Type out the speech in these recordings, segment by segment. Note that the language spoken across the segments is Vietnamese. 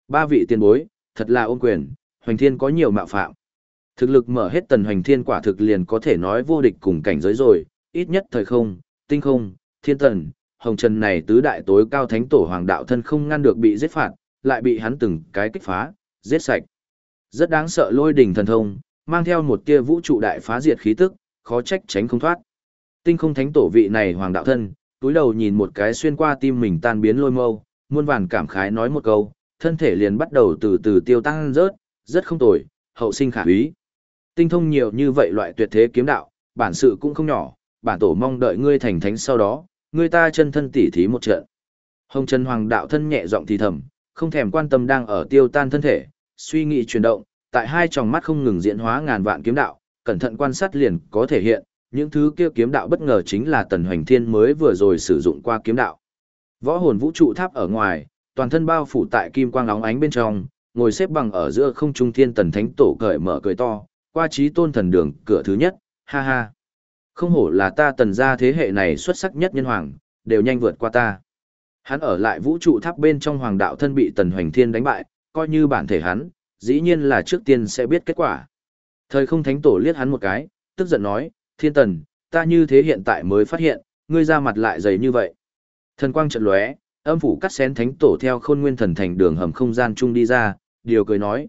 Ba vị tiền bối, thật là ôm quyền, Hoành Thiên có nhiều mạo phạm. Thực lực mở hết tần Hoành Thiên quả thực liền có thể nói vô địch cùng cảnh giới rồi, ít nhất thời không, tinh không, thiên tần, hồng trần này tứ đại tối cao thánh tổ hoàng đạo thân không ngăn được bị giết phạt, lại bị hắn từng cái kích phá, giết sạch. Rất đáng sợ lôi đỉnh thần thông, mang theo một tia vũ trụ đại phá diệt khí tức, khó trách tránh không thoát. Tinh không thánh tổ vị này hoàng đạo thân, túi đầu nhìn một cái xuyên qua tim mình tan biến lôi mâu, muôn vàn cảm khái nói một câu, thân thể liền bắt đầu từ từ tiêu tăng rớt, rất không tồi, hậu sinh khả úy. Tinh thông nhiều như vậy loại tuyệt thế kiếm đạo, bản sự cũng không nhỏ, bản tổ mong đợi ngươi thành thánh sau đó, ngươi ta chân thân tỉ thí một trận. Hồng Trần Hoàng đạo thân nhẹ giọng thì thầm, không thèm quan tâm đang ở tiêu tan thân thể, suy nghĩ chuyển động, tại hai tròng mắt không ngừng diễn hóa ngàn vạn kiếm đạo, cẩn thận quan sát liền có thể hiện, những thứ kia kiếm đạo bất ngờ chính là Tần Hoành Thiên mới vừa rồi sử dụng qua kiếm đạo. Võ hồn vũ trụ tháp ở ngoài, toàn thân bao phủ tại kim quang óng ánh bên trong, ngồi xếp bằng ở giữa không trung thiên tần thánh tổ cởi mở cười to, qua chí tôn thần đường cửa thứ nhất, ha ha. Không hổ là ta Tần gia thế hệ này xuất sắc nhất nhân hoàng, đều nhanh vượt qua ta. Hắn ở lại vũ trụ tháp bên trong hoàng đạo thân bị Tần Hoành Thiên đánh bại, coi như bản thể hắn, dĩ nhiên là trước tiên sẽ biết kết quả. Thời không thánh tổ liếc hắn một cái, tức giận nói, Thiên Tần, ta như thế hiện tại mới phát hiện, ngươi ra mặt lại dày như vậy. Thần quang chợt lóe, âm phủ cắt xén thánh tổ theo khôn nguyên thần thành đường hầm không gian chung đi ra, điều cười nói,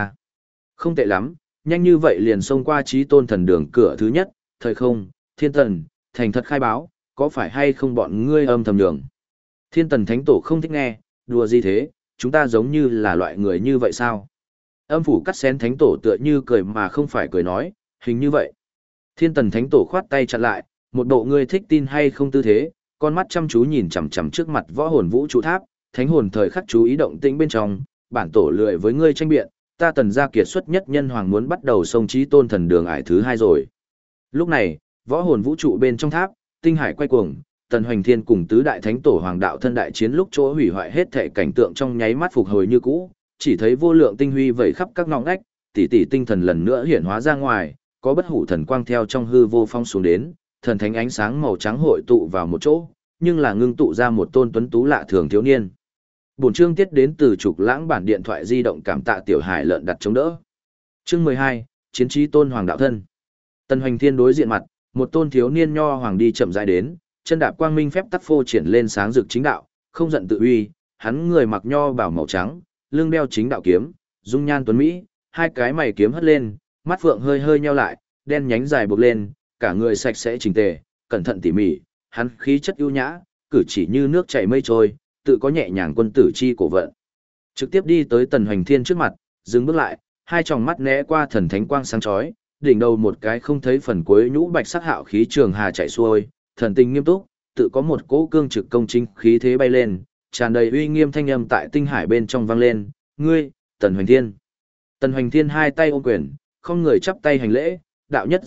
không tệ lắm, nhanh như vậy liền xông qua chí tôn thần đường cửa thứ nhất, thời không, Thiên Tần, thành thật khai báo, có phải hay không bọn ngươi âm thầm đường. Thiên Tần thánh tổ không thích nghe, đùa gì thế, chúng ta giống như là loại người như vậy sao? Âm phủ cắt xén thánh tổ tựa như cười mà không phải cười nói, hình như vậy. Thiên Tần thánh tổ khoát tay chặn lại, một bộ ngươi thích tin hay không tư thế, con mắt chăm chú nhìn chằm chằm trước mặt võ hồn vũ trụ tháp, thánh hồn thời khắc chú ý động tĩnh bên trong, bản tổ lười với ngươi tranh biện, ta Tần gia kiệt xuất nhất nhân hoàng muốn bắt đầu sông chí tôn thần đường ải thứ hai rồi. Lúc này, võ hồn vũ trụ bên trong tháp, tinh hải quay cuồng, Tần Hoành Thiên cùng tứ đại thánh tổ hoàng đạo thân đại chiến lúc chỗ hủy hoại hết thể cảnh tượng trong nháy mắt phục hồi như cũ, chỉ thấy vô lượng tinh huy vẩy khắp các ngõ ngách, tỷ tỷ tinh thần lần nữa hiển hóa ra ngoài, có bất hủ thần quang theo trong hư vô phong xuống đến, thần thánh ánh sáng màu trắng hội tụ vào một chỗ, nhưng là ngưng tụ ra một tôn tuấn tú lạ thường thiếu niên. Bổn chương tiết đến từ trục lãng bản điện thoại di động, cảm tạ tiểu hải lợn đặt chống đỡ. Chương 12, chiến trí tôn hoàng đạo thân. Tần Hoành Thiên đối diện mặt, một tôn thiếu niên nho hoàng đi chậm rãi đến, chân đạp quang minh phép tắc phô triển lên sáng rực chính đạo, không giận tự uy, hắn người mặc nho bảo màu trắng, lưng đeo chính đạo kiếm, dung nhan tuấn mỹ, hai cái mày kiếm hất lên, mắt phượng hơi hơi nheo lại, đen nhánh dài buộc lên, cả người sạch sẽ chỉnh tề, cẩn thận tỉ mỉ, hắn khí chất ưu nhã, cử chỉ như nước chảy mây trôi, tự có nhẹ nhàng quân tử chi cổ vận. Trực tiếp đi tới Tần Hoành Thiên trước mặt, dừng bước lại, hai tròng mắt né qua thần thánh quang sáng chói, đỉnh đầu một cái không thấy phần cuối nhũ bạch sắc hạo khí trường hà chảy xuôi, thần tình nghiêm túc, tự có một cỗ cương trực công chính khí thế bay lên, tràn đầy uy nghiêm thanh âm tại tinh hải bên trong vang lên, ngươi, Tần Hoành Thiên. Tần Hoành Thiên hai tay ôm quyền, không người chắp tay hành lễ, đạo nhất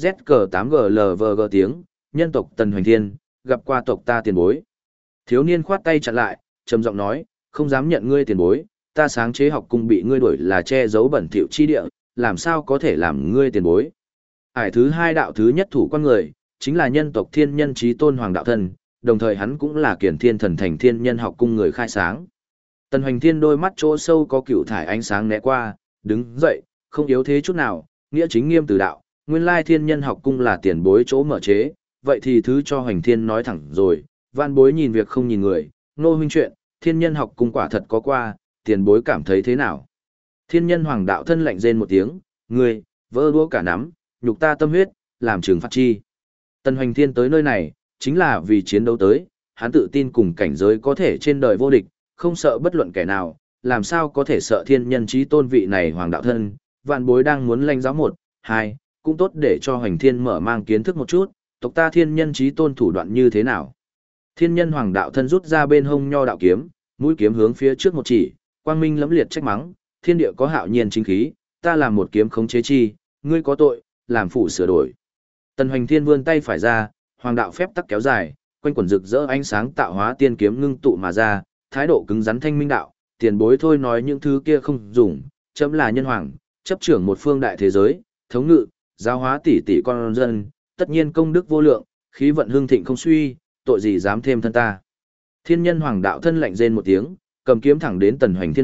ZK8GLVG tiếng, nhân tộc Tần Hoành Thiên, gặp qua tộc ta tiền bối. Thiếu niên khoát tay chặn lại, trầm giọng nói, không dám nhận ngươi tiền bối, ta sáng chế học cung bị ngươi đuổi là che giấu bẩn thỉu chi địa, làm sao có thể làm ngươi tiền bối. Ải thứ hai đạo thứ nhất thủ con người, chính là nhân tộc thiên nhân chí tôn hoàng đạo thân, đồng thời hắn cũng là kiển thiên thần thành thiên nhân học cung người khai sáng. Tần Hoành Thiên đôi mắt chỗ sâu có cựu thải ánh sáng né qua, đứng dậy, không yếu thế chút nào, nghĩa chính nghiêm từ đạo, nguyên lai thiên nhân học cung là tiền bối chỗ mở chế, vậy thì thứ cho Hoành Thiên nói thẳng rồi, van bối nhìn việc không nhìn người, nô huynh chuyện, thiên nhân học cung quả thật có qua, tiền bối cảm thấy thế nào? Thiên nhân hoàng đạo thân lạnh rên một tiếng, ngươi, vỡ đũa cả nắm, nhục ta tâm huyết, làm trừng phạt chi. Tần Hoành Thiên tới nơi này, chính là vì chiến đấu tới, hắn tự tin cùng cảnh giới có thể trên đời vô địch, không sợ bất luận kẻ nào, làm sao có thể sợ thiên nhân chí tôn vị này hoàng đạo thân, vạn bối đang muốn lãnh giáo một, hai, cũng tốt để cho Hoành Thiên mở mang kiến thức một chút, tộc ta thiên nhân chí tôn thủ đoạn như thế nào. Thiên nhân hoàng đạo thân rút ra bên hông nho đạo kiếm, mũi kiếm hướng phía trước một chỉ, quang minh lẫm liệt trách mắng, thiên địa có hạo nhiên chính khí, ta làm một kiếm khống chế chi, ngươi có tội, làm phụ sửa đổi. Tần Hoành Thiên vươn tay phải ra, hoàng đạo phép tắc kéo dài, quanh quẩn rực rỡ ánh sáng tạo hóa tiên kiếm ngưng tụ mà ra, thái độ cứng rắn thanh minh đạo, tiền bối thôi nói những thứ kia không dùng, chấm là nhân hoàng, chấp trưởng một phương đại thế giới, thống ngự, giáo hóa tỷ tỷ con dân, tất nhiên công đức vô lượng, khí vận hương thịnh không suy, tội gì dám thêm thân ta. Thiên nhân hoàng đạo thân lạnh rên một tiếng, cầm kiếm thẳng đến Tần Hoành Thiên mặt,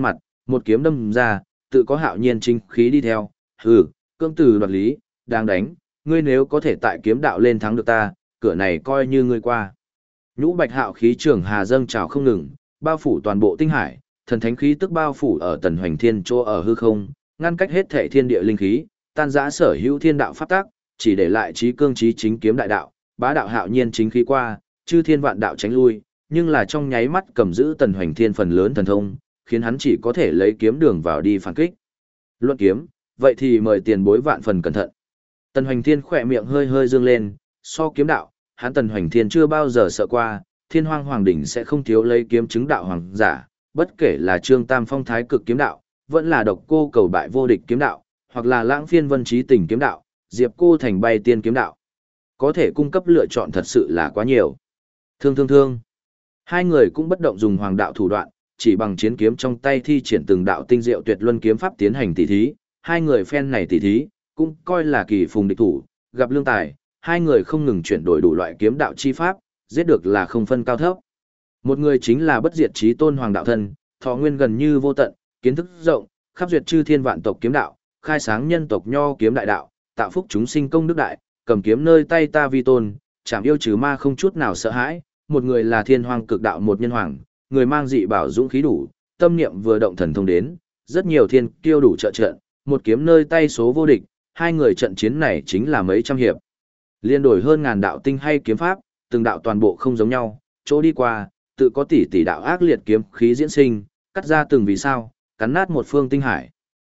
Một kiếm đâm ra, tự có hạo nhiên chính khí đi theo, hừ, cương từ đoạt lý, đáng đánh, ngươi nếu có thể tại kiếm đạo lên thắng được ta, cửa này coi như ngươi qua. Nhũ bạch hạo khí trường hà dâng trào không ngừng, bao phủ toàn bộ tinh hải, thần thánh khí tức bao phủ ở Tần Hoành Thiên chỗ ở hư không, ngăn cách hết thể thiên địa linh khí, tan rã sở hữu thiên đạo pháp tắc, chỉ để lại chí cương chí chính kiếm đại đạo, bá đạo hạo nhiên chính khí qua, chư thiên vạn đạo tránh lui, nhưng là trong nháy mắt cầm giữ Tần Hoành Thiên phần lớn thần thông, khiến hắn chỉ có thể lấy kiếm đường vào đi phản kích. Luận kiếm, vậy thì mời tiền bối vạn phần cẩn thận. Tần Hoành Thiên khỏe miệng hơi hơi dương lên, so kiếm đạo, hắn Tần Hoành Thiên chưa bao giờ sợ qua, Thiên Hoang Hoàng đỉnh sẽ không thiếu lấy kiếm chứng đạo hoàng giả, bất kể là Trương Tam Phong thái cực kiếm đạo, vẫn là Độc Cô Cầu bại vô địch kiếm đạo, hoặc là Lãng Phiên Vân Chí tình kiếm đạo, Diệp Cô thành bay tiên kiếm đạo. Có thể cung cấp lựa chọn thật sự là quá nhiều. Thương. Hai người cũng bất động dùng hoàng đạo thủ đoạn, chỉ bằng chiến kiếm trong tay thi triển từng đạo tinh diệu tuyệt luân kiếm pháp tiến hành tỉ thí, hai người phen này tỉ thí, cũng coi là kỳ phùng địch thủ, gặp lương tài, hai người không ngừng chuyển đổi đủ loại kiếm đạo chi pháp, giết được là không phân cao thấp. Một người chính là bất diệt chí tôn hoàng đạo thân, thọ nguyên gần như vô tận, kiến thức rộng, khắp duyệt chư thiên vạn tộc kiếm đạo, khai sáng nhân tộc nho kiếm đại đạo, tạo phúc chúng sinh công đức đại, cầm kiếm nơi tay ta vi tôn, chảm yêu trừ ma không chút nào sợ hãi. Một người là thiên hoàng cực đạo một nhân hoàng, người mang dị bảo dũng khí đủ, tâm niệm vừa động thần thông đến, rất nhiều thiên kiêu đủ trợ trận, một kiếm nơi tay số vô địch, hai người trận chiến này chính là mấy trăm hiệp. Liên đổi hơn ngàn đạo tinh hay kiếm pháp, từng đạo toàn bộ không giống nhau, chỗ đi qua, tự có tỷ tỷ đạo ác liệt kiếm khí diễn sinh, cắt ra từng vì sao, cắn nát một phương tinh hải.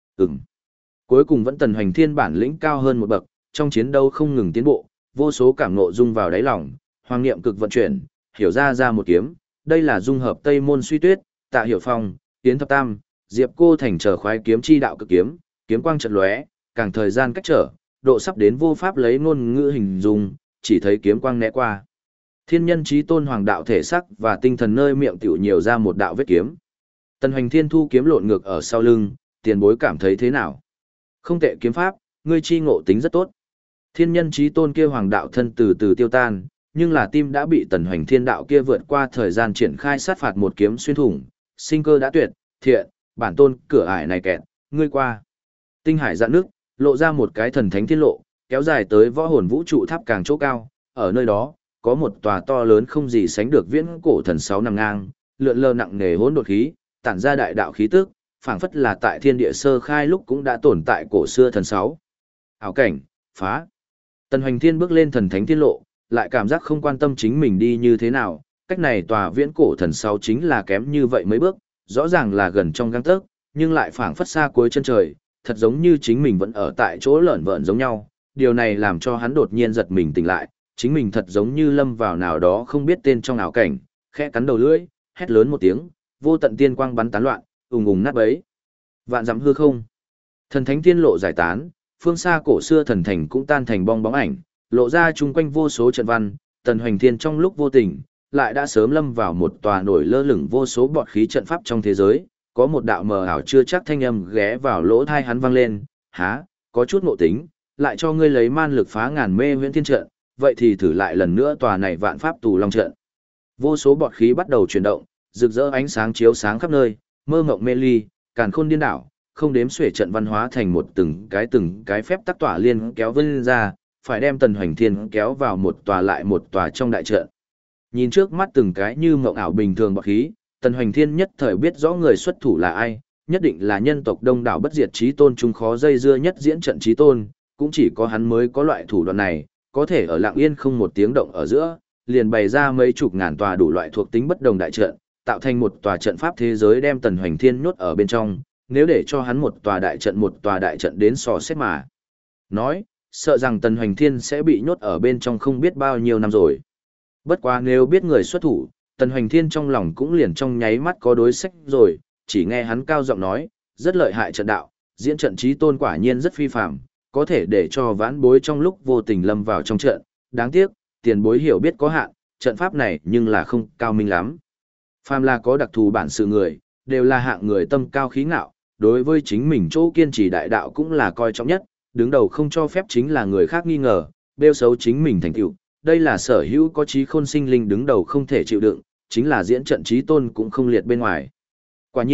Cuối cùng vẫn Tần Hoành Thiên bản lĩnh cao hơn một bậc, trong chiến đấu không ngừng tiến bộ, vô số cảm ngộ dung vào đáy lòng, hoàng niệm cực vận chuyển, hiểu ra một kiếm, đây là dung hợp Tây Môn Suy Tuyết, Tạ Hiểu Phong, Tiến Thập Tam, Diệp Cô thành trở khoái kiếm chi đạo cực kiếm, kiếm quang chợt lóe, càng thời gian cách trở, độ sắp đến vô pháp lấy ngôn ngữ hình dung, chỉ thấy kiếm quang né qua. Thiên nhân chí tôn hoàng đạo thể sắc và tinh thần nơi miệng tiểu nhiều ra một đạo vết kiếm. Tần Hoành Thiên thu kiếm lộn ngược ở sau lưng, tiền bối cảm thấy thế nào? Không tệ kiếm pháp, ngươi chi ngộ tính rất tốt. Thiên nhân chí tôn kia hoàng đạo thân từ từ tiêu tan, nhưng là tim đã bị Tần Hoành Thiên đạo kia vượt qua thời gian triển khai sát phạt một kiếm xuyên thủng, sinh cơ đã tuyệt, thiện, bản tôn cửa ải này kẹt, ngươi qua. Tinh hải dạn nước, lộ ra một cái thần thánh thiên lộ, kéo dài tới võ hồn vũ trụ tháp càng chỗ cao, ở nơi đó, có một tòa to lớn không gì sánh được viễn cổ thần sáu nằm ngang, lượn lờ nặng nề hỗn độn khí, tản ra đại đạo khí tức, phảng phất là tại thiên địa sơ khai lúc cũng đã tồn tại cổ xưa thần sáu. Ảo cảnh, phá. Tần Hoành Thiên bước lên thần thánh thiên lộ, lại cảm giác không quan tâm chính mình đi như thế nào, cách này tòa viễn cổ thần sáu chính là kém như vậy mấy bước, rõ ràng là gần trong gang tấc, nhưng lại phảng phất xa cuối chân trời, thật giống như chính mình vẫn ở tại chỗ lởn vởn giống nhau. Điều này làm cho hắn đột nhiên giật mình tỉnh lại, chính mình thật giống như lâm vào nào đó không biết tên trong ảo cảnh, khẽ cắn đầu lưỡi, hét lớn một tiếng, vô tận tiên quang bắn tán loạn, ùng ùng nát bấy. Vạn dặm hư không, thần thánh tiên lộ giải tán, phương xa cổ xưa thần thành cũng tan thành bong bóng ảnh, lộ ra chung quanh vô số trận văn. Tần Hoành Thiên trong lúc vô tình, lại đã sớm lâm vào một tòa nổi lơ lửng vô số bọt khí trận pháp trong thế giới. Có một đạo mờ ảo chưa chắc thanh âm ghé vào lỗ tai hắn vang lên, há, có chút ngộ tính, lại cho ngươi lấy man lực phá ngàn mê huyễn thiên trận, vậy thì thử lại lần nữa tòa này vạn pháp tù long trận. Vô số bọt khí bắt đầu chuyển động, rực rỡ ánh sáng chiếu sáng khắp nơi, mơ mộng mê ly, càn khôn điên đảo, không đếm xuể trận văn hóa thành một từng cái phép tắc tỏa liên kéo vân ra, phải đem Tần Hoành Thiên kéo vào một tòa lại một tòa trong đại trận. Nhìn trước mắt từng cái như mộng ảo bình thường bọt khí, Tần Hoành Thiên nhất thời biết rõ người xuất thủ là ai, nhất định là nhân tộc đông đảo bất diệt chí tôn chúng khó dây dưa nhất diễn trận chí tôn, cũng chỉ có hắn mới có loại thủ đoạn này, có thể ở lặng yên không một tiếng động ở giữa, liền bày ra mấy chục ngàn tòa đủ loại thuộc tính bất đồng đại trận, tạo thành một tòa trận pháp thế giới đem Tần Hoành Thiên nhốt ở bên trong, nếu để cho hắn một tòa đại trận đến sò xét mà nói, sợ rằng Tần Hoành Thiên sẽ bị nhốt ở bên trong không biết bao nhiêu năm rồi. Bất quá nếu biết người xuất thủ, Tần Hoành Thiên trong lòng cũng liền trong nháy mắt có đối sách rồi, chỉ nghe hắn cao giọng nói, rất lợi hại trận đạo, diễn trận chí tôn quả nhiên rất phi phàm, có thể để cho vãn bối trong lúc vô tình lâm vào trong trận, đáng tiếc, tiền bối hiểu biết có hạn, trận pháp này nhưng là không cao minh lắm. Phàm là có đặc thù bản sự người, đều là hạng người tâm cao khí ngạo, đối với chính mình chỗ kiên trì đại đạo cũng là coi trọng nhất, đứng đầu không cho phép chính là người khác nghi ngờ, bêu xấu chính mình thành tựu. Đây là sở hữu có trí khôn sinh linh đứng đầu không thể chịu đựng, chính là diễn trận chí tôn cũng không liệt bên ngoài. Quả nhiên,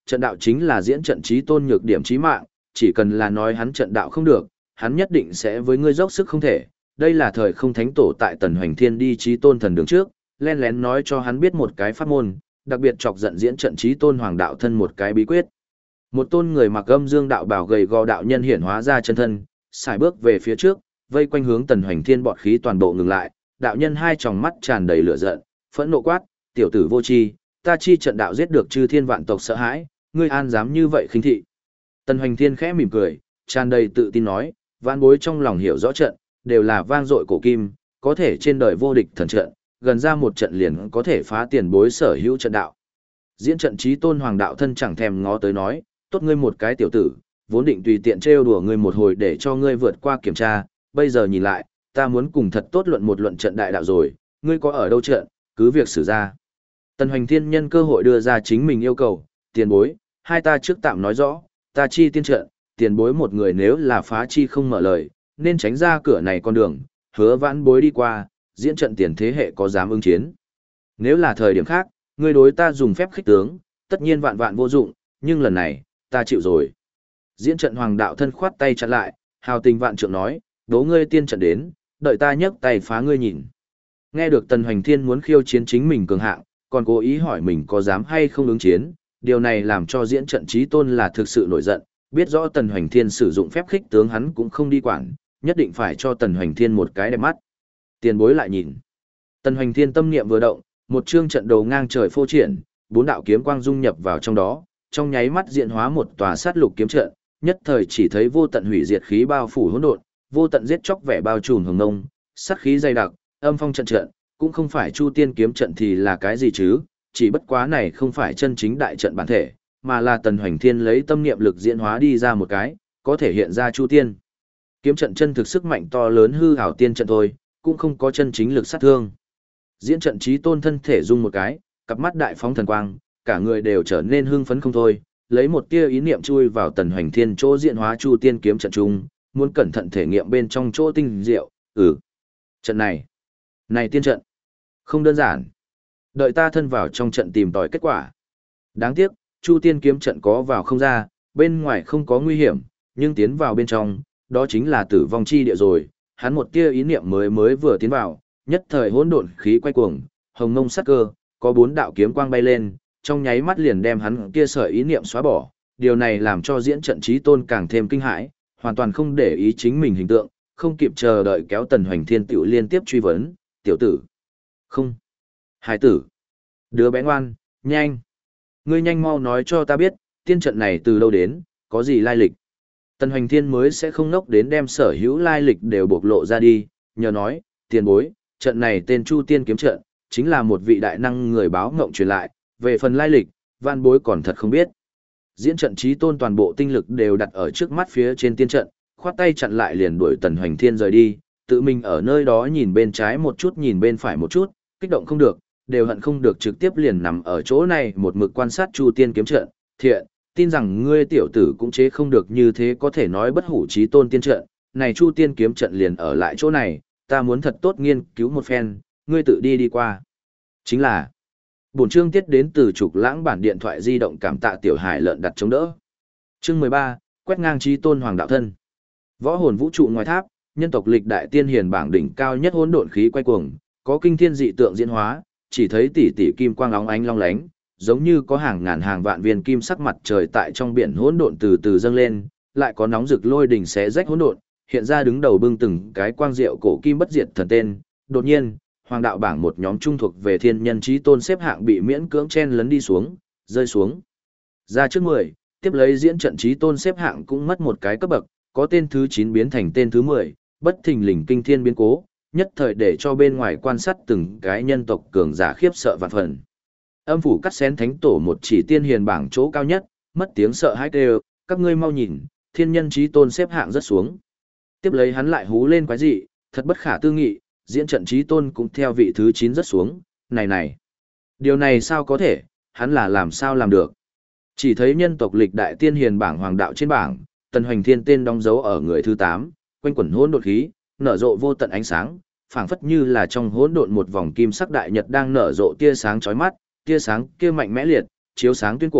trận đạo chính là diễn trận chí tôn nhược điểm chí mạng, chỉ cần là nói hắn trận đạo không được, hắn nhất định sẽ với ngươi dốc sức không thể. Đây là thời không thánh tổ tại Tần Hoành Thiên đi chí tôn thần đường trước, len lén nói cho hắn biết một cái pháp môn, đặc biệt chọc giận diễn trận chí tôn hoàng đạo thân một cái bí quyết. Một tôn người mặc âm dương đạo bào gầy gò đạo nhân hiển hóa ra chân thân, xài bước về phía trước, vây quanh hướng Tần Hoành Thiên bọt khí toàn bộ ngừng lại, đạo nhân hai tròng mắt tràn đầy lửa giận, phẫn nộ quát, tiểu tử vô tri, ta chi trận đạo giết được chư thiên vạn tộc sợ hãi, ngươi an dám như vậy khinh thị. Tần Hoành Thiên khẽ mỉm cười, tràn đầy tự tin nói, vạn bối trong lòng hiểu rõ trận, đều là vang dội cổ kim, có thể trên đời vô địch thần trận, gần ra một trận liền có thể phá tiền bối sở hữu trận đạo. Diễn trận chí tôn hoàng đạo thân chẳng thèm ngó tới nói, tốt ngươi một cái tiểu tử, vốn định tùy tiện trêu đùa ngươi một hồi để cho ngươi vượt qua kiểm tra, bây giờ nhìn lại, ta muốn cùng thật tốt luận một luận trận đại đạo rồi, ngươi có ở đâu trận, cứ việc xử ra. Tần Hoành Thiên nhân cơ hội đưa ra chính mình yêu cầu, tiền bối, hai ta trước tạm nói rõ, ta chi tiên trận, tiền bối một người nếu là phá chi không mở lời, nên tránh ra cửa này con đường, hứa vãn bối đi qua, diễn trận tiền thế hệ có dám ứng chiến. Nếu là thời điểm khác, ngươi đối ta dùng phép khích tướng, tất nhiên vạn vạn vô dụng, nhưng lần này, ta chịu rồi. Diễn trận hoàng đạo thân khoát tay chặn lại, hào tình vạn trượng nói, đố ngươi tiên trận đến, đợi ta nhấc tay phá ngươi nhìn. Nghe được Tần Hoành Thiên muốn khiêu chiến chính mình cường hạng, còn cố ý hỏi mình có dám hay không ứng chiến, điều này làm cho diễn trận chí tôn là thực sự nổi giận, biết rõ Tần Hoành Thiên sử dụng phép khích tướng hắn cũng không đi quản, nhất định phải cho Tần Hoành Thiên một cái đẹp mắt. Tiền bối lại nhìn. Tần Hoành Thiên tâm niệm vừa động, một chương trận đầu ngang trời phô triển, bốn đạo kiếm quang dung nhập vào trong đó, trong nháy mắt diễn hóa một tòa sát lục kiếm trận, nhất thời chỉ thấy vô tận hủy diệt khí bao phủ hỗn độn, vô tận giết chóc vẻ bao trùm hồng nông, sát khí dày đặc, âm phong trận trận, cũng không phải Chu Tiên kiếm trận thì là cái gì chứ, chỉ bất quá này không phải chân chính đại trận bản thể, mà là Tần Hoành Thiên lấy tâm niệm lực diễn hóa đi ra một cái, có thể hiện ra Chu Tiên kiếm trận chân thực sức mạnh to lớn hư ảo tiên trận thôi, cũng không có chân chính lực sát thương. Diễn trận chí tôn thân thể rung một cái, cặp mắt đại phóng thần quang, cả người đều trở nên hưng phấn không thôi, lấy một tia ý niệm chui vào Tần Hoành Thiên chỗ diễn hóa Chu Tiên kiếm trận trung, muốn cẩn thận thể nghiệm bên trong chỗ tinh diệu. Trận này tiên trận, không đơn giản. Đợi ta thân vào trong trận tìm tòi kết quả. Đáng tiếc, Chu Tiên kiếm trận có vào không ra, bên ngoài không có nguy hiểm, nhưng tiến vào bên trong, đó chính là tử vong chi địa rồi. Hắn một tia ý niệm mới vừa tiến vào, nhất thời hỗn độn khí quay cuồng, hồng mông sắc cơ, có bốn đạo kiếm quang bay lên, trong nháy mắt liền đem hắn kia sợi ý niệm xóa bỏ. Điều này làm cho diễn trận chí tôn càng thêm kinh hãi, hoàn toàn không để ý chính mình hình tượng, không kịp chờ đợi kéo Tần Hoành Thiên tiểu liên tiếp truy vấn, tiểu tử. Không. Hải tử. Đứa bé ngoan, nhanh. Ngươi nhanh mau nói cho ta biết, tiên trận này từ đâu đến, có gì lai lịch. Tần Hoành Thiên mới sẽ không nốc đến đem sở hữu lai lịch đều bộc lộ ra đi, nhờ nói, tiền bối, trận này tên Chu Tiên kiếm trận, chính là một vị đại năng người báo ngộng truyền lại, về phần lai lịch, van bối còn thật không biết. Diễn trận chí tôn toàn bộ tinh lực đều đặt ở trước mắt phía trên tiên trận, khoát tay chặn lại liền đuổi Tần Hoành Thiên rời đi, tự mình ở nơi đó nhìn bên trái một chút nhìn bên phải một chút, kích động không được, đều hận không được trực tiếp liền nằm ở chỗ này một mực quan sát Chu Tiên kiếm trận. Thiện, tin rằng ngươi tiểu tử cũng chế không được như thế, có thể nói bất hủ chí tôn tiên trận, này Chu Tiên kiếm trận liền ở lại chỗ này, ta muốn thật tốt nghiên cứu một phen, ngươi tự đi qua. Chính là, bổn chương tiết đến từ Trục Lãng bản điện thoại di động, cảm tạ tiểu hải lợn đặt chống đỡ. Chương 13, quét ngang chí tôn hoàng đạo thân. Võ hồn vũ trụ ngoài tháp, nhân tộc lịch đại tiên hiền bảng đỉnh cao nhất hỗn độn khí quay cuồng, có kinh thiên dị tượng diễn hóa, chỉ thấy tỷ tỷ kim quang óng ánh long lánh, giống như có hàng ngàn hàng vạn viên kim sắc mặt trời tại trong biển hỗn độn từ từ dâng lên, lại có nóng rực lôi đỉnh xé rách hỗn độn, hiện ra đứng đầu bưng từng cái quang diệu cổ kim bất diệt thần tên. Đột nhiên, hoàng đạo bảng một nhóm trung thuộc về thiên nhân chí tôn xếp hạng bị miễn cưỡng chen lấn đi xuống, rơi xuống ra trước 10, tiếp lấy diễn trận chí tôn xếp hạng cũng mất một cái cấp bậc, có tên thứ 9 biến thành tên thứ 10, bất thình lình kinh thiên biến cố, nhất thời để cho bên ngoài quan sát từng cái nhân tộc cường giả khiếp sợ vạn phần. Âm phủ cắt xén thánh tổ một chỉ tiên hiền bảng chỗ cao nhất, mất tiếng sợ hãi kêu, các ngươi mau nhìn, thiên nhân chí tôn xếp hạng rất xuống. Tiếp lấy hắn lại hú lên quái dị, thật bất khả tư nghị, diễn trận chí tôn cũng theo vị thứ 9 rất xuống, này. Điều này sao có thể, hắn là làm sao làm được. Chỉ thấy nhân tộc lịch đại tiên hiền bảng hoàng đạo trên bảng, Tần Hoành Thiên tên đóng dấu ở người thứ 8, quanh quẩn hỗn độn khí, nở rộ vô tận ánh sáng, phảng phất như là trong hỗn độn một vòng kim sắc đại nhật đang nở rộ tia sáng chói mắt, tia sáng kia mạnh mẽ liệt, chiếu sáng tuyên cổ,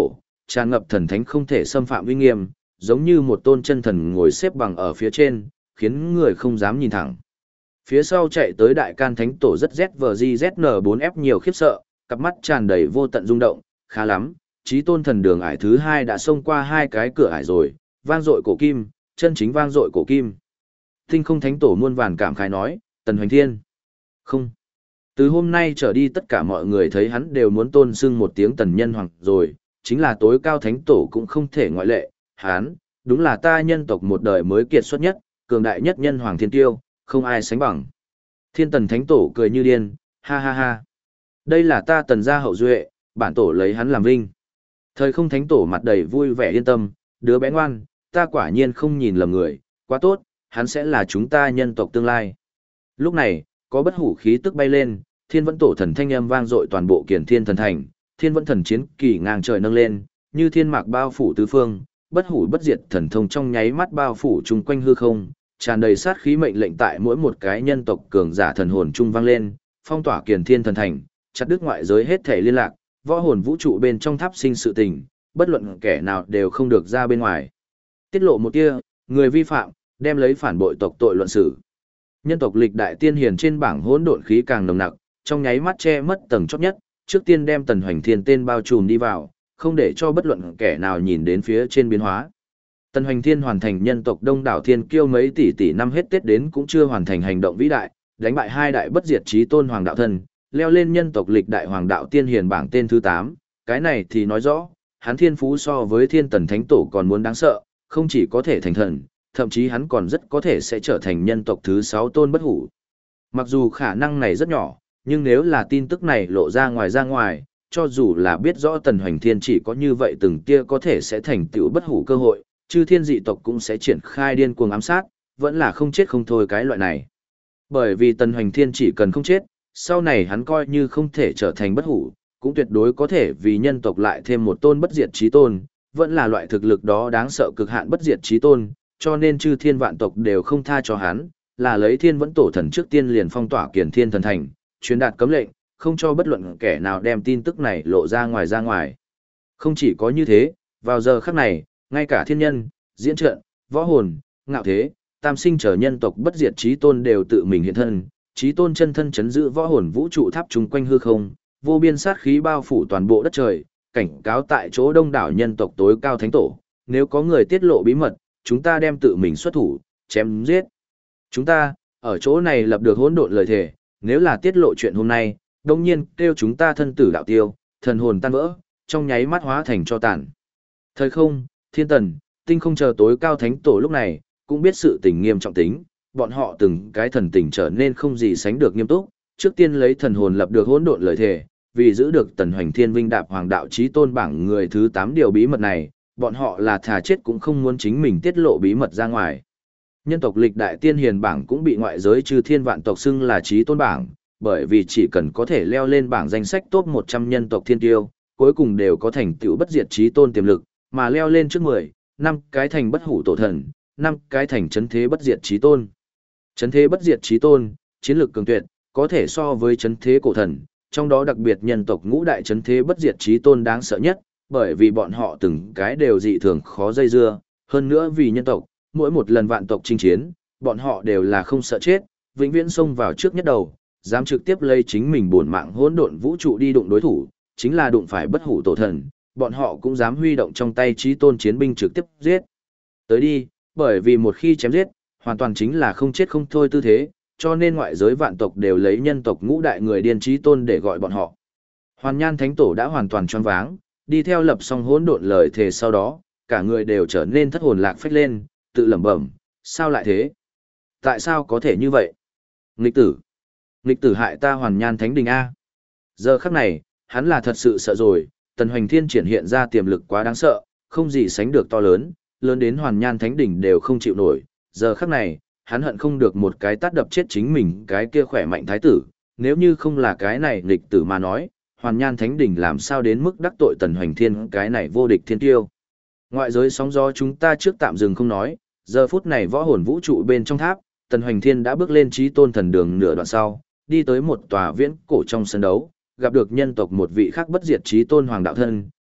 tràn ngập thần thánh không thể xâm phạm uy nghiêm, giống như một tôn chân thần ngồi xếp bằng ở phía trên, khiến người không dám nhìn thẳng. Phía sau chạy tới đại can thánh tổ rất ZVJZN4F nhiều khiếp sợ, cặp mắt tràn đầy vô tận rung động, khá lắm, chí tôn thần đường ải thứ 2 đã xông qua 2 cái cửa ải rồi, vang dội cổ kim, chân chính vang dội cổ kim. Tinh không thánh tổ muôn vàn cảm khái nói, Tần Hoành Thiên. Không. Từ hôm nay trở đi tất cả mọi người thấy hắn đều muốn tôn xưng một tiếng Tần Nhân Hoàng rồi, chính là tối cao thánh tổ cũng không thể ngoại lệ, hắn, đúng là ta nhân tộc một đời mới kiệt xuất nhất, cường đại nhất nhân hoàng thiên tiêu, không ai sánh bằng. Thiên Tần thánh tổ cười như điên, ha ha ha. Đây là ta Tần gia hậu duệ, bản tổ lấy hắn làm vinh. Thời không thánh tổ mặt đầy vui vẻ yên tâm, đứa bé ngoan, ta quả nhiên không nhìn lầm người, quá tốt, hắn sẽ là chúng ta nhân tộc tương lai. Lúc này, có bất hủ khí tức bay lên, thiên vẫn tổ thần thanh âm vang dội toàn bộ kiền thiên thần thành, thiên vẫn thần chiến kỳ ngang trời nâng lên, như thiên mạc bao phủ tứ phương, bất hủ bất diệt thần thông trong nháy mắt bao phủ chung quanh hư không, tràn đầy sát khí mệnh lệnh tại mỗi một cái nhân tộc cường giả thần hồn trung vang lên, phong tỏa kiền thiên thần thành, chặt đứt ngoại giới hết thể liên lạc, võ hồn vũ trụ bên trong tháp sinh sự tình, bất luận kẻ nào đều không được ra bên ngoài. Tiết lộ một tia, người vi phạm, đem lấy phản bội tộc tội luận xử. Nhân tộc lịch đại tiên hiền trên bảng hỗn độn khí càng nồng nặc, trong nháy mắt che mất tầng chót nhất, trước tiên đem Tần Hoành Thiên tên bao trùm đi vào, không để cho bất luận kẻ nào nhìn đến phía trên biến hóa. Tần Hoành Thiên hoàn thành nhân tộc đông đảo thiên kiêu mấy tỷ năm hết Tết đến cũng chưa hoàn thành hành động vĩ đại, đánh bại 2 đại bất diệt chí tôn hoàng đạo thân, leo lên nhân tộc lịch đại hoàng đạo tiên hiền bảng tên thứ 8, cái này thì nói rõ, hắn thiên phú so với Thiên Tần Thánh Tổ còn muốn đáng sợ, không chỉ có thể thành thần, thậm chí hắn còn rất có thể sẽ trở thành nhân tộc thứ 6 tôn bất hủ. Mặc dù khả năng này rất nhỏ, nhưng nếu là tin tức này lộ ra ngoài, cho dù là biết rõ Tần Hoành Thiên chỉ có như vậy từng tia có thể sẽ thành tựu bất hủ cơ hội, chư thiên dị tộc cũng sẽ triển khai điên cuồng ám sát, vẫn là không chết không thôi cái loại này. Bởi vì Tần Hoành Thiên chỉ cần không chết, sau này hắn coi như không thể trở thành bất hủ, cũng tuyệt đối có thể vì nhân tộc lại thêm một tôn bất diệt chí tôn, vẫn là loại thực lực đó đáng sợ cực hạn bất diệt chí tôn, cho nên chư thiên vạn tộc đều không tha cho hắn, là lấy thiên vẫn tổ thần trước tiên liền phong tỏa kiền thiên thần thành, truyền đạt cấm lệnh, không cho bất luận kẻ nào đem tin tức này lộ ra ngoài. Không chỉ có như thế, vào giờ khắc này, ngay cả thiên nhân, diễn trận, võ hồn, ngạo thế, tam sinh trở nhân tộc bất diệt chí tôn đều tự mình hiện thân, chí tôn chân thân chấn giữ võ hồn vũ trụ tháp chung quanh hư không, vô biên sát khí bao phủ toàn bộ đất trời, cảnh cáo tại chỗ đông đảo nhân tộc tối cao thánh tổ, nếu có người tiết lộ bí mật, chúng ta đem tự mình xuất thủ, chém giết. Chúng ta, ở chỗ này lập được hỗn độn lời thề, nếu là tiết lộ chuyện hôm nay, đồng nhiên kêu chúng ta thân tử đạo tiêu, thần hồn tan vỡ, trong nháy mắt hóa thành cho tàn. Thời không, thiên tần, tinh không chờ tối cao thánh tổ lúc này, cũng biết sự tình nghiêm trọng tính, bọn họ từng cái thần tình trở nên không gì sánh được nghiêm túc, trước tiên lấy thần hồn lập được hỗn độn lời thề, vì giữ được Tần Hoành Thiên vinh đạp hoàng đạo chí tôn bảng người thứ 8 điều bí mật này, bọn họ là thà chết cũng không muốn chính mình tiết lộ bí mật ra ngoài. Nhân tộc lịch đại tiên hiền bảng cũng bị ngoại giới chư thiên vạn tộc xưng là chí tôn bảng, bởi vì chỉ cần có thể leo lên bảng danh sách top 100 nhân tộc thiên tiêu, cuối cùng đều có thành tựu bất diệt chí tôn tiềm lực, mà leo lên trước 10, 5 cái thành bất hủ tổ thần, 5 cái thành chấn thế bất diệt chí tôn. Chấn thế bất diệt chí tôn, chiến lược cường tuyệt, có thể so với chấn thế cổ thần, trong đó đặc biệt nhân tộc ngũ đại chấn thế bất diệt chí tôn đáng sợ nhất, bởi vì bọn họ từng cái đều dị thường khó dây dưa, hơn nữa vì nhân tộc, mỗi một lần vạn tộc chinh chiến, bọn họ đều là không sợ chết, vĩnh viễn xông vào trước nhất đầu, dám trực tiếp lấy chính mình bổn mạng hỗn độn vũ trụ đi đụng đối thủ, chính là đụng phải bất hủ tổ thần, bọn họ cũng dám huy động trong tay chí tôn chiến binh trực tiếp giết. Tới đi, bởi vì một khi chém giết, hoàn toàn chính là không chết không thôi tư thế, cho nên ngoại giới vạn tộc đều lấy nhân tộc ngũ đại người điên chí tôn để gọi bọn họ. Hoàn Nhan Thánh Tổ đã hoàn toàn choáng váng, đi theo lập xong hỗn độn lời thề sau đó, cả người đều trở nên thất hồn lạc phách lên, tự lẩm bẩm, sao lại thế? Tại sao có thể như vậy? Nghịch tử hại ta Hoàn Nhan Thánh Đình A. Giờ khắc này, hắn là thật sự sợ rồi, Tần Hoành Thiên triển hiện ra tiềm lực quá đáng sợ, không gì sánh được to lớn, lớn đến Hoàn Nhan Thánh Đình đều không chịu nổi. Giờ khắc này, hắn hận không được một cái tát đập chết chính mình cái kia khỏe mạnh thái tử, nếu như không là cái này nghịch tử mà nói, Hoàn Nhan Thánh Đình làm sao đến mức đắc tội Tần Hoành Thiên cái này vô địch thiên tiêu. Ngoại giới sóng gió chúng ta trước tạm dừng không nói, giờ phút này võ hồn vũ trụ bên trong tháp, Tần Hoành Thiên đã bước lên chí tôn thần đường nửa đoạn sau, đi tới một tòa viễn cổ trong sân đấu, gặp được nhân tộc một vị khác bất diệt chí tôn hoàng đạo thân,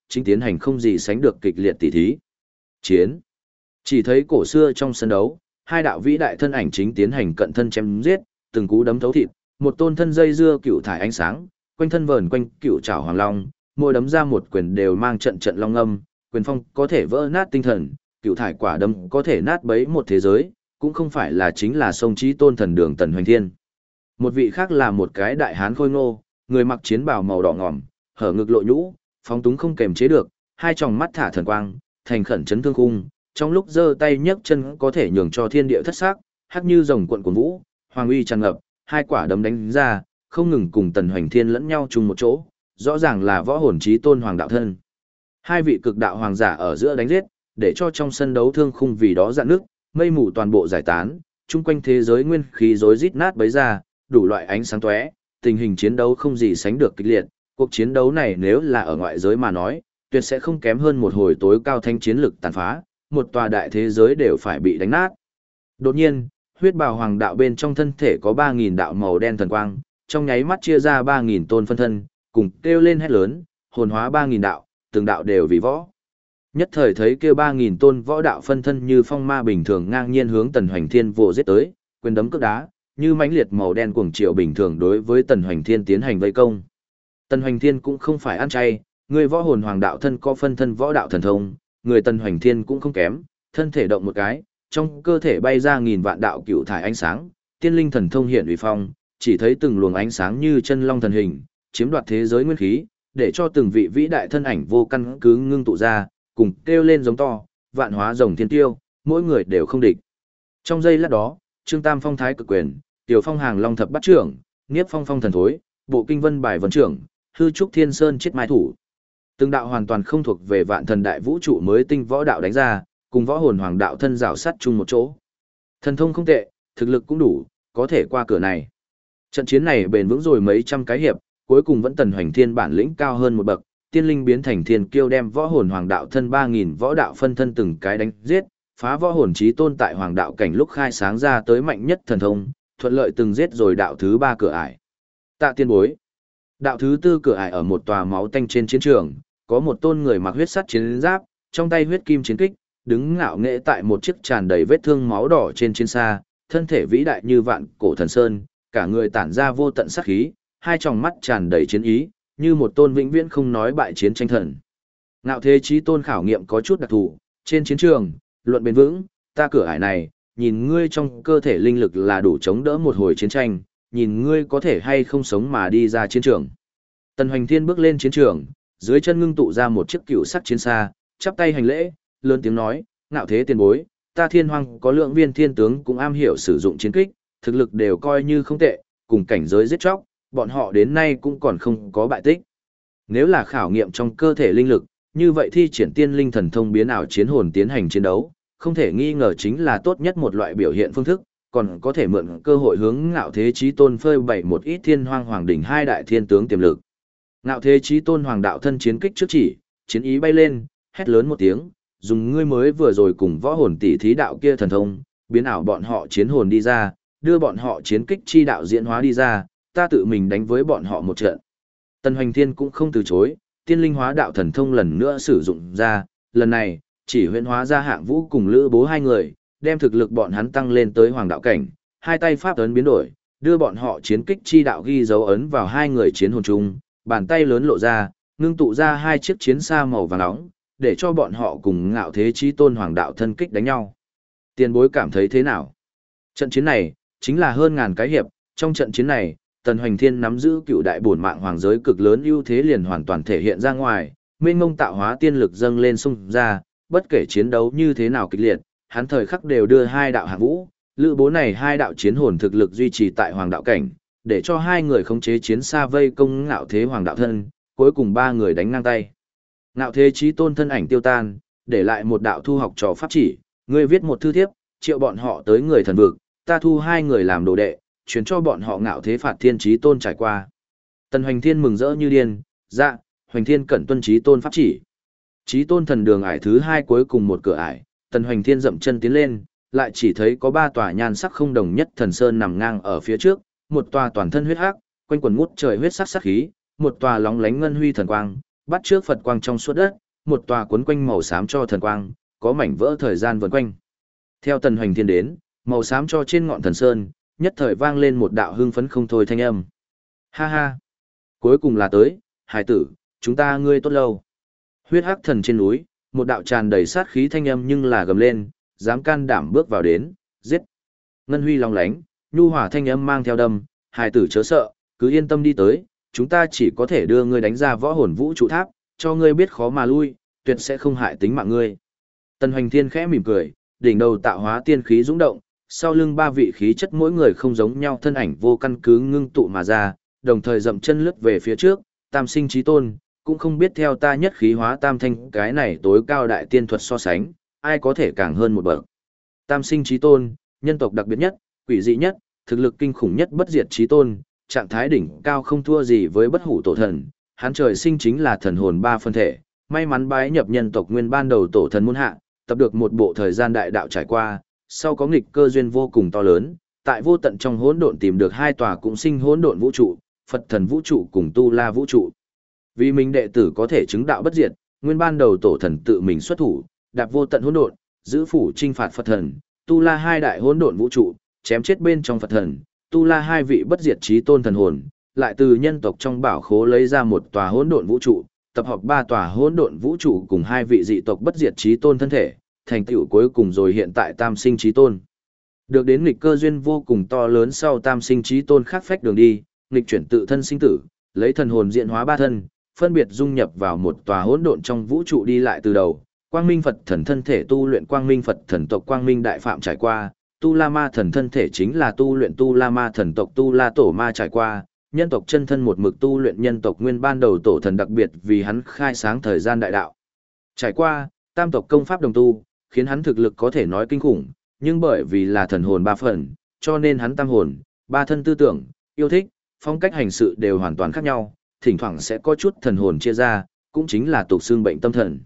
chính tiến hành không gì sánh được kịch liệt tỉ thí. Chiến. Chỉ thấy cổ xưa trong sân đấu, hai đạo vĩ đại thân ảnh chính tiến hành cận thân chém giết, từng cú đấm thấu thịt, một tôn thân dây dưa cựu thải ánh sáng, quanh thân vờn quanh cựu trảo hoàng long, mỗi đấm ra một quyền đều mang trận trận long âm, quyền phong có thể vỡ nát tinh thần, cựu thải quả đấm có thể nát bấy một thế giới, cũng không phải là chính là sông Chí Tôn thần đường Tần Hoành Thiên. Một vị khác là một cái đại hán khôi ngô, người mặc chiến bào màu đỏ ngòm, hở ngực lộ nhũ, phóng túng không kềm chế được, hai tròng mắt thả thần quang, thành khẩn chấn thương khung, trong lúc giơ tay nhấc chân có thể nhường cho thiên địa thất sắc, hắc như rồng cuộn cuộn vũ, hoàng uy tràn ngập, hai quả đấm đánh ra, không ngừng cùng Tần Hoành Thiên lẫn nhau chung một chỗ, rõ ràng là võ hồn chí tôn hoàng đạo thân. Hai vị cực đạo hoàng giả ở giữa đánh giết, để cho trong sân đấu thương khung vì đó dạn nước, mây mù toàn bộ giải tán, chung quanh thế giới nguyên khí rối rít nát bấy ra, đủ loại ánh sáng tóe, tình hình chiến đấu không gì sánh được kịch liệt, cuộc chiến đấu này nếu là ở ngoại giới mà nói, tuyệt sẽ không kém hơn một hồi tối cao thanh chiến lực tàn phá, một tòa đại thế giới đều phải bị đánh nát. Đột nhiên, huyết bào hoàng đạo bên trong thân thể có 3.000 đạo màu đen thần quang, trong nháy mắt chia ra 3.000 tôn phân thân, cùng kêu lên hét lớn, hồn hóa 3.000 đạo, từng đạo đều vì võ. Nhất thời thấy kêu 3.000 tôn võ đạo phân thân như phong ma bình thường ngang nhiên hướng Tần Hoành Thiên vồ giết tới, quyền đấm cước đá, như mãnh liệt màu đen cuồng triệu bình thường đối với Tần Hoành Thiên tiến hành vây công. Tần Hoành Thiên cũng không phải ăn chay, người võ hồn hoàng đạo thân có phân thân võ đạo thần thông, người Tần Hoành Thiên cũng không kém, thân thể động một cái, trong cơ thể bay ra nghìn vạn đạo cựu thải ánh sáng, tiên linh thần thông hiện uy phong, chỉ thấy từng luồng ánh sáng như chân long thần hình, chiếm đoạt thế giới nguyên khí, để cho từng vị vĩ đại thân ảnh vô căn cứ ngưng tụ ra, cùng kêu lên giống to, vạn hóa rồng thiên tiêu, mỗi người đều không địch. Trong giây lát đó, Trương Tam phong thái cực quyền, Tiểu Phong hàng long thập bát trưởng, Niếp Phong phong thần thối, Bộ kinh vân bài vân trưởng, Hư trúc thiên sơn chết mai thủ. Từng đạo hoàn toàn không thuộc về vạn thần đại vũ trụ mới tinh võ đạo đánh ra, cùng võ hồn hoàng đạo thân rào sắt chung một chỗ. Thần thông không tệ, thực lực cũng đủ, có thể qua cửa này. Trận chiến này bền vững rồi mấy trăm cái hiệp, cuối cùng vẫn Tần Hoành Thiên bản lĩnh cao hơn một bậc, tiên linh biến thành thiên kiêu đem võ hồn hoàng đạo thân 3.000 võ đạo phân thân từng cái đánh giết, phá võ hồn chí tôn tại hoàng đạo cảnh lúc khai sáng ra tới mạnh nhất thần thông, thuận lợi từng giết rồi đạo thứ 3 cửa ải. Tạ tiên bối. Đạo thứ 4 cửa ải ở một tòa máu tanh trên chiến trường, có một tôn người mặc huyết sắt chiến giáp, trong tay huyết kim chiến kích, đứng ngạo nghễ tại một chiếc tràn đầy vết thương máu đỏ trên chiến xa, thân thể vĩ đại như vạn cổ thần sơn, cả người tản ra vô tận sát khí, hai tròng mắt tràn đầy chiến ý, như một tôn vĩnh viễn không nói bại chiến tranh thần. Ngạo thế chí tôn khảo nghiệm có chút đặc thù, trên chiến trường, luận bền vững, ta cửa ải này, nhìn ngươi trong cơ thể linh lực là đủ chống đỡ một hồi chiến tranh, nhìn ngươi có thể hay không sống mà đi ra chiến trường. Tần Hoành Thiên bước lên chiến trường, dưới chân ngưng tụ ra một chiếc cựu sắc chiến xa, chắp tay hành lễ, lớn tiếng nói, ngạo thế tiền bối, ta Thiên Hoang có lượng viên thiên tướng cũng am hiểu sử dụng chiến kích, thực lực đều coi như không tệ, cùng cảnh giới giết chóc, bọn họ đến nay cũng còn không có bại tích. Nếu là khảo nghiệm trong cơ thể linh lực, như vậy thi triển tiên linh thần thông biến ảo chiến hồn tiến hành chiến đấu, không thể nghi ngờ chính là tốt nhất một loại biểu hiện phương thức, còn có thể mượn cơ hội hướng ngạo thế chí tôn phơi bày một ít Thiên Hoang hoàng đỉnh hai đại thiên tướng tiềm lực. Ngạo thế chí tôn hoàng đạo thân chiến kích trước chỉ, chiến ý bay lên, hét lớn một tiếng, dùng ngươi mới vừa rồi cùng võ hồn tỷ thí đạo kia thần thông, biến ảo bọn họ chiến hồn đi ra, đưa bọn họ chiến kích chi đạo diễn hóa đi ra, ta tự mình đánh với bọn họ một trận. Tần Hoành Thiên cũng không từ chối, tiên linh hóa đạo thần thông lần nữa sử dụng ra, lần này, chỉ huyễn hóa ra Hạng Vũ cùng Lữ Bố hai người, đem thực lực bọn hắn tăng lên tới hoàng đạo cảnh, hai tay pháp ấn biến đổi, đưa bọn họ chiến kích chi đạo ghi dấu ấn vào hai người chiến hồn chung, bàn tay lớn lộ ra, ngưng tụ ra hai chiếc chiến xa màu vàng nóng, để cho bọn họ cùng ngạo thế chí tôn hoàng đạo thân kích đánh nhau. Tiền bối cảm thấy thế nào? Trận chiến này, chính là hơn ngàn cái hiệp, trong trận chiến này, Tần Hoành Thiên nắm giữ cựu đại bổn mạng hoàng giới cực lớn ưu thế liền hoàn toàn thể hiện ra ngoài, mênh mông tạo hóa tiên lực dâng lên xung ra, bất kể chiến đấu như thế nào kịch liệt, hắn thời khắc đều đưa hai đạo Hạng Vũ, Lữ Bố này hai đạo chiến hồn thực lực duy trì tại hoàng đạo cảnh, để cho hai người khống chế chiến xa vây công ngạo thế hoàng đạo thân, cuối cùng ba người đánh ngang tay. Ngạo thế chí tôn thân ảnh tiêu tan, để lại một đạo thu học trò pháp chỉ, ngươi viết một thư thiếp, triệu bọn họ tới người thần vực, ta thu hai người làm đồ đệ, chuyển cho bọn họ ngạo thế phạt thiên chí tôn trải qua. Tần Hoành Thiên mừng rỡ như điên, dạ, Hoành Thiên cẩn tuân chí tôn pháp chỉ. Chí tôn thần đường ải thứ hai cuối cùng một cửa ải, Tần Hoành Thiên dậm chân tiến lên, lại chỉ thấy có ba tòa nhan sắc không đồng nhất thần sơn nằm ngang ở phía trước, một tòa toàn thân huyết hắc, quanh quần ngút trời huyết sắc sắc khí, một tòa lóng lánh ngân huy thần quang, bắt trước Phật quang trong suốt đất, một tòa cuốn quanh màu xám cho thần quang, có mảnh vỡ thời gian vần quanh. Theo Tần Hoành Thiên đến, màu xám cho trên ngọn thần sơn, nhất thời vang lên một đạo hưng phấn không thôi thanh âm. Ha ha! Cuối cùng là tới, hải tử, chúng ta ngươi tốt lâu. Huyết hắc thần trên núi, một đạo tràn đầy sát khí thanh âm nhưng là gầm lên, dám can đảm bước vào đến, giết. Ngân huy long lánh, nhu hỏa thanh âm mang theo đâm, hải tử chớ sợ, cứ yên tâm đi tới, chúng ta chỉ có thể đưa ngươi đánh ra võ hồn vũ trụ tháp, cho ngươi biết khó mà lui, tuyệt sẽ không hại tính mạng ngươi. Tần Hoành Thiên khẽ mỉm cười, đỉnh đầu tạo hóa tiên khí dũng động, sau lưng ba vị khí chất mỗi người không giống nhau thân ảnh vô căn cứ ngưng tụ mà ra, đồng thời dậm chân lướt về phía trước, tam sinh chí tôn, cũng không biết theo ta nhất khí hóa tam thanh cái này tối cao đại tiên thuật so sánh, ai có thể càng hơn một bậc. Tam sinh chí tôn, nhân tộc đặc biệt nhất, quỷ dị nhất, thực lực kinh khủng nhất bất diệt chí tôn, trạng thái đỉnh cao không thua gì với bất hủ tổ thần, hắn trời sinh chính là thần hồn ba phân thể, may mắn bái nhập nhân tộc nguyên ban đầu tổ thần muôn hạ, tập được một bộ thời gian đại đạo trải qua, sau có nghịch cơ duyên vô cùng to lớn, tại vô tận trong hỗn độn tìm được hai tòa cũng sinh hỗn độn vũ trụ, Phật thần vũ trụ cùng Tu La vũ trụ. Vì mình đệ tử có thể chứng đạo bất diệt, nguyên ban đầu tổ thần tự mình xuất thủ, đạp vô tận hỗn độn, giữ phủ trinh phạt Phật thần, Tu La hai đại hỗn độn vũ trụ, chém chết bên trong Phật thần, Tu La hai vị bất diệt chí tôn thần hồn, lại từ nhân tộc trong bảo khố lấy ra một tòa hỗn độn vũ trụ, tập hợp ba tòa hỗn độn vũ trụ cùng hai vị dị tộc bất diệt chí tôn thân thể, thành tựu cuối cùng rồi hiện tại tam sinh chí tôn. Được đến nghịch cơ duyên vô cùng to lớn sau tam sinh chí tôn khắc phách đường đi, nghịch chuyển tự thân sinh tử, lấy thần hồn diễn hóa ba thân, phân biệt dung nhập vào một tòa hỗn độn trong vũ trụ đi lại từ đầu. Quang Minh Phật thần thân thể tu luyện Quang Minh Phật thần tộc Quang Minh đại phạm trải qua, Tu La Ma thần thân thể chính là tu luyện Tu La Ma thần tộc Tu La tổ ma trải qua, nhân tộc chân thân một mực tu luyện nhân tộc nguyên ban đầu tổ thần đặc biệt vì hắn khai sáng thời gian đại đạo. Trải qua, tam tộc công pháp đồng tu, khiến hắn thực lực có thể nói kinh khủng, nhưng bởi vì là thần hồn ba phần, cho nên hắn tam hồn, ba thân tư tưởng, yêu thích, phong cách hành sự đều hoàn toàn khác nhau, thỉnh thoảng sẽ có chút thần hồn chia ra, cũng chính là tục xương bệnh tâm thần.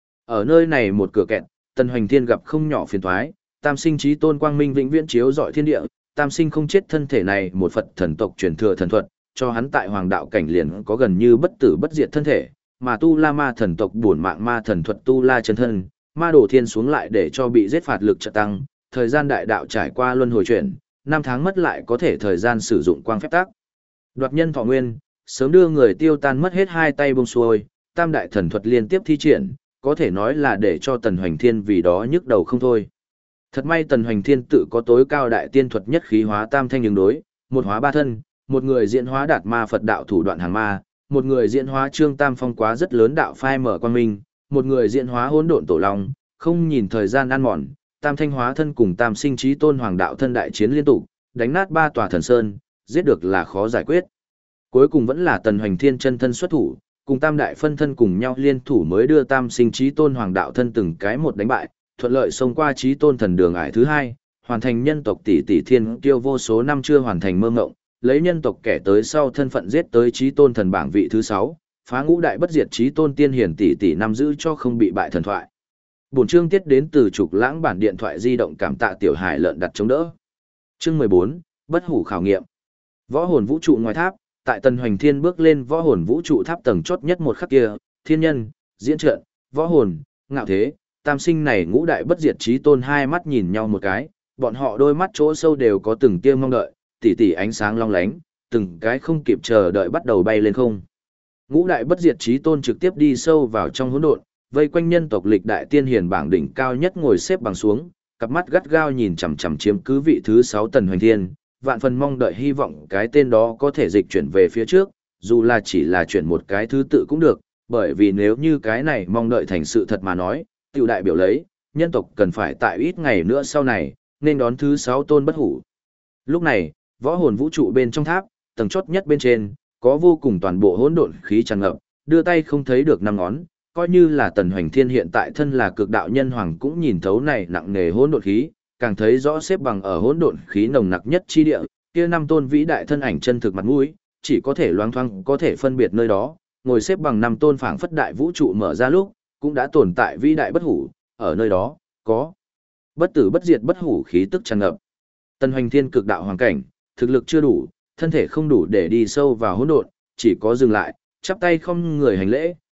Ở nơi này một cửa kẹt, Tần Hoành Thiên gặp không nhỏ phiền toái, tam sinh chí tôn quang minh vĩnh viễn chiếu rọi thiên địa, tam sinh không chết thân thể này một Phật thần tộc truyền thừa thần thuật, cho hắn tại hoàng đạo cảnh liền có gần như bất tử bất diệt thân thể, mà Tu La Ma thần tộc bổn mạng ma thần thuật Tu La chân thân, ma đổ thiên xuống lại để cho bị giết phạt lực trợ tăng, thời gian đại đạo trải qua luân hồi chuyển, năm tháng mất lại có thể thời gian sử dụng quang phép tác. Đoạt nhân thọ nguyên, sớm đưa người tiêu tan mất hết hai tay buông xuôi, tam đại thần thuật liên tiếp thi triển, có thể nói là để cho Tần Hoành Thiên vì đó nhức đầu không thôi. Thật may Tần Hoành Thiên tự có tối cao đại tiên thuật nhất khí hóa tam thanh ứng đối, một hóa ba thân, một người diễn hóa đạt ma Phật đạo thủ đoạn hàng ma, một người diễn hóa trương tam phong quá rất lớn đạo phai mở quang minh, một người diễn hóa hỗn độn tổ long, không nhìn thời gian ăn mòn, tam thanh hóa thân cùng tam sinh chí tôn hoàng đạo thân đại chiến liên tục, đánh nát ba tòa thần sơn, giết được là khó giải quyết. Cuối cùng vẫn là Tần Hoành Thiên chân thân xuất thủ, cùng tam đại phân thân cùng nhau liên thủ mới đưa tam sinh chí tôn hoàng đạo thân từng cái một đánh bại, thuận lợi xông qua chí tôn thần đường ải thứ hai, hoàn thành nhân tộc tỷ tỷ thiên kiêu vô số năm chưa hoàn thành mơ ngộng, lấy nhân tộc kẻ tới sau thân phận giết tới chí tôn thần bảng vị thứ 6, phá ngũ đại bất diệt chí tôn tiên hiển tỷ tỷ năm giữ cho không bị bại thần thoại. Bổn chương tiết đến từ Trục Lãng bản điện thoại di động, cảm tạ tiểu hải lợn đặt chống đỡ. Chương 14, bất hủ khảo nghiệm. Võ hồn vũ trụ ngoài tháp, tại Tần Hoành Thiên bước lên võ hồn vũ trụ tháp tầng chót nhất một khắc kia, thiên nhân, diễn trận, võ hồn, ngạo thế, tam sinh này ngũ đại bất diệt chí tôn hai mắt nhìn nhau một cái, bọn họ đôi mắt chỗ sâu đều có từng tia mong đợi, tỉ tỉ ánh sáng long lánh, từng cái không kịp chờ đợi bắt đầu bay lên không. Ngũ đại bất diệt chí tôn trực tiếp đi sâu vào trong hỗn độn, vây quanh nhân tộc lịch đại tiên hiền bảng đỉnh cao nhất ngồi xếp bằng xuống, cặp mắt gắt gao nhìn chằm chằm chiếm cứ vị thứ 6 Tần Hoành Thiên, vạn phần mong đợi hy vọng cái tên đó có thể dịch chuyển về phía trước, dù là chỉ là chuyển một cái thứ tự cũng được, bởi vì nếu như cái này mong đợi thành sự thật mà nói, tiểu đại biểu lấy, nhân tộc cần phải tại ít ngày nữa sau này, nên đón thứ 6 tôn bất hủ. Lúc này, võ hồn vũ trụ bên trong tháp, tầng chót nhất bên trên, có vô cùng toàn bộ hỗn độn khí tràn ngập, đưa tay không thấy được năm ngón, coi như là Tần Hoành Thiên hiện tại thân là cực đạo nhân hoàng cũng nhìn thấu này nặng nề hỗn độn khí, càng thấy rõ xếp bằng ở hỗn độn khí nồng nặc nhất chi địa, kia năm tôn vĩ đại thân ảnh chân thực mặt mũi, chỉ có thể loáng thoáng có thể phân biệt nơi đó, ngồi xếp bằng năm tôn phảng phất đại vũ trụ mở ra lúc, cũng đã tồn tại vĩ đại bất hủ, ở nơi đó, có bất tử bất diệt bất hủ khí tức tràn ngập. Tần Hoành Thiên cực đạo hoàng cảnh, thực lực chưa đủ, thân thể không đủ để đi sâu vào hỗn độn, chỉ có dừng lại, chắp tay không người hành lễ,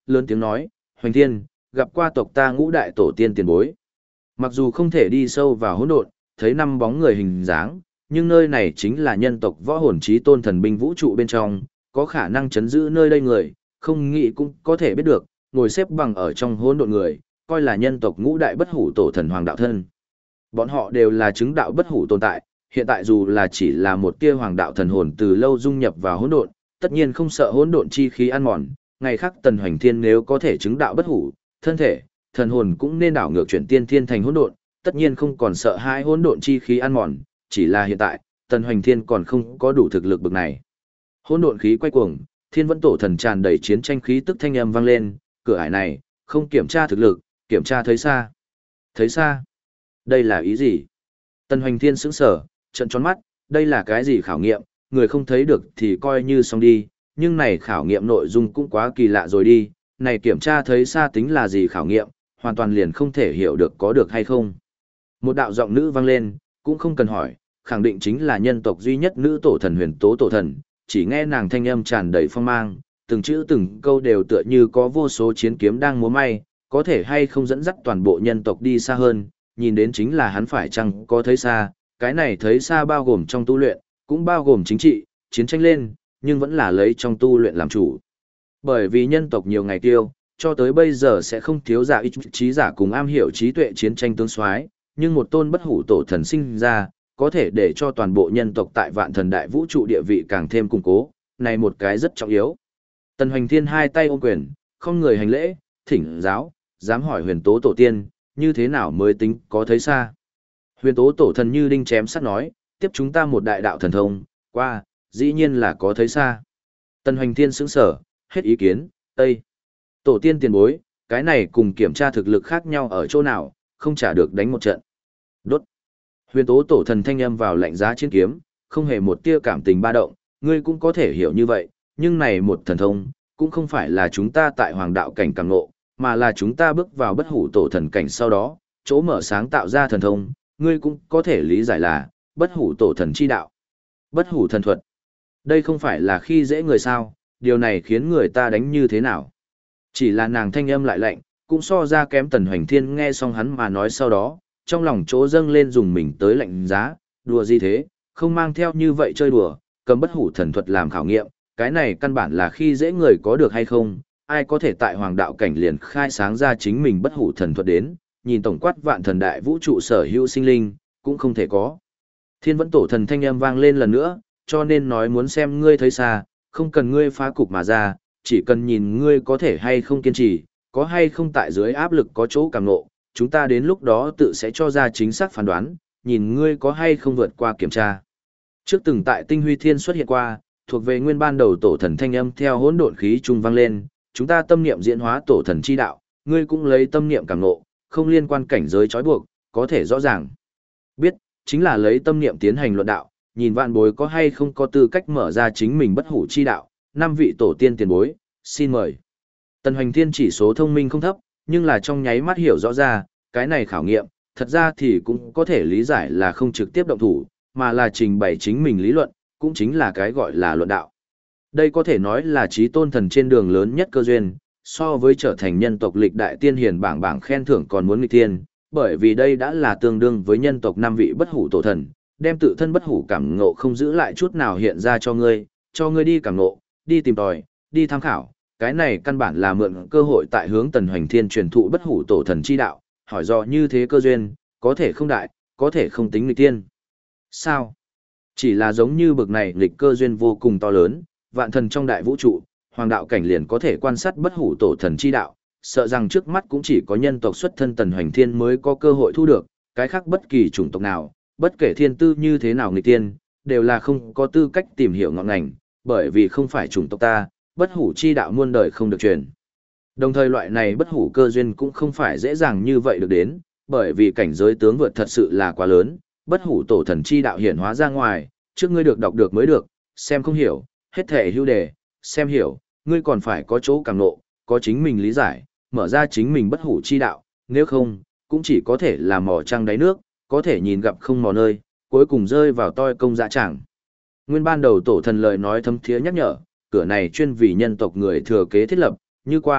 lớn tiếng nói, Hoành Thiên, gặp qua tộc ta ngũ đại tổ tiên tiền bối. Mặc dù không thể đi sâu vào hỗn độn, thấy năm bóng người hình dáng, nhưng nơi này chính là nhân tộc võ hồn chí tôn thần binh vũ trụ bên trong, có khả năng chấn giữ nơi đây người, không nghĩ cũng có thể biết được, ngồi xếp bằng ở trong hỗn độn người, coi là nhân tộc ngũ đại bất hủ tổ thần hoàng đạo thân. Bọn họ đều là chứng đạo bất hủ tồn tại, hiện tại dù là chỉ là một tia hoàng đạo thần hồn từ lâu dung nhập vào hỗn độn, tất nhiên không sợ hỗn độn chi khí ăn mòn, ngày khác Tần Hoành Thiên nếu có thể chứng đạo bất hủ, thân thể, thần hồn cũng nên đảo ngược chuyển tiên thiên thành hỗn độn, tất nhiên không còn sợ hãi hỗn độn chi khí ăn mòn, chỉ là hiện tại, Tần Hoành Thiên còn không có đủ thực lực bực này. Hỗn độn khí quay cuồng, Thiên Vẫn Tổ Thần tràn đầy chiến tranh khí tức thanh âm vang lên, cửa ải này, không kiểm tra thực lực, kiểm tra thấy xa. Thấy xa? Đây là ý gì? Tần Hoành Thiên sững sờ, trợn tròn mắt, đây là cái gì khảo nghiệm, người không thấy được thì coi như xong đi, nhưng này khảo nghiệm nội dung cũng quá kỳ lạ rồi đi, này kiểm tra thấy xa tính là gì khảo nghiệm, hoàn toàn liền không thể hiểu được có được hay không. Một đạo giọng nữ vang lên, cũng không cần hỏi, khẳng định chính là nhân tộc duy nhất nữ tổ thần Huyền Tố tổ thần, chỉ nghe nàng thanh âm tràn đầy phong mang, từng chữ từng câu đều tựa như có vô số chiến kiếm đang múa may, có thể hay không dẫn dắt toàn bộ nhân tộc đi xa hơn, nhìn đến chính là hắn phải chăng có thấy xa, cái này thấy xa bao gồm trong tu luyện, cũng bao gồm chính trị, chiến tranh lên, nhưng vẫn là lấy trong tu luyện làm chủ. Bởi vì nhân tộc nhiều ngày tiêu, cho tới bây giờ sẽ không thiếu giả ý chí giả cùng am hiểu trí tuệ chiến tranh tướng soái, nhưng một tôn bất hủ tổ thần sinh ra, có thể để cho toàn bộ nhân tộc tại vạn thần đại vũ trụ địa vị càng thêm củng cố, này một cái rất trọng yếu. Tần Hoành Thiên hai tay ôm quyền, không người hành lễ, thỉnh giáo, dám hỏi Huyền Tố tổ tiên, như thế nào mới tính có thấy xa. Huyền Tố tổ thần như đinh chém sắt nói, tiếp chúng ta một đại đạo thần thông, qua, dĩ nhiên là có thấy xa. Tần Hoành Thiên sững sở, hết ý kiến, Tây. Tổ tiên tiền bối, cái này cùng kiểm tra thực lực khác nhau ở chỗ nào, không trả được đánh một trận. Đốt. Huyền Tố tổ thần thanh âm vào lạnh giá chiến kiếm, không hề một tia cảm tình ba động, ngươi cũng có thể hiểu như vậy, nhưng này một thần thông, cũng không phải là chúng ta tại hoàng đạo cảnh càng ngộ, mà là chúng ta bước vào bất hủ tổ thần cảnh sau đó, chỗ mở sáng tạo ra thần thông, ngươi cũng có thể lý giải là, bất hủ tổ thần chi đạo. Bất hủ thần thuật. Đây không phải là khi dễ người sao, điều này khiến người ta đánh như thế nào. Chỉ là nàng thanh âm lại lạnh, cũng so ra kém Tần Hoành Thiên nghe xong hắn mà nói sau đó, trong lòng chỗ dâng lên dùng mình tới lạnh giá, đùa gì thế, không mang theo như vậy chơi đùa, cầm bất hủ thần thuật làm khảo nghiệm, cái này căn bản là khi dễ người có được hay không, ai có thể tại hoàng đạo cảnh liền khai sáng ra chính mình bất hủ thần thuật đến, nhìn tổng quát vạn thần đại vũ trụ sở hữu sinh linh, cũng không thể có. Thiên Vẫn Tổ thần thanh âm vang lên lần nữa, cho nên nói muốn xem ngươi thấy xa, không cần ngươi phá cục mà ra, chỉ cần nhìn ngươi có thể hay không kiên trì, có hay không tại dưới áp lực có chỗ càng ngộ, chúng ta đến lúc đó tự sẽ cho ra chính xác phán đoán, nhìn ngươi có hay không vượt qua kiểm tra. Trước từng tại Tinh Huy Thiên xuất hiện qua, thuộc về nguyên ban đầu tổ thần thanh âm theo hỗn độn khí trung vang lên, chúng ta tâm niệm diễn hóa tổ thần chi đạo, ngươi cũng lấy tâm niệm càng ngộ, không liên quan cảnh giới trói buộc, có thể rõ ràng biết, chính là lấy tâm niệm tiến hành luận đạo, nhìn vạn bối có hay không có tư cách mở ra chính mình bất hủ chi đạo, năm vị tổ tiên tiền bối, xin mời. Tần Hoành Thiên chỉ số thông minh không thấp, nhưng là trong nháy mắt hiểu rõ ra, cái này khảo nghiệm, thật ra thì cũng có thể lý giải là không trực tiếp động thủ, mà là trình bày chính mình lý luận, cũng chính là cái gọi là luận đạo. Đây có thể nói là chí tôn thần trên đường lớn nhất cơ duyên, so với trở thành nhân tộc lịch đại tiên hiền bảng khen thưởng còn muốn nghịch tiên, bởi vì đây đã là tương đương với nhân tộc năm vị bất hủ tổ thần, đem tự thân bất hủ cảm ngộ không giữ lại chút nào hiện ra cho ngươi đi cảm ngộ, đi tìm tòi, đi tham khảo, cái này căn bản là mượn cơ hội tại hướng Tần Hoành Thiên truyền thụ bất hủ tổ thần chi đạo, hỏi do như thế cơ duyên, có thể không đại, có thể không tính nghịch tiên. Sao? Chỉ là giống như bực này nghịch cơ duyên vô cùng to lớn, vạn thần trong đại vũ trụ, hoàng đạo cảnh liền có thể quan sát bất hủ tổ thần chi đạo, sợ rằng trước mắt cũng chỉ có nhân tộc xuất thân Tần Hoành Thiên mới có cơ hội thu được, cái khác bất kỳ chủng tộc nào, bất kể thiên tư như thế nào nghịch tiên, đều là không có tư cách tìm hiểu ngọn ngành, bởi vì không phải chủng tộc ta, bất hủ chi đạo muôn đời không được truyền. Đồng thời loại này bất hủ cơ duyên cũng không phải dễ dàng như vậy được đến, bởi vì cảnh giới tướng vượt thật sự là quá lớn, bất hủ tổ thần chi đạo hiển hóa ra ngoài, trước ngươi được đọc được mới được, xem không hiểu, hết thể hưu đề, xem hiểu, ngươi còn phải có chỗ càng nộ, có chính mình lý giải, mở ra chính mình bất hủ chi đạo, nếu không, cũng chỉ có thể là mò trăng đáy nước, có thể nhìn gặp không mò nơi, cuối cùng rơi vào toi công dã tràng. Nguyên ban đầu tổ thần lời nói thấm thiế nhắc nhở, cửa này chuyên vì nhân tộc người thừa kế thiết lập, như qua,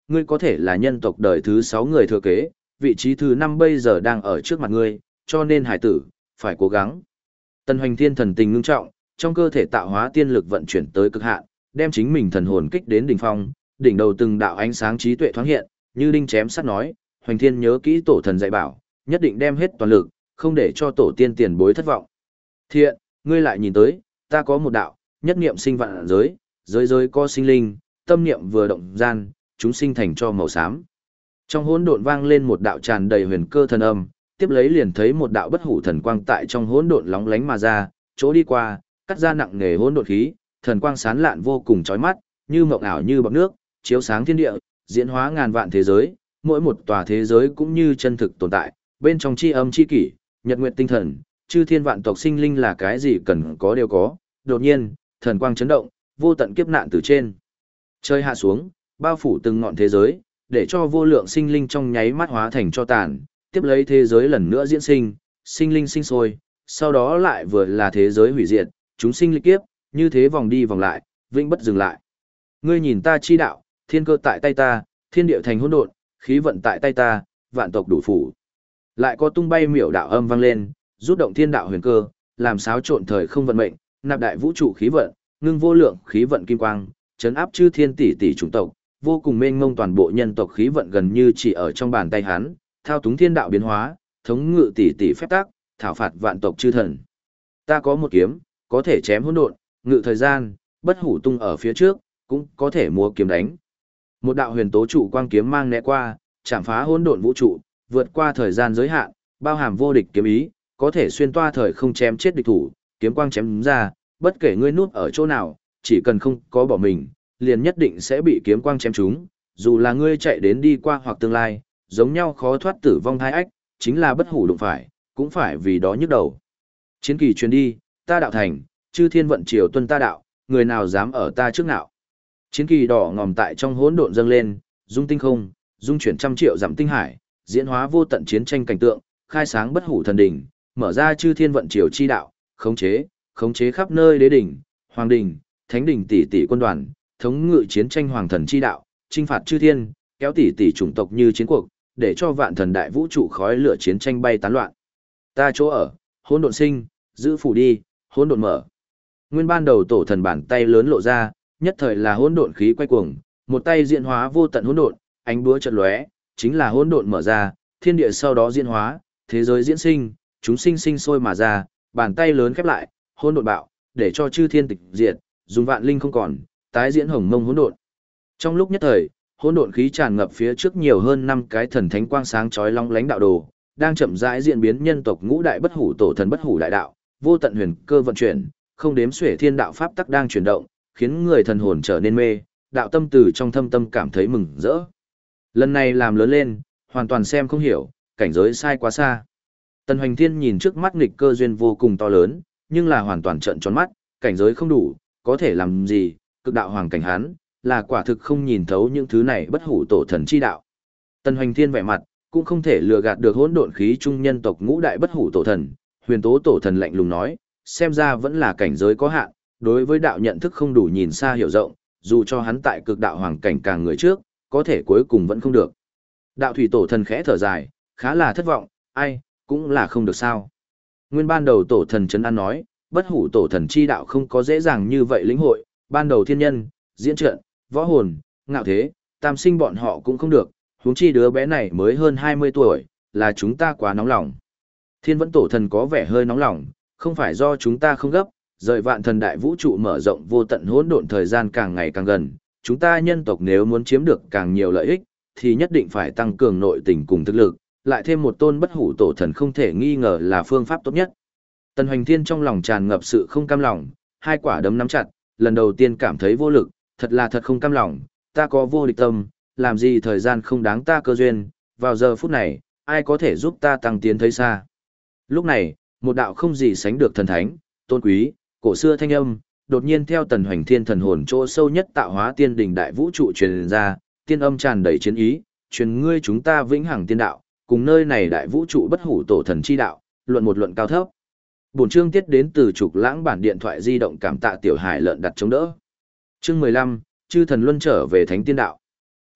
ngươi có thể là nhân tộc đời thứ 6 người thừa kế, vị trí thứ 5 bây giờ đang ở trước mặt ngươi, cho nên hải tử, phải cố gắng. Tần Hoành Thiên thần tình ngưng trọng, trong cơ thể tạo hóa tiên lực vận chuyển tới cực hạn, đem chính mình thần hồn kích đến đỉnh phong, đỉnh đầu từng đạo ánh sáng trí tuệ thoáng hiện, như đinh chém sắt nói, Hoành Thiên nhớ kỹ tổ thần dạy bảo, nhất định đem hết toàn lực, không để cho tổ tiên tiền bối thất vọng. Thiện, ngươi lại nhìn tới, ta có một đạo, nhất niệm sinh vạn giới, giới giới có sinh linh, tâm niệm vừa động gian, chúng sinh thành cho màu xám. Trong hỗn độn vang lên một đạo tràn đầy huyền cơ thần âm, tiếp lấy liền thấy một đạo bất hủ thần quang tại trong hỗn độn lóng lánh mà ra, chỗ đi qua, cắt ra nặng nề hỗn độn khí, thần quang sáng lạn vô cùng chói mắt, như mộng ảo như bọt nước, chiếu sáng thiên địa, diễn hóa ngàn vạn thế giới, mỗi một tòa thế giới cũng như chân thực tồn tại, bên trong chi âm chi kỷ, nhật nguyệt tinh thần, chư thiên vạn tộc sinh linh là cái gì cần có đều có. Đột nhiên, thần quang chấn động, vô tận kiếp nạn từ trên trời hạ xuống, bao phủ từng ngọn thế giới, để cho vô lượng sinh linh trong nháy mắt hóa thành cho tàn, tiếp lấy thế giới lần nữa diễn sinh, sinh linh sinh sôi, sau đó lại vừa là thế giới hủy diệt, chúng sinh lịch kiếp, như thế vòng đi vòng lại, vĩnh bất dừng lại. Ngươi nhìn ta chi đạo, thiên cơ tại tay ta, thiên địa thành hỗn độn, khí vận tại tay ta, vạn tộc đủ phủ. Lại có tung bay miểu đạo âm vang lên, rút động thiên đạo huyền cơ, làm xáo trộn thời không vận mệnh, nạp đại vũ trụ khí vận, ngưng vô lượng khí vận kim quang, chấn áp chư thiên tỷ tỷ chủng tộc, vô cùng mênh mông toàn bộ nhân tộc khí vận gần như chỉ ở trong bàn tay hắn, thao túng thiên đạo biến hóa, thống ngự tỷ tỷ phép tắc, thảo phạt vạn tộc chư thần. Ta có một kiếm, có thể chém hỗn độn, ngự thời gian, bất hủ tung ở phía trước, cũng có thể múa kiếm đánh. Một đạo huyền tố trụ quang kiếm mang né qua, chạm phá hỗn độn vũ trụ, vượt qua thời gian giới hạn, bao hàm vô địch kiếm ý, có thể xuyên toa thời không chém chết địch thủ, kiếm quang chém ra, bất kể ngươi núp ở chỗ nào, chỉ cần không có bỏ mình, liền nhất định sẽ bị kiếm quang chém trúng, dù là ngươi chạy đến đi qua hoặc tương lai, giống nhau khó thoát tử vong hai ách, chính là bất hủ đụng phải, cũng phải vì đó nhức đầu. Chiến kỳ truyền đi, ta đạo thành, chư thiên vận triều tuân ta đạo, người nào dám ở ta trước nào. Chiến kỳ đỏ ngòm tại trong hỗn độn dâng lên, dung tinh không, dung chuyển trăm triệu dặm tinh hải, diễn hóa vô tận chiến tranh cảnh tượng, khai sáng bất hủ thần đỉnh, mở ra chư thiên vận triều chi đạo, khống chế khắp nơi đế đỉnh, hoàng đỉnh, thánh đỉnh tỷ tỷ quân đoàn, thống ngự chiến tranh hoàng thần chi đạo, chinh phạt chư thiên, kéo tỷ tỷ chủng tộc như chiến cuộc, để cho vạn thần đại vũ trụ khói lửa chiến tranh bay tán loạn. Ta chỗ ở, hỗn độn sinh, giữ phủ đi, hỗn độn mở. Nguyên ban đầu tổ thần bàn tay lớn lộ ra, nhất thời là hỗn độn khí quay cuồng, một tay diễn hóa vô tận hỗn độn, ánh búa chợt lóe, chính là hỗn độn mở ra, thiên địa sau đó diễn hóa, thế giới diễn sinh, chúng sinh sinh sôi mà ra, bàn tay lớn khép lại, hỗn độn bạo, để cho chư thiên tịch diệt, dùng vạn linh không còn, tái diễn hồng mông hỗn độn. Trong lúc nhất thời, hỗn độn khí tràn ngập phía trước nhiều hơn 5 cái thần thánh quang sáng chói long lánh đạo đồ, đang chậm rãi diễn biến nhân tộc ngũ đại bất hủ tổ thần bất hủ đại đạo, vô tận huyền cơ vận chuyển, không đếm xuể thiên đạo pháp tắc đang chuyển động, khiến người thần hồn trở nên mê, đạo tâm từ trong thâm tâm cảm thấy mừng rỡ. Lần này làm lớn lên, hoàn toàn xem không hiểu, cảnh giới sai quá xa. Tần Hoành Thiên nhìn trước mắt nghịch cơ duyên vô cùng to lớn, nhưng là hoàn toàn trợn tròn mắt, cảnh giới không đủ, có thể làm gì, cực đạo hoàng cảnh hắn, là quả thực không nhìn thấu những thứ này bất hủ tổ thần chi đạo. Tần Hoành Thiên vẻ mặt, cũng không thể lừa gạt được hỗn độn khí trung nhân tộc ngũ đại bất hủ tổ thần, huyền tố tổ thần lạnh lùng nói, xem ra vẫn là cảnh giới có hạn, đối với đạo nhận thức không đủ nhìn xa hiểu rộng, dù cho hắn tại cực đạo hoàng cảnh càng người trước, có thể cuối cùng vẫn không được. Đạo thủy tổ thần khẽ thở dài, khá là thất vọng, ai, cũng là không được sao. Nguyên ban đầu tổ thần Trấn An nói, bất hủ tổ thần chi đạo không có dễ dàng như vậy lĩnh hội, ban đầu thiên nhân, diễn trận, võ hồn, ngạo thế, tam sinh bọn họ cũng không được, huống chi đứa bé này mới hơn 20 tuổi, là chúng ta quá nóng lòng. Thiên vẫn tổ thần có vẻ hơi nóng lòng, không phải do chúng ta không gấp, rời vạn thần đại vũ trụ mở rộng vô tận hỗn độn thời gian càng ngày càng gần, chúng ta nhân tộc nếu muốn chiếm được càng nhiều lợi ích, thì nhất định phải tăng cường nội tình cùng thực lực, lại thêm một tôn bất hủ tổ thần không thể nghi ngờ là phương pháp tốt nhất. Tần Hoành Thiên trong lòng tràn ngập sự không cam lòng, hai quả đấm nắm chặt, lần đầu tiên cảm thấy vô lực, thật là thật không cam lòng, ta có vô địch tâm, làm gì thời gian không đáng ta cơ duyên, vào giờ phút này, ai có thể giúp ta tăng tiến thấy xa. Lúc này, một đạo không gì sánh được thần thánh, tôn quý, cổ xưa thanh âm, đột nhiên theo Tần Hoành Thiên thần hồn chỗ sâu nhất tạo hóa tiên đỉnh đại vũ trụ truyền ra, tiên âm tràn đầy chiến ý, truyền ngươi chúng ta vĩnh hằng tiên đạo, cùng nơi này đại vũ trụ bất hủ tổ thần chi đạo, luận một luận cao thấp. Bổn chương tiết đến từ Trục Lãng bản điện thoại di động, cảm tạ tiểu Hải lợn đặt chống đỡ. Chương 15, chư thần luân trở về thánh tiên đạo.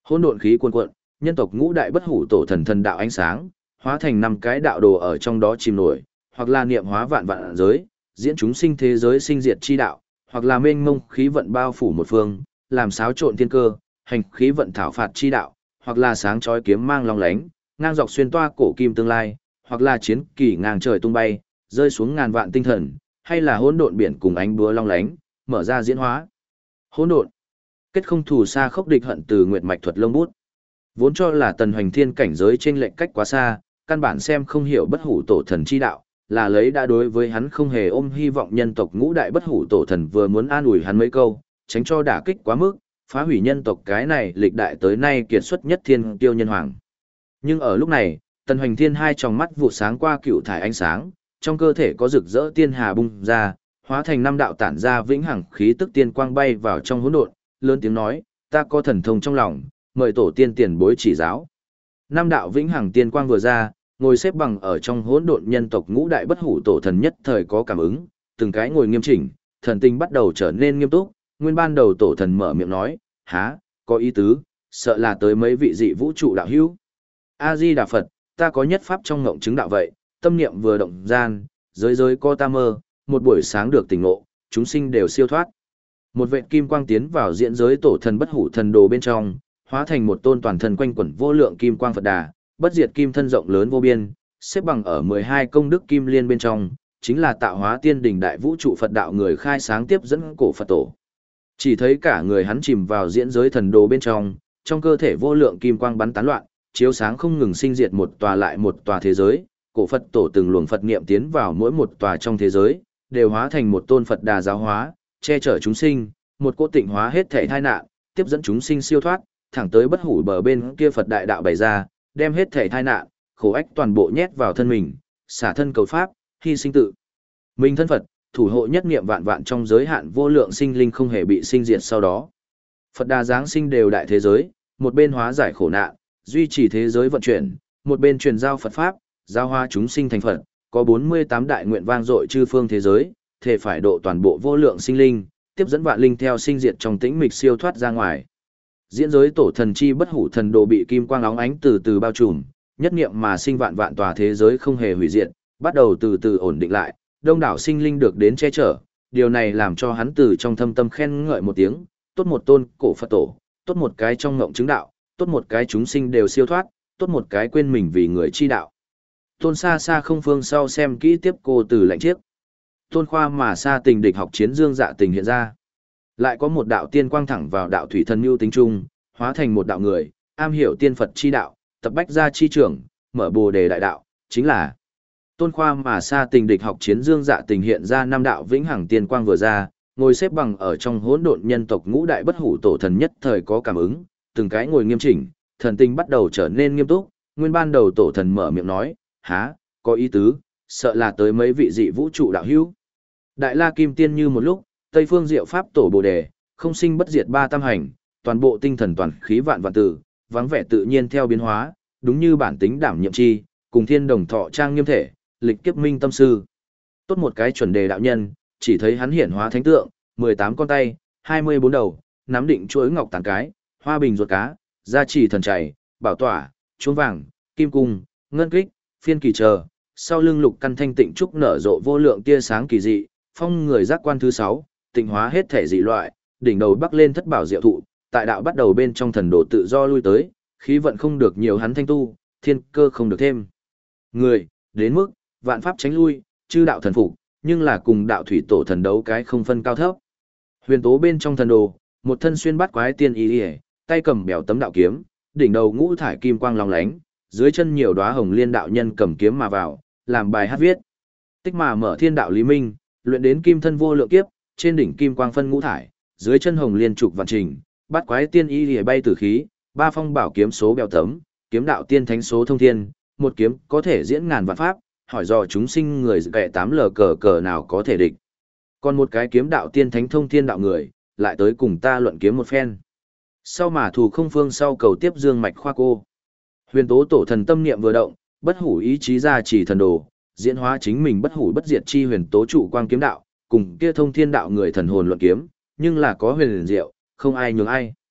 Hỗn độn khí cuồn cuộn, nhân tộc ngũ đại bất hủ tổ thần thần đạo ánh sáng, hóa thành 5 cái đạo đồ ở trong đó chìm nổi, hoặc là niệm hóa vạn vạn giới, diễn chúng sinh thế giới sinh diệt chi đạo, hoặc là mênh mông khí vận bao phủ một phương, làm xáo trộn thiên cơ, hành khí vận thảo phạt chi đạo, hoặc là sáng chói kiếm mang long lánh, ngang dọc xuyên toa cổ kim tương lai, hoặc là chiến kỳ ngang trời tung bay, rơi xuống ngàn vạn tinh thần, hay là hỗn độn biển cùng ánh búa long lánh, mở ra diễn hóa. Hỗn độn, kết không thù xa khốc địch hận từ nguyệt mạch thuật lông bút. Vốn cho là Tần Hoành Thiên cảnh giới trên lệnh cách quá xa, căn bản xem không hiểu bất hủ tổ thần chi đạo, là lấy đã đối với hắn không hề ôm hy vọng nhân tộc ngũ đại bất hủ tổ thần vừa muốn an ủi hắn mấy câu, tránh cho đả kích quá mức, phá hủy nhân tộc cái này lịch đại tới nay kiệt xuất nhất thiên tiêu nhân hoàng. Nhưng ở lúc này, Tần Hoành Thiên hai tròng mắt vụ sáng qua cựu thải ánh sáng, trong cơ thể có rực rỡ tiên hà bung ra, hóa thành 5 đạo tản ra vĩnh hằng khí tức tiên quang bay vào trong hỗn độn, lớn tiếng nói, ta có thần thông trong lòng, mời tổ tiên tiền bối chỉ giáo. 5 đạo vĩnh hằng tiên quang vừa ra, ngồi xếp bằng ở trong hỗn độn nhân tộc ngũ đại bất hủ tổ thần nhất thời có cảm ứng, từng cái ngồi nghiêm chỉnh, thần tình bắt đầu trở nên nghiêm túc, nguyên ban đầu tổ thần mở miệng nói, há, có ý tứ, sợ là tới mấy vị dị vũ trụ đạo hữu. A-di-đà Phật, ta có nhất pháp trong ngộng chứng đạo vậy, tâm niệm vừa động gian, giới giới co ta mơ, một buổi sáng được tỉnh ngộ, chúng sinh đều siêu thoát. Một vệt kim quang tiến vào diễn giới tổ thần bất hủ thần đồ bên trong, hóa thành một tôn toàn thân quanh quẩn vô lượng kim quang Phật Đà, bất diệt kim thân rộng lớn vô biên, xếp bằng ở 12 công đức kim liên bên trong, chính là tạo hóa tiên đỉnh đại vũ trụ Phật đạo người khai sáng tiếp dẫn cổ Phật tổ. Chỉ thấy cả người hắn chìm vào diễn giới thần đồ bên trong cơ thể vô lượng kim quang bắn tán loạn, chiếu sáng không ngừng sinh diệt một tòa lại một tòa thế giới, cổ Phật tổ từng luồng Phật niệm tiến vào mỗi một tòa trong thế giới, đều hóa thành một tôn Phật Đà giáo hóa, che chở chúng sinh, một cỗ tịnh hóa hết thảy tai nạn, tiếp dẫn chúng sinh siêu thoát, thẳng tới bất hủ bờ bên kia Phật đại đạo bày ra, đem hết thảy tai nạn, khổ ách toàn bộ nhét vào thân mình, xả thân cầu pháp, hy sinh tự. Mình thân Phật, thủ hộ nhất niệm vạn vạn trong giới hạn vô lượng sinh linh không hề bị sinh diệt sau đó. Phật Đà giáng sinh đều đại thế giới, một bên hóa giải khổ nạn, duy trì thế giới vận chuyển, một bên truyền giao Phật pháp, giao hóa chúng sinh thành Phật, có 48 đại nguyện vang dội chư phương thế giới, thể phải độ toàn bộ vô lượng sinh linh, tiếp dẫn vạn linh theo sinh diệt trong tĩnh mịch siêu thoát ra ngoài. Diễn giới tổ thần chi bất hủ thần đồ bị kim quang óng ánh từ từ bao trùm, nhất niệm mà sinh vạn vạn tòa thế giới không hề hủy diệt, bắt đầu từ từ ổn định lại, đông đảo sinh linh được đến che chở, điều này làm cho hắn từ trong thâm tâm khen ngợi một tiếng, tốt một tôn cổ Phật tổ, tốt một cái trong ngộng chứng đạo, tốt một cái chúng sinh đều siêu thoát, tốt một cái quên mình vì người chi đạo. Tôn xa xa không phương sau xem kỹ tiếp cô từ lạnh chiếc. Tôn khoa mà xa tình địch học chiến dương dạ tình hiện ra. Lại có một đạo tiên quang thẳng vào đạo thủy thần mưu tính trung, hóa thành một đạo người, am hiểu tiên Phật chi đạo, tập bách gia chi trưởng, mở bồ đề đại đạo, chính là Tôn khoa mà xa tình địch học chiến dương dạ tình hiện ra 5 đạo vĩnh hằng tiên quang vừa ra, ngồi xếp bằng ở trong hỗn độn nhân tộc ngũ đại bất hủ tổ thần nhất thời có cảm ứng, từng cái ngồi nghiêm chỉnh, thần tình bắt đầu trở nên nghiêm túc, nguyên ban đầu tổ thần mở miệng nói, há, có ý tứ, sợ là tới mấy vị dị vũ trụ đạo hữu. Đại La Kim Tiên như một lúc, Tây Phương Diệu Pháp tổ Bồ Đề, không sinh bất diệt ba tam hành, toàn bộ tinh thần toàn khí vạn vạn tử, vắng vẻ tự nhiên theo biến hóa, đúng như bản tính đảm nhiệm chi, cùng thiên đồng thọ trang nghiêm thể, lịch kiếp minh tâm sư. Tốt một cái chuẩn đề đạo nhân, chỉ thấy hắn hiển hóa thánh tượng, 18 con tay, 24 đầu, nắm định chuỗi ngọc tàn cái, hoa bình ruột cá, gia trì thần chảy, bảo tỏa, chuông vàng, kim cung, ngân kích, phiên kỳ chờ, sau lưng lục căn thanh tịnh trúc nở rộ vô lượng tia sáng kỳ dị, phong người giác quan thứ 6, tịnh hóa hết thể dị loại, đỉnh đầu bắc lên thất bảo diệu thụ, tại đạo bắt đầu bên trong thần đồ tự do lui tới, khí vận không được nhiều hắn thanh tu, thiên cơ không được thêm. Người, đến mức, vạn pháp tránh lui, chư đạo thần phục, nhưng là cùng đạo thủy tổ thần đấu cái không phân cao thấp. Huyền tố bên trong thần đồ, một thân xuyên bát quái tiên y, tay cầm bèo tấm đạo kiếm, đỉnh đầu ngũ thải kim quang long lánh, dưới chân nhiều đóa hồng liên đạo nhân cầm kiếm mà vào, làm bài hát viết. Tích mà mở thiên đạo lý minh, luyện đến kim thân vô lượng kiếp, trên đỉnh kim quang phân ngũ thải, dưới chân hồng liên trục vạn trình, bát quái tiên y lìa bay tử khí, ba phong bảo kiếm số bèo tấm, kiếm đạo tiên thánh số thông thiên, một kiếm có thể diễn ngàn vạn pháp, hỏi dò chúng sinh người vẽ 8 lờ cờ cờ nào có thể địch. Còn một cái kiếm đạo tiên thánh thông thiên đạo người, lại tới cùng ta luận kiếm một phen. Sau mà thù không phương sau cầu tiếp dương mạch khoa cô. Huyền tố tổ thần tâm niệm vừa động, bất hủ ý chí ra chỉ thần đồ, diễn hóa chính mình bất hủ bất diệt chi huyền tố trụ quang kiếm đạo, cùng kia thông thiên đạo người thần hồn luận kiếm, nhưng là có huyền diệu, không ai nhường ai.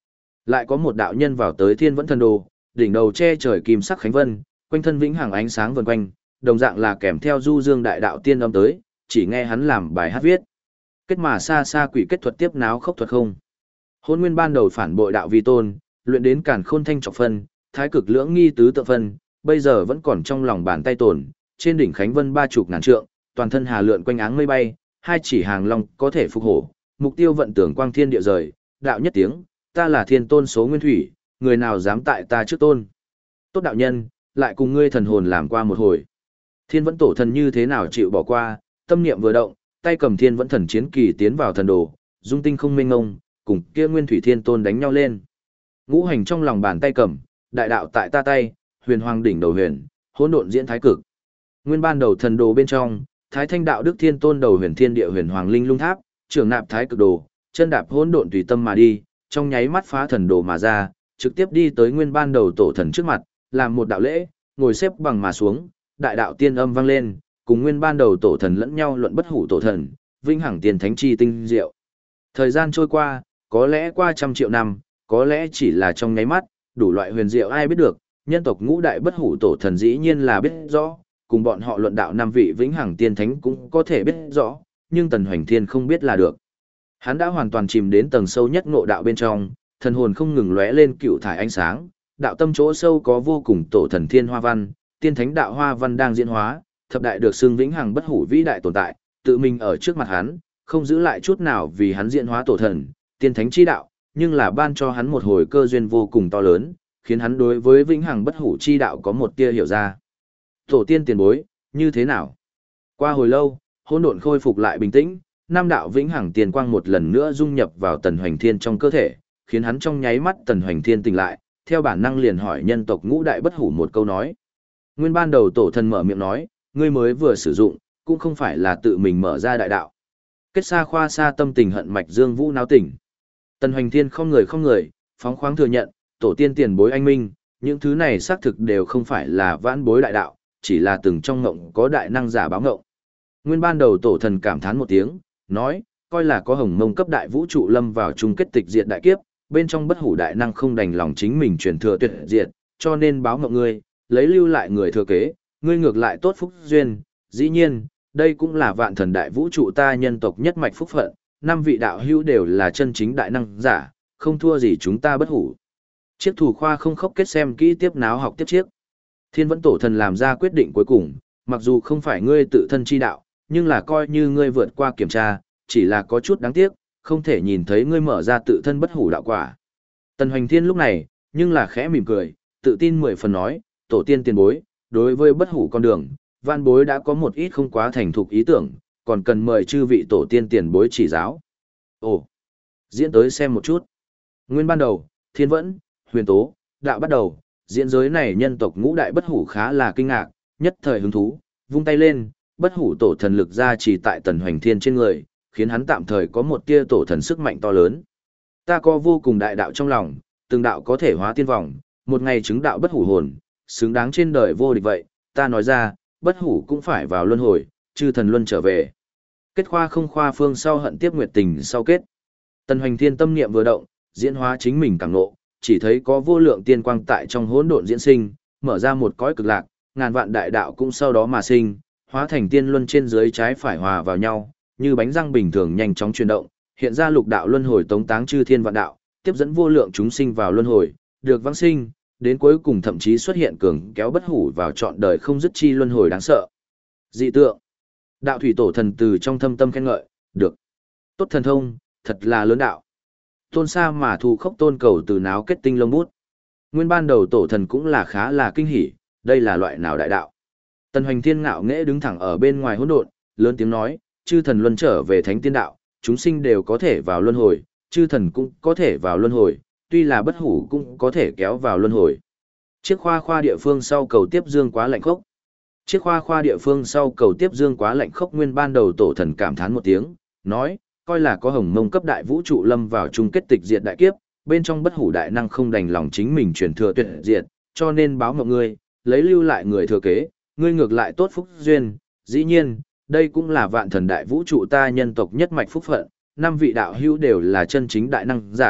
Lại có một đạo nhân vào tới Thiên Vẫn Thần Đồ, đỉnh đầu che trời kim sắc khánh vân, quanh thân vĩnh hằng ánh sáng vần quanh, đồng dạng là kèm theo du dương đại đạo tiên âm tới, chỉ nghe hắn làm bài hát viết. Kết mà xa xa quỷ kết thuật tiếp náo khốc thuật không. Hôn nguyên ban đầu phản bội đạo vi tôn, luyện đến càn khôn thanh trọc phân, thái cực lưỡng nghi tứ tự phân, bây giờ vẫn còn trong lòng bàn tay tổn, trên đỉnh khánh vân 30 ngàn trượng, toàn thân hà lượn quanh áng mây bay, hai chỉ hàng long có thể phục hổ, mục tiêu vận tưởng quang thiên địa rời, đạo nhất tiếng, ta là thiên tôn số nguyên thủy, người nào dám tại ta trước tôn. Tốt đạo nhân, lại cùng ngươi thần hồn làm qua một hồi. Thiên Vẫn Tổ thần như thế nào chịu bỏ qua, tâm niệm vừa động, tay cầm Thiên Vẫn Thần chiến kỳ tiến vào thần đồ, dung tinh không mênh ngông, cùng kia Nguyên Thủy Thiên Tôn đánh nhau lên. Ngũ hành trong lòng bàn tay cầm, đại đạo tại ta tay, huyền hoàng đỉnh đầu huyền, hỗn độn diễn thái cực. Nguyên ban đầu thần đồ bên trong, Thái Thanh Đạo Đức Thiên Tôn đầu huyền thiên địa huyền hoàng linh lung tháp, trưởng nạp thái cực đồ, chân đạp hỗn độn tùy tâm mà đi, trong nháy mắt phá thần đồ mà ra, trực tiếp đi tới nguyên ban đầu tổ thần trước mặt, làm một đạo lễ, ngồi xếp bằng mà xuống, đại đạo tiên âm vang lên, cùng nguyên ban đầu tổ thần lẫn nhau luận bất hủ tổ thần, vinh hằng tiền thánh chi tinh diệu. Thời gian trôi qua, có lẽ qua 100 triệu năm, có lẽ chỉ là trong nháy mắt, đủ loại huyền diệu ai biết được, nhân tộc ngũ đại bất hủ tổ thần dĩ nhiên là biết rõ, cùng bọn họ luận đạo 5 vị vĩnh hằng tiên thánh cũng có thể biết rõ, nhưng Tần Hoành Thiên không biết là được. Hắn đã hoàn toàn chìm đến tầng sâu nhất ngộ đạo bên trong, thần hồn không ngừng lóe lên cựu thải ánh sáng, đạo tâm chỗ sâu có vô cùng tổ thần thiên hoa văn, tiên thánh đạo hoa văn đang diễn hóa, thập đại được xưng vĩnh hằng bất hủ vĩ đại tồn tại, tự mình ở trước mặt hắn, không giữ lại chút nào vì hắn diễn hóa tổ thần, tiên thánh chi đạo, nhưng là ban cho hắn một hồi cơ duyên vô cùng to lớn, khiến hắn đối với vĩnh hằng bất hủ chi đạo có một tia hiểu ra. Tổ tiên tiền bối, như thế nào? Qua hồi lâu, hỗn độn khôi phục lại bình tĩnh, nam đạo vĩnh hằng tiền quang một lần nữa dung nhập vào Tần Hoành Thiên trong cơ thể, khiến hắn trong nháy mắt Tần Hoành Thiên tỉnh lại, theo bản năng liền hỏi nhân tộc ngũ đại bất hủ một câu nói. Nguyên ban đầu tổ thần mở miệng nói, ngươi mới vừa sử dụng, cũng không phải là tự mình mở ra đại đạo. Kết xa khoa xa tâm tình hận mạch dương vũ náo tỉnh. Tần Hoành Thiên không người, phóng khoáng thừa nhận, tổ tiên tiền bối anh minh, những thứ này xác thực đều không phải là vãn bối đại đạo, chỉ là từng trong ngộng có đại năng giả báo ngộng. Nguyên ban đầu tổ thần cảm thán một tiếng, nói, coi là có hồng mông cấp đại vũ trụ lâm vào chung kết tịch diệt đại kiếp, bên trong bất hủ đại năng không đành lòng chính mình truyền thừa tuyệt diệt, cho nên báo ngộng ngươi, lấy lưu lại người thừa kế, ngươi ngược lại tốt phúc duyên, dĩ nhiên, đây cũng là vạn thần đại vũ trụ ta nhân tộc nhất mạch phúc phận, 5 vị đạo hữu đều là chân chính đại năng giả, không thua gì chúng ta bất hủ. Chiếc thủ khoa không khóc kết xem kỹ tiếp náo học tiếp chiếc. Thiên Vẫn Tổ thần làm ra quyết định cuối cùng, mặc dù không phải ngươi tự thân chi đạo, nhưng là coi như ngươi vượt qua kiểm tra, chỉ là có chút đáng tiếc, không thể nhìn thấy ngươi mở ra tự thân bất hủ đạo quả. Tần Hoành Thiên lúc này, nhưng là khẽ mỉm cười, tự tin 10 phần nói, tổ tiên tiền bối, đối với bất hủ con đường, văn bối đã có một ít không quá thành thục ý tưởng, còn cần mời chư vị tổ tiên tiền bối chỉ giáo. Ồ, diễn tới xem một chút. Nguyên ban đầu, Thiên Vẫn, Huyền Tố, đạo bắt đầu, diễn giới này nhân tộc ngũ đại bất hủ khá là kinh ngạc, nhất thời hứng thú, vung tay lên, bất hủ tổ thần lực ra chỉ tại Tần Hoành Thiên trên người, khiến hắn tạm thời có một tia tổ thần sức mạnh to lớn. Ta có vô cùng đại đạo trong lòng, từng đạo có thể hóa tiên vòng, một ngày chứng đạo bất hủ hồn, xứng đáng trên đời vô địch vậy, ta nói ra, bất hủ cũng phải vào luân hồi, chư thần luân trở về. Kết khoa không khoa phương sau hận tiếp nguyệt tình sau kết. Tần Hoành Thiên tâm niệm vừa động, diễn hóa chính mình càng nộ, chỉ thấy có vô lượng tiên quang tại trong hỗn độn diễn sinh, mở ra một cõi cực lạc, ngàn vạn đại đạo cũng sau đó mà sinh, hóa thành tiên luân trên dưới trái phải hòa vào nhau, như bánh răng bình thường nhanh chóng chuyển động, hiện ra lục đạo luân hồi tống táng chư thiên vạn đạo, tiếp dẫn vô lượng chúng sinh vào luân hồi, được vãng sinh, đến cuối cùng thậm chí xuất hiện cường kéo bất hủ vào trọn đời không dứt chi luân hồi đáng sợ. Dị tượng. Đạo thủy tổ thần từ trong thâm tâm khen ngợi, được. Tốt thần thông, thật là lớn đạo. Tôn xa mà thu khốc tôn cầu từ náo kết tinh lông bút. Nguyên ban đầu tổ thần cũng là khá là kinh hỉ, đây là loại nào đại đạo. Tần Hoành Thiên ngạo nghễ đứng thẳng ở bên ngoài hỗn độn, lớn tiếng nói, chư thần luân trở về thánh tiên đạo, chúng sinh đều có thể vào luân hồi, chư thần cũng có thể vào luân hồi, tuy là bất hủ cũng có thể kéo vào luân hồi. Chiếc khoa khoa địa phương sau cầu tiếp dương quá lạnh khốc. Chiếc khoa khoa địa phương sau cầu tiếp dương quá lạnh khốc nguyên ban đầu tổ thần cảm thán một tiếng, nói, coi là có hồng mông cấp đại vũ trụ lâm vào chung kết tịch diệt đại kiếp, bên trong bất hủ đại năng không đành lòng chính mình truyền thừa tuyệt diệt, cho nên báo mộng ngươi, lấy lưu lại người thừa kế, ngươi ngược lại tốt phúc duyên, dĩ nhiên, đây cũng là vạn thần đại vũ trụ ta nhân tộc nhất mạch phúc phận, 5 vị đạo hữu đều là chân chính đại năng giả,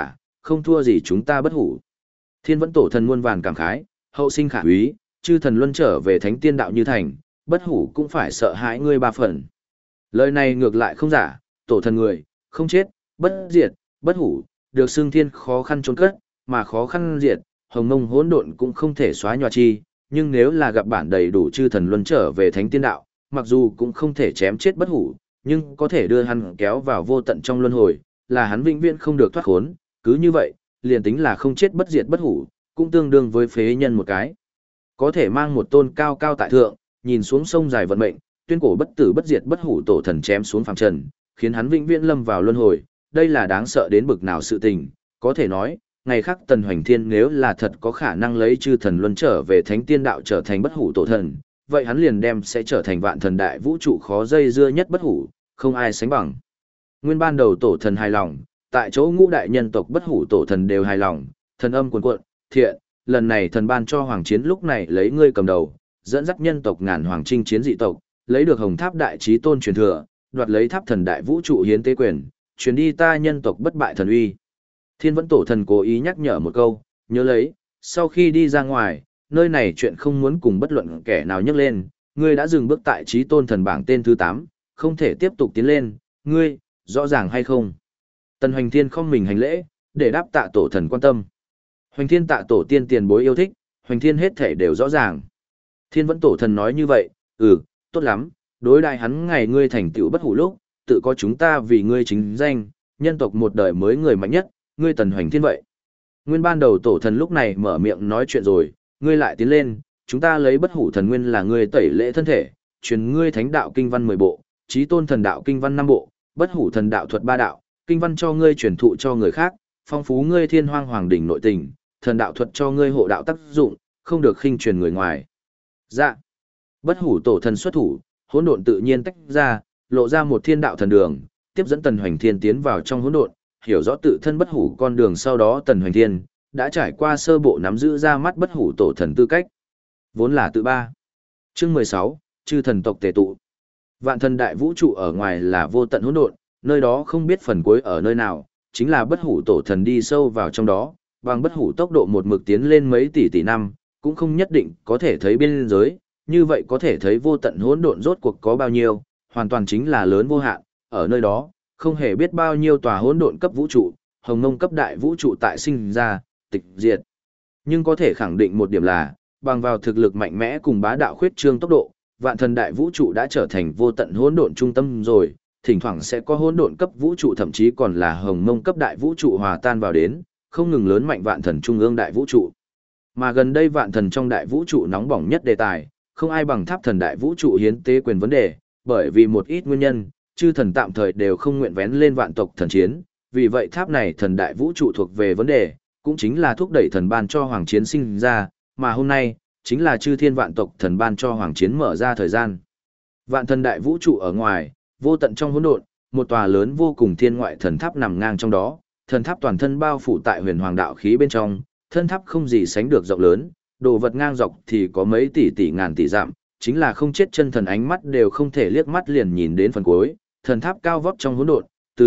không thua gì chúng ta bất hủ. Thiên vẫn tổ thần muôn vàn cảm khái, hậu sinh khả úy, chư thần luân trở về thánh tiên đạo như thành, bất hủ cũng phải sợ hãi ngươi ba phần. Lời này ngược lại không giả, tổ thần người, không chết, bất diệt, bất hủ, được xưng thiên khó khăn trốn cất, mà khó khăn diệt, hồng mông hỗn độn cũng không thể xóa nhòa chi, nhưng nếu là gặp bản đầy đủ chư thần luân trở về thánh tiên đạo, mặc dù cũng không thể chém chết bất hủ, nhưng có thể đưa hắn kéo vào vô tận trong luân hồi, là hắn vĩnh viễn không được thoát khốn, cứ như vậy, liền tính là không chết bất diệt bất hủ, cũng tương đương với phế nhân một cái. Có thể mang một tôn cao cao tại thượng, nhìn xuống sông dài vận mệnh, tuyên cổ bất tử bất diệt bất hủ tổ thần chém xuống phàm trần, khiến hắn vĩnh viễn lâm vào luân hồi, đây là đáng sợ đến bực nào sự tình, có thể nói, ngày khác Tần Hoành Thiên nếu là thật có khả năng lấy chư thần luân trở về thánh tiên đạo trở thành bất hủ tổ thần, vậy hắn liền đem sẽ trở thành vạn thần đại vũ trụ khó dây dưa nhất bất hủ, không ai sánh bằng. Nguyên ban đầu tổ thần hài lòng, tại chỗ ngũ đại nhân tộc bất hủ tổ thần đều hài lòng, thần âm cuồn cuộn, thiện, lần này thần ban cho hoàng chiến lúc này lấy ngươi cầm đầu, dẫn dắt nhân tộc ngàn hoàng chinh chiến dị tộc, lấy được hồng tháp đại chí tôn truyền thừa, đoạt lấy tháp thần đại vũ trụ hiến tế quyền, truyền đi ta nhân tộc bất bại thần uy. Thiên vẫn tổ thần cố ý nhắc nhở một câu, nhớ lấy, sau khi đi ra ngoài, nơi này chuyện không muốn cùng bất luận kẻ nào nhắc lên, ngươi đã dừng bước tại chí tôn thần bảng tên thứ 8, không thể tiếp tục tiến lên, ngươi, rõ ràng hay không? Tần Hoành Thiên không mình hành lễ, để đáp tạ tổ thần quan tâm. Hoành Thiên tạ tổ tiên tiền bối yêu thích, Hoành Thiên hết thể đều rõ ràng. Thiên vẫn tổ thần nói như vậy, tốt lắm, đối đại hắn ngày ngươi thành tựu bất hủ lúc, tự có chúng ta vì ngươi chính danh, nhân tộc một đời mới người mạnh nhất, ngươi Tần Hoành Thiên vậy. Nguyên ban đầu tổ thần lúc này mở miệng nói chuyện rồi, ngươi lại tiến lên, chúng ta lấy bất hủ thần nguyên là ngươi tẩy lễ thân thể, truyền ngươi thánh đạo kinh văn 10 bộ, chí tôn thần đạo kinh văn 5 bộ, bất hủ thần đạo thuật 3 đạo, kinh văn cho ngươi truyền thụ cho người khác, phong phú ngươi thiên hoang hoàng đỉnh nội tình, thần đạo thuật cho ngươi hộ đạo tác dụng, không được khinh truyền người ngoài. Dạ. Bất hủ tổ thần xuất thủ, hỗn độn tự nhiên tách ra, lộ ra một thiên đạo thần đường, tiếp dẫn Tần Hoành Thiên tiến vào trong hỗn độn, hiểu rõ tự thân bất hủ con đường, sau đó Tần Hoành Thiên đã trải qua sơ bộ nắm giữ ra mắt bất hủ tổ thần tư cách. Vốn là tự ba. Chương 16, chư thần tộc tề tụ. Vạn thần đại vũ trụ ở ngoài là vô tận hỗn độn, nơi đó không biết phần cuối ở nơi nào, chính là bất hủ tổ thần đi sâu vào trong đó, bằng bất hủ tốc độ một mực tiến lên mấy tỷ năm, cũng không nhất định có thể thấy biên giới, như vậy có thể thấy vô tận hỗn độn rốt cuộc có bao nhiêu, hoàn toàn chính là lớn vô hạn, ở nơi đó, không hề biết bao nhiêu tòa hỗn độn cấp vũ trụ, hồng mông cấp đại vũ trụ tại sinh ra, tịch diệt. Nhưng có thể khẳng định một điểm là, bằng vào thực lực mạnh mẽ cùng bá đạo khuyết trương tốc độ, vạn thần đại vũ trụ đã trở thành vô tận hỗn độn trung tâm rồi, thỉnh thoảng sẽ có hỗn độn cấp vũ trụ thậm chí còn là hồng mông cấp đại vũ trụ hòa tan vào đến, không ngừng lớn mạnh vạn thần trung ương đại vũ trụ. Mà gần đây vạn thần trong đại vũ trụ nóng bỏng nhất đề tài, không ai bằng tháp thần đại vũ trụ hiến tế quyền vấn đề, bởi vì một ít nguyên nhân, chư thần tạm thời đều không nguyện vén lên vạn tộc thần chiến, vì vậy tháp này thần đại vũ trụ thuộc về vấn đề, cũng chính là thúc đẩy thần ban cho hoàng chiến sinh ra, mà hôm nay, chính là chư thiên vạn tộc thần ban cho hoàng chiến mở ra thời gian. Vạn thần đại vũ trụ ở ngoài, vô tận trong hỗn độn, một tòa lớn vô cùng thiên ngoại thần tháp nằm ngang trong đó, thần tháp toàn thân bao phủ tại huyền hoàng đạo khí bên trong, thân tháp không gì sánh được rộng lớn, đồ vật ngang dọc thì có mấy tỷ ngàn tỷ dặm, chính là không chết chân thần ánh mắt đều không thể liếc mắt liền nhìn đến phần cuối. Thần tháp cao vóc trong hỗn độn, từ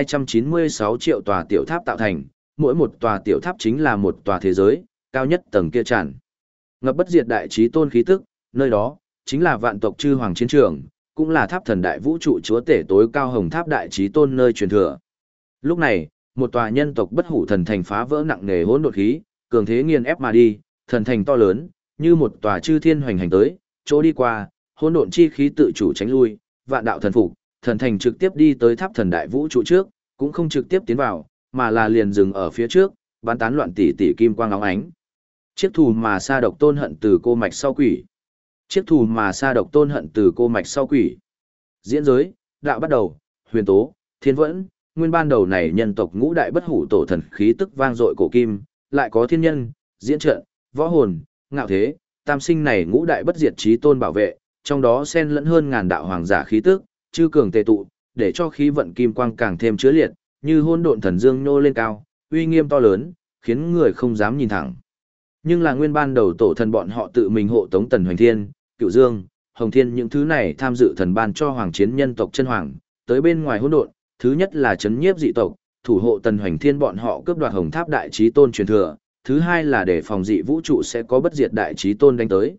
1296 triệu tòa tiểu tháp tạo thành, mỗi một tòa tiểu tháp chính là một tòa thế giới, cao nhất tầng kia tràn ngập bất diệt đại chí tôn khí tức, nơi đó chính là vạn tộc chư hoàng chiến trường, cũng là tháp thần đại vũ trụ chúa tể tối cao hồng tháp đại chí tôn nơi truyền thừa. Lúc này, một tòa nhân tộc bất hủ thần thành phá vỡ nặng nề hỗn độn khí, cường thế nghiền ép mà đi, thần thành to lớn, như một tòa chư thiên hoành hành tới, chỗ đi qua, hỗn độn chi khí tự chủ tránh lui, vạn đạo thần phục, thần thành trực tiếp đi tới tháp thần đại vũ trụ trước, cũng không trực tiếp tiến vào, mà là liền dừng ở phía trước, bán tán loạn tỷ kim quang óng ánh. Chiếc thù mà sa độc tôn hận từ cô mạch sau quỷ. Chiếc thù mà sa độc tôn hận từ cô mạch sau quỷ. Diễn giới, đạo bắt đầu, huyền tố, thiên vẫn, nguyên ban đầu này nhân tộc ngũ đại bất hủ tổ thần khí tức vang dội cổ kim, lại có thiên nhân, diễn trận, võ hồn, ngạo thế, tam sinh này ngũ đại bất diệt chí tôn bảo vệ, trong đó xen lẫn hơn ngàn đạo hoàng giả khí tức, chư cường tề tụ, để cho khí vận kim quang càng thêm chứa liệt, như hỗn độn thần dương nhô lên cao, uy nghiêm to lớn, khiến người không dám nhìn thẳng. Nhưng là nguyên ban đầu tổ thần bọn họ tự mình hộ tống Tần Hoành Thiên, Cựu Dương, Hồng Thiên những thứ này tham dự thần ban cho hoàng chiến nhân tộc chân hoàng, tới bên ngoài hỗn độn, thứ nhất là chấn nhiếp dị tộc, thủ hộ Tần Hoành Thiên bọn họ cướp đoạt Hồng Tháp Đại Chí Tôn truyền thừa, thứ hai là để phòng dị vũ trụ sẽ có bất diệt Đại Chí Tôn đánh tới.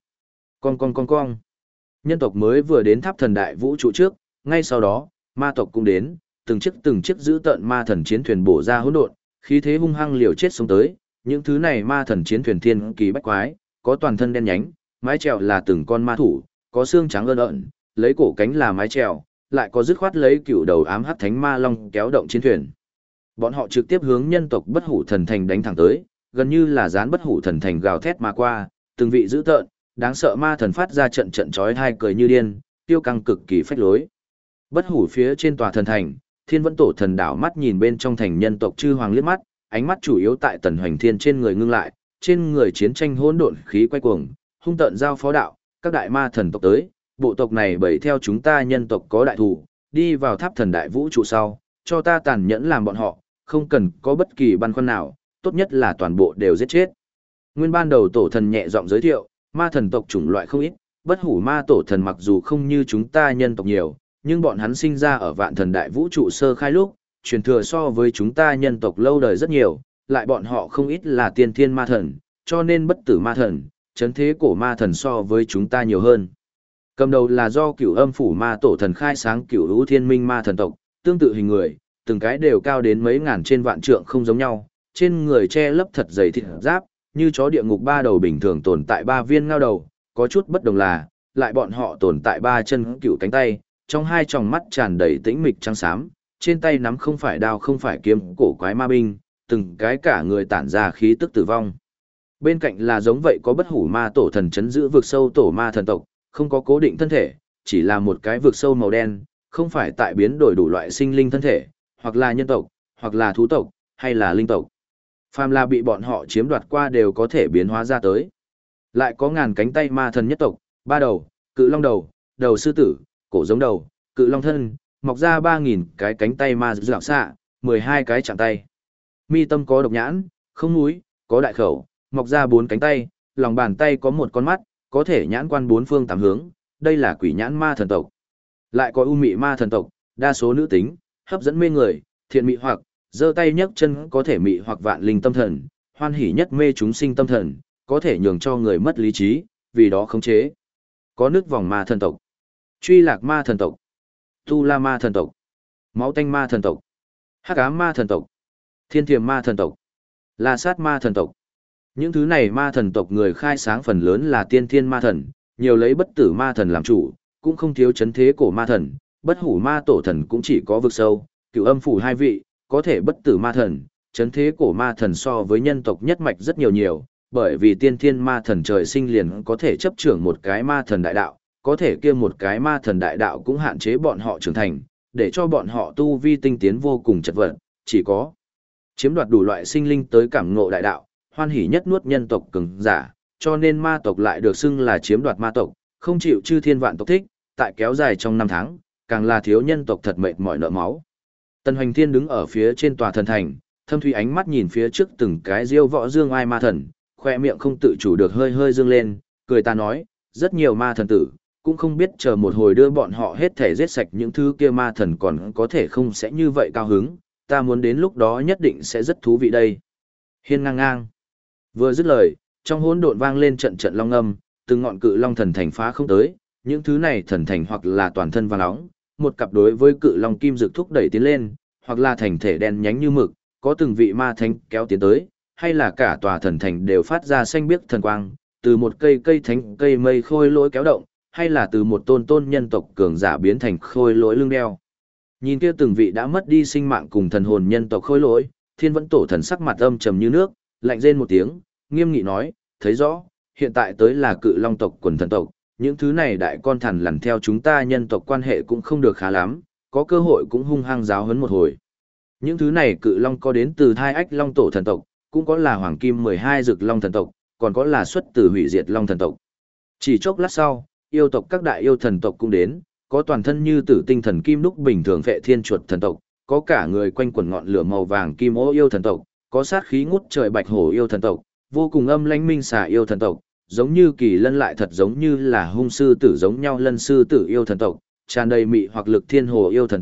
Con. Nhân tộc mới vừa đến Tháp Thần Đại Vũ trụ trước, ngay sau đó, ma tộc cũng đến, từng chiếc giữ tợn ma thần chiến thuyền bổ ra hỗn độn, khí thế hung hăng liều chết sống tới, những thứ này ma thần chiến thuyền thiên kỳ bách quái, có toàn thân đen nhánh, mái chèo là từng con ma thủ, có xương trắng ơn ợn, lấy cổ cánh là mái chèo, lại có dứt khoát lấy cựu đầu ám hắc thánh ma long kéo động chiến thuyền. Bọn họ trực tiếp hướng nhân tộc Bất Hủ Thần Thành đánh thẳng tới, gần như là dán Bất Hủ Thần Thành gào thét mà qua, từng vị dữ tợn, đáng sợ ma thần phát ra trận trận chói tai cười như điên, tiêu căng cực kỳ phách lối. Bất Hủ phía trên tòa thần thành, Thiên Vẫn Tổ thần đảo mắt nhìn bên trong thành nhân tộc chư hoàng liếc mắt, ánh mắt chủ yếu tại Tần Hoành Thiên trên người ngưng lại, trên người chiến tranh hỗn độn khí quay cuồng, hung tợn giao phó đạo, các đại ma thần tộc tới, bộ tộc này bởi theo chúng ta nhân tộc có đại thủ, đi vào Tháp Thần Đại Vũ trụ sau, cho ta tàn nhẫn làm bọn họ, không cần có bất kỳ băn khoăn nào, tốt nhất là toàn bộ đều giết chết. Nguyên ban đầu tổ thần nhẹ giọng giới thiệu, ma thần tộc chủng loại không ít, Bất Hủ ma tổ thần mặc dù không như chúng ta nhân tộc nhiều, nhưng bọn hắn sinh ra ở Vạn Thần Đại Vũ trụ sơ khai lúc, truyền thừa so với chúng ta nhân tộc lâu đời rất nhiều, lại bọn họ không ít là tiên thiên ma thần, cho nên bất tử ma thần, chấn thế cổ ma thần so với chúng ta nhiều hơn. Cầm đầu là do Cửu Âm phủ ma tổ thần khai sáng Cửu Lũ Thiên Minh ma thần tộc, tương tự hình người, từng cái đều cao đến mấy ngàn trên vạn trượng không giống nhau, trên người che lấp thật dày thịt giáp, như chó địa ngục ba đầu bình thường tồn tại ba viên ngao đầu, có chút bất đồng là, lại bọn họ tồn tại ba chân cựu cánh tay, trong hai tròng mắt tràn đầy tĩnh mịch trắng xám, trên tay nắm không phải đao không phải kiếm, cổ quái ma binh, từng cái cả người tản ra khí tức tử vong. Bên cạnh là giống vậy có Bất Hủ ma tổ thần chấn giữ vực sâu tổ ma thần tộc, không có cố định thân thể, chỉ là một cái vực sâu màu đen, không phải tại biến đổi đủ loại sinh linh thân thể, hoặc là nhân tộc, hoặc là thú tộc, hay là linh tộc. Phàm là bị bọn họ chiếm đoạt qua đều có thể biến hóa ra tới. Lại có ngàn cánh tay ma thần nhất tộc, ba đầu, cự long đầu, đầu sư tử, cổ giống đầu, cự long thân, mọc ra 3.000 cái cánh tay ma dạo xạ, 12 cái chạm tay. Mi tâm có độc nhãn, không núi, có đại khẩu, mọc ra 4 cánh tay, lòng bàn tay có một con mắt, có thể nhãn quan 4 phương 8 hướng, đây là quỷ nhãn ma thần tộc. Lại có u mị ma thần tộc, đa số nữ tính, hấp dẫn mê người, thiện mị hoặc, giơ tay nhấc chân có thể mị hoặc vạn linh tâm thần, hoan hỉ nhất mê chúng sinh tâm thần, có thể nhường cho người mất lý trí, vì đó khống chế. Có nước vòng ma thần tộc, truy lạc ma thần tộc, tu la ma thần tộc, máu tanh ma thần tộc, hắc ám ma thần tộc, thiên thiềm ma thần tộc, la sát ma thần tộc. Những thứ này ma thần tộc người khai sáng phần lớn là tiên thiên ma thần, nhiều lấy bất tử ma thần làm chủ, cũng không thiếu chấn thế cổ ma thần, Bất Hủ ma tổ thần cũng chỉ có vực sâu, Cửu Âm phủ hai vị, có thể bất tử ma thần, chấn thế cổ ma thần so với nhân tộc nhất mạch rất nhiều, bởi vì tiên thiên ma thần trời sinh liền có thể chấp trưởng một cái ma thần đại đạo, có thể kia một cái ma thần đại đạo cũng hạn chế bọn họ trưởng thành, để cho bọn họ tu vi tinh tiến vô cùng chật vật, chỉ có chiếm đoạt đủ loại sinh linh tới cảm ngộ đại đạo, hoan hỉ nhất nuốt nhân tộc cường giả, cho nên ma tộc lại được xưng là chiếm đoạt ma tộc, không chịu chư thiên vạn tộc thích, tại kéo dài trong 5 tháng, càng là thiếu nhân tộc thật mệt mỏi nợ máu. Tần Hoành Thiên đứng ở phía trên tòa thần thành, thâm thủy ánh mắt nhìn phía trước từng cái diêu võ dương ai ma thần, khoe miệng không tự chủ được hơi hơi dương lên, cười ta nói, rất nhiều ma thần tử, cũng không biết chờ một hồi đưa bọn họ hết thể giết sạch những thứ kia ma thần còn có thể không sẽ như vậy cao hứng, ta muốn đến lúc đó nhất định sẽ rất thú vị đây. Hiên ngang ngang. Vừa dứt lời, trong hỗn độn vang lên trận trận long âm, từng ngọn cự long thần thành phá không tới, những thứ này thần thành hoặc là toàn thân vàng óng, một cặp đối với cự long kim dược thúc đẩy tiến lên, hoặc là thành thể đen nhánh như mực, có từng vị ma thánh kéo tiến tới, hay là cả tòa thần thành đều phát ra xanh biếc thần quang, từ một cây thánh cây mây khôi lỗi kéo động, hay là từ một tôn nhân tộc cường giả biến thành khôi lỗi lưng đeo. Nhìn kia từng vị đã mất đi sinh mạng cùng thần hồn nhân tộc khôi lỗi, Thiên Vẫn Tổ thần sắc mặt âm trầm như nước, lạnh rên một tiếng, nghiêm nghị nói, thấy rõ, hiện tại tới là cự long tộc quần thần tộc, những thứ này đại con thằn lằn theo chúng ta nhân tộc quan hệ cũng không được khá lắm, có cơ hội cũng hung hăng giáo huấn một hồi. Những thứ này cự long có đến từ thai ách long tổ thần tộc, cũng có là hoàng kim 12 dực long thần tộc, còn có là xuất từ hủy diệt long thần tộc. Chỉ chốc lát sau, yêu tộc các đại yêu thần tộc cũng đến, có toàn thân như tử tinh thần kim đúc bình thường vệ thiên chuột thần tộc, có cả người quanh quần ngọn lửa màu vàng kim ô yêu thần tộc, có sát khí ngút trời bạch hổ yêu thần tộc, vô cùng âm lãnh minh xà yêu thần tộc, giống như kỳ lân lại thật giống như là hung sư tử giống nhau lân sư tử yêu thần tộc, tràn đầy mị hoặc lực thiên hồ yêu thần tộc,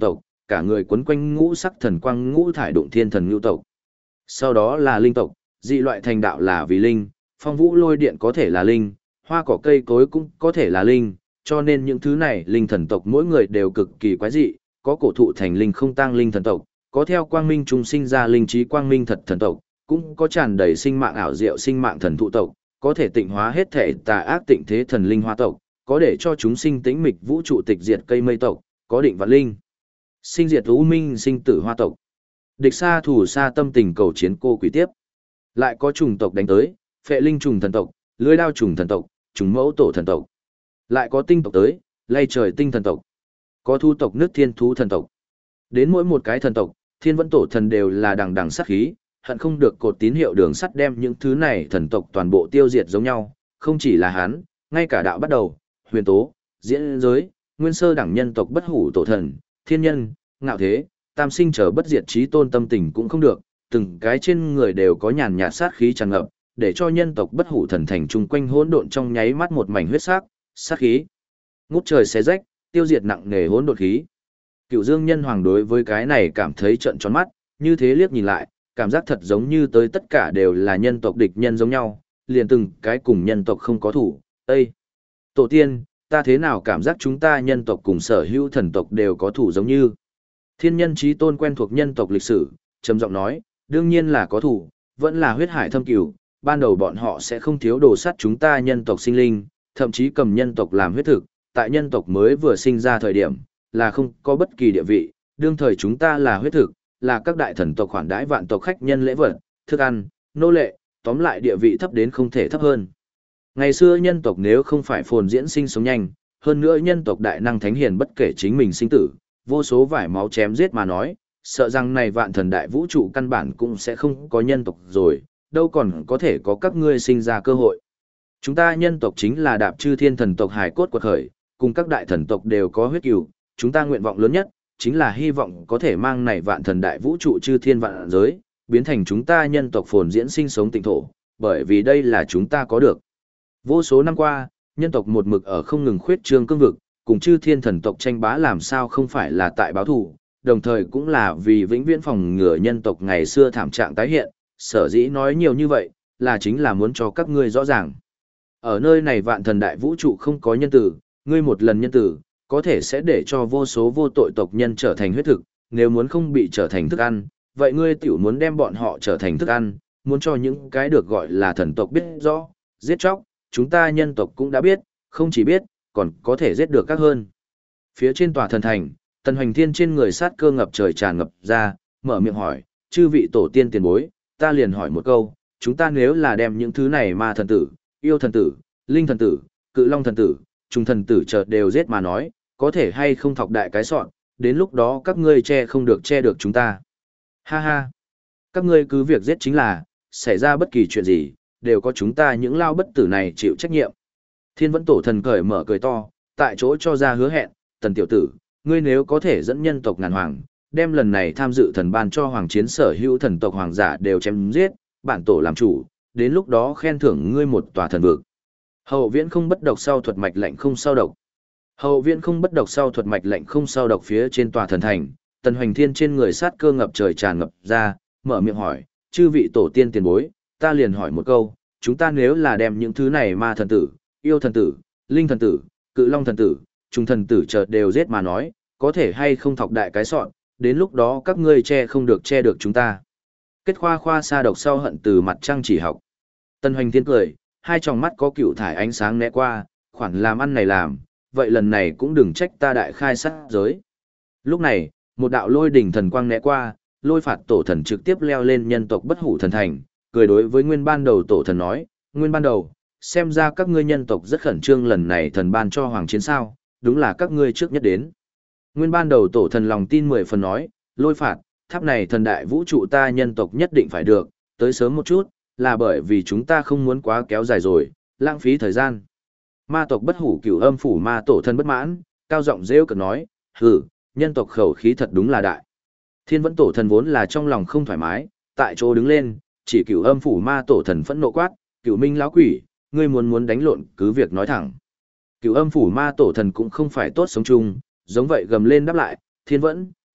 cả người quấn quanh ngũ sắc thần quang ngũ thải đụng thiên thần ngưu tộc. Sau đó là linh tộc, dị loại thành đạo là vì linh, phong vũ lôi điện có thể là linh, hoa cỏ cây cối cũng có thể là linh, cho nên những thứ này linh thần tộc mỗi người đều cực kỳ quái dị, có cổ thụ thành linh không tăng linh thần tộc, có theo quang minh chúng sinh ra linh trí quang minh thật thần tộc, cũng có tràn đầy sinh mạng ảo diệu sinh mạng thần thụ tộc, có thể tịnh hóa hết thể tà ác tịnh thế thần linh hoa tộc, có để cho chúng sinh tĩnh mịch vũ trụ tịch diệt cây mây tộc, có định vạn linh, sinh diệt u minh sinh tử hoa tộc. Địch xa thủ xa tâm tình cầu chiến cô quỷ tiếp. Lại có trùng tộc đánh tới, phệ linh trùng thần tộc, lưới đao trùng thần tộc, trùng mẫu tổ thần tộc. Lại có tinh tộc tới, lay trời tinh thần tộc. Có thu tộc nước thiên thú thần tộc. Đến mỗi một cái thần tộc, thiên vẫn tổ thần đều là đằng đằng sát khí, hận không được cột tín hiệu đường sắt đem những thứ này thần tộc toàn bộ tiêu diệt giống nhau. Không chỉ là hắn, ngay cả đạo bắt đầu, huyền tố, diễn giới, nguyên sơ đẳng nhân tộc bất hủ tổ thần, thiên nhân, ngạo thế, tam sinh trở bất diệt trí tôn tâm tình cũng không được, từng cái trên người đều có nhàn nhạt sát khí tràn ngập, để cho nhân tộc bất hủ thần thành chung quanh hỗn độn trong nháy mắt một mảnh huyết sắc, sát khí ngút trời xé rách, tiêu diệt nặng nề hỗn độn khí. Cựu Dương Nhân Hoàng đối với cái này cảm thấy trợn tròn mắt, như thế liếc nhìn lại, cảm giác thật giống như tới tất cả đều là nhân tộc địch nhân giống nhau, liền từng cái cùng nhân tộc không có thủ. Ê! Tổ tiên, ta thế nào cảm giác chúng ta nhân tộc cùng sở hữu thần tộc đều có thủ giống như. Thiên nhân chí tôn quen thuộc nhân tộc lịch sử, trầm giọng nói, đương nhiên là có thủ, vẫn là huyết hải thâm cửu, ban đầu bọn họ sẽ không thiếu đồ sắt chúng ta nhân tộc sinh linh, thậm chí cầm nhân tộc làm huyết thực, tại nhân tộc mới vừa sinh ra thời điểm, là không có bất kỳ địa vị, đương thời chúng ta là huyết thực, là các đại thần tộc khoản đãi vạn tộc khách nhân lễ vật, thức ăn, nô lệ, tóm lại địa vị thấp đến không thể thấp hơn. Ngày xưa nhân tộc nếu không phải phồn diễn sinh sống nhanh, hơn nữa nhân tộc đại năng thánh hiền bất kể chính mình sinh tử, vô số vải máu chém giết mà nói, sợ rằng này vạn thần đại vũ trụ căn bản cũng sẽ không có nhân tộc rồi, đâu còn có thể có các ngươi sinh ra cơ hội. Chúng ta nhân tộc chính là đạp chư thiên thần tộc hải cốt quật khởi, cùng các đại thần tộc đều có huyết cừu, chúng ta nguyện vọng lớn nhất, chính là hy vọng có thể mang này vạn thần đại vũ trụ chư thiên vạn giới, biến thành chúng ta nhân tộc phồn diễn sinh sống tịnh thổ, bởi vì đây là chúng ta có được. Vô số năm qua, nhân tộc một mực ở không ngừng khuyết trương cương vực, cùng chư thiên thần tộc tranh bá làm sao không phải là tại báo thù, đồng thời cũng là vì vĩnh viễn phòng ngừa nhân tộc ngày xưa thảm trạng tái hiện, sở dĩ nói nhiều như vậy, là chính là muốn cho các ngươi rõ ràng. Ở nơi này vạn thần đại vũ trụ không có nhân tử, ngươi một lần nhân tử, có thể sẽ để cho vô số vô tội tộc nhân trở thành huyết thực, nếu muốn không bị trở thành thức ăn, vậy ngươi tiểu muốn đem bọn họ trở thành thức ăn, muốn cho những cái được gọi là thần tộc biết rõ, giết chóc, chúng ta nhân tộc cũng đã biết, không chỉ biết, còn có thể giết được các hơn. Phía trên tòa thần thành, Tần Hoành Thiên trên người sát cơ ngập trời tràn ngập ra, mở miệng hỏi, chư vị tổ tiên tiền bối, ta liền hỏi một câu, chúng ta nếu là đem những thứ này ma thần tử, yêu thần tử, linh thần tử, cự long thần tử, trùng thần tử chợt đều giết mà nói, có thể hay không thọc đại cái sọn, đến lúc đó các ngươi không được che được chúng ta. Ha ha, các ngươi cứ việc giết chính là, xảy ra bất kỳ chuyện gì, đều có chúng ta những lao bất tử này chịu trách nhiệm. Thiên Vẫn Tổ thần cởi mở cười to, tại chỗ cho ra hứa hẹn, Tần tiểu tử, ngươi nếu có thể dẫn nhân tộc ngàn hoàng, đem lần này tham dự thần ban cho hoàng chiến sở hữu thần tộc hoàng giả đều chém giết, bản tổ làm chủ, đến lúc đó khen thưởng ngươi một tòa thần vực. Hậu viễn không bất độc sau thuật mạch lệnh không sao độc. Hậu viễn không bất độc sau thuật mạch lệnh không sao độc phía trên tòa thần thành, Tần Hoành Thiên trên người sát cơ ngập trời tràn ngập ra, mở miệng hỏi, chư vị tổ tiên tiền bối, ta liền hỏi một câu, chúng ta nếu là đem những thứ này ma thần tử, yêu thần tử, linh thần tử, cự long thần tử, trùng thần tử chợt đều giết mà nói, có thể hay không thọc đại cái sọn, đến lúc đó các ngươi không được che được chúng ta. Kết khoa khoa xa độc sau hận từ mặt trăng chỉ học. Tần Hoành Thiên cười, hai tròng mắt có cựu thải ánh sáng né qua, khoản làm ăn này làm, vậy lần này cũng đừng trách ta đại khai sát giới. Lúc này, một đạo lôi đỉnh thần quang né qua, lôi phạt tổ thần trực tiếp leo lên nhân tộc bất hủ thần thành, cười đối với nguyên ban đầu tổ thần nói, nguyên ban đầu, xem ra các ngươi nhân tộc rất khẩn trương lần này thần ban cho hoàng chiến sao, đúng là các ngươi trước nhất đến. Nguyên ban đầu tổ thần lòng tin 10 phần nói, lôi phạt, tháp này thần đại vũ trụ ta nhân tộc nhất định phải được, tới sớm một chút, là bởi vì chúng ta không muốn quá kéo dài rồi, lãng phí thời gian. Ma tộc bất hủ cửu âm phủ ma tổ thần bất mãn, cao giọng rêu cực nói, hừ, nhân tộc khẩu khí thật đúng là đại. Thiên Vẫn tổ thần vốn là trong lòng không thoải mái, tại chỗ đứng lên, chỉ cửu âm phủ ma tổ thần phẫn nộ quát, cửu minh lão quỷ, ngươi muốn đánh lộn cứ việc nói thẳng. Cửu âm phủ ma tổ thần cũng không phải tốt sống chung, giống vậy gầm lên đáp lại, Thiên Vẫn,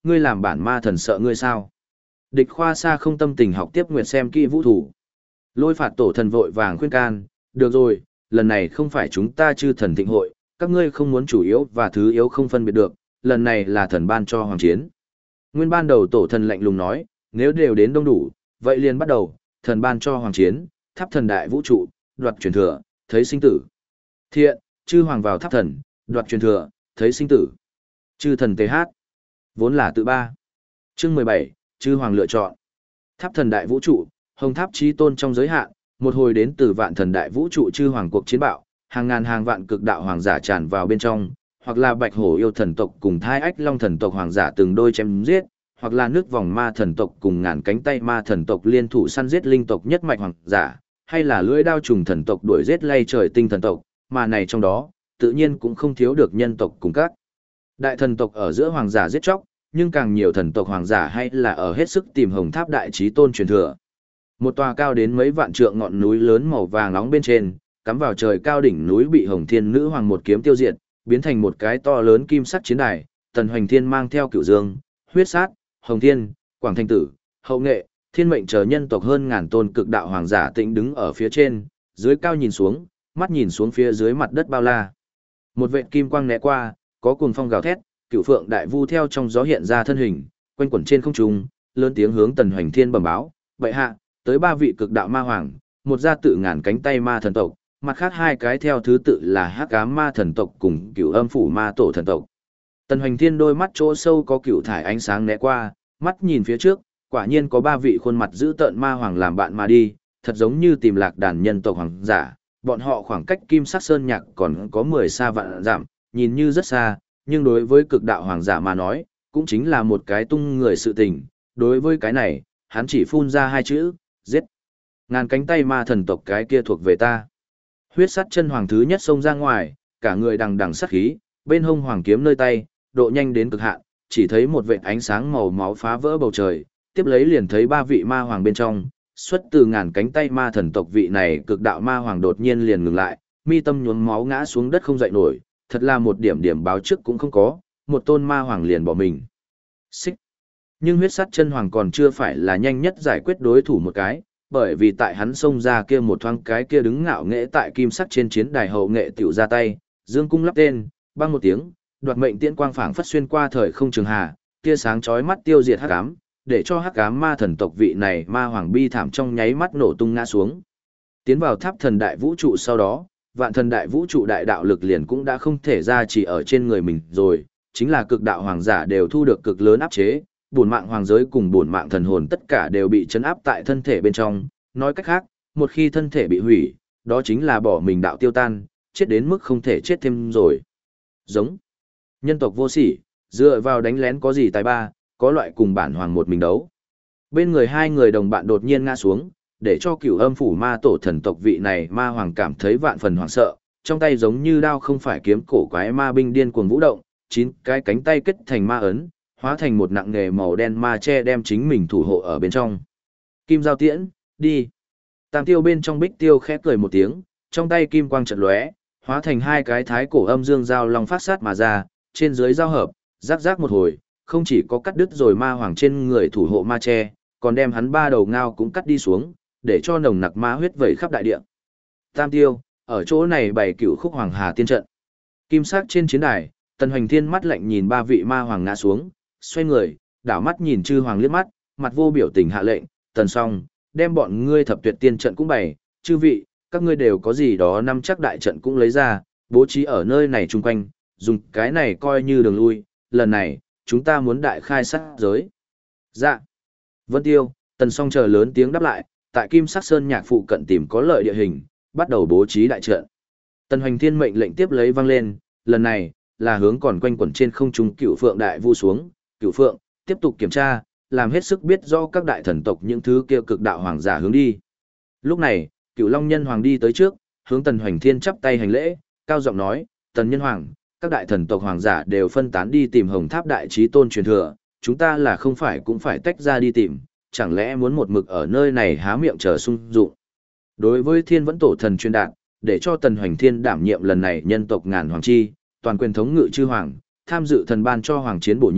ngươi làm bản ma thần sợ ngươi sao? Địch Khoa Sa không tâm tình học tiếp nguyệt xem kỹ vũ thủ. Lôi Phạt tổ thần vội vàng khuyên can, được rồi, lần này không phải chúng ta chư thần thịnh hội, các ngươi không muốn chủ yếu và thứ yếu không phân biệt được, lần này là thần ban cho hoàng chiến. Nguyên ban đầu tổ thần lạnh lùng nói, nếu đều đến đông đủ, vậy liền bắt đầu, thần ban cho hoàng chiến, tháp thần đại vũ trụ, đoạt truyền thừa, thấy sinh tử. Thiện, chư hoàng vào tháp thần, đoạt truyền thừa, thấy sinh tử. Chư thần TH. Vốn là tự ba. Chương 17, chư hoàng lựa chọn. Tháp thần đại vũ trụ, hồng tháp chí tôn trong giới hạn, một hồi đến từ vạn thần đại vũ trụ chư hoàng cuộc chiến bạo, hàng ngàn hàng vạn cực đạo hoàng giả tràn vào bên trong, hoặc là bạch hổ yêu thần tộc cùng thai ách long thần tộc hoàng giả từng đôi chém giết, hoặc là nước vòng ma thần tộc cùng ngàn cánh tay ma thần tộc liên thủ săn giết linh tộc nhất mạch hoàng giả, hay là lưỡi đao trùng thần tộc đuổi giết lay trời tinh thần tộc, mà này trong đó, tự nhiên cũng không thiếu được nhân tộc cùng các đại thần tộc ở giữa hoàng giả giết chóc, nhưng càng nhiều thần tộc hoàng giả hay là ở hết sức tìm hồng tháp đại chí tôn truyền thừa. Một tòa cao đến mấy vạn trượng ngọn núi lớn màu vàng nóng bên trên, cắm vào trời cao đỉnh núi bị Hồng Thiên Nữ Hoàng một kiếm tiêu diệt, biến thành một cái to lớn kim sắc chiến đài, Tần Hoành Thiên mang theo Cửu Dương, Huyết Sát, Hồng Thiên, Quảng Thanh Tử, Hậu Nghệ, Thiên Mệnh chờ nhân tộc hơn ngàn tôn cực đạo hoàng giả tĩnh đứng ở phía trên, dưới cao nhìn xuống, mắt nhìn xuống phía dưới mặt đất bao la. Một vệt kim quang né qua, có cuồng phong gào thét, Cửu Phượng Đại Vu theo trong gió hiện ra thân hình, quanh quẩn trên không trung, lớn tiếng hướng Tần Hoành Thiên bẩm báo, "Bệ hạ, tới ba vị cực đạo ma hoàng, một gia tự ngàn cánh tay ma thần tộc, mặt khác hai cái theo thứ tự là Hắc Ám ma thần tộc cùng Cửu Âm phủ ma tổ thần tộc." Tần Hoành Thiên đôi mắt chỗ sâu có cựu thải ánh sáng né qua, mắt nhìn phía trước, quả nhiên có ba vị khuôn mặt dữ tợn ma hoàng làm bạn mà đi, thật giống như tìm lạc đàn nhân tộc hoàng giả. Bọn họ khoảng cách Kim Sắc Sơn Nhạc còn có 10 xa vạn dặm, nhìn như rất xa, nhưng đối với cực đạo hoàng giả mà nói, cũng chính là một cái tung người sự tình. Đối với cái này, hắn chỉ phun ra hai chữ, giết. Ngàn cánh tay ma thần tộc cái kia thuộc về ta. Huyết Sắt Chân Hoàng thứ nhất xông ra ngoài, cả người đằng đằng sát khí, bên hông hoàng kiếm nơi tay, độ nhanh đến cực hạn, chỉ thấy một vệt ánh sáng màu máu phá vỡ bầu trời, tiếp lấy liền thấy ba vị ma hoàng bên trong, xuất từ ngàn cánh tay ma thần tộc vị này cực đạo ma hoàng đột nhiên liền ngừng lại, mi tâm nhuốm máu ngã xuống đất không dậy nổi, thật là một điểm điểm báo trước cũng không có, một tôn ma hoàng liền bỏ mình. Xích. Nhưng Huyết Sắt Chân Hoàng còn chưa phải là nhanh nhất giải quyết đối thủ một cái, bởi vì tại hắn xông ra kia một thoáng cái kia đứng ngạo nghễ tại kim sắc trên chiến đài Hậu Nghệ tiểu ra tay, dương cung lắp tên, băng một tiếng, đoạt mệnh tiễn quang phảng phất xuyên qua thời không trường hà, tia sáng chói mắt tiêu diệt hắc ám, để cho hắc ám ma thần tộc vị này ma hoàng bi thảm trong nháy mắt nổ tung ngã xuống. Tiến vào tháp thần đại vũ trụ sau đó, vạn thần đại vũ trụ đại đạo lực liền cũng đã không thể ra chỉ ở trên người mình rồi, chính là cực đạo hoàng giả đều thu được cực lớn áp chế, bổn mạng hoàng giới cùng bổn mạng thần hồn tất cả đều bị chấn áp tại thân thể bên trong, nói cách khác, một khi thân thể bị hủy, đó chính là bỏ mình đạo tiêu tan, chết đến mức không thể chết thêm rồi. Giống nhân tộc vô sỉ, dựa vào đánh lén có gì tài ba, có loại cùng bản hoàng một mình đấu. Bên người hai người đồng bạn đột nhiên ngã xuống, để cho Cửu Âm phủ ma tổ thần tộc vị này ma hoàng cảm thấy vạn phần hoảng sợ, trong tay giống như đao không phải kiếm cổ quái ma binh điên cuồng vũ động, 9 cái cánh tay kết thành ma ấn, hóa thành một nặng nghề màu đen ma che đem chính mình thủ hộ ở bên trong. Kim giao tiễn, đi. Tam tiêu bên trong Bích Tiêu khẽ cười một tiếng, trong tay kim quang chợt lóe, hóa thành hai cái thái cổ âm dương giao long phát sát mà ra, trên dưới giao hợp, rắc rắc một hồi, không chỉ có cắt đứt rồi ma hoàng trên người thủ hộ ma che, còn đem hắn ba đầu ngao cũng cắt đi xuống, để cho nồng nặc ma huyết vẩy khắp đại địa. Tam tiêu, ở chỗ này bày cửu khúc hoàng hà tiên trận. Kim sắc trên chiến đài, Tần Hoành Thiên mắt lạnh nhìn ba vị ma hoàng ngã xuống, xoay người, đảo mắt nhìn chư hoàng liếc mắt, mặt vô biểu tình hạ lệnh, Tần Song, đem bọn ngươi thập tuyệt tiên trận cũng bày, chư vị, các ngươi đều có gì đó năm chắc đại trận cũng lấy ra, bố trí ở nơi này chung quanh, dùng cái này coi như đường lui, lần này, chúng ta muốn đại khai sát giới. Dạ. Vân Tiêu, Tần Song chờ lớn tiếng đáp lại, tại Kim Sắc Sơn Nhạc phụ cận tìm có lợi địa hình, bắt đầu bố trí đại trận. Tần Hoành Thiên mệnh lệnh tiếp lấy vang lên, lần này là hướng còn quanh quẩn trên không trung Cửu Phượng Đại Vu xuống, Cửu Phượng tiếp tục kiểm tra, làm hết sức biết do các đại thần tộc những thứ kia cực đạo hoàng giả hướng đi. Lúc này, Cửu Long Nhân Hoàng đi tới trước, hướng Tần Hoành Thiên chắp tay hành lễ, cao giọng nói, Tần Nhân Hoàng, các đại thần tộc hoàng giả đều phân tán đi tìm Hồng Tháp Đại Chí Tôn truyền thừa, chúng ta là không phải cũng phải tách ra đi tìm, chẳng lẽ muốn một mực ở nơi này há miệng chờ sung dụng. Đối với Thiên Vẫn Tổ thần truyền đạt, để cho Tần Hoành Thiên đảm nhiệm lần này nhân tộc ngàn hoàng chi, toàn quyền thống ngự chư hoàng, tham dự thần ban cho hoàng chiến bổ nhiệm,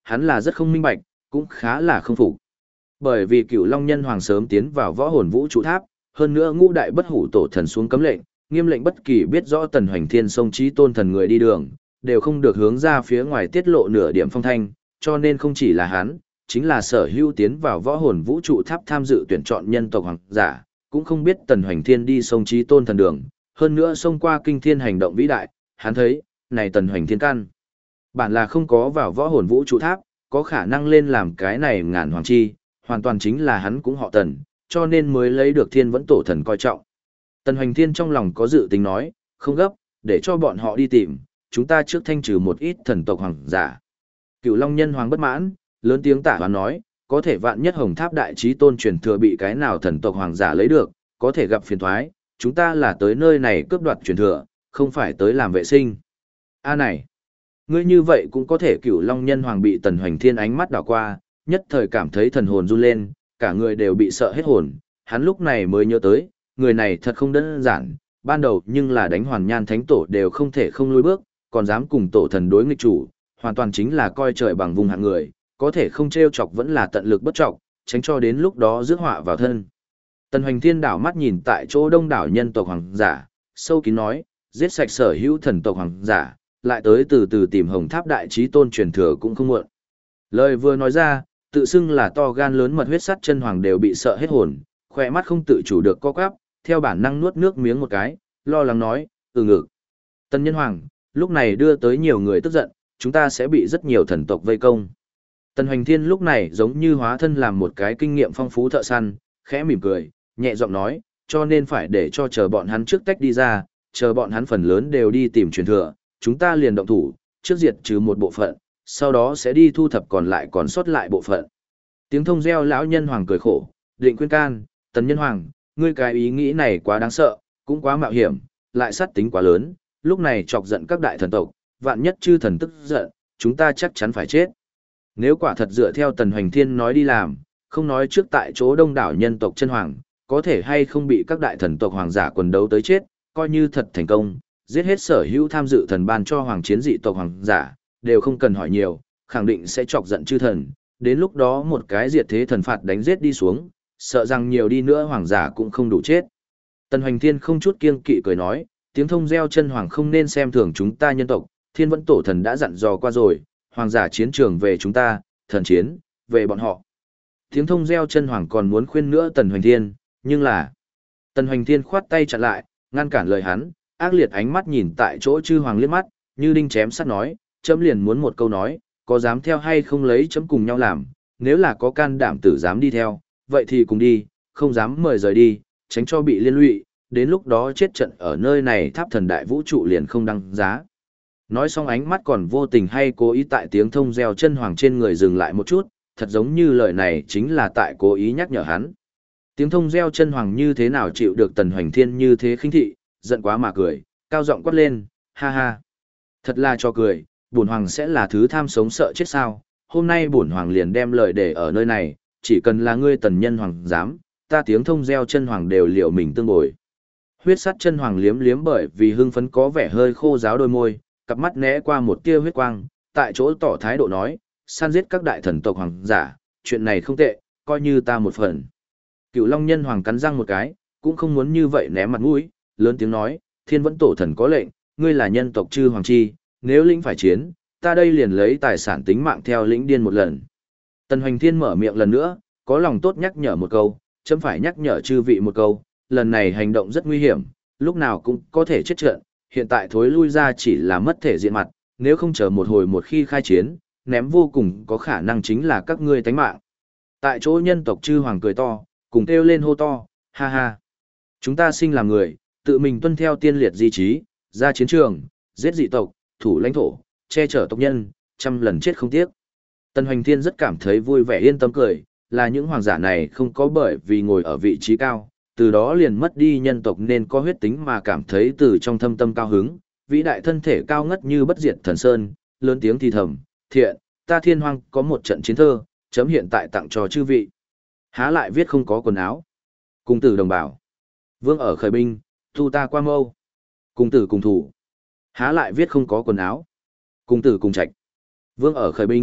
hắn là rất không minh bạch, cũng khá là không phục. Bởi vì Cửu Long Nhân Hoàng sớm tiến vào võ hồn vũ trụ tháp, hơn nữa ngũ đại bất hủ tổ thần xuống cấm lệnh, nghiêm lệnh bất kỳ biết rõ Tần Hoành Thiên sông chí tôn thần người đi đường, đều không được hướng ra phía ngoài tiết lộ nửa điểm phong thanh, cho nên không chỉ là hắn, chính là sở hữu tiến vào võ hồn vũ trụ tháp tham dự tuyển chọn nhân tộc hoàng giả, cũng không biết Tần Hoành Thiên đi sông chí tôn thần đường, hơn nữa xông qua kinh thiên hành động vĩ đại, hắn thấy, này Tần Hoành Thiên căn bản là không có vào võ hồn vũ trụ tháp, có khả năng lên làm cái này ngàn hoàng chi, hoàn toàn chính là hắn cũng họ Tần, cho nên mới lấy được Thiên Vẫn Tổ thần coi trọng. Tần Hoành Thiên trong lòng có dự tính nói, không gấp, để cho bọn họ đi tìm, chúng ta trước thanh trừ một ít thần tộc hoàng giả. Cửu Long Nhân Hoàng bất mãn, lớn tiếng tả hoán nói, có thể vạn nhất Hồng Tháp Đại Chí Tôn truyền thừa bị cái nào thần tộc hoàng giả lấy được, có thể gặp phiền toái, chúng ta là tới nơi này cướp đoạt truyền thừa, không phải tới làm vệ sinh. A này, ngươi như vậy cũng có thể. Cửu Long Nhân Hoàng bị Tần Hoành Thiên ánh mắt đảo qua, nhất thời cảm thấy thần hồn run lên, cả người đều bị sợ hết hồn, hắn lúc này mới nhớ tới, người này thật không đơn giản, ban đầu nhưng là đánh Hoàn Nhan Thánh Tổ đều không thể không lùi bước, còn dám cùng tổ thần đối nghịch chủ, hoàn toàn chính là coi trời bằng vùng hạng người, có thể không trêu chọc vẫn là tận lực bất trọng, tránh cho đến lúc đó rước họa vào thân. Tần Hoành Thiên đảo mắt nhìn tại chỗ đông đảo nhân tộc hoàng giả, sâu kín nói, giết sạch sở hữu thần tộc hoàng giả, lại tới từ từ tìm Hồng Tháp Đại Chí Tôn truyền thừa cũng không muộn. Lời vừa nói ra, tự xưng là to gan lớn mật huyết sắt chân hoàng đều bị sợ hết hồn, khỏe mắt không tự chủ được co quắp, theo bản năng nuốt nước miếng một cái, lo lắng nói, ngực. Tần Nhân Hoàng, lúc này đưa tới nhiều người tức giận, chúng ta sẽ bị rất nhiều thần tộc vây công. Tần Hoành Thiên lúc này giống như hóa thân làm một cái kinh nghiệm phong phú thợ săn, khẽ mỉm cười, nhẹ giọng nói, cho nên phải để cho chờ bọn hắn trước tách đi ra, chờ bọn hắn phần lớn đều đi tìm truyền thừa, chúng ta liền động thủ, trước diệt trừ một bộ phận, sau đó sẽ đi thu thập còn lại còn sót lại bộ phận. Tiếng thông reo lão nhân hoàng cười khổ, định khuyên can, Tần Nhân Hoàng, ngươi cái ý nghĩ này quá đáng sợ, cũng quá mạo hiểm, lại sát tính quá lớn, lúc này chọc giận các đại thần tộc, vạn nhất chư thần tức giận, chúng ta chắc chắn phải chết. Nếu quả thật dựa theo Tần Hoành Thiên nói đi làm, không nói trước tại chỗ đông đảo nhân tộc chân hoàng, có thể hay không bị các đại thần tộc hoàng giả quần đấu tới chết, coi như thật thành công, giết hết sở hữu tham dự thần ban cho hoàng chiến dị tộc hoàng giả, đều không cần hỏi nhiều, khẳng định sẽ chọc giận chư thần, đến lúc đó một cái diệt thế thần phạt đánh giết đi xuống, sợ rằng nhiều đi nữa hoàng giả cũng không đủ chết. Tần Hoành Thiên không chút kiêng kỵ cười nói, tiếng thông reo chân hoàng không nên xem thường chúng ta nhân tộc, Thiên Vẫn Tổ thần đã dặn dò qua rồi, hoàng giả chiến trường về chúng ta, thần chiến, về bọn họ. Tiếng thông reo chân hoàng còn muốn khuyên nữa Tần Hoành Thiên, nhưng là... Tần Hoành Thiên khoát tay chặn lại, ngăn cản lời hắn, ác liệt ánh mắt nhìn tại chỗ chư hoàng liếc mắt, như đinh chém sắt nói, chấm liền muốn một câu nói, có dám theo hay không lấy chấm cùng nhau làm, nếu là có can đảm tử dám đi theo, vậy thì cùng đi, không dám mời rời đi, tránh cho bị liên lụy, đến lúc đó chết trận ở nơi này tháp thần đại vũ trụ liền không đăng giá. Nói xong ánh mắt còn vô tình hay cố ý tại tiếng thông reo chân hoàng trên người dừng lại một chút, thật giống như lời này chính là tại cố ý nhắc nhở hắn. Tiếng thông reo chân hoàng như thế nào chịu được Tần Hoành Thiên như thế khinh thị, giận quá mà cười, cao giọng quát lên, ha ha. Thật là cho cười, bổn hoàng sẽ là thứ tham sống sợ chết sao, hôm nay bổn hoàng liền đem lời để ở nơi này, chỉ cần là ngươi Tần Nhân Hoàng dám, ta tiếng thông reo chân hoàng đều liệu mình tương bồi. Huyết sắt chân hoàng liếm liếm bởi vì hưng phấn có vẻ hơi khô ráo đôi môi, cặp mắt né qua một tia huyết quang, tại chỗ tỏ thái độ nói, săn giết các đại thần tộc hoàng giả, chuyện này không tệ, coi như ta một phần. Cựu Long Nhân Hoàng cắn răng một cái, cũng không muốn như vậy ném mặt mũi, lớn tiếng nói, Thiên Vẫn Tổ thần có lệnh, ngươi là nhân tộc chư hoàng chi, nếu lĩnh phải chiến, ta đây liền lấy tài sản tính mạng theo lĩnh điên một lần. Tần Hoành Thiên mở miệng lần nữa, có lòng tốt nhắc nhở một câu, chấm phải nhắc nhở chư vị một câu, lần này hành động rất nguy hiểm, lúc nào cũng có thể chết trận, hiện tại thối lui ra chỉ là mất thể diện mặt, nếu không chờ một hồi một khi khai chiến, ném vô cùng có khả năng chính là các ngươi tánh mạng. Tại chỗ nhân tộc chư hoàng cười to, cùng kêu lên hô to, ha ha. Chúng ta sinh làm người, tự mình tuân theo tiên liệt di trí, ra chiến trường, giết dị tộc, thủ lãnh thổ, che chở tộc nhân, trăm lần chết không tiếc. Tần Hoành Thiên rất cảm thấy vui vẻ yên tâm cười, là những hoàng giả này không có bởi vì ngồi ở vị trí cao, từ đó liền mất đi nhân tộc nên có huyết tính mà cảm thấy từ trong thâm tâm cao hứng, vĩ đại thân thể cao ngất như bất diệt thần sơn, lớn tiếng thì thầm, thiện, ta thiên hoang có một trận chiến thơ, chấm hiện tại tặng cho chư vị. Há lại viết không có quần áo. Cùng tử đồng bào. Vương ở khởi binh, tu ta qua mâu. Cùng tử cùng thủ. Há lại viết không có quần áo. Cùng tử cùng trạch. Vương ở khởi binh,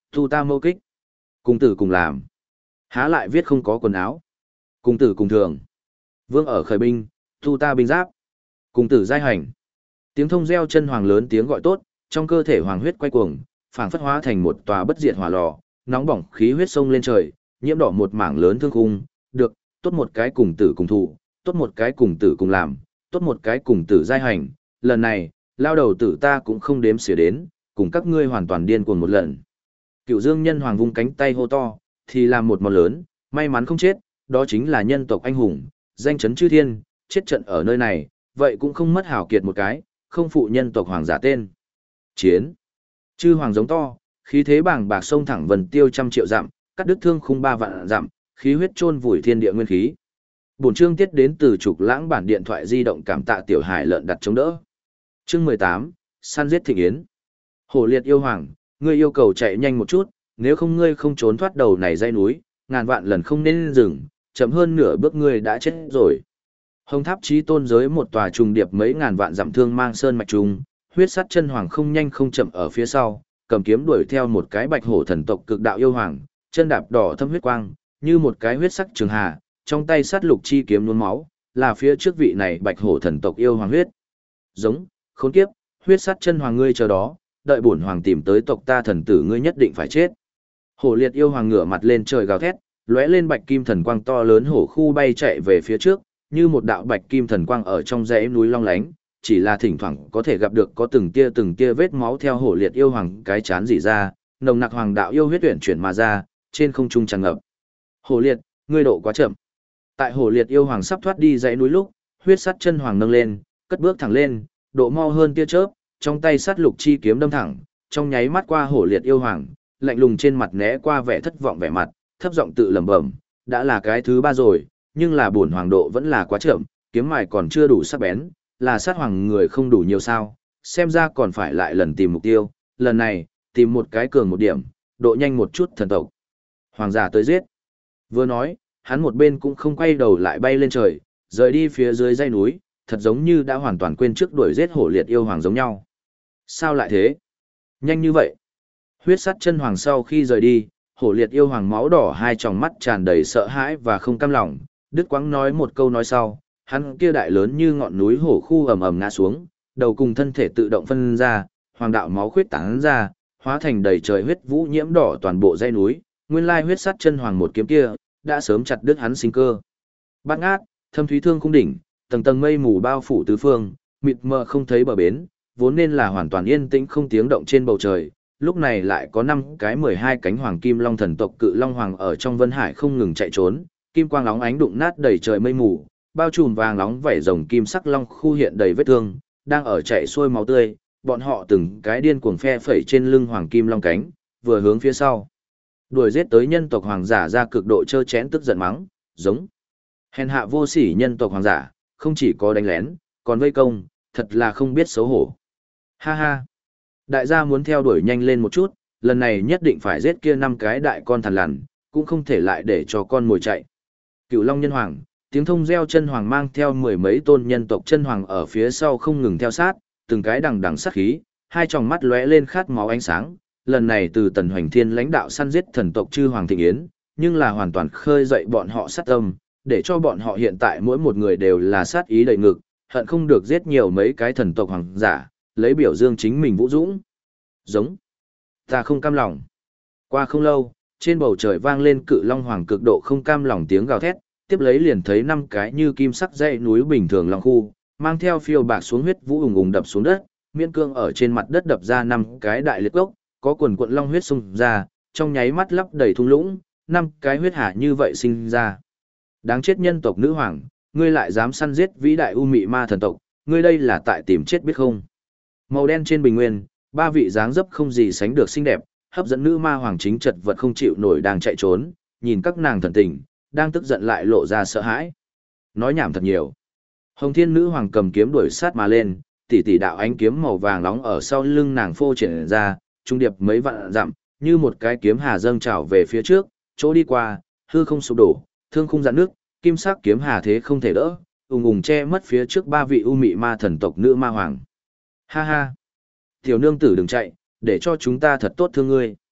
Thu ta mâu kích. Cùng tử cùng làm. Há lại viết không có quần áo. Cùng tử cùng thường. Vương ở khởi binh, thu ta binh giáp. Cùng tử giai hành. Tiếng thông reo chân hoàng lớn tiếng gọi tốt, trong cơ thể hoàng huyết quay cuồng, phảng phất hóa thành một tòa bất diệt hỏa lò, nóng bỏng khí huyết sông lên trời, nhiễm đỏ một mảng lớn thương khung, được, tốt một cái cùng tử cùng thủ, tốt một cái cùng tử cùng làm, tốt một cái cùng tử giai hành, lần này, lao đầu tử ta cũng không đếm xỉa đến, cùng các ngươi hoàn toàn điên cuồng một lần. Cựu Dương Nhân Hoàng vung cánh tay hô to, thì làm một món lớn, may mắn không chết, đó chính là nhân tộc anh hùng, danh chấn chư thiên, chết trận ở nơi này, vậy cũng không mất hảo kiệt một cái, không phụ nhân tộc hoàng giả tên. Chiến. Chư hoàng giống to, khí thế bàng bạc sông thẳng vần tiêu trăm triệu dặm, cắt đứt thương khung 3 vạn dặm, khí huyết chôn vùi thiên địa nguyên khí. Bổn chương tiết đến từ Trục Lãng bản điện thoại di động, cảm tạ tiểu hải lợn đặt chống đỡ. Chương 18, săn giết thịnh yến. Hổ liệt yêu hoàng, ngươi yêu cầu chạy nhanh một chút, nếu không ngươi không trốn thoát đầu này dây núi, ngàn vạn lần không nên dừng, chậm hơn nửa bước ngươi đã chết rồi. Hồng Tháp Chí Tôn giới một tòa trùng điệp mấy ngàn vạn dặm thương mang sơn mạch trùng, huyết sắt chân hoàng không nhanh không chậm ở phía sau, cầm kiếm đuổi theo một cái bạch hổ thần tộc cực đạo yêu hoàng, chân đạp đỏ thâm huyết quang, như một cái huyết sắc trường hà, trong tay sát lục chi kiếm nhuốm máu, là phía trước vị này bạch hổ thần tộc yêu hoàng huyết. Giống, khốn kiếp, huyết sắt chân hoàng ngươi chờ đó, đợi bổn hoàng tìm tới tộc ta thần tử ngươi nhất định phải chết. Hổ liệt yêu hoàng ngửa mặt lên trời gào thét, lóe lên bạch kim thần quang to lớn hổ khu bay chạy về phía trước, như một đạo bạch kim thần quang ở trong dãy núi long lánh, chỉ là thỉnh thoảng có thể gặp được có từng tia vết máu theo hổ liệt yêu hoàng cái chán rỉ ra, nồng nặc hoàng đạo yêu huyết tuyển chuyển mà ra, trên không trung tràn ngập. Hổ liệt, ngươi độ quá chậm. Tại hổ liệt yêu hoàng sắp thoát đi dãy núi lúc, huyết sắt chân hoàng nâng lên, cất bước thẳng lên, độ mau hơn tia chớp, trong tay sát lục chi kiếm đâm thẳng, trong nháy mắt qua hổ liệt yêu hoàng, lạnh lùng trên mặt né qua vẻ thất vọng vẻ mặt, thấp giọng tự lẩm bẩm, đã là cái thứ 3 rồi, nhưng là bổn hoàng độ vẫn là quá chậm, kiếm mài còn chưa đủ sắc bén, là sát hoàng người không đủ nhiều sao, xem ra còn phải lại lần tìm mục tiêu, lần này, tìm một cái cường một điểm, độ nhanh một chút thần tộc. Hoàng giả tới giết. Vừa nói, hắn một bên cũng không quay đầu lại bay lên trời, rời đi phía dưới dãy núi, thật giống như đã hoàn toàn quên trước đuổi giết hổ liệt yêu hoàng giống nhau. Sao lại thế? Nhanh như vậy. Huyết sắt chân hoàng sau khi rời đi, hổ liệt yêu hoàng máu đỏ hai tròng mắt tràn đầy sợ hãi và không cam lòng, đứt quãng nói một câu nói sau, hắn kia đại lớn như ngọn núi hổ khu ầm ầm ngã xuống, đầu cùng thân thể tự động phân ra, hoàng đạo máu khuyết tán ra, hóa thành đầy trời huyết vũ nhiễm đỏ toàn bộ dãy núi, nguyên lai huyết sắt chân hoàng một kiếm kia, đã sớm chặt đứt hắn sinh cơ. Bát ngát, thâm thúy thương khung đỉnh, tầng tầng mây mù bao phủ tứ phương, mịt mờ không thấy bờ bến, vốn nên là hoàn toàn yên tĩnh không tiếng động trên bầu trời, lúc này lại có 5 cái 12 cánh hoàng kim long thần tộc cự long hoàng ở trong vân hải không ngừng chạy trốn, kim quang lóng ánh đụng nát đầy trời mây mù, bao trùm vàng nóng vảy rồng kim sắc long khu hiện đầy vết thương, đang ở chạy xuôi máu tươi, bọn họ từng cái điên cuồng phe phẩy trên lưng hoàng kim long cánh, vừa hướng phía sau. Đuổi giết tới nhân tộc hoàng giả ra cực độ chơ chén tức giận mắng, giống. Hèn hạ vô sỉ nhân tộc hoàng giả, không chỉ có đánh lén, còn vây công, thật là không biết xấu hổ. Ha ha. Đại gia muốn theo đuổi nhanh lên một chút, lần này nhất định phải giết kia 5 cái đại con thằn lằn, cũng không thể lại để cho con mồi chạy. Cửu Long nhân hoàng, tiếng thông reo chân hoàng mang theo 10 mấy tôn nhân tộc chân hoàng ở phía sau không ngừng theo sát, từng cái đằng đằng sát khí, hai tròng mắt lóe lên khát máu ánh sáng, lần này từ Tần Hoành Thiên lãnh đạo săn giết thần tộc chư hoàng thịnh yến, nhưng là hoàn toàn khơi dậy bọn họ sát tâm, để cho bọn họ hiện tại mỗi một người đều là sát ý đầy ngực, hận không được giết nhiều mấy cái thần tộc hoàng giả, lấy biểu dương chính mình vũ dũng. Giống. Ta không cam lòng. Qua không lâu, trên bầu trời vang lên cự long hoàng cực độ không cam lòng tiếng gào thét, tiếp lấy liền thấy 5 cái như kim sắc dãy núi bình thường long khu, mang theo phiêu bạc xuống huyết vũ ùng ùng đập xuống đất, miễn cương ở trên mặt đất đập ra 5 cái đại liệt gốc, có quần cuộn long huyết xung ra, trong nháy mắt lấp đầy thung lũng, 5 cái huyết hà như vậy sinh ra. Đáng chết nhân tộc nữ hoàng, ngươi lại dám săn giết vĩ đại u mị ma thần tộc, ngươi đây là tại tìm chết biết không? Màu đen trên bình nguyên, 3 vị dáng dấp không gì sánh được xinh đẹp, hấp dẫn nữ ma hoàng chính chật vật không chịu nổi đang chạy trốn, nhìn các nàng thần tình, đang tức giận lại lộ ra sợ hãi. Nói nhảm thật nhiều. Hồng Thiên nữ hoàng cầm kiếm đuổi sát mà lên, tỷ tỷ đạo ánh kiếm màu vàng nóng ở sau lưng nàng phô triển ra, trung điệp mấy vạn dặm, như một cái kiếm hà dâng trào về phía trước, chỗ đi qua, hư không sụp đổ, thương khung dạn nước, kim sắc kiếm hà thế không thể đỡ, ùng ùng che mất phía trước 3 vị u mị ma thần tộc nữ ma hoàng. Ha ha! Tiểu nương tử đừng chạy, để cho chúng ta thật tốt thương ngươi.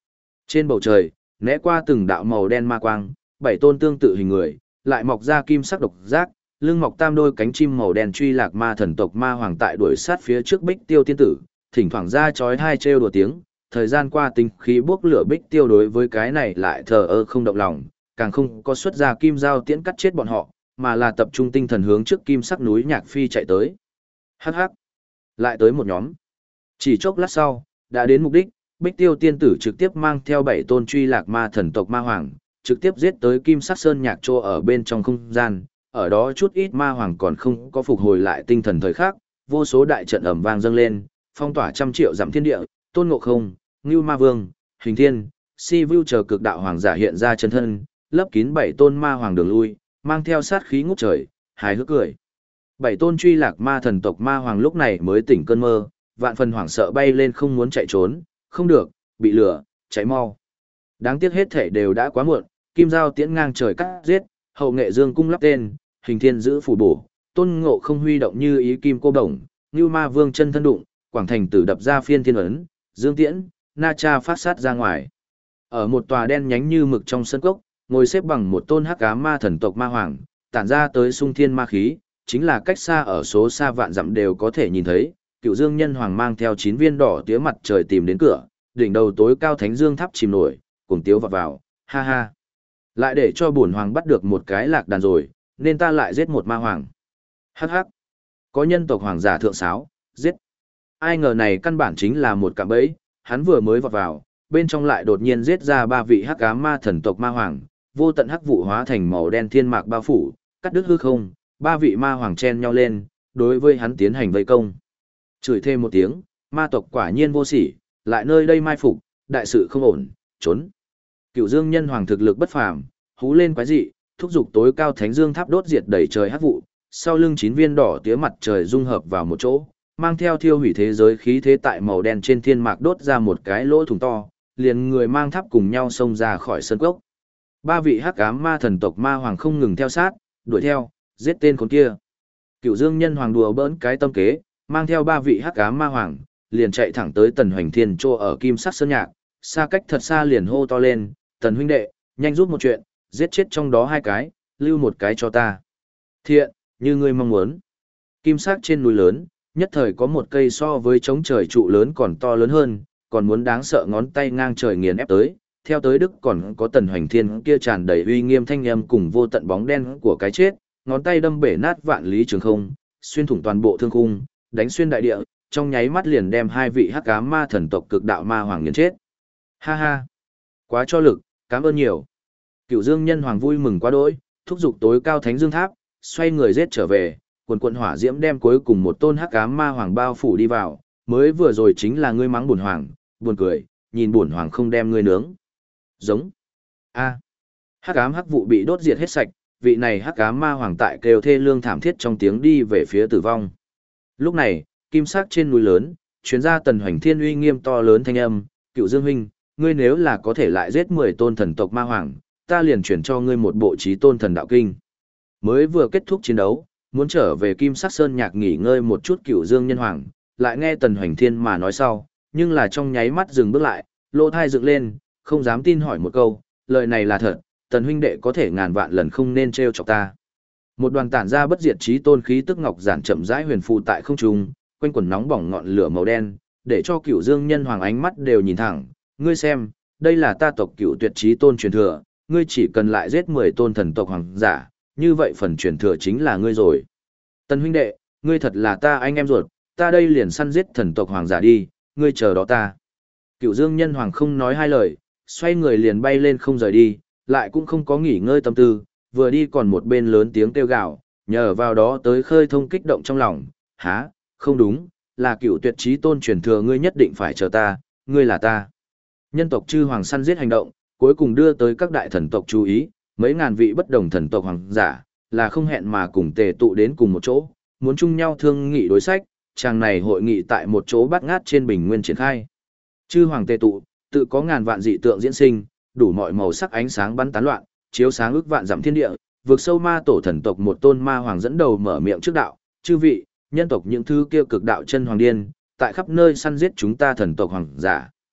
Trên bầu trời, né qua từng đạo màu đen ma quang, 7 tôn tương tự hình người, lại mọc ra kim sắc độc giác, lưng mọc tam đôi cánh chim màu đen truy lạc ma thần tộc ma hoàng tại đuổi sát phía trước Bích Tiêu tiên tử, thỉnh thoảng ra chói tai trêu đùa tiếng, thời gian qua tinh khí bốc lửa Bích Tiêu đối với cái này lại thờ ơ không động lòng, càng không có xuất ra kim dao tiễn cắt chết bọn họ, mà là tập trung tinh thần hướng trước kim sắc núi Nhạc Phi chạy tới. Hắc hắc, lại tới một nhóm. Chỉ chốc lát sau, đã đến mục đích, Bích Tiêu tiên tử trực tiếp mang theo 7 tôn truy lạc ma thần tộc ma hoàng, trực tiếp giết tới kim sắc sơn nhạc trô ở bên trong không gian, ở đó chút ít ma hoàng còn không có phục hồi lại tinh thần thời khắc, vô số đại trận ầm vang dâng lên, phong tỏa trăm triệu dặm thiên địa, Tôn Ngộ Không, Ngưu Ma Vương, Hình Thiên, Si Vu chờ cực đạo hoàng giả hiện ra chân thân, lấp kín 7 tôn ma hoàng đường lui, mang theo sát khí ngút trời, hài hước cười. 7 tôn truy lạc ma thần tộc ma hoàng lúc này mới tỉnh cơn mơ, vạn phần hoảng sợ bay lên không muốn chạy trốn, không được, bị lửa, cháy mau. Đáng tiếc hết thể đều đã quá muộn, kim dao tiễn ngang trời cắt giết, hậu nghệ dương cung lắp tên, Hình Thiên giữ phủ bổ, Tôn Ngộ Không huy động như ý kim cô đồng, Ngưu Ma Vương chân thân đụng, Quảng Thành Tử đập ra phiên thiên ấn, Dương Tiễn, Na Cha phát sát ra ngoài. Ở một tòa đen nhánh như mực trong sân cốc, ngồi xếp bằng một tôn hắc ám ma thần tộc ma hoàng, tản ra tới sung thiên ma khí, chính là cách xa ở số xa vạn dặm đều có thể nhìn thấy. Cựu Dương Nhân Hoàng mang theo 9 viên đỏ tía mặt trời tìm đến cửa, đỉnh đầu tối cao thánh dương tháp chìm nổi, cùng tiếu vào, ha ha. Lại để cho bổn hoàng bắt được một cái lạc đàn rồi, nên ta lại giết một ma hoàng. Hắc hắc. Có nhân tộc hoàng giả thượng sáo, giết. Ai ngờ này căn bản chính là một cạm bẫy, hắn vừa mới vọt vào, bên trong lại đột nhiên giết ra 3 vị hắc ám ma thần tộc ma hoàng, vô tận hắc vụ hóa thành màu đen thiên mạc bao phủ, cắt đứt hư không, 3 vị ma hoàng chen nhau lên, đối với hắn tiến hành vây công. Chửi thêm một tiếng, ma tộc quả nhiên vô sỉ, lại nơi đây mai phục, đại sự không ổn, trốn. Cựu Dương Nhân Hoàng thực lực bất phàm, hú lên quái dị, thúc giục tối cao thánh dương tháp đốt diệt đầy trời hắc vụ, sau lưng 9 viên đỏ tía mặt trời dung hợp vào một chỗ, mang theo thiêu hủy thế giới khí thế tại màu đen trên thiên mạc đốt ra một cái lỗ thủng to, liền người mang tháp cùng nhau xông ra khỏi sân cốc. 3 vị hắc ám ma thần tộc ma hoàng không ngừng theo sát, đuổi theo, giết tên con kia. Cựu Dương Nhân Hoàng đùa bỡn cái tâm kế, mang theo 3 vị hắc ám ma hoàng, liền chạy thẳng tới Tần Hoành Thiên Trô ở Kim Sắc Sơn Nhạc, xa cách thật xa liền hô to lên, "Tần huynh đệ, nhanh giúp một chuyện, giết chết trong đó 2 cái, lưu một cái cho ta." Thiện, như ngươi mong muốn. Kim sắc trên núi lớn, nhất thời có một cây so với trống trời trụ lớn còn to lớn hơn, còn muốn đáng sợ ngón tay ngang trời nghiền ép tới, theo tới Đức còn có Tần Hoành Thiên kia tràn đầy uy nghiêm thanh âm cùng vô tận bóng đen của cái chết, ngón tay đâm bể nát vạn lý trường không, xuyên thủng toàn bộ thương khung, đánh xuyên đại địa, trong nháy mắt liền đem 2 vị hắc ám ma thần tộc cực đạo ma hoàng nghiền chết. Ha ha, quá cho lực, cảm ơn nhiều. Cựu Dương Nhân Hoàng vui mừng quá đỗi, thúc giục tối cao thánh dương tháp, xoay người giết trở về, quần quần hỏa diễm đem cuối cùng một tôn hắc ám ma hoàng bao phủ đi vào, mới vừa rồi chính là ngươi mắng bổn hoàng, buồn cười, nhìn bổn hoàng không đem ngươi nướng. Giống. A. Hắc ám hắc vụ bị đốt diệt hết sạch, vị này hắc ám ma hoàng tại kêu thê lương thảm thiết trong tiếng đi về phía tử vong. Lúc này, kim sắc trên núi lớn, chuyến ra Tần Hoành Thiên uy nghiêm to lớn thanh âm, "Cựu Dương huynh, ngươi nếu là có thể lại giết 10 tôn thần tộc ma hoàng, ta liền chuyển cho ngươi một bộ chí tôn thần đạo kinh." Mới vừa kết thúc chiến đấu, muốn trở về Kim Sắc Sơn Nhạc nghỉ ngơi một chút Cựu Dương Nhân Hoàng, lại nghe Tần Hoành Thiên mà nói sau, nhưng là trong nháy mắt dừng bước lại, lỗ thai dựng lên, không dám tin hỏi một câu, lời này là thật, Tần huynh đệ có thể ngàn vạn lần không nên trêu chọc ta. Một đoàn tản ra bất diệt chí tôn khí tức ngọc giản chậm rãi huyền phù tại không trung, quanh quẩn nóng bỏng ngọn lửa màu đen, để cho Cựu Dương Nhân Hoàng ánh mắt đều nhìn thẳng, ngươi xem, đây là ta tộc Cựu Tuyệt Chí Tôn truyền thừa, ngươi chỉ cần lại giết 10 tôn thần tộc hoàng giả, như vậy phần truyền thừa chính là ngươi rồi. Tần huynh đệ, ngươi thật là ta anh em ruột, ta đây liền săn giết thần tộc hoàng giả đi, ngươi chờ đó ta. Cựu Dương Nhân Hoàng không nói hai lời, xoay người liền bay lên không rời đi, lại cũng không có nghỉ ngơi tâm tư, vừa đi còn một bên lớn tiếng kêu gào, nhờ vào đó tới khơi thông kích động trong lòng, há, không đúng, là Cựu Tuyệt Chí Tôn truyền thừa, ngươi nhất định phải chờ ta, ngươi là ta. Nhân tộc chư hoàng săn giết hành động, cuối cùng đưa tới các đại thần tộc chú ý, mấy ngàn vị bất đồng thần tộc hoàng giả, là không hẹn mà cùng tề tụ đến cùng một chỗ, muốn chung nhau thương nghị đối sách, chàng này hội nghị tại một chỗ bát ngát trên bình nguyên triển khai. Chư hoàng tề tụ, tự có ngàn vạn dị tượng diễn sinh, đủ mọi màu sắc ánh sáng bắn tán loạn, chiếu sáng ước vạn dặm thiên địa, vượt sâu ma tổ thần tộc một tôn ma hoàng dẫn đầu mở miệng trước đạo, chư vị, nhân tộc những thứ kia cực đạo chân hoàng điên, tại khắp nơi săn giết chúng ta thần tộc hoàng giả.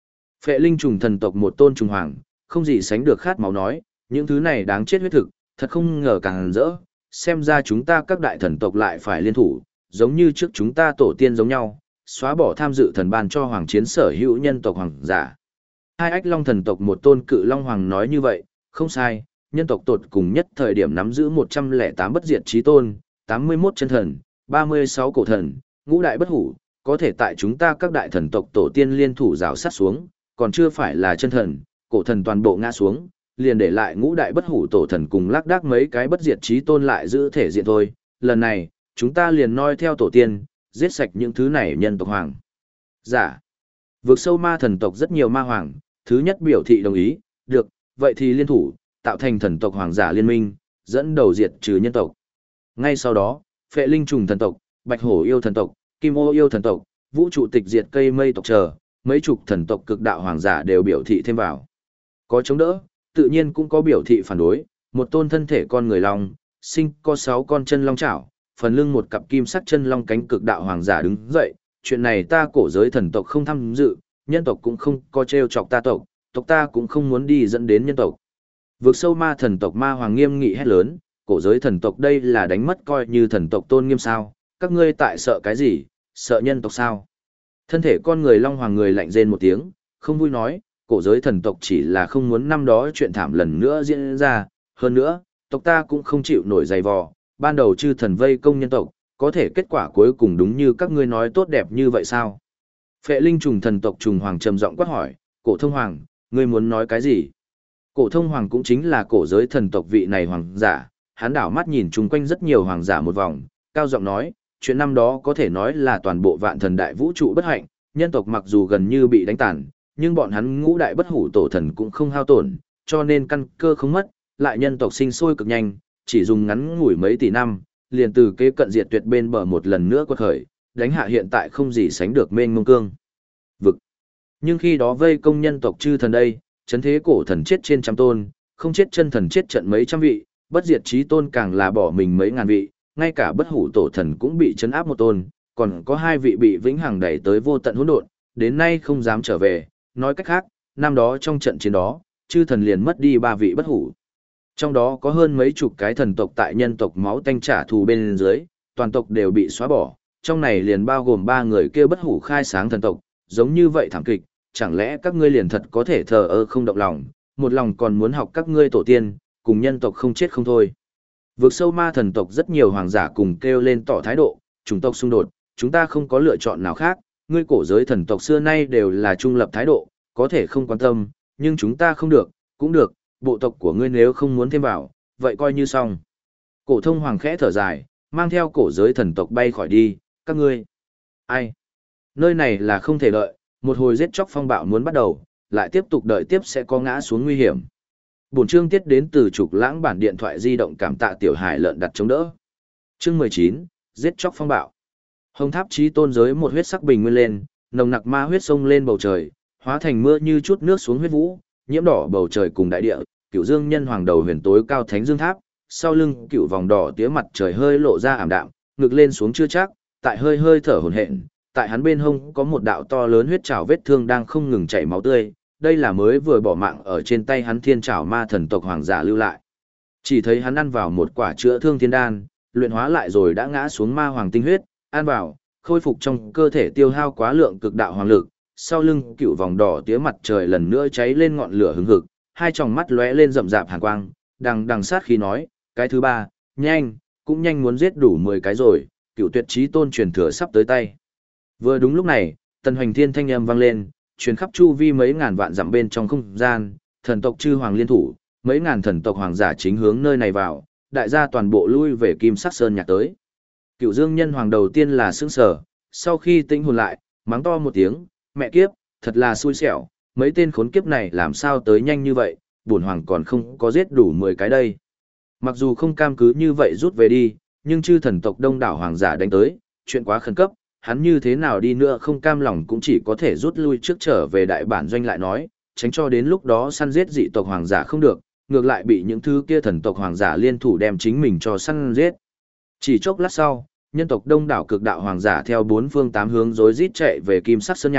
Phệ linh trùng thần tộc một tôn trùng hoàng, không gì sánh được khát máu nói, những thứ này đáng chết huyết thực, thật không ngờ càng rỡ, xem ra chúng ta các đại thần tộc lại phải liên thủ, giống như trước chúng ta tổ tiên giống nhau, xóa bỏ tham dự thần ban cho hoàng chiến sở hữu nhân tộc hoàng giả. Hai ách long thần tộc một tôn cự long hoàng nói như vậy, không sai, nhân tộc tột cùng nhất thời điểm nắm giữ 108 bất diệt chí tôn, 81 chân thần, 36 cổ thần, ngũ đại bất hủ, có thể tại chúng ta các đại thần tộc tổ tiên liên thủ rào sát xuống, còn chưa phải là chân thần, cổ thần toàn bộ ngã xuống, liền để lại ngũ đại bất hủ tổ thần cùng lác đác mấy cái bất diệt chí tôn lại giữ thể diện thôi. Lần này, chúng ta liền noi theo tổ tiên, giết sạch những thứ này nhân tộc hoàng. Giả. Vượt sâu ma thần tộc rất nhiều ma hoàng, thứ nhất biểu thị đồng ý, được, vậy thì liên thủ, tạo thành thần tộc hoàng giả liên minh, dẫn đầu diệt trừ nhân tộc. Ngay sau đó, phệ linh trùng thần tộc, bạch hổ yêu thần tộc, kim ô yêu thần tộc, vũ trụ tịch diệt cây mây tộc chờ, mấy chục thần tộc cực đạo hoàng giả đều biểu thị thêm vào. Có chống đỡ, tự nhiên cũng có biểu thị phản đối, một tôn thân thể con người long, sinh có 6 con chân long chảo, phần lưng một cặp kim sắc chân long cánh cực đạo hoàng giả đứng dậy, chuyện này ta cổ giới thần tộc không tham dự, nhân tộc cũng không có trêu chọc ta tộc, tộc ta cũng không muốn đi dẫn đến nhân tộc. Vượt sâu ma thần tộc ma hoàng nghiêm nghị hét lớn, cổ giới thần tộc đây là đánh mất coi như thần tộc tôn nghiêm sao, các ngươi tại sợ cái gì, sợ nhân tộc sao? Thân thể con người long hoàng người lạnh rên một tiếng, không vui nói, cổ giới thần tộc chỉ là không muốn năm đó chuyện thảm lần nữa diễn ra, hơn nữa, tộc ta cũng không chịu nổi dày vò, ban đầu chư thần vây công nhân tộc, có thể kết quả cuối cùng đúng như các ngươi nói tốt đẹp như vậy sao? Phệ linh trùng thần tộc trùng hoàng trầm giọng quát hỏi, cổ thông hoàng, ngươi muốn nói cái gì? Cổ thông hoàng cũng chính là cổ giới thần tộc vị này hoàng giả, hắn đảo mắt nhìn chung quanh rất nhiều hoàng giả một vòng, cao giọng nói, chuyện năm đó có thể nói là toàn bộ vạn thần đại vũ trụ bất hạnh, nhân tộc mặc dù gần như bị đánh tàn, nhưng bọn hắn ngũ đại bất hủ tổ thần cũng không hao tổn, cho nên căn cơ không mất, lại nhân tộc sinh sôi cực nhanh, chỉ dùng ngắn ngủi mấy tỷ năm, liền từ kế cận diệt tuyệt bên bờ một lần nữa quật khởi, đánh hạ hiện tại không gì sánh được mênh mông cương vực. Nhưng khi đó vây công nhân tộc chư thần đây, chấn thế cổ thần chết trên trăm tôn, không chết chân thần chết trận mấy trăm vị, bất diệt chí tôn càng là bỏ mình mấy ngàn vị, ngay cả bất hủ tổ thần cũng bị chấn áp một tôn, còn có 2 vị bị vĩnh hằng đẩy tới vô tận hỗn độn, đến nay không dám trở về. Nói cách khác, năm đó trong trận chiến đó, chư thần liền mất đi 3 vị bất hủ. Trong đó có hơn mấy chục cái thần tộc tại nhân tộc máu tanh trả thù bên dưới, toàn tộc đều bị xóa bỏ, trong này liền bao gồm 3 người kia bất hủ khai sáng thần tộc, giống như vậy thảm kịch, chẳng lẽ các ngươi liền thật có thể thờ ơ không động lòng, một lòng còn muốn học các ngươi tổ tiên, cùng nhân tộc không chết không thôi. Vượt sâu ma thần tộc rất nhiều hoàng giả cùng kêu lên tỏ thái độ, chủng tộc xung đột, chúng ta không có lựa chọn nào khác, ngươi cổ giới thần tộc xưa nay đều là trung lập thái độ, có thể không quan tâm, nhưng chúng ta không được, cũng được, bộ tộc của ngươi nếu không muốn thêm vào, vậy coi như xong. Cổ thông hoàng khẽ thở dài, mang theo cổ giới thần tộc bay khỏi đi, các ngươi. Ai? Nơi này là không thể đợi, một hồi giết chóc phong bạo muốn bắt đầu, lại tiếp tục đợi tiếp sẽ có ngã xuống nguy hiểm. Bổn chương tiết đến từ Trục Lãng bản điện thoại di động, cảm tạ Tiểu Hải lợn đặt chống đỡ. Chương 19, giết chóc phong bạo. Hồng Tháp Chí Tôn giới một huyết sắc bình nguyên lên, nồng nặc ma huyết sông lên bầu trời, hóa thành mưa như chút nước xuống huyết vũ, nhiễm đỏ bầu trời cùng đại địa. Cửu Dương Nhân Hoàng đầu huyền tối cao thánh dương tháp, sau lưng cửu vòng đỏ tía mặt trời hơi lộ ra ảm đạm, ngực lên xuống chưa chắc, tại hơi hơi thở hổn hển, tại hắn bên hông có một đạo to lớn huyết trảo vết thương đang không ngừng chảy máu tươi, đây là mới vừa bỏ mạng ở trên tay hắn thiên trảo ma thần tộc hoàng giả lưu lại. Chỉ thấy hắn ăn vào một quả chữa thương thiên đan, luyện hóa lại rồi đã ngã xuống ma hoàng tinh huyết, ăn vào, khôi phục trong cơ thể tiêu hao quá lượng cực đạo hoàng lực, sau lưng cựu vòng đỏ tía mặt trời lần nữa cháy lên ngọn lửa hừng hực, hai tròng mắt lóe lên rậm rạp hàn quang, đằng sát khí nói, cái thứ ba, nhanh, cũng nhanh muốn giết đủ 10 cái rồi, cựu tuyệt chí tôn truyền thừa sắp tới tay. Vừa đúng lúc này, Tần Hoành Thiên thanh âm vang lên, truyền khắp chu vi mấy ngàn vạn dặm bên trong không gian, thần tộc chư hoàng liên thủ, mấy ngàn thần tộc hoàng giả chính hướng nơi này vào, đại gia toàn bộ lui về Kim Sắc Sơn nhạc tới. Cựu Dương Nhân Hoàng đầu tiên là sững sờ, sau khi tĩnh hồn lại, mắng to một tiếng, mẹ kiếp, thật là xui xẻo, mấy tên khốn kiếp này làm sao tới nhanh như vậy, bổn hoàng còn không có giết đủ 10 cái đây. Mặc dù không cam cứ như vậy rút về đi, nhưng chư thần tộc đông đảo hoàng giả đánh tới, chuyện quá khẩn cấp, hắn như thế nào đi nữa không cam lòng cũng chỉ có thể rút lui trước trở về đại bản doanh lại nói, tránh cho đến lúc đó săn giết dị tộc hoàng giả không được, ngược lại bị những thứ kia thần tộc hoàng giả liên thủ đem chính mình cho săn giết. Chỉ chốc lát sau, nhân tộc đông đảo cực đạo hoàng giả theo 4 phương 8 hướng rối rít chạy về Kim Sắc Sơn Nhạc,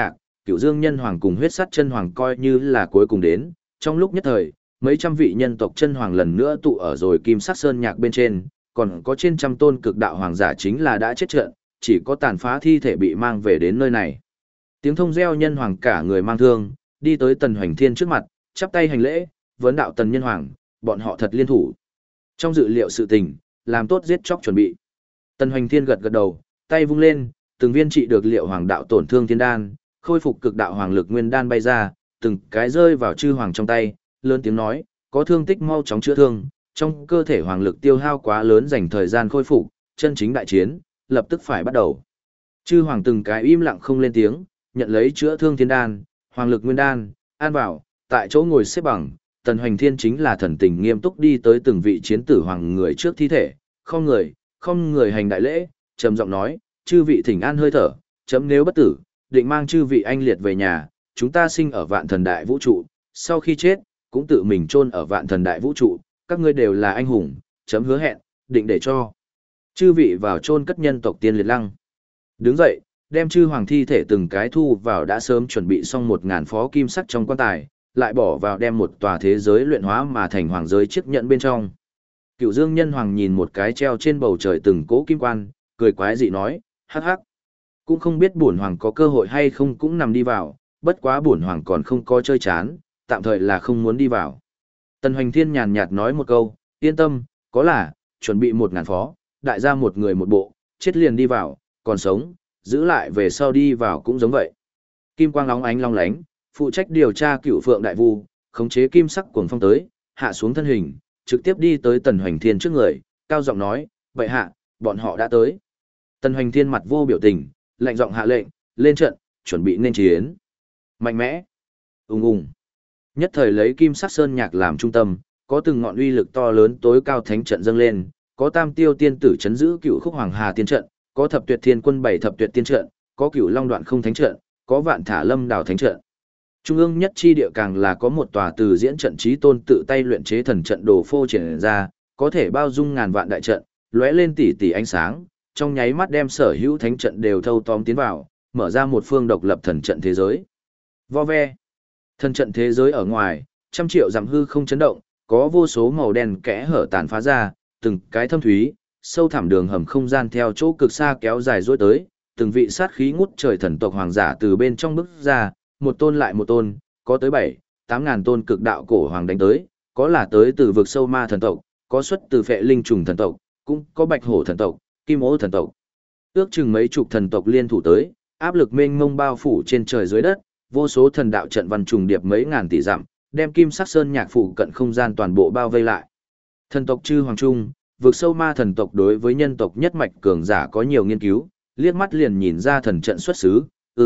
Cửu Dương Nhân Hoàng cùng Huyết Sắt Chân Hoàng coi như là cuối cùng đến, trong lúc nhất thời, mấy trăm vị nhân tộc chân hoàng lần nữa tụ ở rồi Kim Sắc Sơn Nhạc bên trên, còn có trên trăm tôn cực đạo hoàng giả chính là đã chết trận, chỉ có tàn phá thi thể bị mang về đến nơi này. Tiếng thông reo nhân hoàng cả người mang thương, đi tới Tần Hoành Thiên trước mặt, chắp tay hành lễ, vấn đạo Tần Nhân Hoàng, bọn họ thật liên thủ. Trong dự liệu sự tình, làm tốt giết chóc chuẩn bị. Tần Hoành Thiên gật gật đầu, tay vung lên, từng viên trị được liệu hoàng đạo tổn thương thiên đan, khôi phục cực đạo hoàng lực nguyên đan bay ra, từng cái rơi vào chư hoàng trong tay, lớn tiếng nói, có thương tích mau chóng chữa thương, trong cơ thể hoàng lực tiêu hao quá lớn dành thời gian khôi phục, chân chính đại chiến, lập tức phải bắt đầu. Chư hoàng từng cái im lặng không lên tiếng, nhận lấy chữa thương thiên đan, hoàng lực nguyên đan, an bảo, tại chỗ ngồi xếp bằng, Tần Hoành Thiên chính là thần tình nghiêm túc đi tới từng vị chiến tử hoàng người trước thi thể, không người hành đại lễ, trầm giọng nói, chư vị thỉnh an hơi thở, chấm nếu bất tử, định mang chư vị anh liệt về nhà, chúng ta sinh ở vạn thần đại vũ trụ, sau khi chết, cũng tự mình chôn ở vạn thần đại vũ trụ, các ngươi đều là anh hùng, chấm hứa hẹn, định để cho chư vị vào chôn cất nhân tộc tiên liệt lăng. Đứng dậy, đem chư hoàng thi thể từng cái thu vào đã sớm chuẩn bị xong 1000 phó kim sắc trong quan tài, lại bỏ vào đem một tòa thế giới luyện hóa mà thành hoàng giới chiếc nhẫn bên trong. Cửu Dương Nhân Hoàng nhìn một cái treo trên bầu trời từng cỗ kim quan, cười quái dị nói, hắc hắc. Cũng không biết bổn hoàng có cơ hội hay không cũng nằm đi vào, bất quá bổn hoàng còn không có chơi chán, tạm thời là không muốn đi vào. Tần Hoành Thiên nhàn nhạt nói một câu, yên tâm, có là, chuẩn bị 1000 phó, đại gia một người một bộ, chết liền đi vào, còn sống, giữ lại về sau đi vào cũng giống vậy. Kim quang lóng ánh long lánh, phụ trách điều tra Cửu Phượng Đại Vu, khống chế kim sắc cuồng phong tới, hạ xuống thân hình, trực tiếp đi tới Tần Hoành Thiên trước người, cao giọng nói, vậy hạ, bọn họ đã tới. Tần Hoành Thiên mặt vô biểu tình, lạnh giọng hạ lệnh, lên trận, chuẩn bị nên chiến. Mạnh mẽ, ùng ùng. Nhất thời lấy kim sắc sơn nhạc làm trung tâm, có từng ngọn uy lực to lớn tối cao thánh trận dâng lên, có tam tiêu tiên tử chấn giữ Cửu Khúc Hoàng Hà tiên trận, có thập tuyệt thiên quân 7 thập tuyệt tiên trận, có Cửu Long Đoạn Không thánh trận, có Vạn Thả Lâm Đảo thánh trận. Trung ương nhất chi địa càng là có một tòa từ diễn trận chí tôn tự tay luyện chế thần trận đồ phô triển ra, có thể bao dung ngàn vạn đại trận, lóe lên tỷ tỷ ánh sáng, trong nháy mắt đem sở hữu thánh trận đều thâu tóm tiến vào, mở ra một phương độc lập thần trận thế giới. Vo ve. Thần trận thế giới ở ngoài, trăm triệu dặm hư không chấn động, có vô số màu đen kẽ hở tàn phá ra, từng cái thâm thúy, sâu thẳm đường hầm không gian theo chỗ cực xa kéo dài dối tới, từng vị sát khí ngút trời thần tộc hoàng giả từ bên trong bước ra, một tôn lại một tôn, có tới 7-8 ngàn tôn cực đạo cổ hoàng đánh tới, có là tới từ vực sâu ma thần tộc, có xuất từ phệ linh trùng thần tộc, cũng có bạch hổ thần tộc, kim ố thần tộc. Ước chừng mấy chục thần tộc liên thủ tới, áp lực mênh mông bao phủ trên trời dưới đất, vô số thần đạo trận văn trùng điệp mấy ngàn tỷ dặm, đem kim sắc sơn nhạc phủ cận không gian toàn bộ bao vây lại. Thần tộc chư hoàng trung, vực sâu ma thần tộc đối với nhân tộc nhất mạch cường giả có nhiều nghiên cứu, liếc mắt liền nhìn ra thần trận xuất xứ,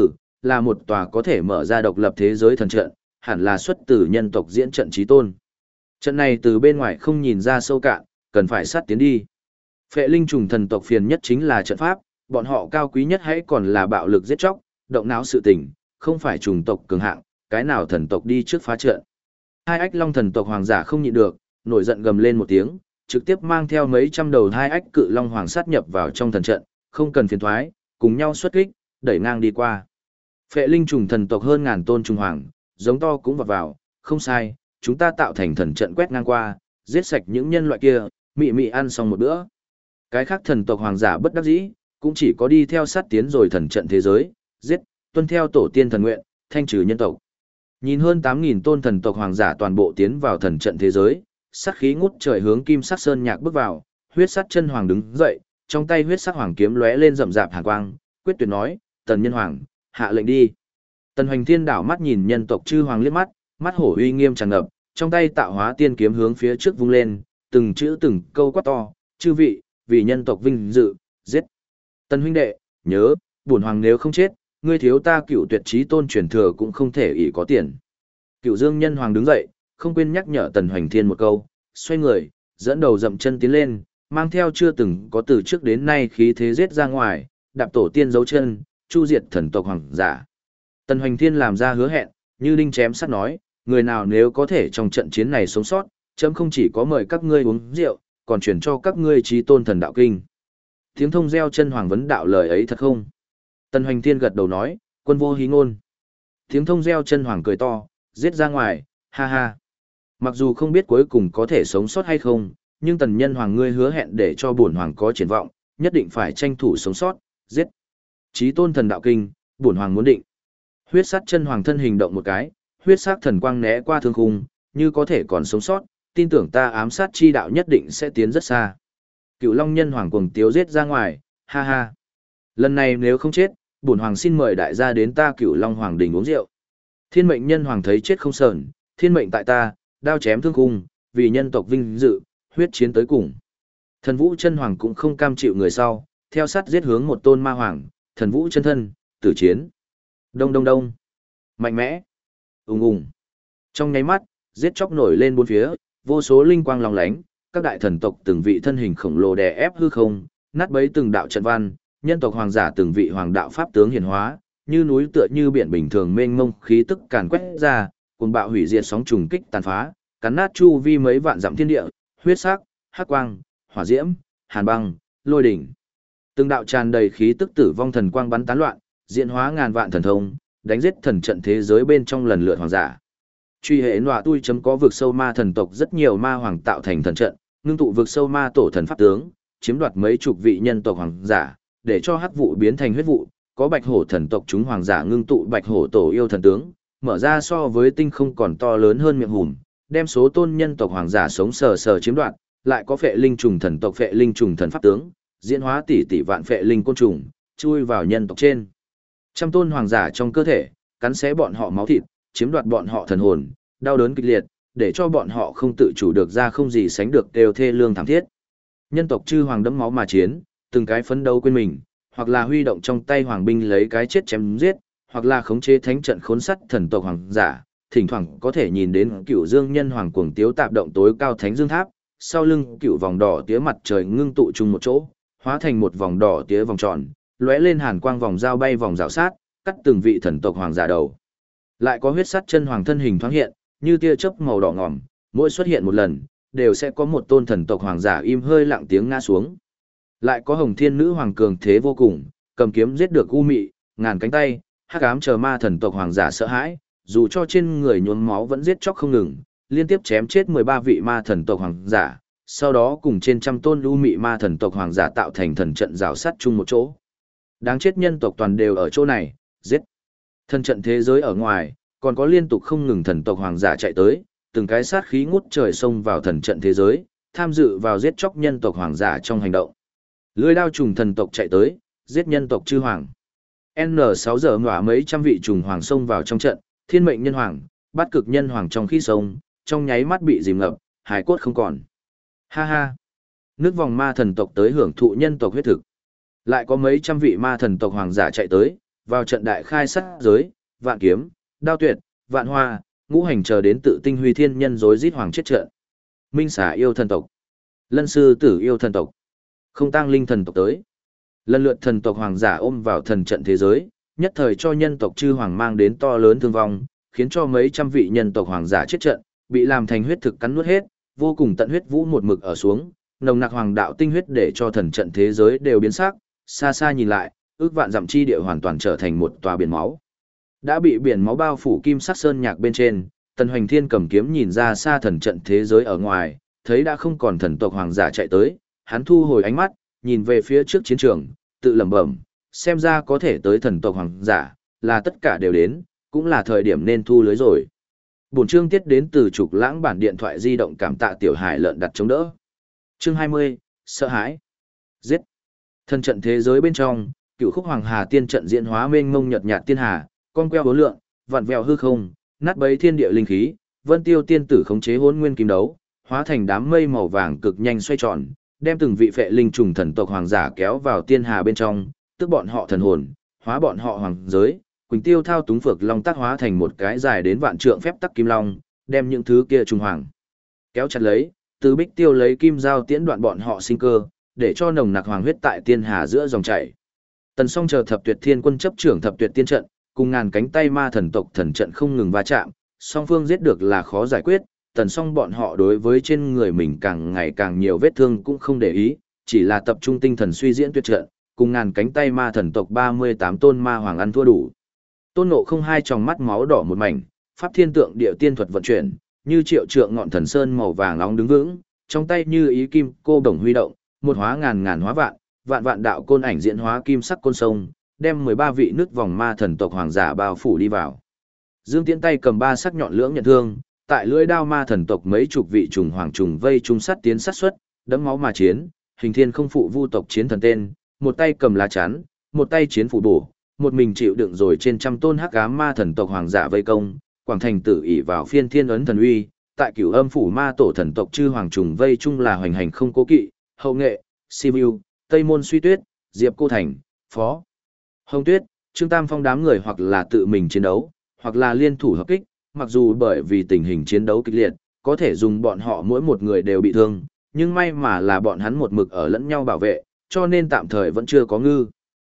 là một tòa có thể mở ra độc lập thế giới thần trận, hẳn là xuất từ nhân tộc diễn trận chí tôn. Trận này từ bên ngoài không nhìn ra sâu cạn, cần phải sát tiến đi. Phệ linh trùng thần tộc phiền nhất chính là trận pháp, bọn họ cao quý nhất hãy còn là bạo lực giết chóc, động não sự tình, không phải trùng tộc cường hạng, cái nào thần tộc đi trước phá trận. Hai ách long thần tộc hoàng giả không nhịn được, nổi giận gầm lên một tiếng, trực tiếp mang theo mấy trăm đầu hai ách cự long hoàng sát nhập vào trong thần trận, không cần phiền thoái, cùng nhau xuất kích, đẩy ngang đi qua. Phệ linh trùng thần tộc hơn ngàn tôn trùng hoàng, giống to cũng vọt vào, không sai, chúng ta tạo thành thần trận quét ngang qua, giết sạch những nhân loại kia, mị mị ăn xong một bữa. Cái khác thần tộc hoàng giả bất đắc dĩ, cũng chỉ có đi theo sát tiến rồi thần trận thế giới, giết, tuân theo tổ tiên thần nguyện, thanh trừ nhân tộc. Nhìn hơn 8.000 tôn thần tộc hoàng giả toàn bộ tiến vào thần trận thế giới, sát khí ngút trời hướng kim sắc sơn nhạc bước vào, huyết sắc chân hoàng đứng dậy, trong tay huyết sắc hoàng kiếm lóe lên rậm rạp hàn quang, quyết tuyệt nói, Tần Nhân Hoàng, hạ lệnh đi. Tần Hoành Thiên đảo mắt nhìn nhân tộc chư hoàng liếc mắt, mắt hổ uy nghiêm tràn ngập, trong tay tạo hóa tiên kiếm hướng phía trước vung lên, từng chữ từng câu quát to, chư vị, vì nhân tộc vinh dự, giết. Tần huynh đệ, nhớ, bổn hoàng nếu không chết, ngươi thiếu ta Cửu Tuyệt Chí Tôn truyền thừa cũng không thể ỷ có tiền. Cửu Dương Nhân Hoàng đứng dậy, không quên nhắc nhở Tần Hoành Thiên một câu, xoay người, dẫn đầu dậm chân tiến lên, mang theo chưa từng có từ trước đến nay khí thế giết ra ngoài, đạp tổ tiên dấu chân, chu diệt thần tộc hoàng giả. Tần Hoành Thiên làm ra hứa hẹn, như đinh chém sắt nói, người nào nếu có thể trong trận chiến này sống sót, chấm không chỉ có mời các ngươi uống rượu, còn chuyển cho các ngươi Chí Tôn thần đạo kinh. Tiếng thông reo chân hoàng vấn đạo lời ấy thật không? Tần Hoành Thiên gật đầu nói, quân vô hí ngôn. Tiếng thông reo chân hoàng cười to, giết ra ngoài, ha ha. Mặc dù không biết cuối cùng có thể sống sót hay không, nhưng tần nhân hoàng ngươi hứa hẹn để cho bổn hoàng có triển vọng, nhất định phải tranh thủ sống sót, giết. Chí tôn thần đạo kinh, bổn hoàng muốn định. Huyết sát chân hoàng thân hình động một cái, huyết sát thần quang né qua thương khung, như có thể còn sống sót, tin tưởng ta ám sát chi đạo nhất định sẽ tiến rất xa. Cựu Long nhân hoàng cuồng tiếu giết ra ngoài, ha ha. Lần này nếu không chết, bổn hoàng xin mời đại gia đến ta Cựu Long hoàng đình uống rượu. Thiên mệnh nhân hoàng thấy chết không sờn, thiên mệnh tại ta, đao chém thương khung, vì nhân tộc vinh dự, huyết chiến tới cùng. Thần Vũ chân hoàng cũng không cam chịu người sau, theo sát giết hướng một tôn ma hoàng, Thần Vũ chân thân, tử chiến. Đông đông đông. Mạnh mẽ. Ùng ùng. Trong nháy mắt, giết chóc nổi lên bốn phía, vô số linh quang long lánh, các đại thần tộc từng vị thân hình khổng lồ đè ép hư không, nát bấy từng đạo trận văn, nhân tộc hoàng giả từng vị hoàng đạo pháp tướng hiển hóa, như núi tựa như biển bình thường mênh mông khí tức càn quét ra, cuồng bạo hủy diệt sóng trùng kích tàn phá, cắn nát chu vi mấy vạn dặm thiên địa, huyết sắc, hắc quang, hỏa diễm, hàn băng, lôi đỉnh. Từng đạo tràn đầy khí tức tử vong thần quang bắn tán loạn, diễn hóa ngàn vạn thần thông, đánh giết thần trận thế giới bên trong lần lượt hoàng giả. Truy hệ nọa tui chấm có vực sâu ma thần tộc rất nhiều ma hoàng tạo thành thần trận, ngưng tụ vực sâu ma tổ thần pháp tướng, chiếm đoạt mấy chục vị nhân tộc hoàng giả, để cho hắc vụ biến thành huyết vụ, có bạch hổ thần tộc chúng hoàng giả ngưng tụ bạch hổ tổ yêu thần tướng, mở ra so với tinh không còn to lớn hơn miệng hùm, đem số tôn nhân tộc hoàng giả sống sờ sờ chiếm đoạt, lại có phệ linh trùng thần tộc phệ linh trùng thần pháp tướng, diễn hóa tỷ tỷ vạn phệ linh côn trùng, chui vào nhân tộc trên. Trăm tôn hoàng giả trong cơ thể, cắn xé bọn họ máu thịt, chiếm đoạt bọn họ thần hồn, đau đớn kịch liệt, để cho bọn họ không tự chủ được ra không gì sánh được đều thê lương thảm thiết. Nhân tộc chư hoàng đẫm máu mà chiến, từng cái phấn đấu quên mình, hoặc là huy động trong tay hoàng binh lấy cái chết chém giết, hoặc là khống chế thánh trận khốn sắt thần tộc hoàng giả, thỉnh thoảng có thể nhìn đến Cửu Dương nhân hoàng cuồng tiếu tạp động tối cao thánh dương tháp, sau lưng cựu vòng đỏ tía mặt trời ngưng tụ chung một chỗ, hóa thành một vòng đỏ tía vòng tròn, lóe lên hàn quang vòng dao bay vòng rào sát, cắt từng vị thần tộc hoàng giả đầu. Lại có huyết sắt chân hoàng thân hình thoáng hiện, như tia chớp màu đỏ ngòm, mỗi xuất hiện một lần, đều sẽ có một tôn thần tộc hoàng giả im hơi lặng tiếng ngã xuống. Lại có hồng thiên nữ hoàng cường thế vô cùng, cầm kiếm giết được u mị, ngàn cánh tay, hắc ám chờ ma thần tộc hoàng giả sợ hãi, dù cho trên người nhuốm máu vẫn giết chóc không ngừng, liên tiếp chém chết 13 vị ma thần tộc hoàng giả, sau đó cùng trên trăm tôn u mị ma thần tộc hoàng giả tạo thành thần trận rào sát chung một chỗ. Đáng chết nhân tộc toàn đều ở chỗ này, giết. Thần trận thế giới ở ngoài, còn có liên tục không ngừng thần tộc hoàng giả chạy tới, từng cái sát khí ngút trời xông vào thần trận thế giới, tham dự vào giết chóc nhân tộc hoàng giả trong hành động. Lưỡi đao trùng thần tộc chạy tới, giết nhân tộc chư hoàng. N6 giờ ngỏa mấy trăm vị trùng hoàng xông vào trong trận, thiên mệnh nhân hoàng, bát cực nhân hoàng trong khi sông, trong nháy mắt bị dìm ngập, hải cốt không còn. Ha ha! Nước vòng ma thần tộc tới hưởng thụ nhân tộc huyết thực. Lại có mấy trăm vị ma thần tộc hoàng giả chạy tới, vào trận đại khai sát giới, vạn kiếm, đao tuyệt, vạn hoa, ngũ hành chờ đến tự tinh huy thiên nhân rối rít hoàng chết trận. Minh xà yêu thần tộc, lân sư tử yêu thần tộc, không tăng linh thần tộc tới. Lần lượt thần tộc hoàng giả ôm vào thần trận thế giới, nhất thời cho nhân tộc chư hoàng mang đến to lớn thương vong, khiến cho mấy trăm vị nhân tộc hoàng giả chết trận, bị làm thành huyết thực cắn nuốt hết, vô cùng tận huyết vũ một mực ở xuống, nồng nặc hoàng đạo tinh huyết để cho thần trận thế giới đều biến sắc, xa xa nhìn lại, ước vạn dặm chi địa hoàn toàn trở thành một tòa biển máu. Đã bị biển máu bao phủ kim sắc sơn nhạc bên trên, Tần Hoành Thiên cầm kiếm nhìn ra xa thần trận thế giới ở ngoài, thấy đã không còn thần tộc hoàng giả chạy tới, hắn thu hồi ánh mắt, nhìn về phía trước chiến trường, tự lẩm bẩm, xem ra có thể tới thần tộc hoàng giả, là tất cả đều đến, cũng là thời điểm nên thu lưới rồi. Bổn chương tiết đến từ Trục Lãng bản điện thoại di động, cảm tạ Tiểu Hải lợn đặt chống đỡ. Chương 20, sợ hãi. Giết. Thần trận thế giới bên trong, Cựu Khúc Hoàng Hà tiên trận diễn hóa mênh mông nhật nhạt tiên hà, con queo hố lượng, vặn vẹo hư không, nát bấy thiên địa linh khí, Vân Tiêu tiên tử khống chế Hỗn Nguyên kim đấu, hóa thành đám mây màu vàng cực nhanh xoay tròn, đem từng vị phệ linh trùng thần tộc hoàng giả kéo vào tiên hà bên trong, tức bọn họ thần hồn, hóa bọn họ hoàng giới. Quỳnh Tiêu thao túng phược long tác hóa thành một cái dài đến vạn trượng phép tắc kim long, đem những thứ kia trùng hoàng kéo chặt lấy, từ Bích Tiêu lấy kim dao tiễn đoạn bọn họ sinh cơ, để cho nồng nặc hoàng huyết tại tiên hà giữa dòng chảy. Tần Song chờ thập tuyệt thiên quân chấp trưởng thập tuyệt tiên trận, cùng ngàn cánh tay ma thần tộc thần trận không ngừng va chạm, song phương giết được là khó giải quyết. Tần Song bọn họ đối với trên người mình càng ngày càng nhiều vết thương cũng không để ý, chỉ là tập trung tinh thần suy diễn tuyệt trận, cùng ngàn cánh tay ma thần tộc 38 tôn ma hoàng ăn thua đủ. Tôn Ngộ Không hai tròng mắt máu đỏ một mảnh, pháp thiên tượng địa tiên thuật vận chuyển, như triệu trượng ngọn thần sơn màu vàng nóng đứng vững, trong tay như ý kim cô đồng huy động, một hóa ngàn ngàn hóa vạn, vạn vạn đạo côn ảnh diễn hóa kim sắc côn sông, đem 13 vị nước vòng ma thần tộc hoàng giả bao phủ đi vào. Dương Tiễn tay cầm ba sắc nhọn lưỡng nhận thương, tại lưỡi đao ma thần tộc mấy chục vị trùng hoàng trùng vây trung sát tiến sát xuất, đẫm máu mà chiến, hình thiên không phụ vu tộc chiến thần tên, một tay cầm lá chắn, một tay chiến phủ bổ, một mình chịu đựng rồi trên trăm tôn hắc ám ma thần tộc hoàng giả vây công, quảng thành tử ỷ vào phiên thiên ấn thần uy, tại Cửu Âm phủ ma tổ thần tộc chư hoàng trùng vây chung là hoành hành không cố kỵ, Hậu Nghệ, Sibiu, Tây Môn Suy Tuyết, Diệp Cô Thành, Phó Hồng Tuyết, Trương Tam Phong đám người hoặc là tự mình chiến đấu, hoặc là liên thủ hợp kích, mặc dù bởi vì tình hình chiến đấu kịch liệt, có thể dùng bọn họ mỗi một người đều bị thương, nhưng may mà là bọn hắn một mực ở lẫn nhau bảo vệ, cho nên tạm thời vẫn chưa có ngư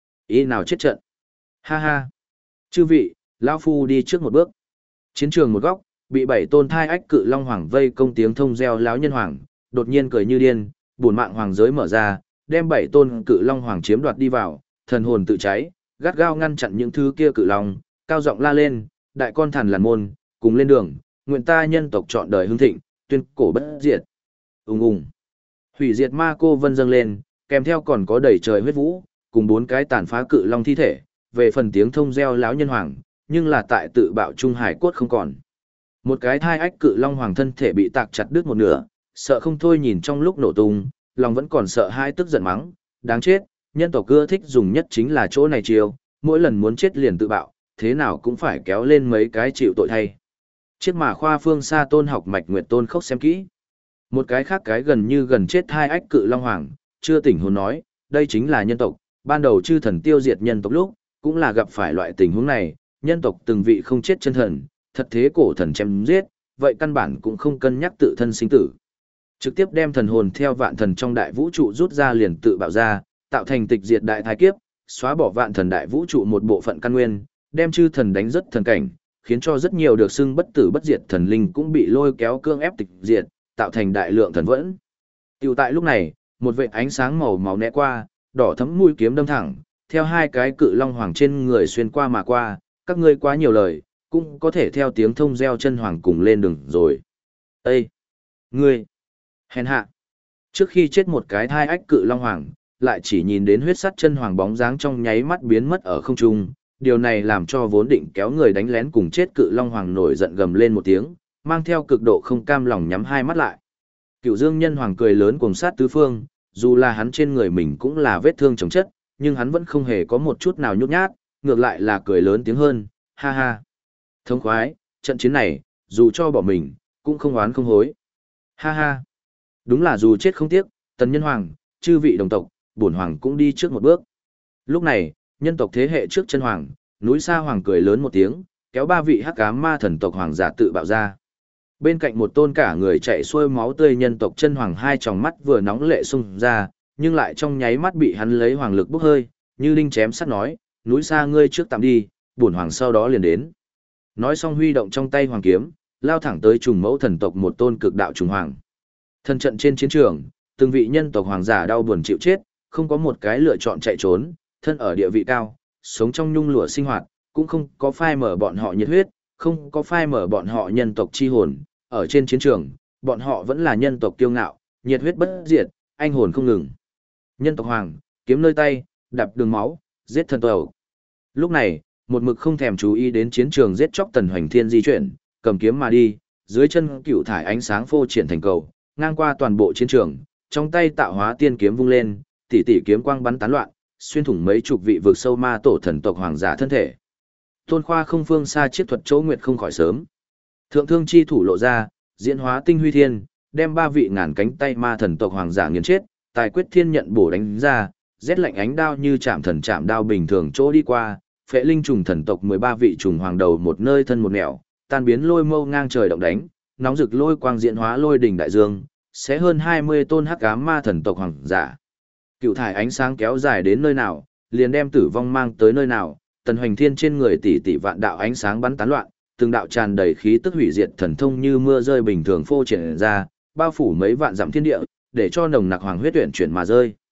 ý nào chết trận. Ha ha! Chư vị, lão phu đi trước một bước. Chiến trường một góc, bị 7 tôn thai ách cự long hoàng vây công tiếng thông reo láo nhân hoàng, đột nhiên cười như điên, bổn mạng hoàng giới mở ra, đem 7 tôn cự long hoàng chiếm đoạt đi vào, thần hồn tự cháy, gắt gao ngăn chặn những thứ kia cự long, cao giọng la lên, đại con thần làn môn, cùng lên đường, nguyện ta nhân tộc chọn đời hưng thịnh, tuyên cổ bất diệt. Ùng ùng. Hủy diệt ma cô vân dâng lên, kèm theo còn có đầy trời huyết vũ, cùng 4 cái tàn phá cự long thi thể, về phần tiếng thông reo láo nhân hoàng, nhưng là tại tự bạo trung hải cốt không còn. Một cái thai ách cự long hoàng thân thể bị tạc chặt đứt một nửa, sợ không thôi nhìn trong lúc nổ tung, lòng vẫn còn sợ hai tức giận mắng, đáng chết, nhân tộc ưa thích dùng nhất chính là chỗ này chiêu, mỗi lần muốn chết liền tự bạo, thế nào cũng phải kéo lên mấy cái chịu tội thay. Chiếc mà khoa phương xa tôn học mạch nguyệt tôn khóc xem kỹ. Một cái khác cái gần như gần chết hai ách cự long hoàng, chưa tỉnh hồn nói, đây chính là nhân tộc, ban đầu chư thần tiêu diệt nhân tộc lúc, cũng là gặp phải loại tình huống này, nhân tộc từng vị không chết chân thần, thật thế cổ thần chém giết, vậy căn bản cũng không cân nhắc tự thân sinh tử. Trực tiếp đem thần hồn theo vạn thần trong đại vũ trụ rút ra liền tự bạo ra, tạo thành tịch diệt đại thái kiếp, xóa bỏ vạn thần đại vũ trụ một bộ phận căn nguyên, đem chư thần đánh rất thần cảnh, khiến cho rất nhiều được xưng bất tử bất diệt thần linh cũng bị lôi kéo cương ép tịch diệt, tạo thành đại lượng thần vẫn. Tiểu tại lúc này, một vệt ánh sáng màu máu né qua, đỏ thấm mũi kiếm đâm thẳng, theo hai cái cự long hoàng trên người xuyên qua mà qua, các ngươi quá nhiều lời, cũng có thể theo tiếng thông reo chân hoàng cùng lên đường rồi. Ê! Ngươi! Hèn hạ! Trước khi chết một cái thai ách cự long hoàng, lại chỉ nhìn đến huyết sắt chân hoàng bóng dáng trong nháy mắt biến mất ở không trung, điều này làm cho vốn định kéo người đánh lén cùng chết cự long hoàng nổi giận gầm lên một tiếng, mang theo cực độ không cam lòng nhắm hai mắt lại. Cựu Dương nhân hoàng cười lớn cuồng sát tứ phương, dù là hắn trên người mình cũng là vết thương chồng chất, nhưng hắn vẫn không hề có một chút nào nhút nhát, ngược lại là cười lớn tiếng hơn, ha ha. Thống khoái, trận chiến này, dù cho bỏ mình, cũng không oán không hối. Ha ha. Đúng là dù chết không tiếc, tần nhân hoàng, chư vị đồng tộc, bổn hoàng cũng đi trước một bước. Lúc này, nhân tộc thế hệ trước chân hoàng, núi xa hoàng cười lớn một tiếng, kéo 3 vị hắc ám ma thần tộc hoàng giả tự bạo ra. Bên cạnh một tôn cả người chạy xuôi máu tươi nhân tộc chân hoàng hai tròng mắt vừa nóng lệ xung ra, nhưng lại trong nháy mắt bị hắn lấy hoàng lực bốc hơi, như đinh chém sắt nói, núi xa ngươi trước tạm đi, bổn hoàng sau đó liền đến. Nói xong huy động trong tay hoàng kiếm, lao thẳng tới trùng mẫu thần tộc một tôn cực đạo trùng hoàng. Thân trận trên chiến trường, từng vị nhân tộc hoàng giả đau buồn chịu chết, không có một cái lựa chọn chạy trốn, thân ở địa vị cao, sống trong nhung lụa sinh hoạt, cũng không có phai mở bọn họ nhiệt huyết, không có phai mở bọn họ nhân tộc chi hồn, ở trên chiến trường, bọn họ vẫn là nhân tộc kiêu ngạo, nhiệt huyết bất diệt, anh hồn không ngừng. Nhân tộc hoàng, kiếm nơi tay, đạp đường máu, giết thần tộc. Lúc này, một mực không thèm chú ý đến chiến trường giết chóc Tần Hoành Thiên di chuyển, cầm kiếm mà đi, dưới chân cựu thải ánh sáng phô triển thành cầu, ngang qua toàn bộ chiến trường, trong tay tạo hóa tiên kiếm vung lên, tỷ tỷ kiếm quang bắn tán loạn, xuyên thủng mấy chục vị vực sâu ma tổ thần tộc hoàng giả thân thể. Tôn Khoa không phương xa chiết thuật chỗ nguyệt không khỏi sớm. Thượng thương chi thủ lộ ra, diễn hóa tinh huy thiên, đem 3 vị ngàn cánh tay ma thần tộc hoàng giả nghiền chết, tài quyết thiên nhận bổ đánh ra, rét lạnh ánh đao như chạm thần chạm đao bình thường chỗ đi qua, phệ linh trùng thần tộc 13 vị trùng hoàng đầu một nơi thân một nẻo, tan biến lôi mâu ngang trời động đánh, nóng rực lôi quang diễn hóa lôi đỉnh đại dương, sẽ hơn 20 tôn hắc ám ma thần tộc hoàng giả. Cựu thải ánh sáng kéo dài đến nơi nào, liền đem tử vong mang tới nơi nào, Tần Hoành Thiên trên người tỷ tỷ vạn đạo ánh sáng bắn tán loạn, từng đạo tràn đầy khí tức hủy diệt thần thông như mưa rơi bình thường phô triển ra, bao phủ mấy vạn dặm thiên địa, để cho nồng nặc hoàng huyết tuyển chuyển mà rơi.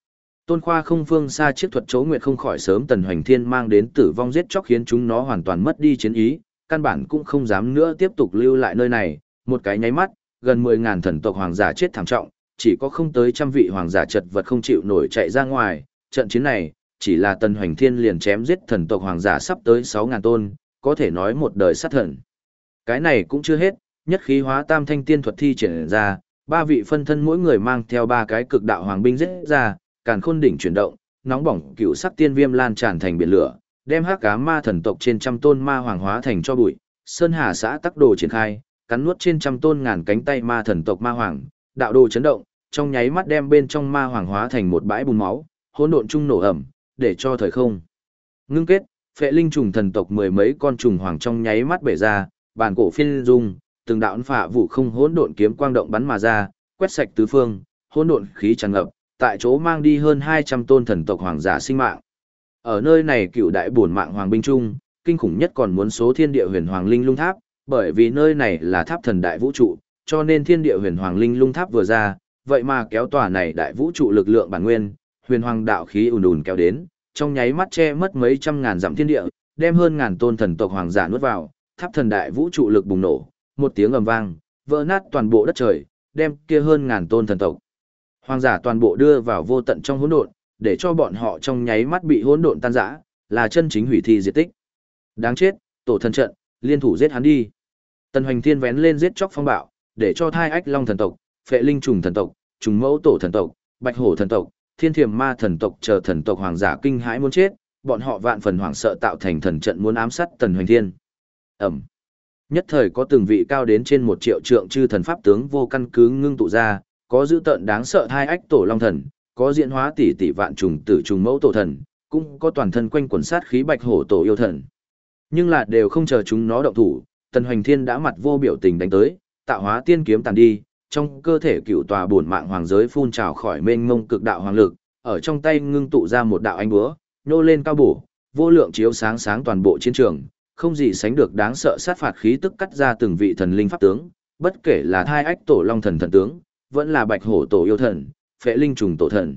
Tôn Khoa không phương xa chiếc thuật chấu nguyệt không khỏi sớm Tần Hoành Thiên mang đến tử vong giết chóc khiến chúng nó hoàn toàn mất đi chiến ý, căn bản cũng không dám nữa tiếp tục lưu lại nơi này, một cái nháy mắt, gần 10.000 thần tộc hoàng giả chết thảm trọng, chỉ có không tới trăm vị hoàng giả chật vật không chịu nổi chạy ra ngoài, trận chiến này, chỉ là Tần Hoành Thiên liền chém giết thần tộc hoàng giả sắp tới 6.000 tôn, có thể nói một đời sát thần. Cái này cũng chưa hết, nhất khí hóa tam thanh tiên thuật thi triển ra, ba vị phân thân mỗi người mang theo ba cái cực đạo hoàng binh giết ra, càn khôn đỉnh chuyển động, nóng bỏng cựu sắc tiên viêm lan tràn thành biển lửa, đem hắc ám ma thần tộc trên trăm tôn ma hoàng hóa thành cho bụi. Sơn Hà xã tắc đồ triển khai, cắn nuốt trên trăm tôn ngàn cánh tay ma thần tộc ma hoàng, đạo đồ chấn động, trong nháy mắt đem bên trong ma hoàng hóa thành một bãi bùn máu, hỗn độn trung nổ ẩm, để cho thời không ngưng kết, phệ linh trùng thần tộc mười mấy con trùng hoàng trong nháy mắt bể ra, bản cổ phiên dung, từng đạo phạ vụ không hỗn độn kiếm quang động bắn mà ra, quét sạch tứ phương, hỗn độn khí tràn ngập, tại chỗ mang đi hơn 200 tôn thần tộc hoàng giả sinh mạng. Ở nơi này cựu đại bổn mạng hoàng binh trung, kinh khủng nhất còn muốn số thiên địa huyền hoàng linh lung tháp, bởi vì nơi này là tháp thần đại vũ trụ, cho nên thiên địa huyền hoàng linh lung tháp vừa ra, vậy mà kéo tòa này đại vũ trụ lực lượng bản nguyên, huyền hoàng đạo khí ùn ùn kéo đến, trong nháy mắt che mất mấy trăm ngàn dặm thiên địa, đem hơn ngàn tôn thần tộc hoàng giả nuốt vào, tháp thần đại vũ trụ lực bùng nổ, một tiếng ầm vang, vỡ nát toàn bộ đất trời, đem kia hơn ngàn tôn thần tộc hoàng giả toàn bộ đưa vào vô tận trong hỗn độn, để cho bọn họ trong nháy mắt bị hỗn độn tan rã, là chân chính hủy thi diệt tích. Đáng chết, tổ thần trận, liên thủ giết hắn đi. Tần Hoành Thiên vén lên giết chóc phong bạo, để cho thai ách long thần tộc, phệ linh trùng thần tộc, trùng mẫu tổ thần tộc, bạch hổ thần tộc, thiên thiềm ma thần tộc chờ thần tộc hoàng giả kinh hãi muốn chết, bọn họ vạn phần hoảng sợ tạo thành thần trận muốn ám sát Tần Hoành Thiên. Ẩm. Nhất thời có từng vị cao đến trên 1 triệu trượng chư thần pháp tướng vô căn cứ ngưng tụ ra, có dữ tợn đáng sợ thai ách tổ long thần, có diễn hóa tỷ tỷ vạn trùng tử trùng mẫu tổ thần, cũng có toàn thân quanh quần sát khí bạch hổ tổ yêu thần. Nhưng là đều không chờ chúng nó động thủ, Tần Hoành Thiên đã mặt vô biểu tình đánh tới, tạo hóa tiên kiếm tàn đi, trong cơ thể cựu tòa bổn mạng hoàng giới phun trào khỏi mênh mông cực đạo hoàng lực, ở trong tay ngưng tụ ra một đạo ánh búa, nhô lên cao bổ, vô lượng chiếu sáng sáng toàn bộ chiến trường, không gì sánh được đáng sợ sát phạt khí tức cắt ra từng vị thần linh pháp tướng, bất kể là thai ách tổ long thần thần tướng, vẫn là bạch hổ tổ yêu thần, phệ linh trùng tổ thần.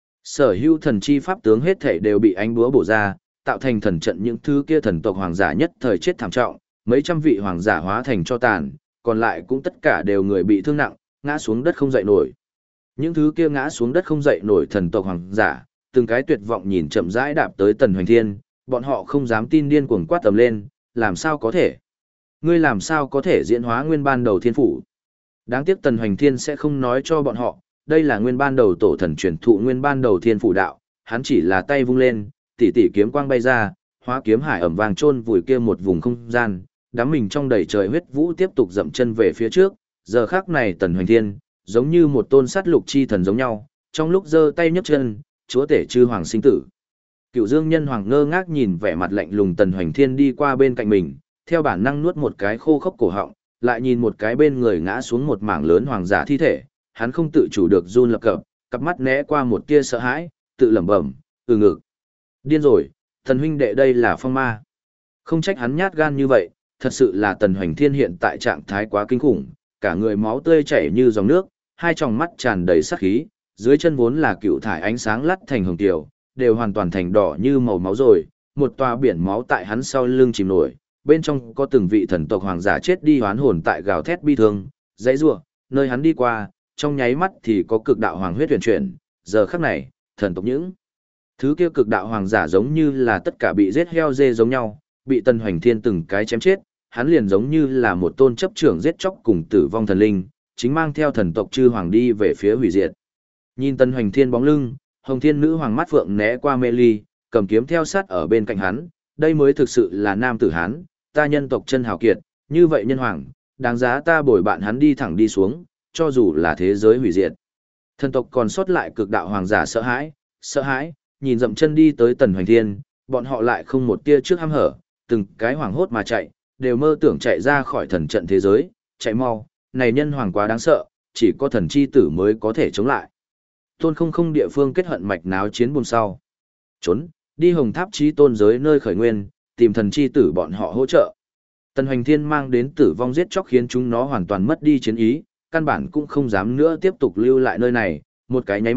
Sở hữu thần chi pháp tướng hết thảy đều bị ánh búa bổ ra, tạo thành thần trận những thứ kia thần tộc hoàng giả nhất thời chết thảm trọng, mấy trăm vị hoàng giả hóa thành cho tàn, còn lại cũng tất cả đều người bị thương nặng, ngã xuống đất không dậy nổi. Những thứ kia ngã xuống đất không dậy nổi thần tộc hoàng giả, từng cái tuyệt vọng nhìn chậm rãi đạp tới Tần Hoành Thiên, bọn họ không dám tin điên cuồng quát tầm lên, làm sao có thể? Ngươi làm sao có thể diễn hóa nguyên ban đầu thiên phủ? Đáng tiếc Tần Hoành Thiên sẽ không nói cho bọn họ, đây là nguyên ban đầu tổ thần truyền thụ nguyên ban đầu thiên phủ đạo, hắn chỉ là tay vung lên, tỷ tỷ kiếm quang bay ra, hóa kiếm hải ẩm vàng chôn vùi kia một vùng không gian, đắm mình trong đầy trời huyết vũ tiếp tục dậm chân về phía trước, giờ khắc này Tần Hoành Thiên, giống như một tôn sát lục chi thần giống nhau, trong lúc giơ tay nhấc chân, chúa tể chư hoàng sinh tử. Cựu Dương Nhân Hoàng ngơ ngác nhìn vẻ mặt lạnh lùng Tần Hoành Thiên đi qua bên cạnh mình, theo bản năng nuốt một cái khô khốc cổ họng, lại nhìn một cái bên người ngã xuống một mảng lớn hoàng giả thi thể, hắn không tự chủ được run lập cập, cặp mắt né qua một tia sợ hãi, tự lẩm bẩm, ngực. Điên rồi, Tần huynh đệ đây là phong ma. Không trách hắn nhát gan như vậy, thật sự là Tần Hoành Thiên hiện tại trạng thái quá kinh khủng, cả người máu tươi chảy như dòng nước, hai tròng mắt tràn đầy sát khí, dưới chân vốn là cựu thải ánh sáng lắt thành hồng tiểu, đều hoàn toàn thành đỏ như màu máu rồi, một tòa biển máu tại hắn sau lưng chìm nổi, bên trong có từng vị thần tộc hoàng giả chết đi hoán hồn tại gào thét bi thương, dãy rủa, nơi hắn đi qua, trong nháy mắt thì có cực đạo hoàng huyết huyền chuyển, giờ khắc này, thần tộc những thứ kia cực đạo hoàng giả giống như là tất cả bị giết heo dê giống nhau, bị Tần Hoành Thiên từng cái chém chết, hắn liền giống như là một tôn chấp trưởng giết chóc cùng tử vong thần linh, chính mang theo thần tộc chư hoàng đi về phía hủy diệt. Nhìn Tần Hoành Thiên bóng lưng, Hồng Thiên Nữ Hoàng mắt phượng né qua mê ly, cầm kiếm theo sát ở bên cạnh hắn, đây mới thực sự là nam tử hán, ta nhân tộc chân hào kiệt, như vậy nhân hoàng, đáng giá ta bồi bạn hắn đi thẳng đi xuống, cho dù là thế giới hủy diệt. Thần tộc còn sót lại cực đạo hoàng giả sợ hãi, nhìn dậm chân đi tới Tần Hoành Thiên, bọn họ lại không một tia trước hăm hở, từng cái hoảng hốt mà chạy, đều mơ tưởng chạy ra khỏi thần trận thế giới, chạy mau, này nhân hoàng quá đáng sợ, chỉ có thần chi tử mới có thể chống lại. Tôn không địa phương kết hận mạch náo chiến buồn sau. Trốn, đi Hồng Tháp Chí Tôn giới nơi khởi nguyên, tìm thần chi tử bọn họ hỗ trợ. Tần Hoành Thiên mang đến tử vong giết chóc khiến chúng nó hoàn toàn mất đi chiến ý, căn bản cũng không dám nữa tiếp tục lưu lại nơi này, một cái nháy mắt,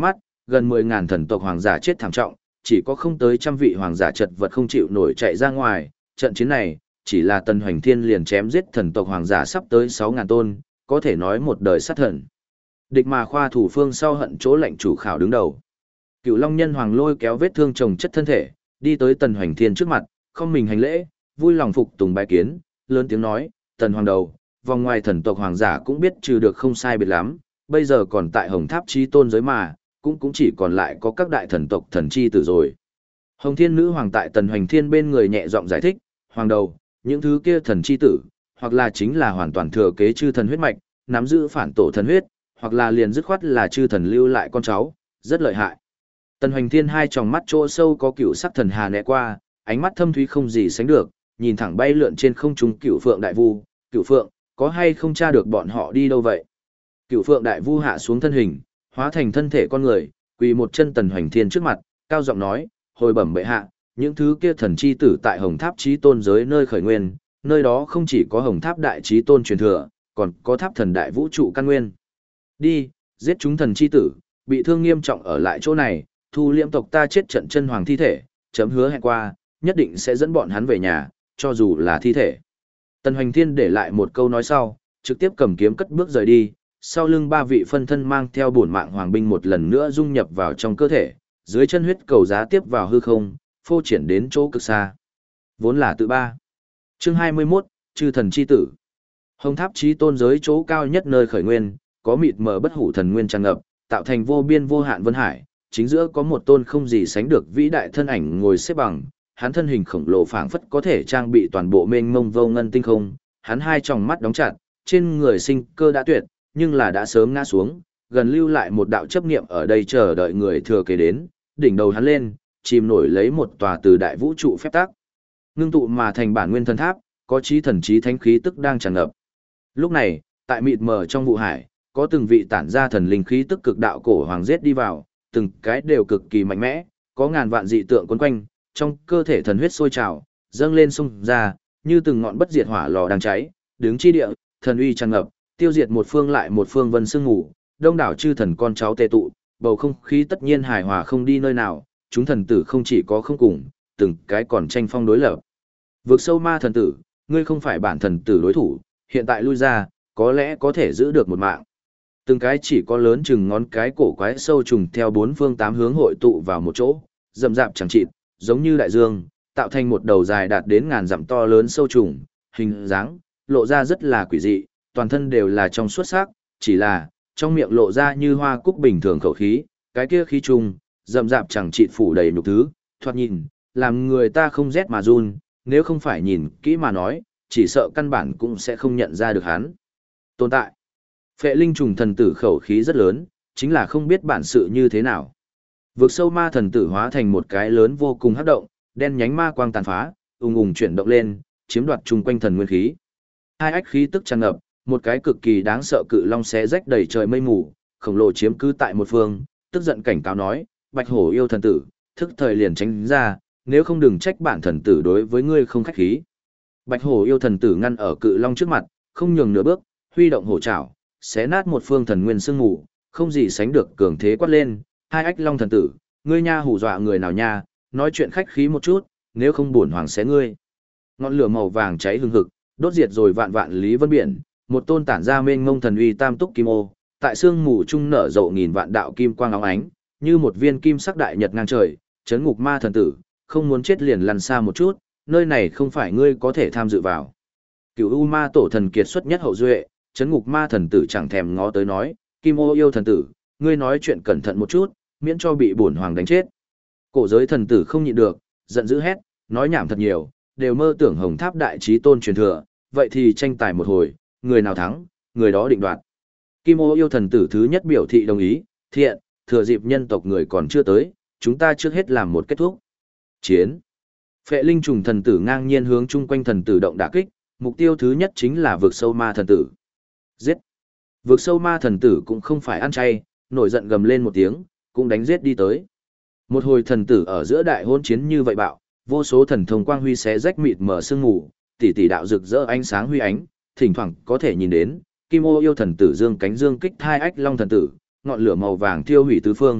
gần 10.000 thần tộc hoàng giả chết thảm trọng, chỉ có không tới trăm vị hoàng giả chật vật không chịu nổi chạy ra ngoài. Trận chiến này, chỉ là Tần Hoành Thiên liền chém giết thần tộc hoàng giả sắp tới 6.000 tôn, có thể nói một đời sát thần. Địch mà khoa thủ phương sau hận chỗ lệnh chủ khảo đứng đầu. Cựu Long Nhân Hoàng lôi kéo vết thương chồng chất thân thể, đi tới Tần Hoành Thiên trước mặt, không mình hành lễ, vui lòng phục tùng bái kiến, lớn tiếng nói, Tần Hoàng đầu, vòng ngoài thần tộc hoàng giả cũng biết trừ được không sai biệt lắm, bây giờ còn tại Hồng Tháp Chí Tôn giới mà, cũng chỉ còn lại có các đại thần tộc thần chi tử rồi. Hồng Thiên Nữ Hoàng tại Tần Hoành Thiên bên người nhẹ giọng giải thích, Hoàng đầu, những thứ kia thần chi tử, hoặc là chính là hoàn toàn thừa kế chư thần huyết mạch, nắm giữ phản tổ thần huyết, hoặc là liền dứt khoát là chư thần lưu lại con cháu, rất lợi hại. Tần Hoành Thiên hai tròng mắt chỗ sâu có cựu sắc thần hà né qua, ánh mắt thâm thúy không gì sánh được, nhìn thẳng bay lượn trên không trung Cựu Phượng Đại Vu, Cựu Phượng, có hay không tra được bọn họ đi đâu vậy? Cựu Phượng Đại Vu hạ xuống thân hình, hóa thành thân thể con người, quỳ một chân Tần Hoành Thiên trước mặt, cao giọng nói, hồi bẩm bệ hạ, những thứ kia thần chi tử tại Hồng Tháp Chí Tôn giới nơi khởi nguyên, nơi đó không chỉ có Hồng Tháp Đại Chí Tôn truyền thừa, còn có Tháp Thần Đại Vũ trụ căn nguyên. Đi, giết chúng thần chi tử, bị thương nghiêm trọng ở lại chỗ này, thu liễm tộc ta chết trận chân hoàng thi thể, chấm hứa hẹn qua, nhất định sẽ dẫn bọn hắn về nhà, cho dù là thi thể. Tần Hoành Thiên để lại một câu nói sau, trực tiếp cầm kiếm cất bước rời đi, sau lưng ba vị phân thân mang theo bổn mạng hoàng binh một lần nữa dung nhập vào trong cơ thể, dưới chân huyết cầu giá tiếp vào hư không, phô triển đến chỗ cực xa. Vốn là tự ba. Chương 21, Chư thần chi tử. Hồng Tháp Chí Tôn giới chỗ cao nhất nơi khởi nguyên, có mịt mờ bất hủ thần nguyên tràn ngập, tạo thành vô biên vô hạn vân hải, chính giữa có một tôn không gì sánh được vĩ đại thân ảnh ngồi xếp bằng, hắn thân hình khổng lồ phảng phất có thể trang bị toàn bộ mênh mông vô ngân tinh không, hắn hai tròng mắt đóng chặt, trên người sinh cơ đã tuyệt, nhưng là đã sớm ngã xuống, gần lưu lại một đạo chấp niệm ở đây chờ đợi người thừa kế đến, đỉnh đầu hắn lên, chìm nổi lấy một tòa từ đại vũ trụ phép tắc. Ngưng tụ mà thành bản nguyên thần tháp, có chí thần chí thánh khí tức đang tràn ngập. Lúc này, tại mịt mờ trong vụ hải, có từng vị tản ra thần linh khí tức cực đạo cổ hoàng giết đi vào, từng cái đều cực kỳ mạnh mẽ, có ngàn vạn dị tượng quấn quanh, trong cơ thể thần huyết sôi trào, dâng lên xung ra, như từng ngọn bất diệt hỏa lò đang cháy, đứng chi địa, thần uy tràn ngập, tiêu diệt một phương lại một phương vân sương ngủ, đông đảo chư thần con cháu tề tụ, bầu không khí tất nhiên hài hòa không đi nơi nào, chúng thần tử không chỉ có không cùng, từng cái còn tranh phong đối lập. Vượt sâu ma thần tử, ngươi không phải bản thần tử đối thủ, hiện tại lui ra, có lẽ có thể giữ được một mạng. Từng cái chỉ có lớn chừng ngón cái cổ quái sâu trùng theo bốn phương tám hướng hội tụ vào một chỗ, rậm rạp chẳng chịt, giống như đại dương, tạo thành một đầu dài đạt đến ngàn dặm to lớn sâu trùng, hình dáng lộ ra rất là quỷ dị, toàn thân đều là trong suốt sắc, chỉ là trong miệng lộ ra như hoa cúc bình thường khẩu khí, cái kia khí trùng, rậm rạp chẳng chịt phủ đầy nhục thứ, thoạt nhìn, làm người ta không rét mà run, nếu không phải nhìn kỹ mà nói, chỉ sợ căn bản cũng sẽ không nhận ra được hắn tồn tại. Phệ linh trùng thần tử khẩu khí rất lớn, chính là không biết bản sự như thế nào. Vượt sâu ma thần tử hóa thành một cái lớn vô cùng hấp động, đen nhánh ma quang tàn phá, ùng ùng chuyển động lên, chiếm đoạt chung quanh thần nguyên khí. Hai ách khí tức tràn ngập, một cái cực kỳ đáng sợ cự long xé rách đầy trời mây mù, khổng lồ chiếm cứ tại một phương, tức giận cảnh cáo nói, Bạch Hổ yêu thần tử, thức thời liền tránh ra, nếu không đừng trách bản thần tử đối với ngươi không khách khí. Bạch Hổ yêu thần tử ngăn ở cự long trước mặt, không nhường nửa bước, huy động hổ trảo, xé nát một phương thần nguyên sương mù, không gì sánh được cường thế quát lên, hai ách long thần tử, ngươi nha hù dọa người nào nha, nói chuyện khách khí một chút, nếu không bổn hoàng xé ngươi. Ngọn lửa màu vàng cháy hừng hực, đốt diệt rồi vạn vạn lý vân biển, một tôn tản ra mênh mông thần uy tam túc kim ô, tại sương mù trung nở rộ nghìn vạn đạo kim quang óng ánh, như một viên kim sắc đại nhật ngang trời, chấn ngục ma thần tử, không muốn chết liền lăn xa một chút, nơi này không phải ngươi có thể tham dự vào. Cửu U Ma tổ thần kiệt xuất nhất hậu duệ, chấn ngục ma thần tử chẳng thèm ngó tới nói, Kim Ô yêu thần tử, ngươi nói chuyện cẩn thận một chút, miễn cho bị bổn hoàng đánh chết. Cổ giới thần tử không nhịn được, giận dữ hét, nói nhảm thật nhiều, đều mơ tưởng Hồng Tháp đại chí tôn truyền thừa, vậy thì tranh tài một hồi, người nào thắng, người đó định đoạt. Kim Ô yêu thần tử thứ nhất biểu thị đồng ý, thiện, thừa dịp nhân tộc người còn chưa tới, chúng ta trước hết làm một kết thúc. Chiến. Phệ linh trùng thần tử ngang nhiên hướng chung quanh thần tử động đả kích, mục tiêu thứ nhất chính là vượt sâu ma thần tử. Giết. Vượt sâu ma thần tử cũng không phải ăn chay, nổi giận gầm lên một tiếng, cũng đánh giết đi tới. Một hồi thần tử ở giữa đại hôn chiến như vậy bạo, vô số thần thông quang huy xé rách mịt mở sương mù, tỷ tỷ đạo rực rỡ ánh sáng huy ánh, thỉnh thoảng có thể nhìn đến, Kim Ô yêu thần tử dương cánh dương kích hai ách long thần tử, ngọn lửa màu vàng thiêu hủy tứ phương,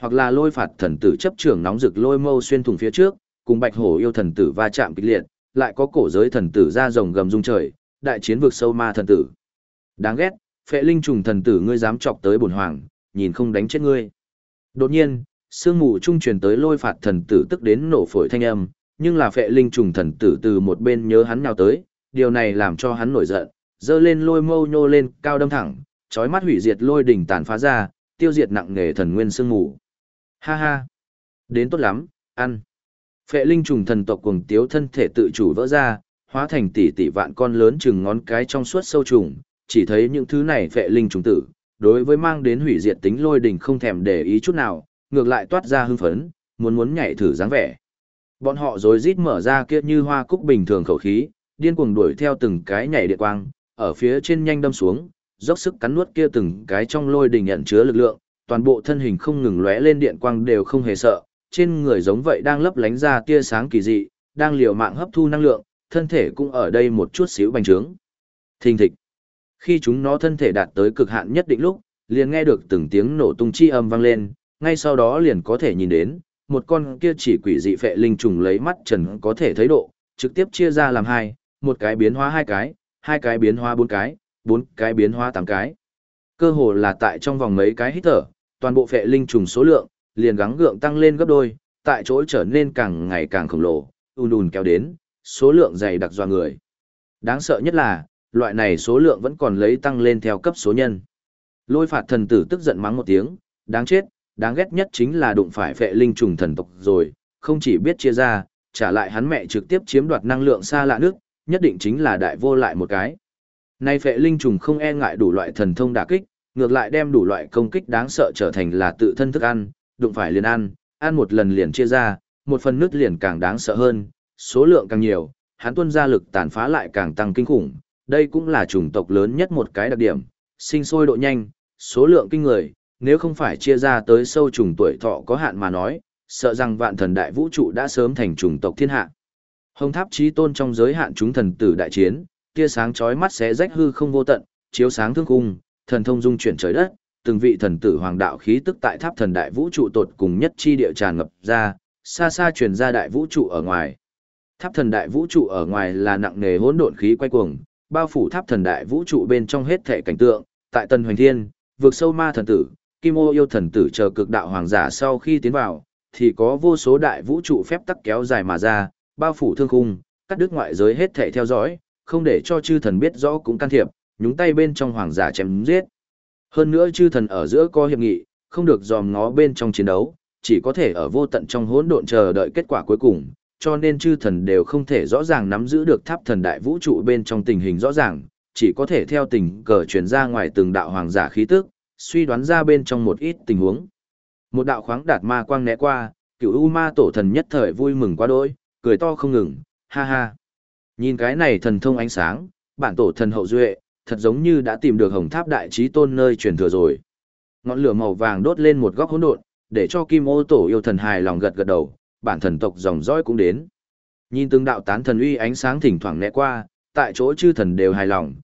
hoặc là lôi phạt thần tử chấp trưởng nóng rực lôi mâu xuyên thủng phía trước, cùng bạch hổ yêu thần tử va chạm kịch liệt, lại có cổ giới thần tử ra rồng gầm rung trời, đại chiến vực sâu ma thần tử. Đáng ghét, phệ linh trùng thần tử ngươi dám chọc tới bổn hoàng, nhìn không đánh chết ngươi. Đột nhiên, sương mù trung truyền tới lôi phạt thần tử tức đến nổ phổi thanh âm, nhưng là phệ linh trùng thần tử từ một bên nhớ hắn nhào tới, điều này làm cho hắn nổi giận, giơ lên lôi mâu nhô lên, cao đâm thẳng, chói mắt hủy diệt lôi đỉnh tàn phá ra, tiêu diệt nặng nề thần nguyên sương mù. Ha ha, đến tốt lắm, ăn. Phệ linh trùng thần tộc cuồng tiếu thân thể tự chủ vỡ ra, hóa thành tỷ tỷ vạn con lớn chừng ngón cái trong suốt sâu trùng, chỉ thấy những thứ này phệ linh trùng tử, đối với mang đến hủy diệt tính lôi đỉnh không thèm để ý chút nào, ngược lại toát ra hưng phấn, muốn nhảy thử dáng vẻ. Bọn họ rối rít mở ra kia như hoa cúc bình thường khẩu khí, điên cuồng đuổi theo từng cái nhảy điện quang, ở phía trên nhanh đâm xuống, dốc sức cắn nuốt kia từng cái trong lôi đỉnh nhận chứa lực lượng, toàn bộ thân hình không ngừng lóe lên điện quang đều không hề sợ, trên người giống vậy đang lấp lánh ra tia sáng kỳ dị, đang liều mạng hấp thu năng lượng, thân thể cũng ở đây một chút xíu bành trướng. Thình thịch. Khi chúng nó thân thể đạt tới cực hạn nhất định lúc, liền nghe được từng tiếng nổ tung chi âm vang lên, ngay sau đó liền có thể nhìn đến, một con kia chỉ quỷ dị phệ linh trùng lấy mắt trần có thể thấy độ, trực tiếp chia ra làm hai, một cái biến hóa hai cái biến hóa bốn cái biến hóa tám cái. Cơ hồ là tại trong vòng mấy cái hít thở, toàn bộ phệ linh trùng số lượng liền gắng gượng tăng lên gấp đôi, tại chỗ trở nên càng ngày càng khổng lồ, ùn kéo đến, số lượng dày đặc dọa người. Đáng sợ nhất là, loại này số lượng vẫn còn lấy tăng lên theo cấp số nhân. Lôi phạt thần tử tức giận mắng một tiếng, đáng chết, đáng ghét nhất chính là đụng phải phệ linh trùng thần tộc rồi, không chỉ biết chia ra, trả lại hắn mẹ trực tiếp chiếm đoạt năng lượng xa lạ nước, nhất định chính là đại vô lại một cái. Nay phệ linh trùng không e ngại đủ loại thần thông đả kích, ngược lại đem đủ loại công kích đáng sợ trở thành là tự thân thức ăn, đụng phải liền ăn một lần liền chia ra, một phần nước liền càng đáng sợ hơn, số lượng càng nhiều, hắn tuôn ra lực tàn phá lại càng tăng kinh khủng, đây cũng là chủng tộc lớn nhất một cái đặc điểm, sinh sôi độ nhanh, số lượng kinh người, nếu không phải chia ra tới sâu trùng tuổi thọ có hạn mà nói, sợ rằng vạn thần đại vũ trụ đã sớm thành chủng tộc thiên hạ. Hồng tháp chí tôn trong giới hạn chúng thần tử đại chiến, tia sáng chói mắt xé rách hư không vô tận, chiếu sáng thương khung, thần thông dung chuyển trời đất, từng vị thần tử hoàng đạo khí tức tại tháp thần đại vũ trụ tột cùng nhất chi địa tràn ngập ra, xa xa truyền ra đại vũ trụ ở ngoài. Tháp thần đại vũ trụ ở ngoài là nặng nề hỗn độn khí quay cuồng, bao phủ tháp thần đại vũ trụ bên trong hết thể cảnh tượng, tại Tân Hoành Thiên, vượt sâu ma thần tử, Kim Ô yêu thần tử chờ cực đạo hoàng giả sau khi tiến vào, thì có vô số đại vũ trụ phép tắc kéo dài mà ra, bao phủ thương khung, cắt đứt ngoại giới hết thể theo dõi, không để cho chư thần biết rõ cũng can thiệp, nhúng tay bên trong hoàng giả chém giết. Hơn nữa chư thần ở giữa có hiệp nghị, không được dòm ngó bên trong chiến đấu, chỉ có thể ở vô tận trong hỗn độn chờ đợi kết quả cuối cùng, cho nên chư thần đều không thể rõ ràng nắm giữ được tháp thần đại vũ trụ bên trong tình hình rõ ràng, chỉ có thể theo tình cờ truyền ra ngoài từng đạo hoàng giả khí tức, suy đoán ra bên trong một ít tình huống. Một đạo khoáng đạt ma quang né qua, Cửu U Ma tổ thần nhất thời vui mừng quá đỗi, cười to không ngừng, ha ha. Nhìn cái này thần thông ánh sáng, bản tổ thần hậu duệ, thật giống như đã tìm được Hồng Tháp đại chí tôn nơi truyền thừa rồi. Ngọn lửa màu vàng đốt lên một góc hỗn độn, để cho Kim Ô tổ yêu thần hài lòng gật gật đầu, bản thần tộc dòng dõi cũng đến. Nhìn từng đạo tán thần uy ánh sáng thỉnh thoảng né qua, tại chỗ chư thần đều hài lòng,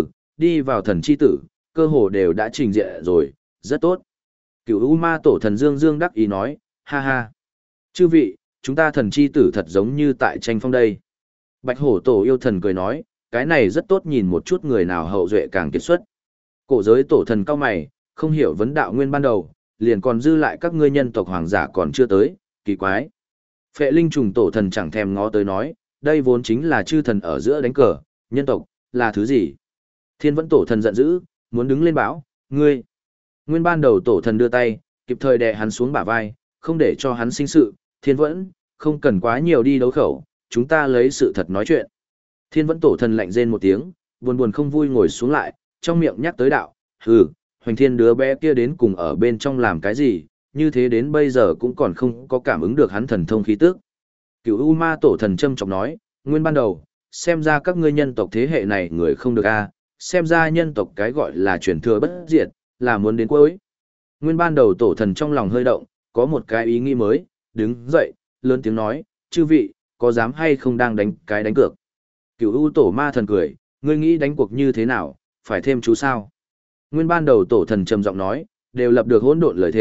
đi vào thần chi tử, cơ hồ đều đã trình diện rồi, rất tốt. Cửu U Ma tổ thần Dương Dương đắc ý nói, ha ha. Chư vị, chúng ta thần chi tử thật giống như tại tranh phong đây. Bạch hổ tổ yêu thần cười nói, cái này rất tốt nhìn một chút người nào hậu duệ càng kiệt xuất. Cổ giới tổ thần cao mày, không hiểu vấn đạo nguyên ban đầu, liền còn dư lại các ngươi nhân tộc hoàng giả còn chưa tới, kỳ quái. Phệ linh trùng tổ thần chẳng thèm ngó tới nói, đây vốn chính là chư thần ở giữa đánh cờ, nhân tộc, là thứ gì? Thiên vẫn tổ thần giận dữ, muốn đứng lên báo, ngươi. Nguyên ban đầu tổ thần đưa tay, kịp thời đè hắn xuống bả vai, không để cho hắn sinh sự, thiên vẫn, không cần quá nhiều đi đấu khẩu, chúng ta lấy sự thật nói chuyện. Thiên vẫn tổ thần lạnh rên một tiếng, buồn buồn không vui ngồi xuống lại, trong miệng nhắc tới đạo, Hoành Thiên đứa bé kia đến cùng ở bên trong làm cái gì, như thế đến bây giờ cũng còn không có cảm ứng được hắn thần thông khí tức. Cửu U Ma tổ thần châm chọc nói, nguyên ban đầu, xem ra các ngươi nhân tộc thế hệ này người không được a, xem ra nhân tộc cái gọi là truyền thừa bất diệt, là muốn đến cuối. Nguyên ban đầu tổ thần trong lòng hơi động, có một cái ý nghĩ mới, đứng dậy, lớn tiếng nói, chư vị, có dám hay không đang đánh cái đánh cược. Cửu U tổ ma thần cười, ngươi nghĩ đánh cuộc như thế nào, phải thêm chú sao. Nguyên ban đầu tổ thần trầm giọng nói, đều lập được hỗn độn lời thề,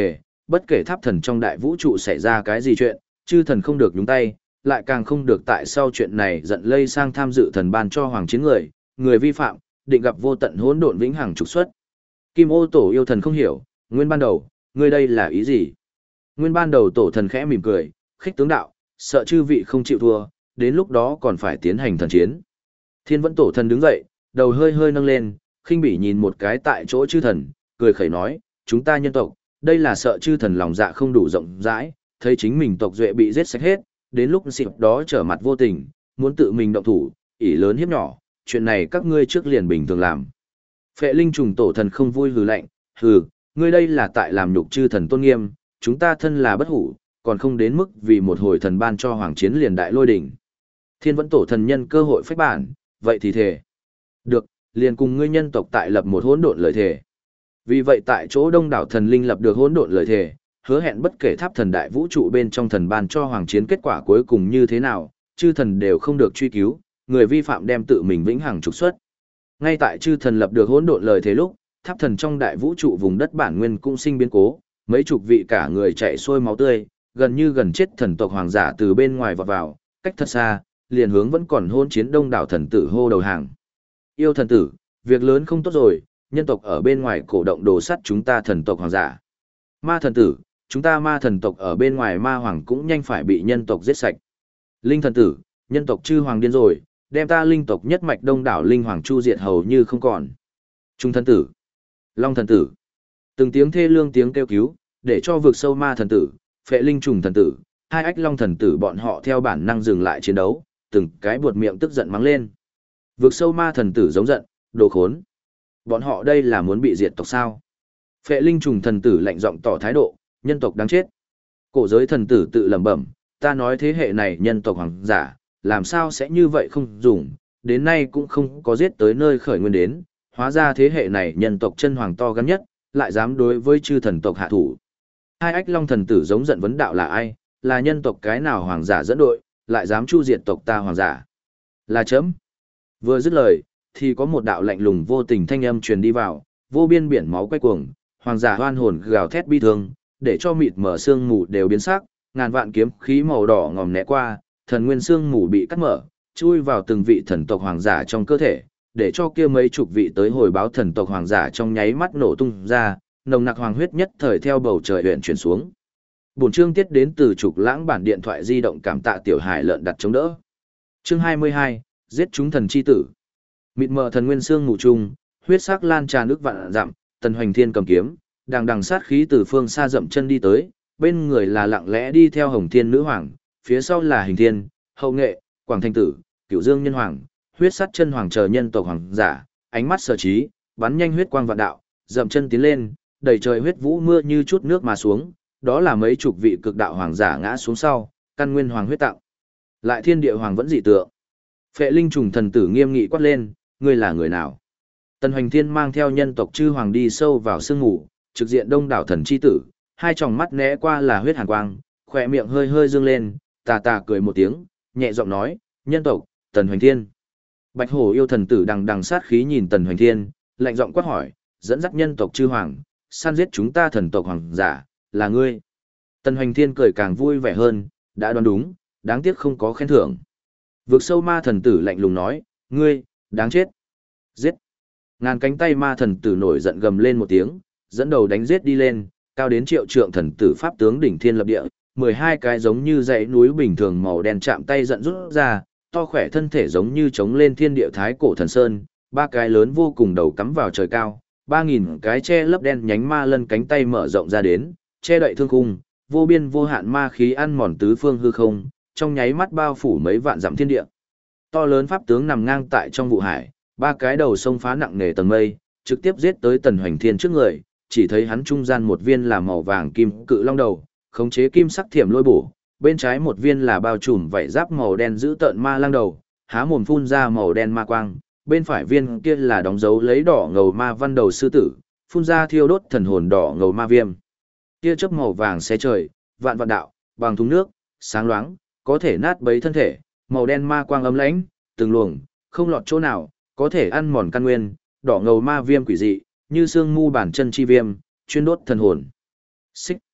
bất kể tháp thần trong đại vũ trụ xảy ra cái gì chuyện, chư thần không được nhúng tay, lại càng không được tại sau chuyện này giận lây sang tham dự thần ban cho hoàng chiến người vi phạm, định gặp vô tận hỗn độn vĩnh hằng trục xuất. Kim Ô Tổ yêu thần không hiểu, nguyên ban đầu, ngươi đây là ý gì? Nguyên ban đầu tổ thần khẽ mỉm cười, khích tướng đạo, sợ chư vị không chịu thua, đến lúc đó còn phải tiến hành thần chiến. Thiên Vẫn Tổ thần đứng dậy, đầu hơi hơi nâng lên, khinh bỉ nhìn một cái tại chỗ chư thần, cười khẩy nói, chúng ta nhân tộc, đây là sợ chư thần lòng dạ không đủ rộng rãi, thấy chính mình tộc duệ bị giết sạch hết, đến lúc xịp đó trở mặt vô tình, muốn tự mình động thủ, ỷ lớn hiếp nhỏ, chuyện này các ngươi trước liền bình thường làm. Phệ Linh trùng tổ thần không vui hừ lạnh, hừ, ngươi đây là tại làm nhục chư thần tôn nghiêm, chúng ta thân là bất hủ, còn không đến mức vì một hồi thần ban cho hoàng chiến liền đại lôi đỉnh. Thiên Vẫn Tổ thần nhân cơ hội phách bản, vậy thì thề. Được, liền cùng ngươi nhân tộc tại lập một hỗn độn lời thề. Vì vậy tại chỗ đông đảo thần linh lập được hỗn độn lời thề, hứa hẹn bất kể tháp thần đại vũ trụ bên trong thần ban cho hoàng chiến kết quả cuối cùng như thế nào, chư thần đều không được truy cứu, người vi phạm đem tự mình vĩnh hằng trục xuất. Ngay tại chư thần lập được hỗn độn lời thế lúc, tháp thần trong đại vũ trụ vùng đất bản nguyên cũng sinh biến cố, mấy chục vị cả người chạy xuôi máu tươi, gần như gần chết thần tộc hoàng giả từ bên ngoài vọt vào, cách thật xa, liền hướng vẫn còn hôn chiến đông đảo thần tử hô đầu hàng. Yêu thần tử, việc lớn không tốt rồi, nhân tộc ở bên ngoài cổ động đồ sắt chúng ta thần tộc hoàng giả. Ma thần tử, chúng ta ma thần tộc ở bên ngoài ma hoàng cũng nhanh phải bị nhân tộc giết sạch. Linh thần tử, nhân tộc chư hoàng điên rồi, đem ta linh tộc nhất mạch đông đảo linh hoàng chu diệt hầu như không còn. Trung thần tử, Long thần tử, từng tiếng thê lương tiếng kêu cứu, để cho vực sâu ma thần tử, Phệ Linh trùng thần tử, hai ách long thần tử bọn họ theo bản năng dừng lại chiến đấu, từng cái buột miệng tức giận mắng lên. Vực sâu ma thần tử giống giận, đồ khốn. Bọn họ đây là muốn bị diệt tộc sao? Phệ Linh trùng thần tử lạnh giọng tỏ thái độ, nhân tộc đáng chết. Cổ giới thần tử tự lẩm bẩm, ta nói thế hệ này nhân tộc hoàng giả, làm sao sẽ như vậy không dùng, đến nay cũng không có giết tới nơi khởi nguyên đến, hóa ra thế hệ này nhân tộc chân hoàng to gan nhất, lại dám đối với chư thần tộc hạ thủ. Hai ách long thần tử giống giận vấn đạo là ai, là nhân tộc cái nào hoàng giả dẫn đội, lại dám chu diệt tộc ta hoàng giả. Là chấm. Vừa dứt lời, thì có một đạo lạnh lùng vô tình thanh âm truyền đi vào, vô biên biển máu quay cuồng, hoàng giả hoan hồn gào thét bi thương, để cho mịt mở xương mù đều biến sắc, ngàn vạn kiếm khí màu đỏ ngòm né qua, thần nguyên xương mù bị cắt mở, chui vào từng vị thần tộc hoàng giả trong cơ thể, để cho kia mấy chục vị tới hồi báo thần tộc hoàng giả trong nháy mắt nổ tung ra, nồng nặc hoàng huyết nhất thời theo bầu trời huyện chuyển xuống. Bổn chương tiết đến từ Trục Lãng bản điện thoại di động, cảm tạ tiểu hải lợn đặt chống đỡ. Chương 22, giết chúng thần chi tử. Mịt mờ thần nguyên xương mù trung, huyết sắc lan tràn nước vạn dặm, Tần Hoành Thiên cầm kiếm, đằng đằng sát khí từ phương xa dậm chân đi tới, bên người là lặng lẽ đi theo Hồng Thiên nữ hoàng, phía sau là Hình Thiên, Hậu Nghệ, Quảng Thanh tử, Cửu Dương nhân hoàng, huyết sắt chân hoàng chờ nhân tộc hoàng giả, ánh mắt sở trí, bắn nhanh huyết quang vạn đạo, dậm chân tiến lên, đầy trời huyết vũ mưa như chút nước mà xuống, đó là mấy chục vị cực đạo hoàng giả ngã xuống sau, căn nguyên hoàng huyết tạo. Lại thiên địa hoàng vẫn dị tượng. Phệ Linh trùng thần tử nghiêm nghị quát lên, ngươi là người nào? Tần Hoành Thiên mang theo nhân tộc chư hoàng đi sâu vào sương ngủ, trực diện đông đảo thần chi tử, hai tròng mắt né qua là huyết hàn quang, khỏe miệng hơi hơi dương lên, tà tà cười một tiếng, nhẹ giọng nói, nhân tộc, Tần Hoành Thiên. Bạch hổ yêu thần tử đằng đằng sát khí nhìn Tần Hoành Thiên, lạnh giọng quát hỏi, dẫn dắt nhân tộc chư hoàng, săn giết chúng ta thần tộc hoàng giả, là ngươi. Tần Hoành Thiên cười càng vui vẻ hơn, đã đoán đúng, đáng tiếc không có khen thưởng. Vực sâu ma thần tử lạnh lùng nói, ngươi, đáng chết. Giết. Ngàn cánh tay ma thần tử nổi giận gầm lên một tiếng, dẫn đầu đánh giết đi lên, cao đến triệu trượng thần tử pháp tướng đỉnh thiên lập địa, 12 cái giống như dãy núi bình thường màu đen chạm tay giận rút ra, to khỏe thân thể giống như chống lên thiên địa thái cổ thần sơn, ba cái lớn vô cùng đầu cắm vào trời cao, 3000 cái che lấp đen nhánh ma lân cánh tay mở rộng ra đến, che đậy thương khung, vô biên vô hạn ma khí ăn mòn tứ phương hư không, trong nháy mắt bao phủ mấy vạn dặm thiên địa. To lớn pháp tướng nằm ngang tại trong vụ hải, ba cái đầu sông phá nặng nề tầng mây, trực tiếp giết tới Tần Hoành Thiên trước người, chỉ thấy hắn trung gian một viên là màu vàng kim cự long đầu, khống chế kim sắc thiểm lôi bổ, bên trái một viên là bao trùm vảy giáp màu đen giữ tợn ma lang đầu, há mồm phun ra màu đen ma quang, bên phải viên kia là đóng dấu lấy đỏ ngầu ma văn đầu sư tử, phun ra thiêu đốt thần hồn đỏ ngầu ma viêm. Tia chớp màu vàng xé trời, vạn vạn đạo, bằng thúng nước, sáng loáng, có thể nát bấy thân thể, màu đen ma quang ấm lãnh, từng luồng, không lọt chỗ nào, có thể ăn mòn căn nguyên, đỏ ngầu ma viêm quỷ dị, như xương mu bản chân chi viêm, chuyên đốt thần hồn. Xích.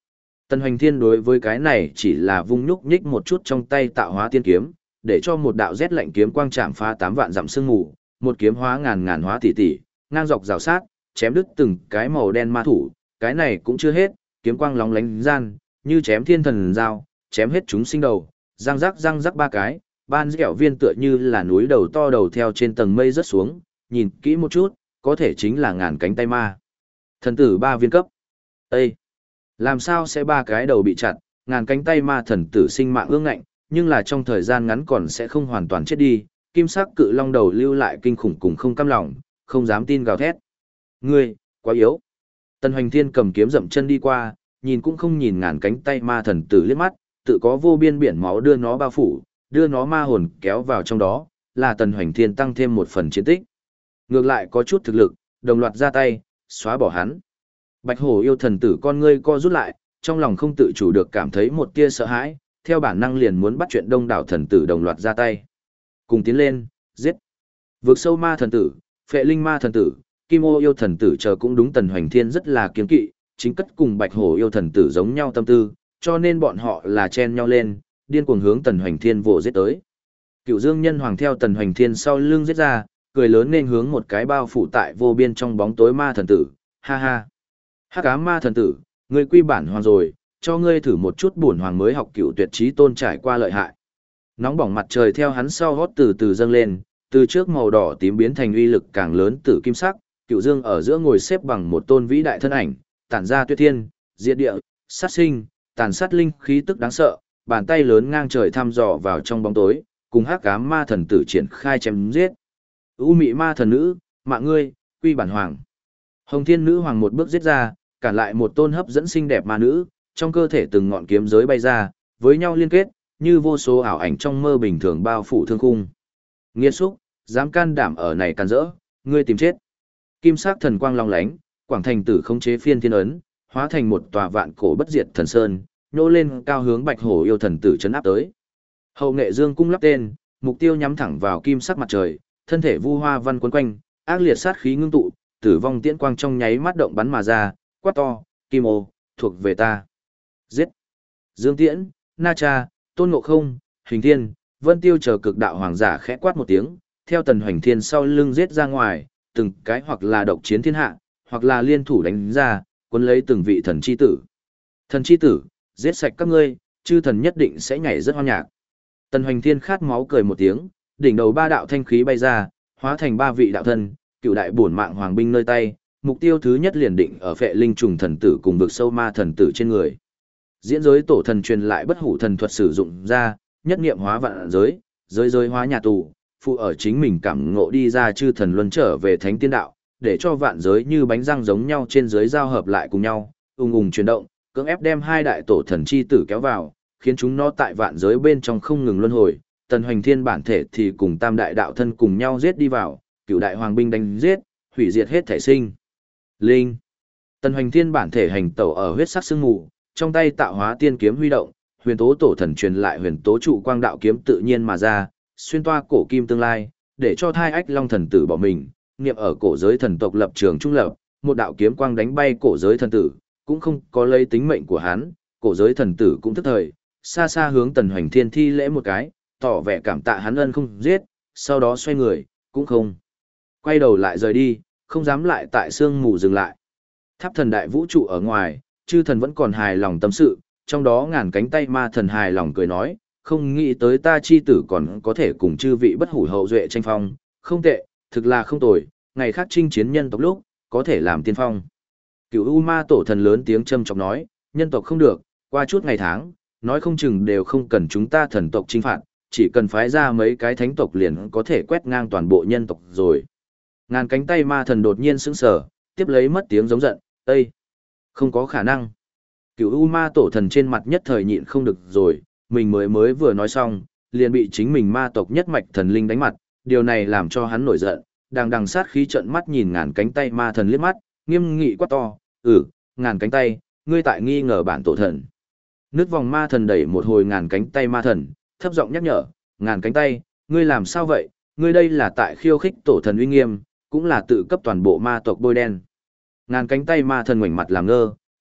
Tần Hoành Thiên đối với cái này chỉ là vung nhúc nhích một chút trong tay tạo hóa tiên kiếm, để cho một đạo rét lạnh kiếm quang chạm phá 8 vạn dặm sương mù, một kiếm hóa ngàn ngàn hóa tỷ tỷ, ngang dọc rào sát, chém đứt từng cái màu đen ma thủ, cái này cũng chưa hết, kiếm quang lóng lánh gian, như chém thiên thần dao, chém hết chúng sinh đầu, răng rắc ba cái, ban dẻo viên tựa như là núi đầu to đầu theo trên tầng mây rớt xuống, nhìn kỹ một chút, có thể chính là ngàn cánh tay ma. Thần tử 3 viên cấp. Ê! Làm sao sẽ 3 cái đầu bị chặt, ngàn cánh tay ma thần tử sinh mạng ương ngạnh, nhưng là trong thời gian ngắn còn sẽ không hoàn toàn chết đi, kim sắc cự long đầu lưu lại kinh khủng cùng không cam lòng, không dám tin gào thét. Ngươi, quá yếu. Tần Hoành Thiên cầm kiếm dậm chân đi qua, nhìn cũng không nhìn ngàn cánh tay ma thần tử liếc mắt, tự có vô biên biển máu đưa nó bao phủ, đưa nó ma hồn kéo vào trong đó, là Tần Hoành Thiên tăng thêm một phần chiến tích. Ngược lại có chút thực lực, đồng loạt ra tay, xóa bỏ hắn. Bạch hổ yêu thần tử con ngươi co rút lại, trong lòng không tự chủ được cảm thấy một tia sợ hãi, theo bản năng liền muốn bắt chuyện đông đảo thần tử đồng loạt ra tay. Cùng tiến lên, giết. Vượt sâu ma thần tử, phệ linh ma thần tử, kim ô yêu thần tử chờ cũng đúng Tần Hoành Thiên rất là kiêng kỵ, chính cất cùng bạch hổ yêu thần tử giống nhau tâm tư, cho nên bọn họ là chen nhau lên, điên cuồng hướng Tần Hoành Thiên vồ giết tới. Cựu Dương Nhân Hoàng theo Tần Hoành Thiên sau lưng giết ra, cười lớn nên hướng một cái bao phủ tại vô biên trong bóng tối ma thần tử, ha ha. Hắc ám ma thần tử, ngươi quy bản hoàng rồi, cho ngươi thử một chút bổn hoàng mới học cựu tuyệt trí tôn trải qua lợi hại. Nóng bỏng mặt trời theo hắn sau gót từ từ dâng lên, từ trước màu đỏ tím biến thành uy lực càng lớn tử kim sắc, Cựu Dương ở giữa ngồi xếp bằng một tôn vĩ đại thân ảnh, tản ra tuyệt thiên, diệt địa, sát sinh, tàn sát linh khí tức đáng sợ, bàn tay lớn ngang trời thăm dò vào trong bóng tối, cùng hắc ám ma thần tử triển khai chém giết. U mị ma thần nữ, mạng ngươi, quy bản hoàng. Hồng Thiên nữ hoàng một bước giết ra, cản lại một tôn hấp dẫn xinh đẹp ma nữ, trong cơ thể từng ngọn kiếm giới bay ra, với nhau liên kết, như vô số ảo ảnh trong mơ bình thường bao phủ thương khung. Nghiệt xúc, dám can đảm ở này can dỡ, ngươi tìm chết. Kim sắc thần quang long lánh, Quảng Thành tử khống chế phiên thiên ấn, hóa thành một tòa vạn cổ bất diệt thần sơn, nhô lên cao hướng Bạch Hổ yêu thần tử chấn áp tới. Hậu nghệ dương cung lắp tên, mục tiêu nhắm thẳng vào kim sắc mặt trời, thân thể vu hoa văn quấn quanh, ác liệt sát khí ngưng tụ, tử vong tiễn quang trong nháy mắt động bắn mà ra, quát to, Kim ô, thuộc về ta. Giết. Dương Tiễn, Na Cha, Tôn Ngộ Không, Hình Thiên, Vân Tiêu chờ cực đạo hoàng giả khẽ quát một tiếng, theo Tần Hoành Thiên sau lưng giết ra ngoài, từng cái hoặc là độc chiến thiên hạ, hoặc là liên thủ đánh ra, cuốn lấy từng vị thần chi tử. Thần chi tử, giết sạch các ngươi, chư thần nhất định sẽ nhảy rất hoan nhạc. Tần Hoành Thiên khát máu cười một tiếng, đỉnh đầu 3 đạo thanh khí bay ra, hóa thành 3 vị đạo thân, cựu đại bổn mạng hoàng binh nơi tay, mục tiêu thứ nhất liền định ở phệ linh trùng thần tử cùng vực sâu ma thần tử trên người. Diễn giới tổ thần truyền lại bất hủ thần thuật sử dụng ra, nhất niệm hóa vạn giới, giới giới hóa nhà tù, phụ ở chính mình cảm ngộ đi ra chư thần luân trở về thánh tiên đạo, để cho vạn giới như bánh răng giống nhau trên giới giao hợp lại cùng nhau, ung ung chuyển động, cưỡng ép đem 2 đại tổ thần chi tử kéo vào, khiến chúng nó tại vạn giới bên trong không ngừng luân hồi. Tần Hoành Thiên bản thể thì cùng tam đại đạo thân cùng nhau giết đi vào, cửu đại hoàng binh đánh giết, hủy diệt hết thể sinh. Linh. Tần Hoành Thiên bản thể hành tẩu ở huyết sắc sương mù, trong tay tạo hóa tiên kiếm huy động, huyền tố tổ thần truyền lại huyền tố trụ quang đạo kiếm tự nhiên mà ra, xuyên toa cổ kim tương lai, để cho thai ách long thần tử bỏ mình, niệm ở cổ giới thần tộc lập trường trung lập, một đạo kiếm quang đánh bay cổ giới thần tử, cũng không có lấy tính mệnh của hắn, cổ giới thần tử cũng thức thời, xa xa hướng Tần Hoành Thiên thi lễ một cái, tỏ vẻ cảm tạ hắn ân không giết, sau đó xoay người, cũng không quay đầu lại rời đi, không dám lại tại sương mù dừng lại. Tháp thần đại vũ trụ ở ngoài, chư thần vẫn còn hài lòng tâm sự, trong đó ngàn cánh tay ma thần hài lòng cười nói, không nghĩ tới ta chi tử còn có thể cùng chư vị bất hủ hậu duệ tranh phong, không tệ, thực là không tồi, ngày khác chinh chiến nhân tộc lúc, có thể làm tiên phong. Cửu U Ma tổ thần lớn tiếng châm chọc nói, nhân tộc không được, qua chút ngày tháng, nói không chừng đều không cần chúng ta thần tộc chinh phạt, chỉ cần phái ra mấy cái thánh tộc liền có thể quét ngang toàn bộ nhân tộc rồi. Ngàn cánh tay ma thần đột nhiên sững sờ, tiếp lấy mất tiếng giống giận, Ê! Không có khả năng. Cửu U Ma tổ thần trên mặt nhất thời nhịn không được rồi, mình mới vừa nói xong, liền bị chính mình ma tộc nhất mạch thần linh đánh mặt, điều này làm cho hắn nổi giận, đằng sát khí trợn mắt nhìn ngàn cánh tay ma thần liếc mắt, nghiêm nghị quát to, ngàn cánh tay, ngươi tại nghi ngờ bản tổ thần. Nước vòng ma thần đẩy một hồi ngàn cánh tay ma thần, thấp giọng nhắc nhở, ngàn cánh tay, ngươi làm sao vậy, ngươi đây là tại khiêu khích tổ thần uy nghiêm, cũng là tự cấp toàn bộ ma tộc bôi đen. Ngàn cánh tay ma thần ngoảnh mặt làm ngơ,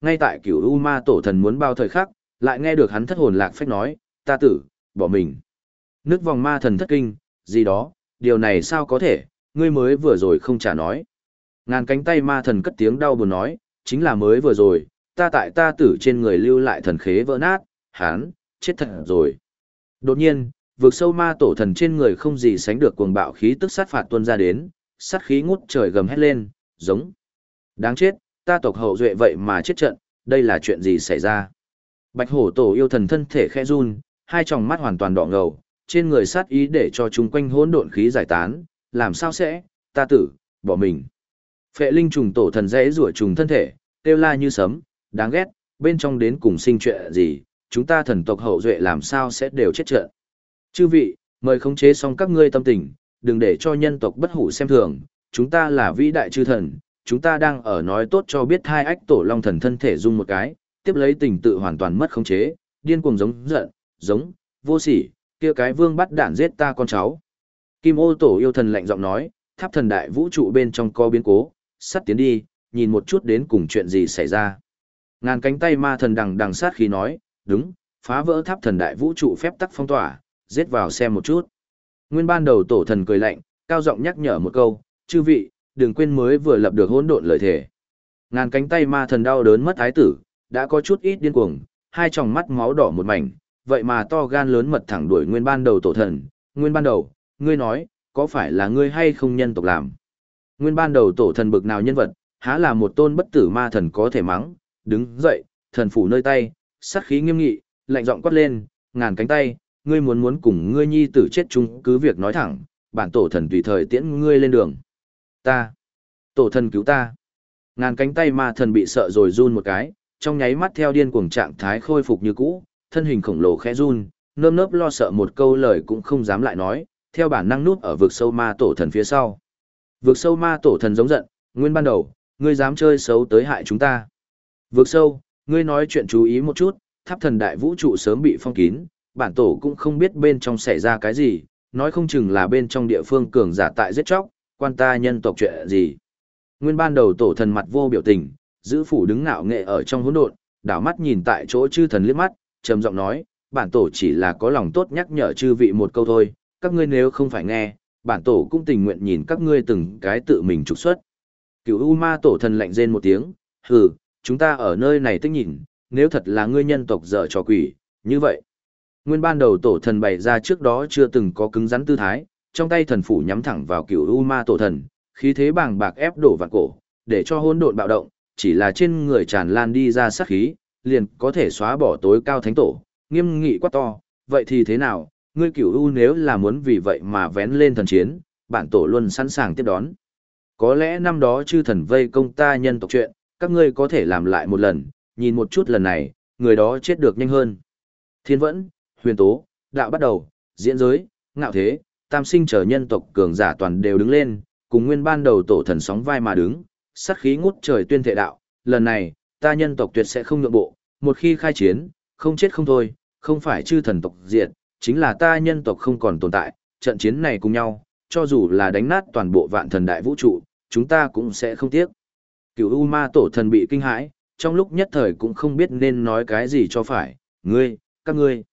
Ngay tại Cửu U Ma Tổ Thần muốn bao thời khắc, lại nghe được hắn thất hồn lạc phách nói, ta tử, bỏ mình. Nước vòng ma thần thất kinh, gì đó, điều này sao có thể, ngươi mới vừa rồi không trả nói. Ngàn cánh tay ma thần cất tiếng đau buồn nói, chính là mới vừa rồi, ta tại ta tử trên người lưu lại thần khế vỡ nát, hắn, chết thật rồi. Đột nhiên, vực sâu ma tổ thần trên người không gì sánh được cuồng bạo khí tức sát phạt tuôn ra đến, sát khí ngút trời gầm hét lên, giống. Đáng chết, ta tộc hậu duệ vậy mà chết trận, đây là chuyện gì xảy ra? Bạch hổ tổ yêu thần thân thể khẽ run, hai tròng mắt hoàn toàn đỏ ngầu, trên người sát ý để cho chúng quanh hỗn độn khí giải tán, làm sao sẽ, ta tử, bỏ mình. Phệ linh trùng tổ thần rẽ rủa trùng thân thể, kêu la như sấm, đáng ghét, bên trong đến cùng sinh chuyện gì, chúng ta thần tộc hậu duệ làm sao sẽ đều chết trận. Chư vị, mời khống chế xong các ngươi tâm tình, đừng để cho nhân tộc bất hủ xem thường, chúng ta là vĩ đại chư thần, chúng ta đang ở nói tốt cho biết hai ách tổ long thần thân thể rung một cái, tiếp lấy tình tự hoàn toàn mất khống chế, điên cuồng giống giận, giống, vô sỉ, kia cái vương bắt đạn giết ta con cháu. Kim ô tổ yêu thần lạnh giọng nói, tháp thần đại vũ trụ bên trong có biến cố, sắt tiến đi, nhìn một chút đến cùng chuyện gì xảy ra. Ngàn cánh tay ma thần đằng sát khí nói, đúng, phá vỡ tháp thần đại vũ trụ phép tắc phong tỏa, giết vào xem một chút. Nguyên ban đầu tổ thần cười lạnh, cao giọng nhắc nhở một câu, chư vị, đừng quên mới vừa lập được hỗn độn lợi thể. Ngàn cánh tay ma thần đau đớn mất ái tử, đã có chút ít điên cuồng, hai tròng mắt máu đỏ một mảnh, vậy mà to gan lớn mật thẳng đuổi nguyên ban đầu tổ thần. Nguyên ban đầu, ngươi nói, có phải là ngươi hay không nhân tộc làm? Nguyên ban đầu tổ thần bực nào nhân vật, há là một tôn bất tử ma thần có thể mắng, đứng dậy, thần phủ nơi tay, sát khí nghiêm nghị, lạnh giọng quát lên, ngàn cánh tay, ngươi muốn cùng ngươi nhi tử chết chung cứ việc nói thẳng, bản tổ thần tùy thời tiễn ngươi lên đường. Ta, tổ thần cứu ta. Ngàn cánh tay ma thần bị sợ rồi run một cái, trong nháy mắt theo điên cuồng trạng thái khôi phục như cũ, thân hình khổng lồ khẽ run, nơm nớp lo sợ một câu lời cũng không dám lại nói, theo bản năng núp ở vực sâu ma tổ thần phía sau. Vực sâu ma tổ thần giống giận, nguyên ban đầu, ngươi dám chơi xấu tới hại chúng ta. Vực sâu, ngươi nói chuyện chú ý một chút, tháp thần đại vũ trụ sớm bị phong kín, bản tổ cũng không biết bên trong xảy ra cái gì, nói không chừng là bên trong địa phương cường giả tại giết chóc, quan ta nhân tộc chuyện gì. Nguyên ban đầu tổ thần mặt vô biểu tình, giữ phủ đứng ngạo nghệ ở trong hỗn độn, đảo mắt nhìn tại chỗ chư thần liếc mắt, trầm giọng nói, bản tổ chỉ là có lòng tốt nhắc nhở chư vị một câu thôi, các ngươi nếu không phải nghe, bản tổ cũng tình nguyện nhìn các ngươi từng cái tự mình trục xuất. Cửu U Ma tổ thần lạnh rên một tiếng, hừ, chúng ta ở nơi này tích nhìn, nếu thật là ngươi nhân tộc dở trò quỷ, như vậy. Nguyên ban đầu tổ thần bày ra trước đó chưa từng có cứng rắn tư thái, trong tay thần phủ nhắm thẳng vào Cửu U Ma tổ thần, khí thế bàng bạc ép đổ vạn cổ, để cho hỗn độn bạo động, chỉ là trên người tràn lan đi ra sát khí, liền có thể xóa bỏ tối cao thánh tổ, nghiêm nghị quá to, vậy thì thế nào, ngươi Cửu U nếu là muốn vì vậy mà vén lên thần chiến, bản tổ luôn sẵn sàng tiếp đón. Có lẽ năm đó chư thần vây công ta nhân tộc chuyện, các ngươi có thể làm lại một lần, nhìn một chút lần này, người đó chết được nhanh hơn. Thiên vẫn, huyền tố, đạo bắt đầu, diễn giới, ngạo thế, tam sinh chờ nhân tộc cường giả toàn đều đứng lên, cùng nguyên ban đầu tổ thần sóng vai mà đứng, sát khí ngút trời tuyên thệ đạo, lần này, ta nhân tộc tuyệt sẽ không nhượng bộ, một khi khai chiến, không chết không thôi, không phải chư thần tộc diệt, chính là ta nhân tộc không còn tồn tại, trận chiến này cùng nhau, cho dù là đánh nát toàn bộ vạn thần đại vũ trụ, chúng ta cũng sẽ không tiếc. Cửu U Ma tổ thần bị kinh hãi, trong lúc nhất thời cũng không biết nên nói cái gì cho phải, ngươi, các ngươi,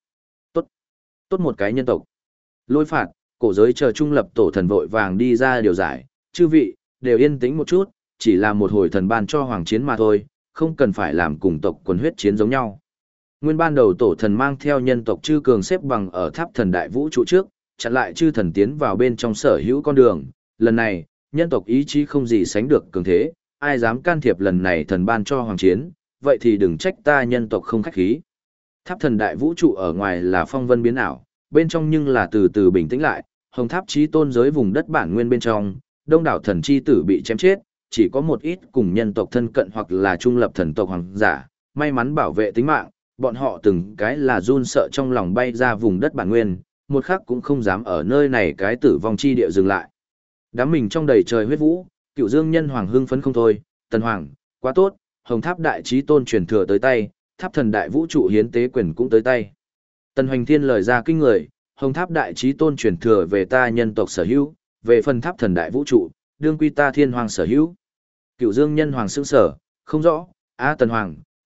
tốt một cái nhân tộc. Lôi phạt, cổ giới chờ trung lập tổ thần vội vàng đi ra điều giải, chư vị, đều yên tĩnh một chút, chỉ là một hồi thần ban cho hoàng chiến mà thôi, không cần phải làm cùng tộc quần huyết chiến giống nhau. Nguyên ban đầu tổ thần mang theo nhân tộc chư cường xếp bằng ở tháp thần đại vũ trụ trước, chặn lại chư thần tiến vào bên trong sở hữu con đường, lần này, nhân tộc ý chí không gì sánh được cường thế, ai dám can thiệp lần này thần ban cho hoàng chiến, vậy thì đừng trách ta nhân tộc không khách khí. Tháp thần đại vũ trụ ở ngoài là phong vân biến ảo, bên trong nhưng là từ từ bình tĩnh lại, hồng tháp chí tôn giới vùng đất bản nguyên bên trong, đông đảo thần chi tử bị chém chết, chỉ có một ít cùng nhân tộc thân cận hoặc là trung lập thần tộc hoàng giả, may mắn bảo vệ tính mạng, bọn họ từng cái là run sợ trong lòng bay ra vùng đất bản nguyên, một khắc cũng không dám ở nơi này cái tử vong chi địa dừng lại. Đám mình trong đầy trời huyết vũ, Cựu Dương nhân hoàng hưng phấn không thôi, Tần Hoàng, quá tốt, hồng tháp đại chí tôn truyền thừa tới tay, tháp thần đại vũ trụ hiến tế quyền cũng tới tay. Tần Hoành Thiên lời ra kinh người, hồng tháp đại chí tôn truyền thừa về ta nhân tộc sở hữu, về phần tháp thần đại vũ trụ, đương quy ta thiên hoàng sở hữu. Cựu Dương nhân hoàng sững sở, không rõ, Tần Hoàng,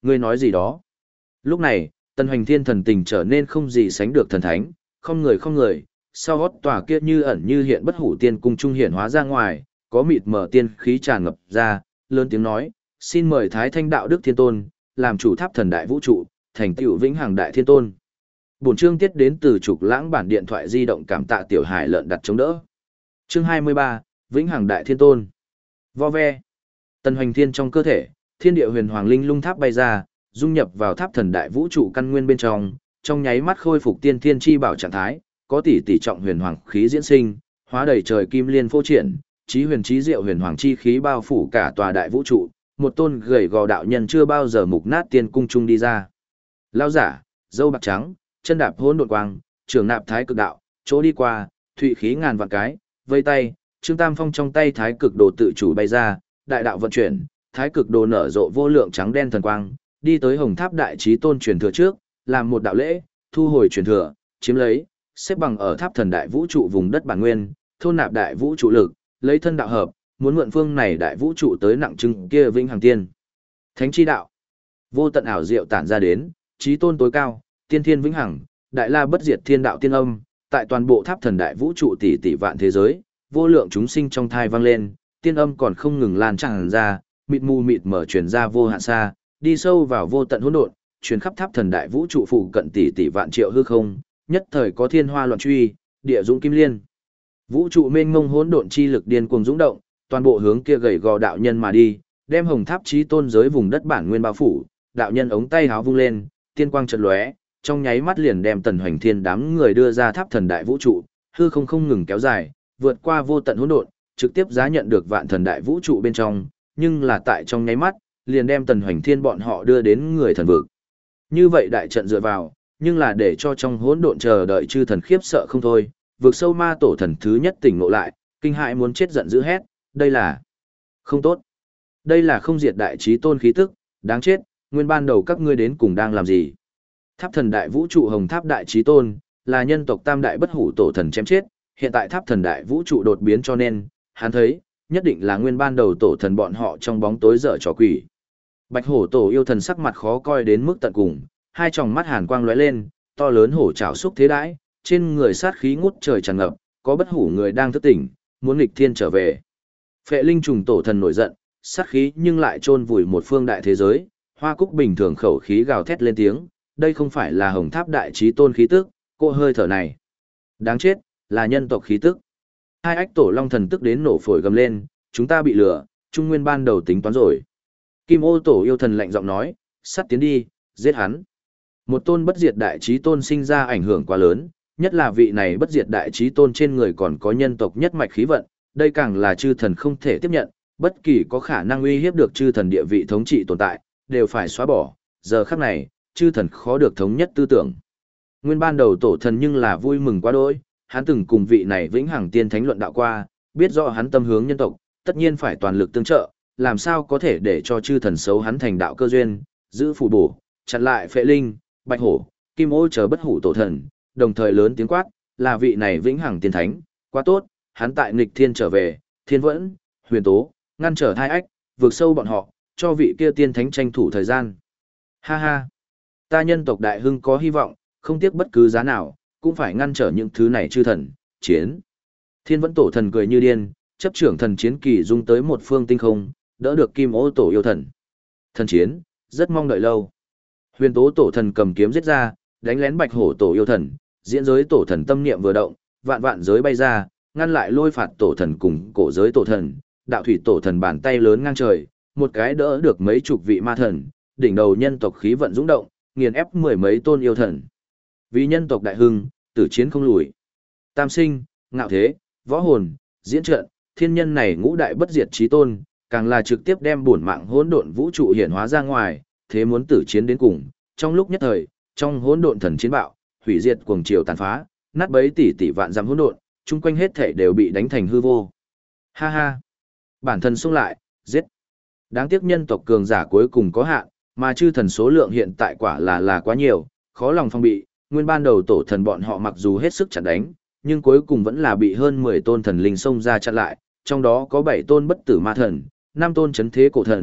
Ngươi nói gì đó? Lúc này, Tần Hoành Thiên thần tình trở nên không gì sánh được thần thánh, không người, sau gót tòa kia như ẩn như hiện bất hủ tiên cung trung hiện hóa ra ngoài, có mịt mờ tiên khí tràn ngập ra, lớn tiếng nói, xin mời Thái Thanh Đạo Đức Thiên Tôn, làm chủ tháp thần đại vũ trụ, thành tựu vĩnh hằng đại thiên tôn. Bổn chương tiết đến từ Trục Lãng bản điện thoại di động, cảm tạ tiểu hải lợn đặt chống đỡ. Chương 23, Vĩnh hằng đại thiên tôn. Vo ve. Tần Hoành Thiên trong cơ thể, thiên địa huyền hoàng linh lung tháp bay ra, dung nhập vào tháp thần đại vũ trụ căn nguyên bên trong nháy mắt khôi phục tiên thiên chi bảo trạng thái, có tỷ trọng huyền hoàng khí diễn sinh, hóa đầy trời kim liên phô triển, chí huyền chí diệu huyền hoàng chi khí bao phủ cả tòa đại vũ trụ, một tôn gầy gò đạo nhân chưa bao giờ mục nát tiên cung trung đi ra. Lão giả, dâu bạc trắng, chân đạp hỗn độn quang, trường nạp thái cực đạo, chỗ đi qua, thụy khí ngàn vạn cái, vây tay, Trương Tam Phong trong tay thái cực đồ tự chủ bay ra, đại đạo vận chuyển, thái cực đồ nở rộ vô lượng trắng đen thần quang, đi tới Hồng Tháp đại chí tôn truyền thừa trước, làm một đạo lễ, thu hồi truyền thừa, chiếm lấy, xếp bằng ở tháp thần đại vũ trụ vùng đất bản nguyên, thôn nạp đại vũ trụ lực, lấy thân đạo hợp, muốn mượn phương này đại vũ trụ tới nặng trưng kia vĩnh hằng tiên. Thánh chi đạo, vô tận ảo diệu tản ra đến, chí tôn tối cao, tiên thiên vĩnh hằng, đại la bất diệt thiên đạo tiên âm, tại toàn bộ tháp thần đại vũ trụ tỷ vạn thế giới, vô lượng chúng sinh trong thai vang lên, tiên âm còn không ngừng lan tràn ra, mịt mù mịt mở truyền ra vô hạn xa, đi sâu vào vô tận hỗn độn, truyền khắp tháp thần đại vũ trụ phụ cận tỷ vạn triệu hư không, nhất thời có thiên hoa loạn truy, địa dũng kim liên. Vũ trụ mênh mông hỗn độn chi lực điên cuồng dũng động, toàn bộ hướng kia gầy gò đạo nhân mà đi, đem Hồng Tháp chí tôn giới vùng đất bản nguyên bao phủ, đạo nhân ống tay háo vung lên, tiên quang chợt lóe, trong nháy mắt liền đem Tần Hoành Thiên đám người đưa ra tháp thần đại vũ trụ, hư không không ngừng kéo dài, vượt qua vô tận hỗn độn, trực tiếp giá nhận được vạn thần đại vũ trụ bên trong, nhưng là tại trong nháy mắt, liền đem Tần Hoành Thiên bọn họ đưa đến người thần vực. Như vậy đại trận dựa vào, nhưng là để cho trong hỗn độn chờ đợi chư thần khiếp sợ không thôi, vực sâu ma tổ thần thứ nhất tỉnh ngộ lại, kinh hãi muốn chết giận dữ hét, đây là không tốt. Đây là không diệt đại chí tôn khí tức, đáng chết, nguyên ban đầu các ngươi đến cùng đang làm gì? Tháp thần đại vũ trụ Hồng Tháp đại chí tôn, là nhân tộc tam đại bất hủ tổ thần chém chết, hiện tại tháp thần đại vũ trụ đột biến cho nên, hắn thấy, nhất định là nguyên ban đầu tổ thần bọn họ trong bóng tối dở trò quỷ. Bạch hổ tổ yêu thần sắc mặt khó coi đến mức tận cùng, hai tròng mắt hàn quang lóe lên, to lớn hổ trảo xúc thế đãi, trên người sát khí ngút trời tràn ngập, có bất hủ người đang thức tỉnh, muốn nghịch thiên trở về. Phệ linh trùng tổ thần nổi giận, sát khí nhưng lại chôn vùi một phương đại thế giới, hoa cúc bình thường khẩu khí gào thét lên tiếng, đây không phải là Hồng Tháp đại chí tôn khí tức, cô hơi thở này. Đáng chết, là nhân tộc khí tức. Hai ách tổ long thần tức đến nổ phổi gầm lên, chúng ta bị lừa, trung nguyên ban đầu tính toán rồi. Kim ô tổ yêu thần lạnh giọng nói, sắt tiến đi, giết hắn. Một tôn bất diệt đại chí tôn sinh ra ảnh hưởng quá lớn, nhất là vị này bất diệt đại chí tôn trên người còn có nhân tộc nhất mạch khí vận, đây càng là chư thần không thể tiếp nhận, bất kỳ có khả năng uy hiếp được chư thần địa vị thống trị tồn tại, đều phải xóa bỏ, giờ khắc này, chư thần khó được thống nhất tư tưởng. Nguyên ban đầu tổ thần nhưng là vui mừng quá đỗi, hắn từng cùng vị này vĩnh hằng tiên thánh luận đạo qua, biết rõ hắn tâm hướng nhân tộc, tất nhiên phải toàn lực tương trợ, làm sao có thể để cho chư thần xấu hắn thành đạo cơ duyên, giữ phù bổ, chặn lại phệ linh, bạch hổ, kim ô chờ bất hủ tổ thần, đồng thời lớn tiếng quát, là vị này vĩnh hằng tiên thánh, quá tốt, hắn tại nghịch thiên trở về, thiên vẫn, huyền tố, ngăn trở thai ách, vượt sâu bọn họ, cho vị kia tiên thánh tranh thủ thời gian. Ha ha, ta nhân tộc đại hưng có hy vọng, không tiếc bất cứ giá nào, cũng phải ngăn trở những thứ này chư thần, chiến. Thiên vẫn tổ thần cười như điên, chấp trưởng thần chiến kỳ dung tới một phương tinh không, đỡ được kim ô tổ yêu thần. Thần chiến, rất mong đợi lâu. Huyền tố tổ thần cầm kiếm giết ra, đánh lén bạch hổ tổ yêu thần, diễn giới tổ thần tâm niệm vừa động, vạn vạn giới bay ra, ngăn lại lôi phạt tổ thần cùng cổ giới tổ thần, đạo thủy tổ thần bàn tay lớn ngang trời, một cái đỡ được mấy chục vị ma thần, đỉnh đầu nhân tộc khí vận dũng động, nghiền ép mười mấy tôn yêu thần. Vì nhân tộc đại hưng, tử chiến không lùi. Tam sinh, ngạo thế, võ hồn, diễn trận, thiên nhân này ngũ đại bất diệt chí tôn, càng là trực tiếp đem bổn mạng hỗn độn vũ trụ hiển hóa ra ngoài, thế muốn tử chiến đến cùng. Trong lúc nhất thời, trong hỗn độn thần chiến bạo, hủy diệt cuồng triều tàn phá, nát bấy tỷ vạn dặm hỗn độn, chung quanh hết thảy đều bị đánh thành hư vô. Ha ha, bản thân xông lại, giết. Đáng tiếc nhân tộc cường giả cuối cùng có hạn, mà chư thần số lượng hiện tại quả là quá nhiều, khó lòng phòng bị. Nguyên ban đầu tổ thần bọn họ mặc dù hết sức chặn đánh, nhưng cuối cùng vẫn là bị hơn 10 tôn thần linh xông ra chặn lại, trong đó có 7 tôn bất tử ma thần, 5 tôn chấn thế cổ thần,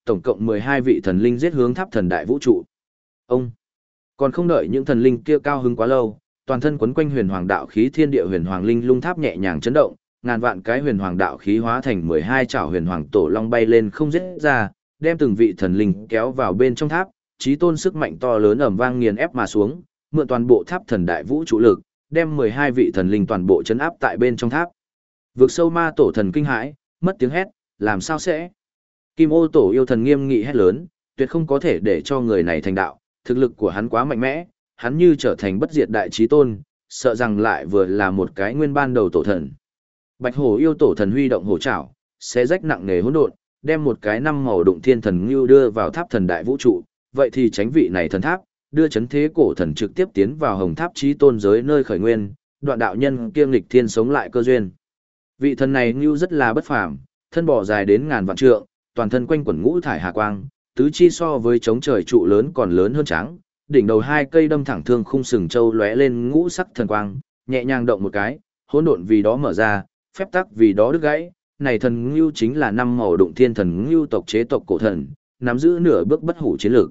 tổng cộng 12 vị thần linh giết hướng tháp thần đại vũ trụ. Ông còn không đợi những thần linh kia cao hứng quá lâu, toàn thân quấn quanh huyền hoàng đạo khí thiên địa huyền hoàng linh lung tháp nhẹ nhàng chấn động, ngàn vạn cái huyền hoàng đạo khí hóa thành 12 chảo huyền hoàng tổ long bay lên không giết ra, đem từng vị thần linh kéo vào bên trong tháp, chí tôn sức mạnh to lớn ầm vang nghiền ép mà xuống, mượn toàn bộ tháp thần đại vũ trụ lực, đem 12 vị thần linh toàn bộ chấn áp tại bên trong tháp. Vực sâu ma tổ thần kinh hãi, mất tiếng hét, làm sao sẽ? Kim ô tổ yêu thần nghiêm nghị hét lớn, tuyệt không có thể để cho người này thành đạo, thực lực của hắn quá mạnh mẽ, hắn như trở thành bất diệt đại chí tôn, sợ rằng lại vừa là một cái nguyên ban đầu tổ thần. Bạch hổ yêu tổ thần huy động hổ trảo, xé rách nặng nề hỗn độn, đem một cái năm màu đụng thiên thần ngưu đưa vào tháp thần đại vũ trụ, vậy thì tránh vị này thần tháp, đưa chấn thế cổ thần trực tiếp tiến vào hồng tháp chí tôn giới nơi khởi nguyên, đoạn đạo nhân kiêng lịch thiên sống lại cơ duyên. Vị thần này ngưu rất là bất phàm, thân bò dài đến ngàn vạn trượng, toàn thân quanh quẩn ngũ thải hà quang, tứ chi so với chống trời trụ lớn còn lớn hơn trắng, đỉnh đầu hai cây đâm thẳng thương khung sừng châu lóe lên ngũ sắc thần quang, nhẹ nhàng động một cái, hỗn độn vì đó mở ra, phép tắc vì đó đứt gãy. Này thần ngưu chính là năm màu đụng thiên thần ngưu tộc chế tộc cổ thần, nắm giữ nửa bước bất hủ chiến lược.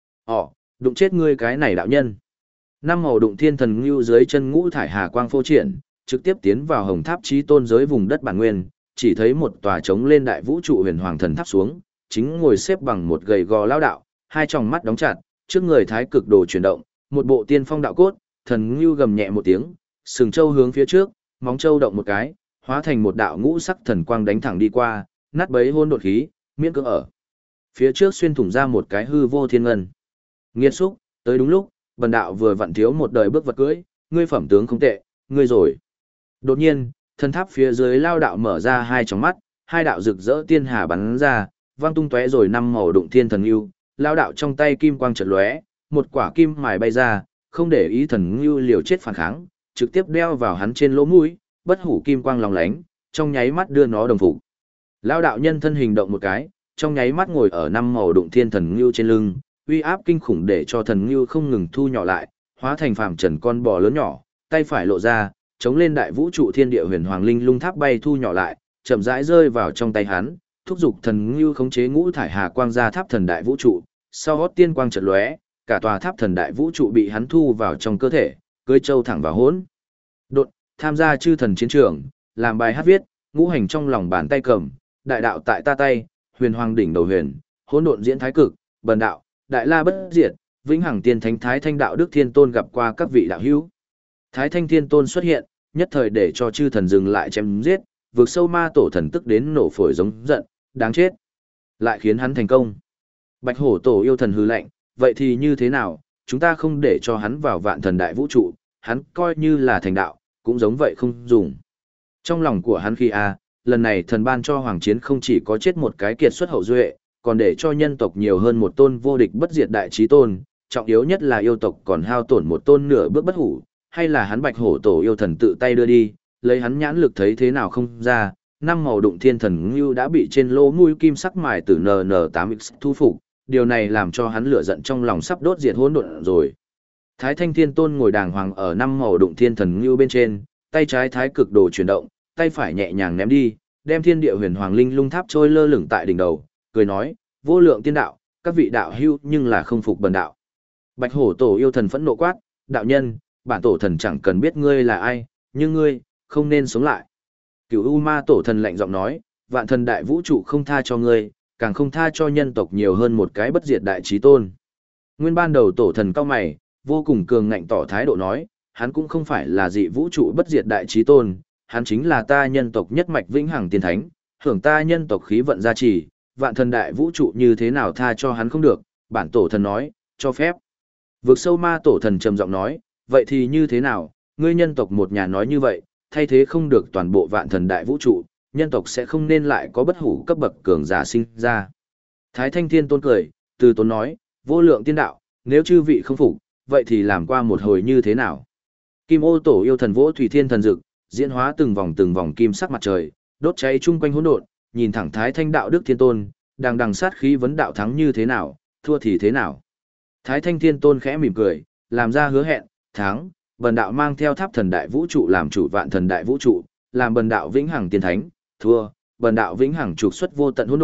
Đụng chết ngươi cái này đạo nhân. Năm màu đụng thiên thần ngưu dưới chân ngũ thải hà quang phô triển, trực tiếp tiến vào hồng tháp chí tôn giới vùng đất bản nguyên, chỉ thấy một tòa trống lên đại vũ trụ huyền hoàng thần tháp xuống, chính ngồi xếp bằng một gầy gò lao đạo, hai tròng mắt đóng chặt, trước người thái cực đồ chuyển động, một bộ tiên phong đạo cốt, thần ngưu gầm nhẹ một tiếng, sừng châu hướng phía trước, móng châu động một cái, hóa thành một đạo ngũ sắc thần quang đánh thẳng đi qua, nát bấy hôn đột khí, miễn cưỡng ở phía trước xuyên thủng ra một cái hư vô thiên ngân. Nghiệt xúc, tới đúng lúc, bần đạo vừa vặn thiếu một đời bước vật cưỡi, ngươi phẩm tướng không tệ, ngươi rồi. Đột nhiên, thân tháp phía dưới lao đạo mở ra hai tròng mắt, hai đạo rực rỡ tiên hà bắn ra, vang tung tóe rồi năm màu đụng thiên thần ngưu, lao đạo trong tay kim quang chợt lóe, một quả kim mài bay ra, không để ý thần ngưu liều chết phản kháng, trực tiếp đeo vào hắn trên lỗ mũi, bất hủ kim quang lóng lánh, trong nháy mắt đưa nó đồng phục. Lao đạo nhân thân hình động một cái, trong nháy mắt ngồi ở năm màu đụng thiên thần ngưu trên lưng, uy áp kinh khủng để cho thần ngưu không ngừng thu nhỏ lại, hóa thành phàm trần con bò lớn nhỏ, tay phải lộ ra, chống lên đại vũ trụ thiên địa huyền hoàng linh lung tháp bay thu nhỏ lại, chậm rãi rơi vào trong tay hắn, thúc giục thần ngưu khống chế ngũ thải hà quang ra tháp thần đại vũ trụ, sau hót tiên quang chợt lóe, cả tòa tháp thần đại vũ trụ bị hắn thu vào trong cơ thể, cưỡi châu thẳng vào hỗn độn, tham gia chư thần chiến trường, làm bài hát viết, ngũ hành trong lòng bàn tay cầm, đại đạo tại ta tay, huyền hoàng đỉnh đầu huyền, hỗn độn diễn thái cực, bần đạo, đại la bất diệt, vĩnh hằng tiên thánh thái thanh đạo đức thiên tôn gặp qua các vị đạo hữu. Thái thanh thiên tôn xuất hiện, nhất thời để cho chư thần dừng lại chém giết, vượt sâu ma tổ thần tức đến nổ phổi giống giận, đáng chết. Lại khiến hắn thành công. Bạch hổ tổ yêu thần hư lạnh, vậy thì như thế nào, chúng ta không để cho hắn vào vạn thần đại vũ trụ, hắn coi như là thành đạo, cũng giống vậy không dùng. Trong lòng của hắn khi lần này thần ban cho hoàng chiến không chỉ có chết một cái kiệt xuất hậu duệ, còn để cho nhân tộc nhiều hơn một tôn vô địch bất diệt đại chí tôn, trọng yếu nhất là yêu tộc còn hao tổn một tôn nửa bước bất hủ, hay là hắn bạch hổ tổ yêu thần tự tay đưa đi, lấy hắn nhãn lực thấy thế nào không ra, năm màu đụng thiên thần ngưu đã bị trên lỗ mũi kim sắc mài từ NN8X thu phục, điều này làm cho hắn lửa giận trong lòng sắp đốt diệt hỗn độn rồi. Thái Thanh Thiên Tôn ngồi đàng hoàng ở năm màu đụng thiên thần ngưu bên trên, tay trái thái cực đồ chuyển động, tay phải nhẹ nhàng ném đi, đem thiên địa huyền hoàng linh lung tháp trôi lơ lửng tại đỉnh đầu, cười nói, vô lượng tiên đạo, các vị đạo hữu nhưng là không phục bần đạo. Bạch hổ tổ yêu thần phẫn nộ quát, đạo nhân, bản tổ thần chẳng cần biết ngươi là ai, nhưng ngươi, không nên sống lại. Cửu U Ma tổ thần lạnh giọng nói, vạn thần đại vũ trụ không tha cho ngươi, càng không tha cho nhân tộc nhiều hơn một cái bất diệt đại chí tôn. Nguyên ban đầu tổ thần cao mày, vô cùng cường ngạnh tỏ thái độ nói, hắn cũng không phải là dị vũ trụ bất diệt đại chí tôn, hắn chính là ta nhân tộc nhất mạch vĩnh hằng tiên thánh, hưởng ta nhân tộc khí vận gia trì, vạn thần đại vũ trụ như thế nào tha cho hắn không được, bản tổ thần nói, cho phép. Vực sâu ma tổ thần trầm giọng nói, vậy thì như thế nào, ngươi nhân tộc một nhà nói như vậy, thay thế không được toàn bộ vạn thần đại vũ trụ, nhân tộc sẽ không nên lại có bất hủ cấp bậc cường giả sinh ra. Thái Thanh Thiên Tôn cười, từ tốn nói, vô lượng tiên đạo, nếu chư vị không phục, vậy thì làm qua một hồi như thế nào? Kim ô tổ yêu thần vỗ thủy thiên thần dực, diễn hóa từng vòng kim sắc mặt trời, đốt cháy chung quanh hỗn độn, nhìn thẳng Thái Thanh đạo đức thiên tôn, đang đằng sát khí vấn đạo thắng như thế nào, thua thì thế nào? Thái Thanh Thiên Tôn khẽ mỉm cười, làm ra hứa hẹn, thắng, bần đạo mang theo tháp thần đại vũ trụ làm chủ vạn thần đại vũ trụ, làm bần đạo vĩnh hằng tiên thánh, thua, bần đạo vĩnh hằng trục xuất vô tận hỗn độn,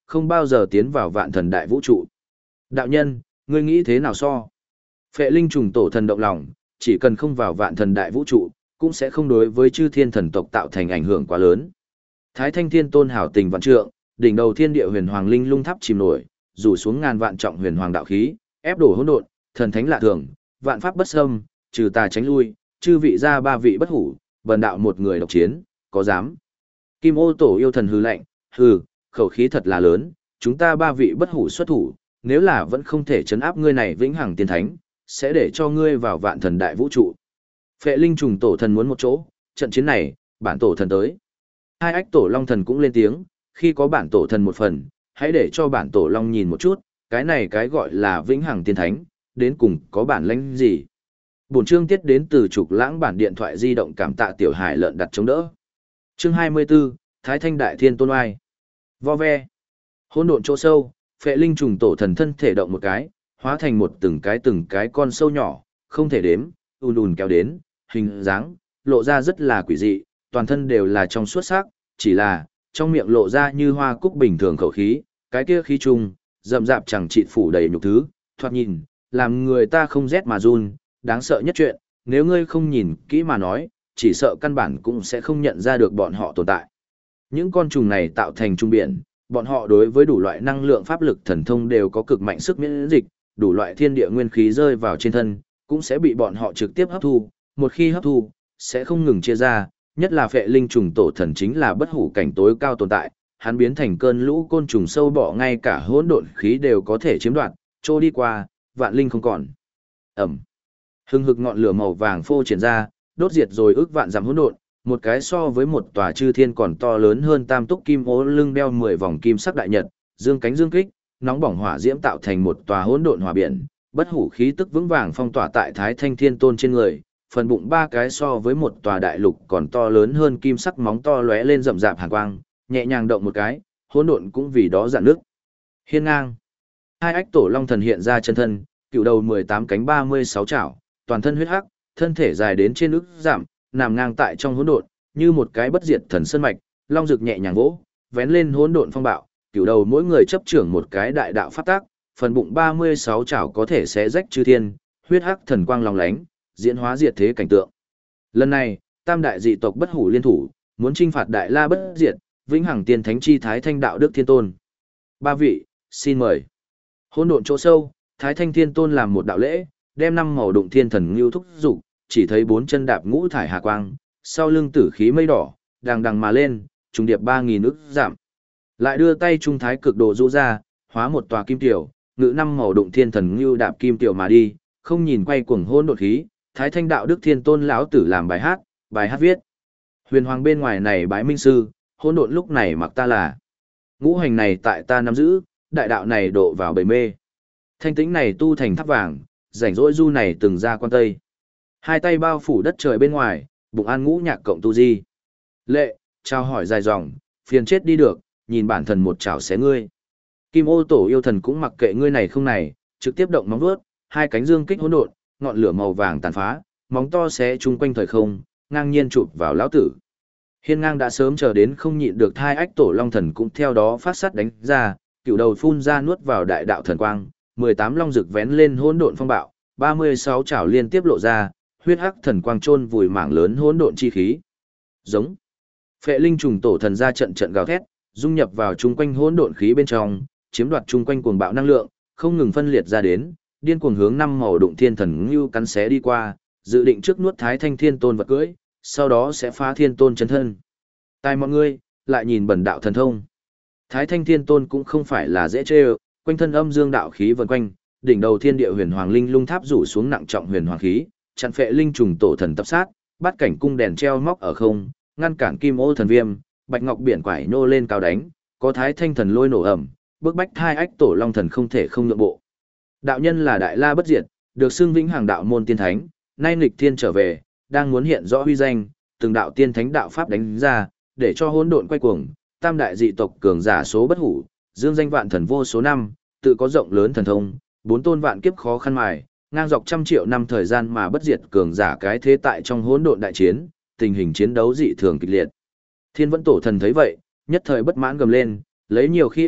không bao giờ tiến vào vạn thần đại vũ trụ. Đạo nhân, ngươi nghĩ thế nào so? Phệ linh trùng tổ thần động lòng, chỉ cần không vào vạn thần đại vũ trụ, cũng sẽ không đối với chư thiên thần tộc tạo thành ảnh hưởng quá lớn. Thái Thanh Thiên Tôn hảo tình vạn trượng, đỉnh đầu thiên địa huyền hoàng linh lung tháp chìm nổi, rủ xuống ngàn vạn trọng huyền hoàng đạo khí, ép đổ hỗn độn, thần thánh lạ thường, vạn pháp bất xâm, trừ tà tránh lui, chư vị ra ba vị bất hủ, bần đạo một người độc chiến, có dám? Kim Ô Tổ yêu thần hừ lạnh, hừ, khẩu khí thật là lớn, chúng ta ba vị bất hủ xuất thủ, nếu là vẫn không thể chấn áp ngươi này vĩnh hằng tiên thánh, sẽ để cho ngươi vào vạn thần đại vũ trụ. Phệ linh trùng tổ thần muốn một chỗ, trận chiến này, bản tổ thần tới. Hai ách tổ long thần cũng lên tiếng, khi có bản tổ thần một phần, hãy để cho bản tổ long nhìn một chút, cái này cái gọi là vĩnh hằng tiên thánh, đến cùng có bản lĩnh gì. Bổn chương tiết đến từ trục lãng bản điện thoại di động, cảm tạ tiểu hải lợn đặt chống đỡ. Chương 24, Thái Thanh Đại Thiên Tôn Oai. Vo ve. Hỗn độn chỗ sâu, phệ linh trùng tổ thần thân thể động một cái, hóa thành một từng cái con sâu nhỏ, không thể đếm, ùn kéo đến, hình dáng, lộ ra rất là quỷ dị, toàn thân đều là trong suốt sắc, chỉ là, trong miệng lộ ra như hoa cúc bình thường khẩu khí, cái kia khí trùng, rậm rạp chẳng chịt phủ đầy nhục thứ, thoạt nhìn, làm người ta không rét mà run, đáng sợ nhất chuyện, nếu ngươi không nhìn kỹ mà nói, chỉ sợ căn bản cũng sẽ không nhận ra được bọn họ tồn tại. Những con trùng này tạo thành trung biển, bọn họ đối với đủ loại năng lượng pháp lực thần thông đều có cực mạnh sức miễn dịch, đủ loại thiên địa nguyên khí rơi vào trên thân, cũng sẽ bị bọn họ trực tiếp hấp thu, một khi hấp thu, sẽ không ngừng chia ra, nhất là phệ linh trùng tổ thần chính là bất hủ cảnh tối cao tồn tại, hắn biến thành cơn lũ côn trùng sâu bọ ngay cả hỗn độn khí đều có thể chiếm đoạt, trôi đi qua, vạn linh không còn. Ẩm. Hừng hực ngọn lửa màu vàng phô triển ra, đốt diệt rồi ước vạn dặm hỗn độn, một cái so với một tòa chư thiên còn to lớn hơn tam túc kim ố lưng đeo 10 vòng kim sắc đại nhật, dương cánh dương kích, nóng bỏng hỏa diễm tạo thành một tòa hỗn độn hỏa biển, bất hủ khí tức vững vàng phong tỏa tại Thái Thanh Thiên Tôn trên người, phần bụng ba cái so với một tòa đại lục còn to lớn hơn kim sắc móng to lóe lên rậm rạp hàn quang, nhẹ nhàng động một cái, hỗn độn cũng vì đó dạn nước. Hiên ngang. Hai ách tổ long thần hiện ra chân thân, cựu đầu 18 cánh 36 chảo, toàn thân huyết hắc, thân thể dài đến trên ức giảm, nằm ngang tại trong hỗn độn, như một cái bất diệt thần sơn mạch, long rực nhẹ nhàng vỗ, vén lên hỗn độn phong bạo, cửu đầu mỗi người chấp trưởng một cái đại đạo pháp tác, phần bụng 36 chảo có thể xé rách chư thiên, huyết hắc thần quang long lánh, diễn hóa diệt thế cảnh tượng. Lần này, tam đại dị tộc bất hủ liên thủ, muốn chinh phạt đại la bất diệt, vĩnh hằng tiên thánh chi Thái Thanh đạo đức thiên tôn. Ba vị, xin mời. Hỗn độn chỗ sâu, Thái Thanh Thiên Tôn làm một đạo lễ, đem năm màu đụng thiên thần ngưu thúc dục, chỉ thấy bốn chân đạp ngũ thải hà quang, sau lưng tử khí mây đỏ, đằng đằng mà lên, trùng điệp 3000 ức giảm. Lại đưa tay trung thái cực độ rũ ra, hóa một tòa kim tiểu, ngự năm màu đụng thiên thần ngưu đạp kim tiểu mà đi, không nhìn quay cuồng hỗn độn khí, Thái Thanh đạo đức thiên tôn lão tử làm bài hát viết. Huyền hoàng bên ngoài này bái minh sư, hỗn độn lúc này mặc ta là. Ngũ hành này tại ta nắm giữ, đại đạo này độ vào bầy mê. Thanh tĩnh này tu thành tháp vàng, rảnh rỗi du này từng ra quan tây. Hai tay bao phủ đất trời bên ngoài, bụng an ngũ nhạc cộng tu di. Lệ, trao hỏi dài dòng, phiền chết đi được, nhìn bản thần một chảo xé ngươi. Kim Ô Tổ yêu thần cũng mặc kệ ngươi này không này, trực tiếp động móng vuốt, hai cánh dương kích hỗn độn, ngọn lửa màu vàng tàn phá, móng to xé chung quanh thời không, ngang nhiên chụp vào lão tử. Hiên ngang đã sớm chờ đến không nhịn được, thai ách tổ long thần cũng theo đó phát sát đánh ra, cựu đầu phun ra nuốt vào đại đạo thần quang, 18 long rực vén lên hỗn độn phong bạo, 36 chảo liên tiếp lộ ra, huyết hắc thần quang chôn vùi mảng lớn hỗn độn chi khí. Giống. Phệ linh trùng tổ thần ra trận trận gào thét, dung nhập vào chung quanh hỗn độn khí bên trong, chiếm đoạt chung quanh cuồng bạo năng lượng, không ngừng phân liệt ra đến, điên cuồng hướng năm màu đụng thiên thần như cắn xé đi qua, dự định trước nuốt Thái Thanh Thiên Tôn vật cưỡi, sau đó sẽ phá thiên tôn chân thân. Tai mọi người, lại nhìn bẩn đạo thần thông. Thái Thanh Thiên Tôn cũng không phải là dễ chơi, quanh thân âm dương đạo khí vần quanh, đỉnh đầu thiên địa huyền hoàng linh lung tháp rủ xuống nặng trọng huyền hoàng khí, chặn phệ linh trùng tổ thần tập sát, bắt cảnh cung đèn treo móc ở không, ngăn cản kim ô thần viêm, bạch ngọc biển quải nô lên cao đánh, có Thái Thanh thần lôi nổ ẩm, bức bách hai ách tổ long thần không thể không nhượng bộ. Đạo nhân là đại la bất diệt, được xưng vĩnh hằng đạo môn tiên thánh, nay nghịch thiên trở về, đang muốn hiện rõ huy danh, từng đạo tiên thánh đạo pháp đánh ra, để cho hỗn độn quay cuồng, tam đại dị tộc cường giả số bất hủ, dương danh vạn thần vô số năm, tự có rộng lớn thần thông, bốn tôn vạn kiếp khó khăn mài, ngang dọc trăm triệu năm thời gian mà bất diệt cường giả cái thế tại trong hỗn độn đại chiến, tình hình chiến đấu dị thường kịch liệt. Thiên Vẫn Tổ thần thấy vậy, nhất thời bất mãn gầm lên, lấy nhiều khi ít,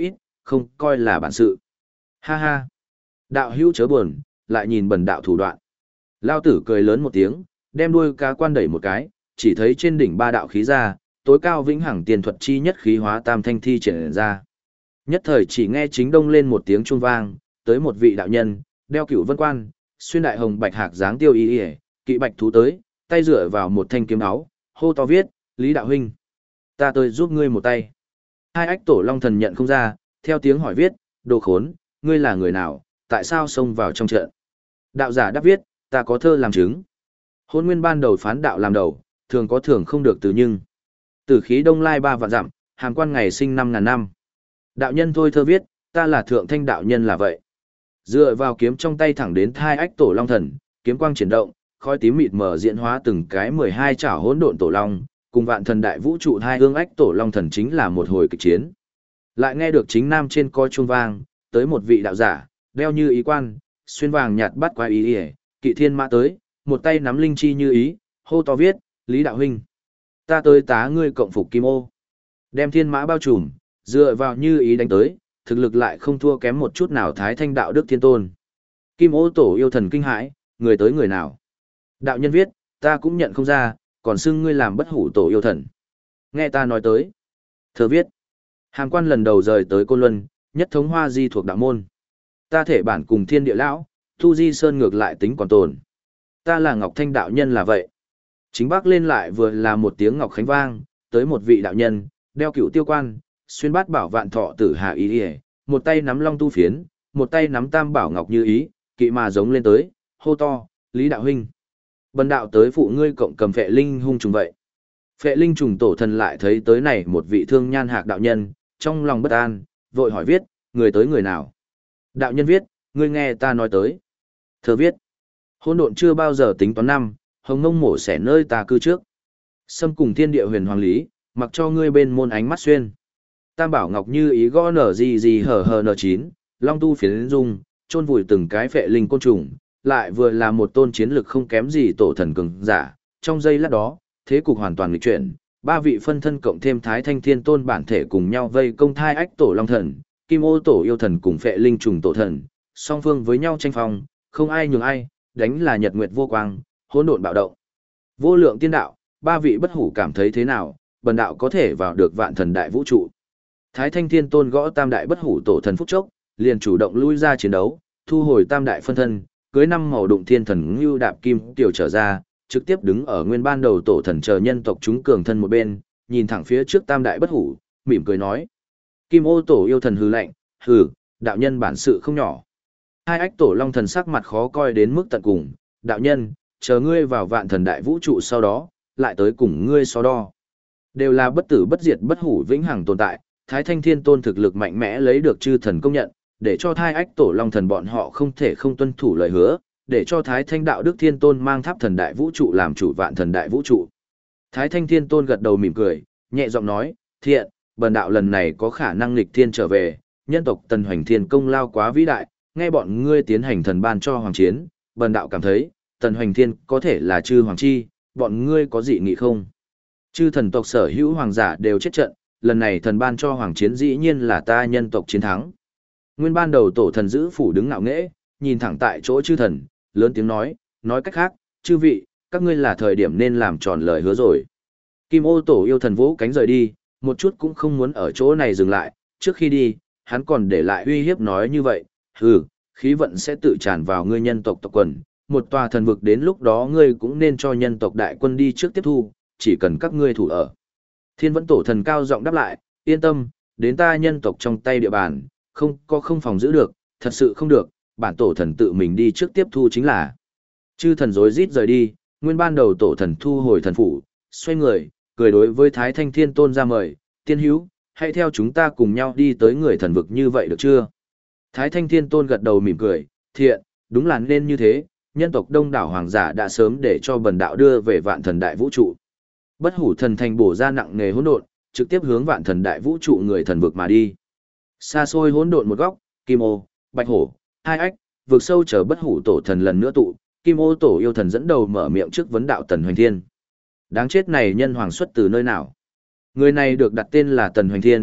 không coi là bản sự. Ha ha. Đạo hữu chớ buồn, lại nhìn bần đạo thủ đoạn. Lao tử cười lớn một tiếng, đem đuôi cá quan đẩy một cái, chỉ thấy trên đỉnh ba đạo khí ra, tối cao vĩnh hằng tiền thuật chi nhất khí hóa tam thanh thi triển ra. Nhất thời chỉ nghe chính đông lên một tiếng chuông vang, tới một vị đạo nhân, đeo cửu vân quan, xuyên đại hồng bạch hạc dáng tiêu y y, kỵ bạch thú tới, tay dựa vào một thanh kiếm áo, hô to viết, Lý đạo huynh, ta tới giúp ngươi một tay. Hai ách tổ long thần nhận không ra, theo tiếng hỏi viết, đồ khốn, ngươi là người nào, tại sao xông vào trong trận? Đạo giả đáp viết, ta có thơ làm chứng. Hôn nguyên ban đầu phán đạo làm đầu, thường có thường không được từ nhưng. Tử khí đông lai 3 vạn dặm, hàm quan ngày sinh 5.000 năm. Đạo nhân thôi thơ viết, ta là thượng thanh đạo nhân là vậy. Dựa vào kiếm trong tay thẳng đến hai ách tổ long thần, kiếm quang chuyển động, khói tím mịt mờ diễn hóa từng cái 12 chảo hỗn độn tổ long, cùng vạn thần đại vũ trụ hai hương ách tổ long thần chính là một hồi kịch chiến. Lại nghe được chính nam trên coi chuông vang, tới một vị đạo giả, đeo như ý quan, xuyên vàng nhạt bắt quái ý ỉa, kỵ thiên mã tới, một tay nắm linh chi như ý, hô to viết, Lý đạo huynh, ta tới tá ngươi cộng phục kim ô. Đem thiên mã bao trùm, dựa vào như ý đánh tới, thực lực lại không thua kém một chút nào thái thanh đạo đức thiên tôn. Kim ô tổ yêu thần kinh hãi, người tới người nào? Đạo nhân viết, ta cũng nhận không ra, còn xưng ngươi làm bất hủ tổ yêu thần. Nghe ta nói tới. Thơ viết, hàm quan lần đầu rời tới Côn Luân, nhất thống hoa di thuộc đạo môn. Ta thể bản cùng thiên địa lão, thu di sơn ngược lại tính còn tồn. Ta là Ngọc Thanh đạo nhân là vậy. Chính bắc lên lại vừa là một tiếng ngọc khánh vang, tới một vị đạo nhân, đeo cửu tiêu quan, xuyên bát bảo vạn thọ tử hạ ý ỉa, một tay nắm long tu phiến, một tay nắm tam bảo ngọc như ý, kỵ mà giống lên tới, hô to, Lý đạo huynh, bần đạo tới phụ ngươi cộng cầm phệ linh hung trùng vậy. Phệ linh trùng tổ thần lại thấy tới này một vị thương nhan hạc đạo nhân, trong lòng bất an, vội hỏi viết, người tới người nào? Đạo nhân viết, ngươi nghe ta nói tới. Thơ viết, hỗn độn chưa bao giờ tính toán năm, hồng ngông mổ xẻ nơi ta cư trước. Xâm cùng thiên địa huyền hoàng lý, mặc cho ngươi bên môn ánh mắt xuyên. Tam bảo ngọc như ý gõ nở gì hở hở nở 9, long tu phiến dung, chôn vùi từng cái phệ linh côn trùng, lại vừa là một tôn chiến lực không kém gì tổ thần cường giả. Trong giây lát đó, thế cục hoàn toàn nghịch chuyển, ba vị phân thân cộng thêm thái thanh thiên tôn bản thể cùng nhau vây công thai ách tổ long thần, kim ô tổ yêu thần cùng phệ linh trùng tổ thần, song phương với nhau tranh phong, không ai nhường ai, đánh là nhật nguyệt vô quang, hỗn độn bạo động. Vô lượng tiên đạo, ba vị bất hủ cảm thấy thế nào, bần đạo có thể vào được vạn thần đại vũ trụ. Thái thanh thiên tôn gõ tam đại bất hủ tổ thần phúc chốc, liền chủ động lui ra chiến đấu, thu hồi tam đại phân thân, cưới 5 màu đụng thiên thần ngưu đạp kim tiểu trở ra, trực tiếp đứng ở nguyên ban đầu tổ thần chờ nhân tộc chúng cường thân một bên, nhìn thẳng phía trước tam đại bất hủ, mỉm cười nói. Kim ô tổ yêu thần hừ lạnh, hừ, đạo nhân bản sự không nhỏ. Hai ách tổ long thần sắc mặt khó coi đến mức tận cùng, đạo nhân, chờ ngươi vào vạn thần đại vũ trụ sau đó, lại tới cùng ngươi so đo. Đều là bất tử bất diệt bất hủ vĩnh hằng tồn tại, Thái Thanh Thiên Tôn thực lực mạnh mẽ lấy được chư thần công nhận, để cho thai ách tổ long thần bọn họ không thể không tuân thủ lời hứa, để cho Thái Thanh Đạo Đức Thiên Tôn mang tháp thần đại vũ trụ làm chủ vạn thần đại vũ trụ. Thái Thanh Thiên Tôn gật đầu mỉm cười, nhẹ giọng nói, thiện, bần đạo lần này có khả năng nghịch thiên trở về, nhân tộc Tần Hoành Thiên công lao quá vĩ đại, nghe bọn ngươi tiến hành thần ban cho hoàng chiến, bần đạo cảm thấy, Tần Hoành Thiên có thể là chư hoàng chi, bọn ngươi có dị nghị không? Chư thần tộc sở hữu hoàng giả đều chết trận, lần này thần ban cho hoàng chiến dĩ nhiên là ta nhân tộc chiến thắng. Nguyên ban đầu tổ thần giữ phủ đứng ngạo nghễ, nhìn thẳng tại chỗ chư thần, lớn tiếng nói cách khác, chư vị, các ngươi là thời điểm nên làm tròn lời hứa rồi. Kim ô tổ yêu thần vỗ cánh rời đi, một chút cũng không muốn ở chỗ này dừng lại, trước khi đi, hắn còn để lại uy hiếp nói như vậy, hừ, khí vận sẽ tự tràn vào ngươi nhân tộc tộc quần, một tòa thần vực đến lúc đó ngươi cũng nên cho nhân tộc đại quân đi trước tiếp thu, chỉ cần các ngươi thủ ở. Thiên vẫn tổ thần cao giọng đáp lại, yên tâm, đến ta nhân tộc trong tay địa bàn, không phòng giữ được, thật sự không được, bản tổ thần tự mình đi trước tiếp thu chính là. Chư thần rối rít rời đi, nguyên ban đầu tổ thần thu hồi thần phủ, xoay người, cười đối với Thái Thanh Thiên Tôn ra mời, tiên hữu, hãy theo chúng ta cùng nhau đi tới người thần vực như vậy được chưa? Thái Thanh Thiên Tôn gật đầu mỉm cười, thiện, đúng là nên như thế, nhân tộc đông đảo hoàng giả đã sớm để cho bần đạo đưa về vạn thần đại vũ trụ. Bất hủ thần thành bổ ra nặng nề hỗn độn, trực tiếp hướng vạn thần đại vũ trụ người thần vực mà đi. Xa xôi hỗn độn một góc, Kim Ô, Bạch Hổ, hai ách, vực sâu chờ bất hủ tổ thần lần nữa tụ, Kim Ô tổ yêu thần dẫn đầu mở miệng trước vấn đạo Tần Hoành Thiên. Đáng chết này nhân hoàng xuất từ nơi nào? Người này được đặt tên là Tần Hoành Thiên,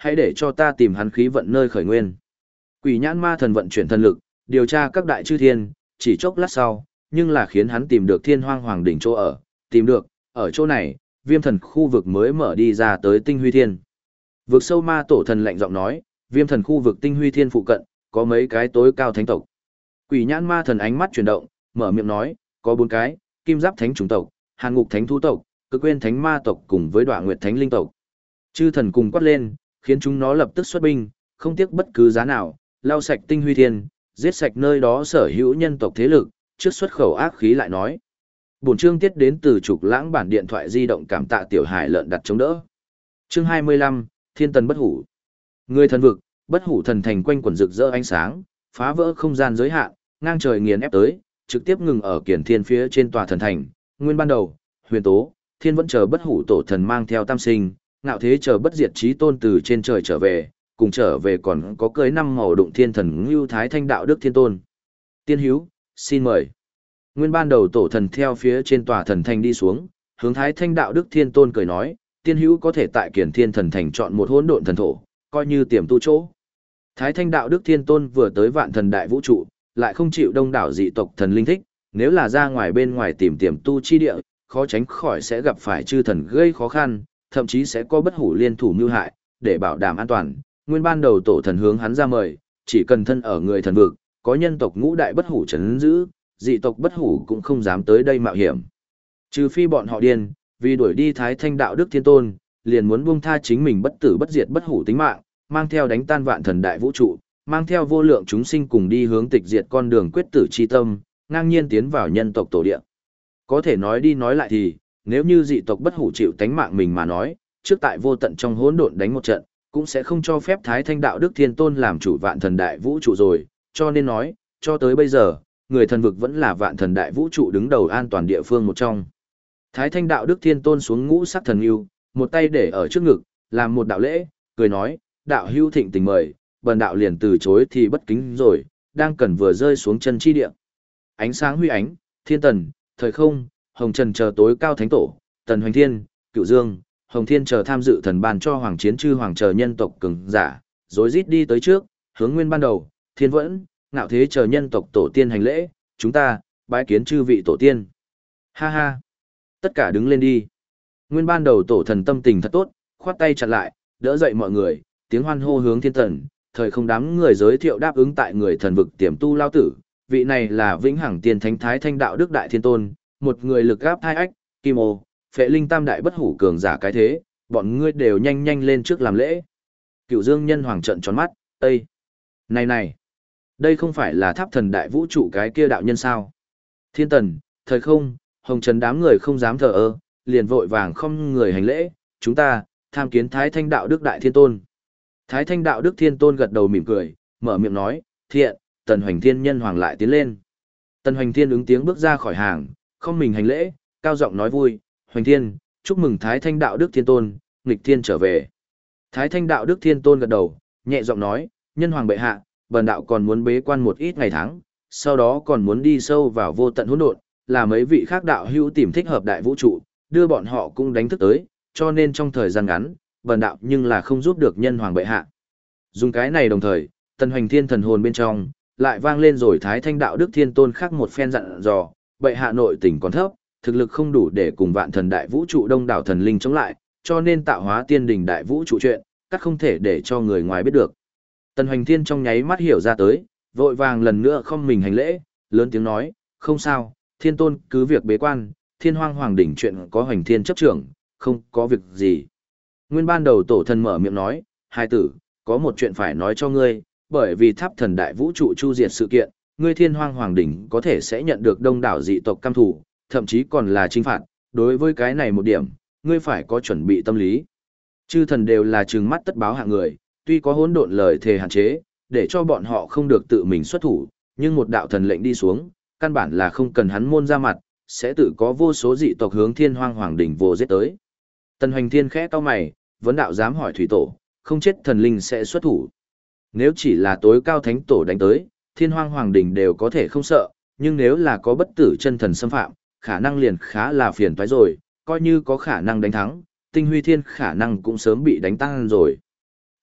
hãy để cho ta tìm hắn khí vận nơi khởi nguyên. Quỷ nhãn ma thần vận chuyển thần lực, điều tra các đại chư thiên, chỉ chốc lát sau, nhưng là khiến hắn tìm được Thiên Hoang Hoàng đỉnh chỗ ở, tìm được, ở chỗ này, Viêm thần khu vực mới mở đi ra tới Tinh Huy Thiên. Vực sâu ma tổ thần lạnh giọng nói, Viêm thần khu vực Tinh Huy Thiên phụ cận, có mấy cái tối cao thánh tộc. Quỷ nhãn ma thần ánh mắt chuyển động, mở miệng nói, có 4 cái, Kim Giáp Thánh chủng tộc, Hàn Ngục Thánh thú tộc, Cực Quên Thánh ma tộc cùng với Đoạ Nguyệt Thánh linh tộc. Chư thần cùng quát lên, khiến chúng nó lập tức xuất binh, không tiếc bất cứ giá nào, lau sạch Tinh Huy Thiên, giết sạch nơi đó sở hữu nhân tộc thế lực, trước xuất khẩu ác khí lại nói. Bổn chương tiết đến từ Trục Lãng bản điện thoại di động, cảm tạ tiểu hải lợn đặt chống đỡ. Chương 25, Thiên Tần bất hủ. Người thần vực, bất hủ thần thành quanh quẩn rực rỡ ánh sáng, phá vỡ không gian giới hạn, ngang trời nghiền ép tới, trực tiếp ngừng ở Kiển Thiên phía trên tòa thần thành. Nguyên ban đầu, Huyền Tố, Thiên vẫn chờ bất hủ tổ thần mang theo tam sinh, ngạo thế chờ bất diệt chí tôn từ trên trời trở về, cùng trở về còn có cưới 5 màu đụng thiên thần Ngưu Thái Thanh đạo đức thiên tôn. Tiên Hiếu, xin mời. Nguyên ban đầu tổ thần theo phía trên tòa thần thành đi xuống, hướng Thái Thanh đạo đức thiên tôn cười nói, Tiên Hữu có thể tại Kiển Thiên thần thành chọn một hỗn độn thần thổ, coi như tiềm tu chỗ. Thái Thanh đạo đức thiên tôn vừa tới vạn thần đại vũ trụ, lại không chịu đông đảo dị tộc thần linh thích, nếu là ra ngoài bên ngoài tìm tiềm tu chi địa, khó tránh khỏi sẽ gặp phải chư thần gây khó khăn, thậm chí sẽ có bất hủ liên thủ mưu hại, để bảo đảm an toàn. Nguyên ban đầu tổ thần hướng hắn ra mời, chỉ cần thân ở người thần vực, có nhân tộc ngũ đại bất hủ trấn giữ, dị tộc bất hủ cũng không dám tới đây mạo hiểm. Trừ phi bọn họ điên, vì đuổi đi Thái Thanh đạo đức thiên tôn, liền muốn buông tha chính mình bất tử bất diệt bất hủ tính mạng, mang theo đánh tan vạn thần đại vũ trụ, mang theo vô lượng chúng sinh cùng đi hướng tịch diệt con đường quyết tử chi tâm, ngang nhiên tiến vào nhân tộc tổ địa. Có thể nói đi nói lại thì, nếu như dị tộc bất hủ chịu tánh mạng mình mà nói, trước tại vô tận trong hỗn độn đánh một trận, cũng sẽ không cho phép Thái Thanh đạo đức thiên tôn làm chủ vạn thần đại vũ trụ rồi, cho nên nói, cho tới bây giờ, người thần vực vẫn là vạn thần đại vũ trụ đứng đầu an toàn địa phương một trong. Thái Thanh đạo đức thiên tôn xuống ngũ sắc thần yêu, một tay để ở trước ngực, làm một đạo lễ, cười nói, đạo hữu thịnh tình mời, bần đạo liền từ chối thì bất kính rồi, đang cần vừa rơi xuống chân chi địa. Ánh sáng huy ánh, thiên tần, thời không, hồng trần chờ tối cao thánh tổ, tần hoành thiên, cựu dương, hồng thiên chờ tham dự thần ban cho hoàng chiến chư hoàng chờ nhân tộc cường giả, rối rít đi tới trước, hướng nguyên ban đầu, thiên vẫn, ngạo thế chờ nhân tộc tổ tiên hành lễ, chúng ta, bái kiến chư vị tổ tiên. Ha ha, tất cả đứng lên đi. Nguyên ban đầu tổ thần tâm tình thật tốt, khoát tay chặt lại, đỡ dậy mọi người, tiếng hoan hô hướng thiên tần, thời không đám người giới thiệu đáp ứng tại người thần vực tiềm tu lao tử, vị này là vĩnh hằng tiên thánh Thái Thanh đạo đức đại thiên tôn, một người lực gáp hai ách, kim ô, phệ linh tam đại bất hủ cường giả cái thế, bọn ngươi đều nhanh nhanh lên trước làm lễ. Cựu Dương nhân hoàng trận tròn mắt, Ê! Này! Đây không phải là tháp thần đại vũ trụ cái kia đạo nhân sao? Thiên tần, thời không, hồng trần đám người không dám thờ ơ, liền vội vàng không người hành lễ, chúng ta, tham kiến Thái Thanh đạo đức đại thiên tôn. Thái Thanh đạo đức thiên tôn gật đầu mỉm cười, mở miệng nói, thiện, tần hoành thiên nhân hoàng lại tiến lên. Tần hoành thiên ứng tiếng bước ra khỏi hàng, không mình hành lễ, cao giọng nói vui, hoành thiên, chúc mừng Thái Thanh đạo đức thiên tôn, nghịch thiên trở về. Thái Thanh đạo đức thiên tôn gật đầu, nhẹ giọng nói, nhân hoàng bệ hạ, bần đạo còn muốn bế quan một ít ngày tháng, sau đó còn muốn đi sâu vào vô tận hỗn độn, là mấy vị khác đạo hữu tìm thích hợp đại vũ trụ, đưa bọn họ cũng đánh thức tới, cho nên trong thời gian ngắn, bần đạo nhưng là không giúp được nhân hoàng bệ hạ. Dùng cái này đồng thời, tần hoành thiên thần hồn bên trong, lại vang lên rồi Thái Thanh đạo đức thiên tôn khác một phen dặn dò, bệ hạ nội tình còn thấp, thực lực không đủ để cùng vạn thần đại vũ trụ đông đảo thần linh chống lại, cho nên tạo hóa tiên đình đại vũ trụ chuyện, các không thể để cho người ngoài biết được. Tần hoành thiên trong nháy mắt hiểu ra tới, vội vàng lần nữa không mình hành lễ, lớn tiếng nói, không sao, thiên tôn cứ việc bế quan, thiên hoang hoàng đỉnh chuyện có hoành thiên chấp trưởng, không có việc gì. Nguyên ban đầu tổ thần mở miệng nói, hai tử, có một chuyện phải nói cho ngươi, bởi vì tháp thần đại vũ trụ chu diệt sự kiện, ngươi thiên hoang hoàng đỉnh có thể sẽ nhận được đông đảo dị tộc cam thủ, thậm chí còn là trinh phạt, đối với cái này một điểm, ngươi phải có chuẩn bị tâm lý. Chư thần đều là trừng mắt tất báo hạng người, tuy có hỗn độn lời thề hạn chế, để cho bọn họ không được tự mình xuất thủ, nhưng một đạo thần lệnh đi xuống, căn bản là không cần hắn môn ra mặt, sẽ tự có vô số dị tộc hướng thiên hoang hoàng đỉnh vô giết tới. Tần hoành thiên khẽ cau mày, vấn đạo dám hỏi thủy tổ, không chết thần linh sẽ xuất thủ. Nếu chỉ là tối cao thánh tổ đánh tới, thiên hoang hoàng đỉnh đều có thể không sợ, nhưng nếu là có bất tử chân thần xâm phạm, khả năng liền khá là phiền toái rồi, coi như có khả năng đánh thắng, tinh huy thiên khả năng cũng sớm bị đánh tan rồi.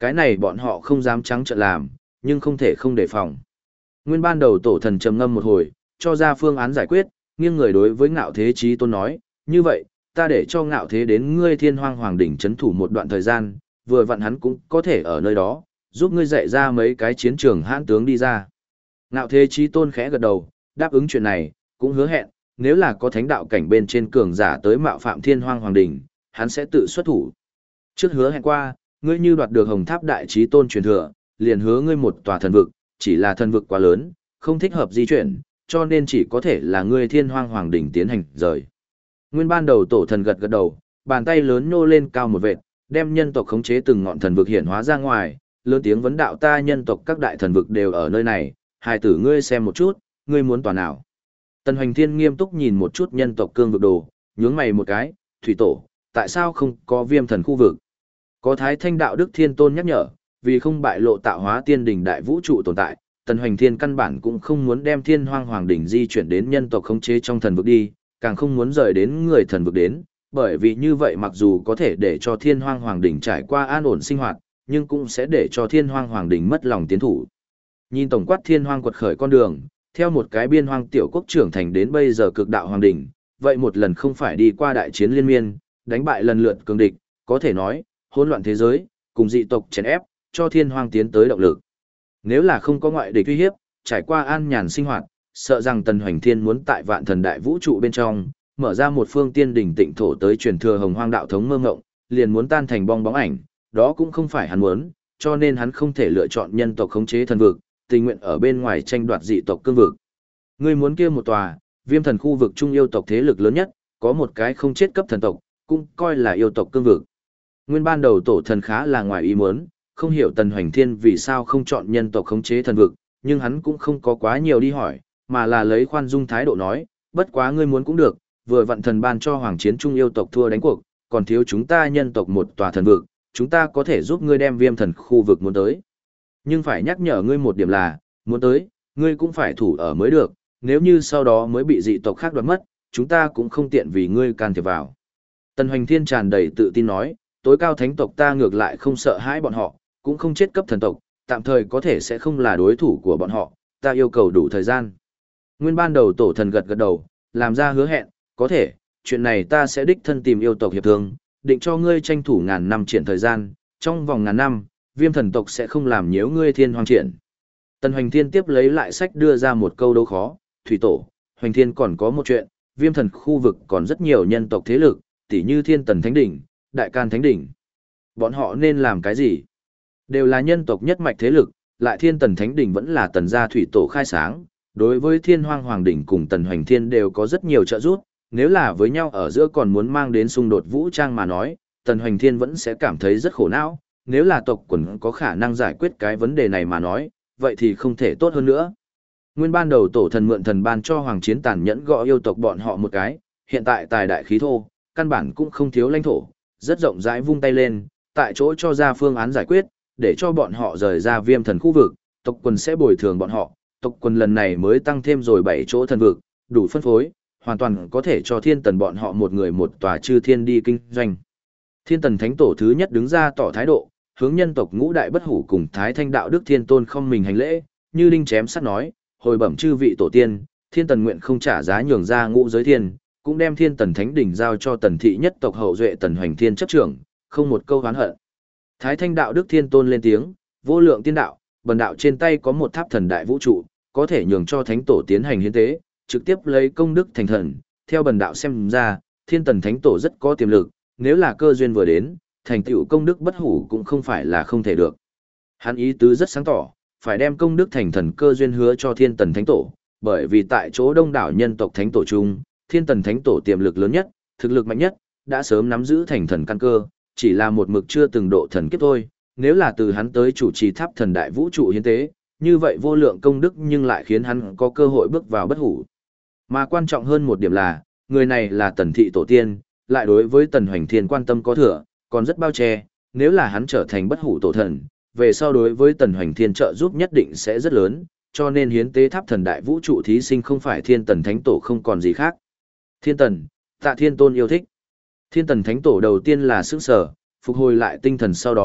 Cái này bọn họ không dám trắng trợn làm, nhưng không thể không đề phòng. Nguyên ban đầu tổ thần trầm ngâm một hồi, cho ra phương án giải quyết, nghiêng người đối với Ngạo Thế Chí Tôn nói, như vậy, ta để cho Ngạo Thế đến ngươi Thiên Hoang Hoàng đỉnh trấn thủ một đoạn thời gian, vừa vặn hắn cũng có thể ở nơi đó, giúp ngươi dạy ra mấy cái chiến trường hãn tướng đi ra. Ngạo Thế Chí Tôn khẽ gật đầu, đáp ứng chuyện này, cũng hứa hẹn, nếu là có thánh đạo cảnh bên trên cường giả tới mạo phạm Thiên Hoang Hoàng đỉnh, hắn sẽ tự xuất thủ. Trước hứa hẹn qua, ngươi như đoạt được Hồng Tháp Đại Chí Tôn truyền thừa, liền hứa ngươi một tòa thần vực, chỉ là thần vực quá lớn, không thích hợp di chuyển, cho nên chỉ có thể là ngươi Thiên Hoang Hoàng đỉnh tiến hành rời. Nguyên ban đầu tổ thần gật gật đầu, bàn tay lớn nhô lên cao một vệt, đem nhân tộc khống chế từng ngọn thần vực hiển hóa ra ngoài, lớn tiếng vấn đạo ta nhân tộc các đại thần vực đều ở nơi này, hài tử ngươi xem một chút, ngươi muốn tòa nào. Tần Hoành Thiên nghiêm túc nhìn một chút nhân tộc cương vực đồ, nhướng mày một cái, thủy tổ, tại sao không có viêm thần khu vực? Có Thái Thanh Đạo Đức Thiên Tôn nhắc nhở, vì không bại lộ tạo hóa tiên đỉnh đại vũ trụ tồn tại, Tần Hoành Thiên căn bản cũng không muốn đem Thiên Hoang Hoàng đỉnh di chuyển đến nhân tộc khống chế trong thần vực đi, càng không muốn rời đến người thần vực đến, bởi vì như vậy mặc dù có thể để cho Thiên Hoang Hoàng đỉnh trải qua an ổn sinh hoạt, nhưng cũng sẽ để cho Thiên Hoang Hoàng đỉnh mất lòng tiến thủ. Nhìn tổng quát Thiên Hoang quật khởi con đường, theo một cái biên hoang tiểu quốc trưởng thành đến bây giờ cực đạo hoàng đỉnh, vậy một lần không phải đi qua đại chiến liên miên, đánh bại lần lượt cường địch, có thể nói, hỗn loạn thế giới, cùng dị tộc chèn ép, cho Thiên Hoang tiến tới động lực. Nếu là không có ngoại địch uy hiếp, trải qua an nhàn sinh hoạt, sợ rằng Tần Hoành Thiên muốn tại vạn thần đại vũ trụ bên trong, mở ra một phương tiên đỉnh tịnh thổ tới truyền thừa hồng hoang đạo thống mơ ngộng, liền muốn tan thành bong bóng ảnh, đó cũng không phải hắn muốn, cho nên hắn không thể lựa chọn nhân tộc khống chế thần vực, tình nguyện ở bên ngoài tranh đoạt dị tộc cương vực. Ngươi muốn kia một tòa, viêm thần khu vực trung yêu tộc thế lực lớn nhất, có một cái không chết cấp thần tộc, cũng coi là yêu tộc cương vực. Nguyên ban đầu tổ thần khá là ngoài ý muốn, không hiểu Tần Hoành Thiên vì sao không chọn nhân tộc khống chế thần vực, nhưng hắn cũng không có quá nhiều đi hỏi, mà là lấy khoan dung thái độ nói, bất quá ngươi muốn cũng được, vừa vặn thần ban cho hoàng chiến trung yêu tộc thua đánh cuộc, còn thiếu chúng ta nhân tộc một tòa thần vực, chúng ta có thể giúp ngươi đem viêm thần khu vực muốn tới. Nhưng phải nhắc nhở ngươi một điểm là, muốn tới, ngươi cũng phải thủ ở mới được, nếu như sau đó mới bị dị tộc khác đoạt mất, chúng ta cũng không tiện vì ngươi can thiệp vào. Tần Hoành Thiên tràn đầy tự tin nói, tối cao thánh tộc ta ngược lại không sợ hãi bọn họ, cũng không chết cấp thần tộc, tạm thời có thể sẽ không là đối thủ của bọn họ, ta yêu cầu đủ thời gian. Nguyên ban đầu tổ thần gật gật đầu, làm ra hứa hẹn, có thể, chuyện này ta sẽ đích thân tìm yêu tộc hiệp thương, định cho ngươi tranh thủ ngàn năm triển thời gian, trong vòng ngàn năm, viêm thần tộc sẽ không làm nhiễu ngươi thiên hoang triển. Tần Hoành Thiên tiếp lấy lại sách đưa ra một câu đấu khó, thủy tổ, Hoành Thiên còn có một chuyện, viêm thần khu vực còn rất nhiều nhân tộc thế lực, tỉ như Thiên Tần Thánh Đỉnh, Đại Can Thánh Đỉnh. Bọn họ nên làm cái gì? Đều là nhân tộc nhất mạch thế lực, lại Thiên Tần Thánh Đỉnh vẫn là tần gia thủy tổ khai sáng, đối với Thiên Hoang Hoàng Đỉnh cùng Tần Hoành Thiên đều có rất nhiều trợ giúp, nếu là với nhau ở giữa còn muốn mang đến xung đột vũ trang mà nói, Tần Hoành Thiên vẫn sẽ cảm thấy rất khổ não, nếu là tộc quần có khả năng giải quyết cái vấn đề này mà nói, vậy thì không thể tốt hơn nữa. Nguyên ban đầu tổ thần mượn thần ban cho hoàng chiến tàn nhẫn gõ yêu tộc bọn họ một cái, hiện tại tài đại khí thô, căn bản cũng không thiếu lãnh thổ, rất rộng rãi vung tay lên, tại chỗ cho ra phương án giải quyết, để cho bọn họ rời ra viêm thần khu vực, tộc quần sẽ bồi thường bọn họ, tộc quần lần này mới tăng thêm rồi 7 chỗ thần vực, đủ phân phối, hoàn toàn có thể cho thiên tần bọn họ một người một tòa chư thiên đi kinh doanh. Thiên tần thánh tổ thứ nhất đứng ra tỏ thái độ, hướng nhân tộc ngũ đại bất hủ cùng Thái Thanh Đạo Đức Thiên Tôn không mình hành lễ, như đinh chém sắt nói, hồi bẩm chư vị tổ tiên, thiên tần nguyện không trả giá nhường ra ngũ giới thiên, cũng đem thiên tần thánh đỉnh giao cho tần thị nhất tộc hậu duệ Tần Hoành Thiên chấp trưởng, không một câu oán hận. Thái Thanh Đạo Đức Thiên Tôn lên tiếng, vô lượng tiên đạo, bần đạo trên tay có một tháp thần đại vũ trụ, có thể nhường cho thánh tổ tiến hành hiến tế, trực tiếp lấy công đức thành thần, theo bần đạo xem ra, thiên tần thánh tổ rất có tiềm lực, nếu là cơ duyên vừa đến, thành tựu công đức bất hủ cũng không phải là không thể được. Hắn ý tứ rất sáng tỏ, phải đem công đức thành thần cơ duyên hứa cho thiên tần thánh tổ, bởi vì tại chỗ đông đảo nhân tộc thánh tổ chung, thiên tần thánh tổ tiềm lực lớn nhất, thực lực mạnh nhất, đã sớm nắm giữ thành thần căn cơ, chỉ là một mực chưa từng độ thần kiếp thôi, nếu là từ hắn tới chủ trì tháp thần đại vũ trụ hiến tế, như vậy vô lượng công đức nhưng lại khiến hắn có cơ hội bước vào bất hủ. Mà quan trọng hơn một điểm là, người này là tần thị tổ tiên, lại đối với tần Hoành Thiên quan tâm có thừa, còn rất bao che, nếu là hắn trở thành bất hủ tổ thần, về sau đối với tần Hoành Thiên trợ giúp nhất định sẽ rất lớn, cho nên hiến tế tháp thần đại vũ trụ thí sinh không phải thiên tần thánh tổ không còn gì khác. Thiên tần, Tạ Thiên Tôn yêu thích. Thiên tần thánh tổ đầu tiên là sững sờ, phục hồi lại tinh thần sau đó,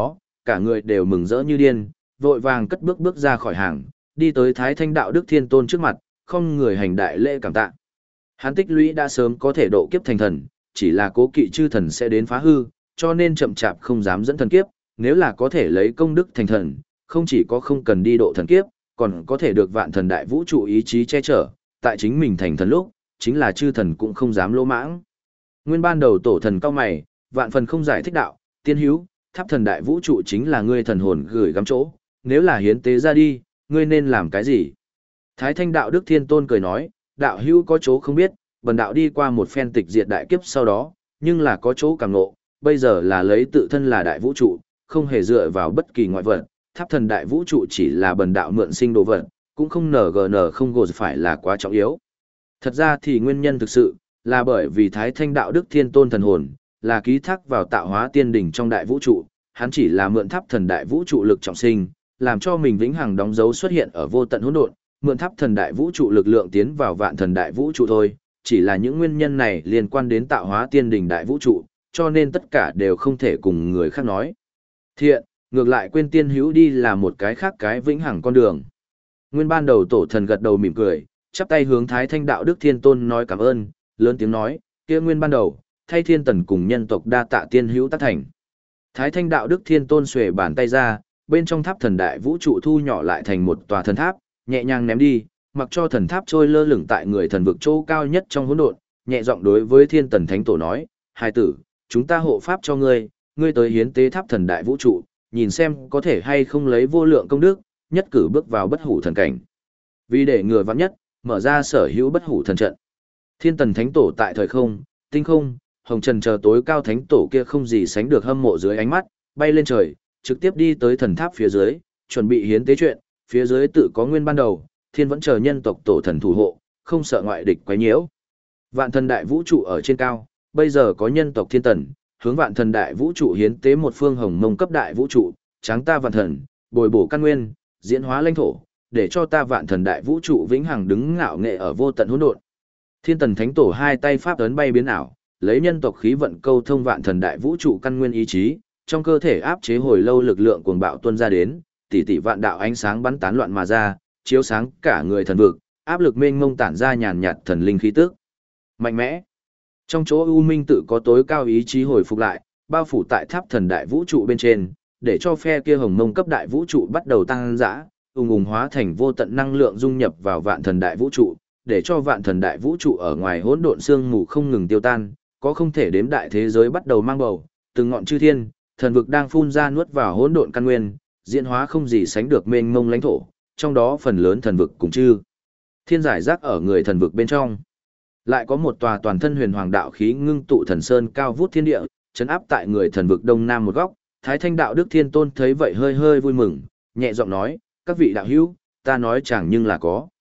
cả người đều mừng rỡ như điên, vội vàng cất bước bước ra khỏi hàng, đi tới Thái Thanh Đạo Đức Thiên Tôn trước mặt, không người hành đại lễ cảm tạ. Hắn tích lũy đã sớm có thể độ kiếp thành thần, chỉ là cố kỵ chư thần sẽ đến phá hư, cho nên chậm chạp không dám dẫn thần kiếp, nếu là có thể lấy công đức thành thần, không chỉ có không cần đi độ thần kiếp, còn có thể được vạn thần đại vũ trụ ý chí che chở, tại chính mình thành thần lúc, chính là chư thần cũng không dám lỗ mãng. Nguyên ban đầu tổ thần cao mày, vạn phần không giải thích đạo, tiên hữu, tháp thần đại vũ trụ chính là ngươi thần hồn gửi gắm chỗ, nếu là hiến tế ra đi, ngươi nên làm cái gì? Thái Thanh Đạo Đức Thiên Tôn cười nói, đạo hữu có chỗ không biết, bần đạo đi qua một phen tịch diệt đại kiếp sau đó, nhưng là có chỗ cảm ngộ, bây giờ là lấy tự thân là đại vũ trụ, không hề dựa vào bất kỳ ngoại vật, tháp thần đại vũ trụ chỉ là bần đạo mượn sinh đồ vật, cũng không ngờ không gồ phải là quá trọng yếu. Thật ra thì nguyên nhân thực sự, là bởi vì Thái Thanh Đạo Đức Thiên Tôn thần hồn, là ký thác vào tạo hóa tiên đỉnh trong đại vũ trụ, hắn chỉ là mượn tháp thần đại vũ trụ lực trọng sinh, làm cho mình vĩnh hằng đóng dấu xuất hiện ở vô tận hỗn độn, mượn tháp thần đại vũ trụ lực lượng tiến vào vạn thần đại vũ trụ thôi, chỉ là những nguyên nhân này liên quan đến tạo hóa tiên đỉnh đại vũ trụ, cho nên tất cả đều không thể cùng người khác nói. Thiện, ngược lại quên tiên hữu đi là một cái khác cái vĩnh hằng con đường. Nguyên ban đầu tổ thần gật đầu mỉm cười, chắp tay hướng Thái Thanh Đạo Đức Thiên Tôn nói cảm ơn, lớn tiếng nói, kia nguyên ban đầu, thay thiên tần cùng nhân tộc đa tạ tiên hữu tác thành. Thái Thanh Đạo Đức Thiên Tôn xuề bàn tay ra, bên trong tháp thần đại vũ trụ thu nhỏ lại thành một tòa thần tháp, nhẹ nhàng ném đi, mặc cho thần tháp trôi lơ lửng tại người thần vực chỗ cao nhất trong hỗn độn, nhẹ giọng đối với Thiên Tần Thánh Tổ nói, hài tử, chúng ta hộ pháp cho ngươi, ngươi tới hiến tế tháp thần đại vũ trụ, nhìn xem có thể hay không lấy vô lượng công đức, nhất cử bước vào bất hủ thần cảnh. Vì để ngừa vắng nhất, mở ra sở hữu bất hủ thần trận. Thiên Tần Thánh Tổ tại thời không, tinh không, hồng trần chờ tối cao thánh tổ kia không gì sánh được hâm mộ dưới ánh mắt, bay lên trời, trực tiếp đi tới thần tháp phía dưới, chuẩn bị hiến tế chuyện, phía dưới tự có nguyên ban đầu, thiên vẫn chờ nhân tộc tổ thần thủ hộ, không sợ ngoại địch quấy nhiễu. Vạn thần đại vũ trụ ở trên cao, bây giờ có nhân tộc thiên tần, hướng vạn thần đại vũ trụ hiến tế một phương hồng mông cấp đại vũ trụ, tráng ta vạn thần, bồi bổ căn nguyên, diễn hóa lãnh thổ, để cho ta vạn thần đại vũ trụ vĩnh hằng đứng ngạo nghệ ở vô tận hỗn độn. Thiên Tần Thánh Tổ hai tay pháp ấn bay biến ảo, lấy nhân tộc khí vận câu thông vạn thần đại vũ trụ căn nguyên ý chí, trong cơ thể áp chế hồi lâu lực lượng cuồng bạo tuôn ra đến, tỷ tỷ vạn đạo ánh sáng bắn tán loạn mà ra, chiếu sáng cả người thần vực, áp lực mênh mông tản ra nhàn nhạt thần linh khí tức. Mạnh mẽ. Trong chỗ U Minh tự có tối cao ý chí hồi phục lại, bao phủ tại tháp thần đại vũ trụ bên trên, để cho phe kia hồng mông cấp đại vũ trụ bắt đầu tăng dã, ùng hóa thành vô tận năng lượng dung nhập vào vạn thần đại vũ trụ, để cho vạn thần đại vũ trụ ở ngoài hỗn độn sương mù không ngừng tiêu tan, có không thể đếm đại thế giới bắt đầu mang bầu, từng ngọn chư thiên, thần vực đang phun ra nuốt vào hỗn độn căn nguyên, diễn hóa không gì sánh được mênh mông lãnh thổ, trong đó phần lớn thần vực cùng chư thiên giải rác ở người thần vực bên trong. Lại có một tòa toàn thân huyền hoàng đạo khí ngưng tụ thần sơn cao vút thiên địa, trấn áp tại người thần vực đông nam một góc. Thái Thanh Đạo Đức Thiên Tôn thấy vậy hơi hơi vui mừng, nhẹ giọng nói, các vị đạo hữu, ta nói chẳng nhưng là có.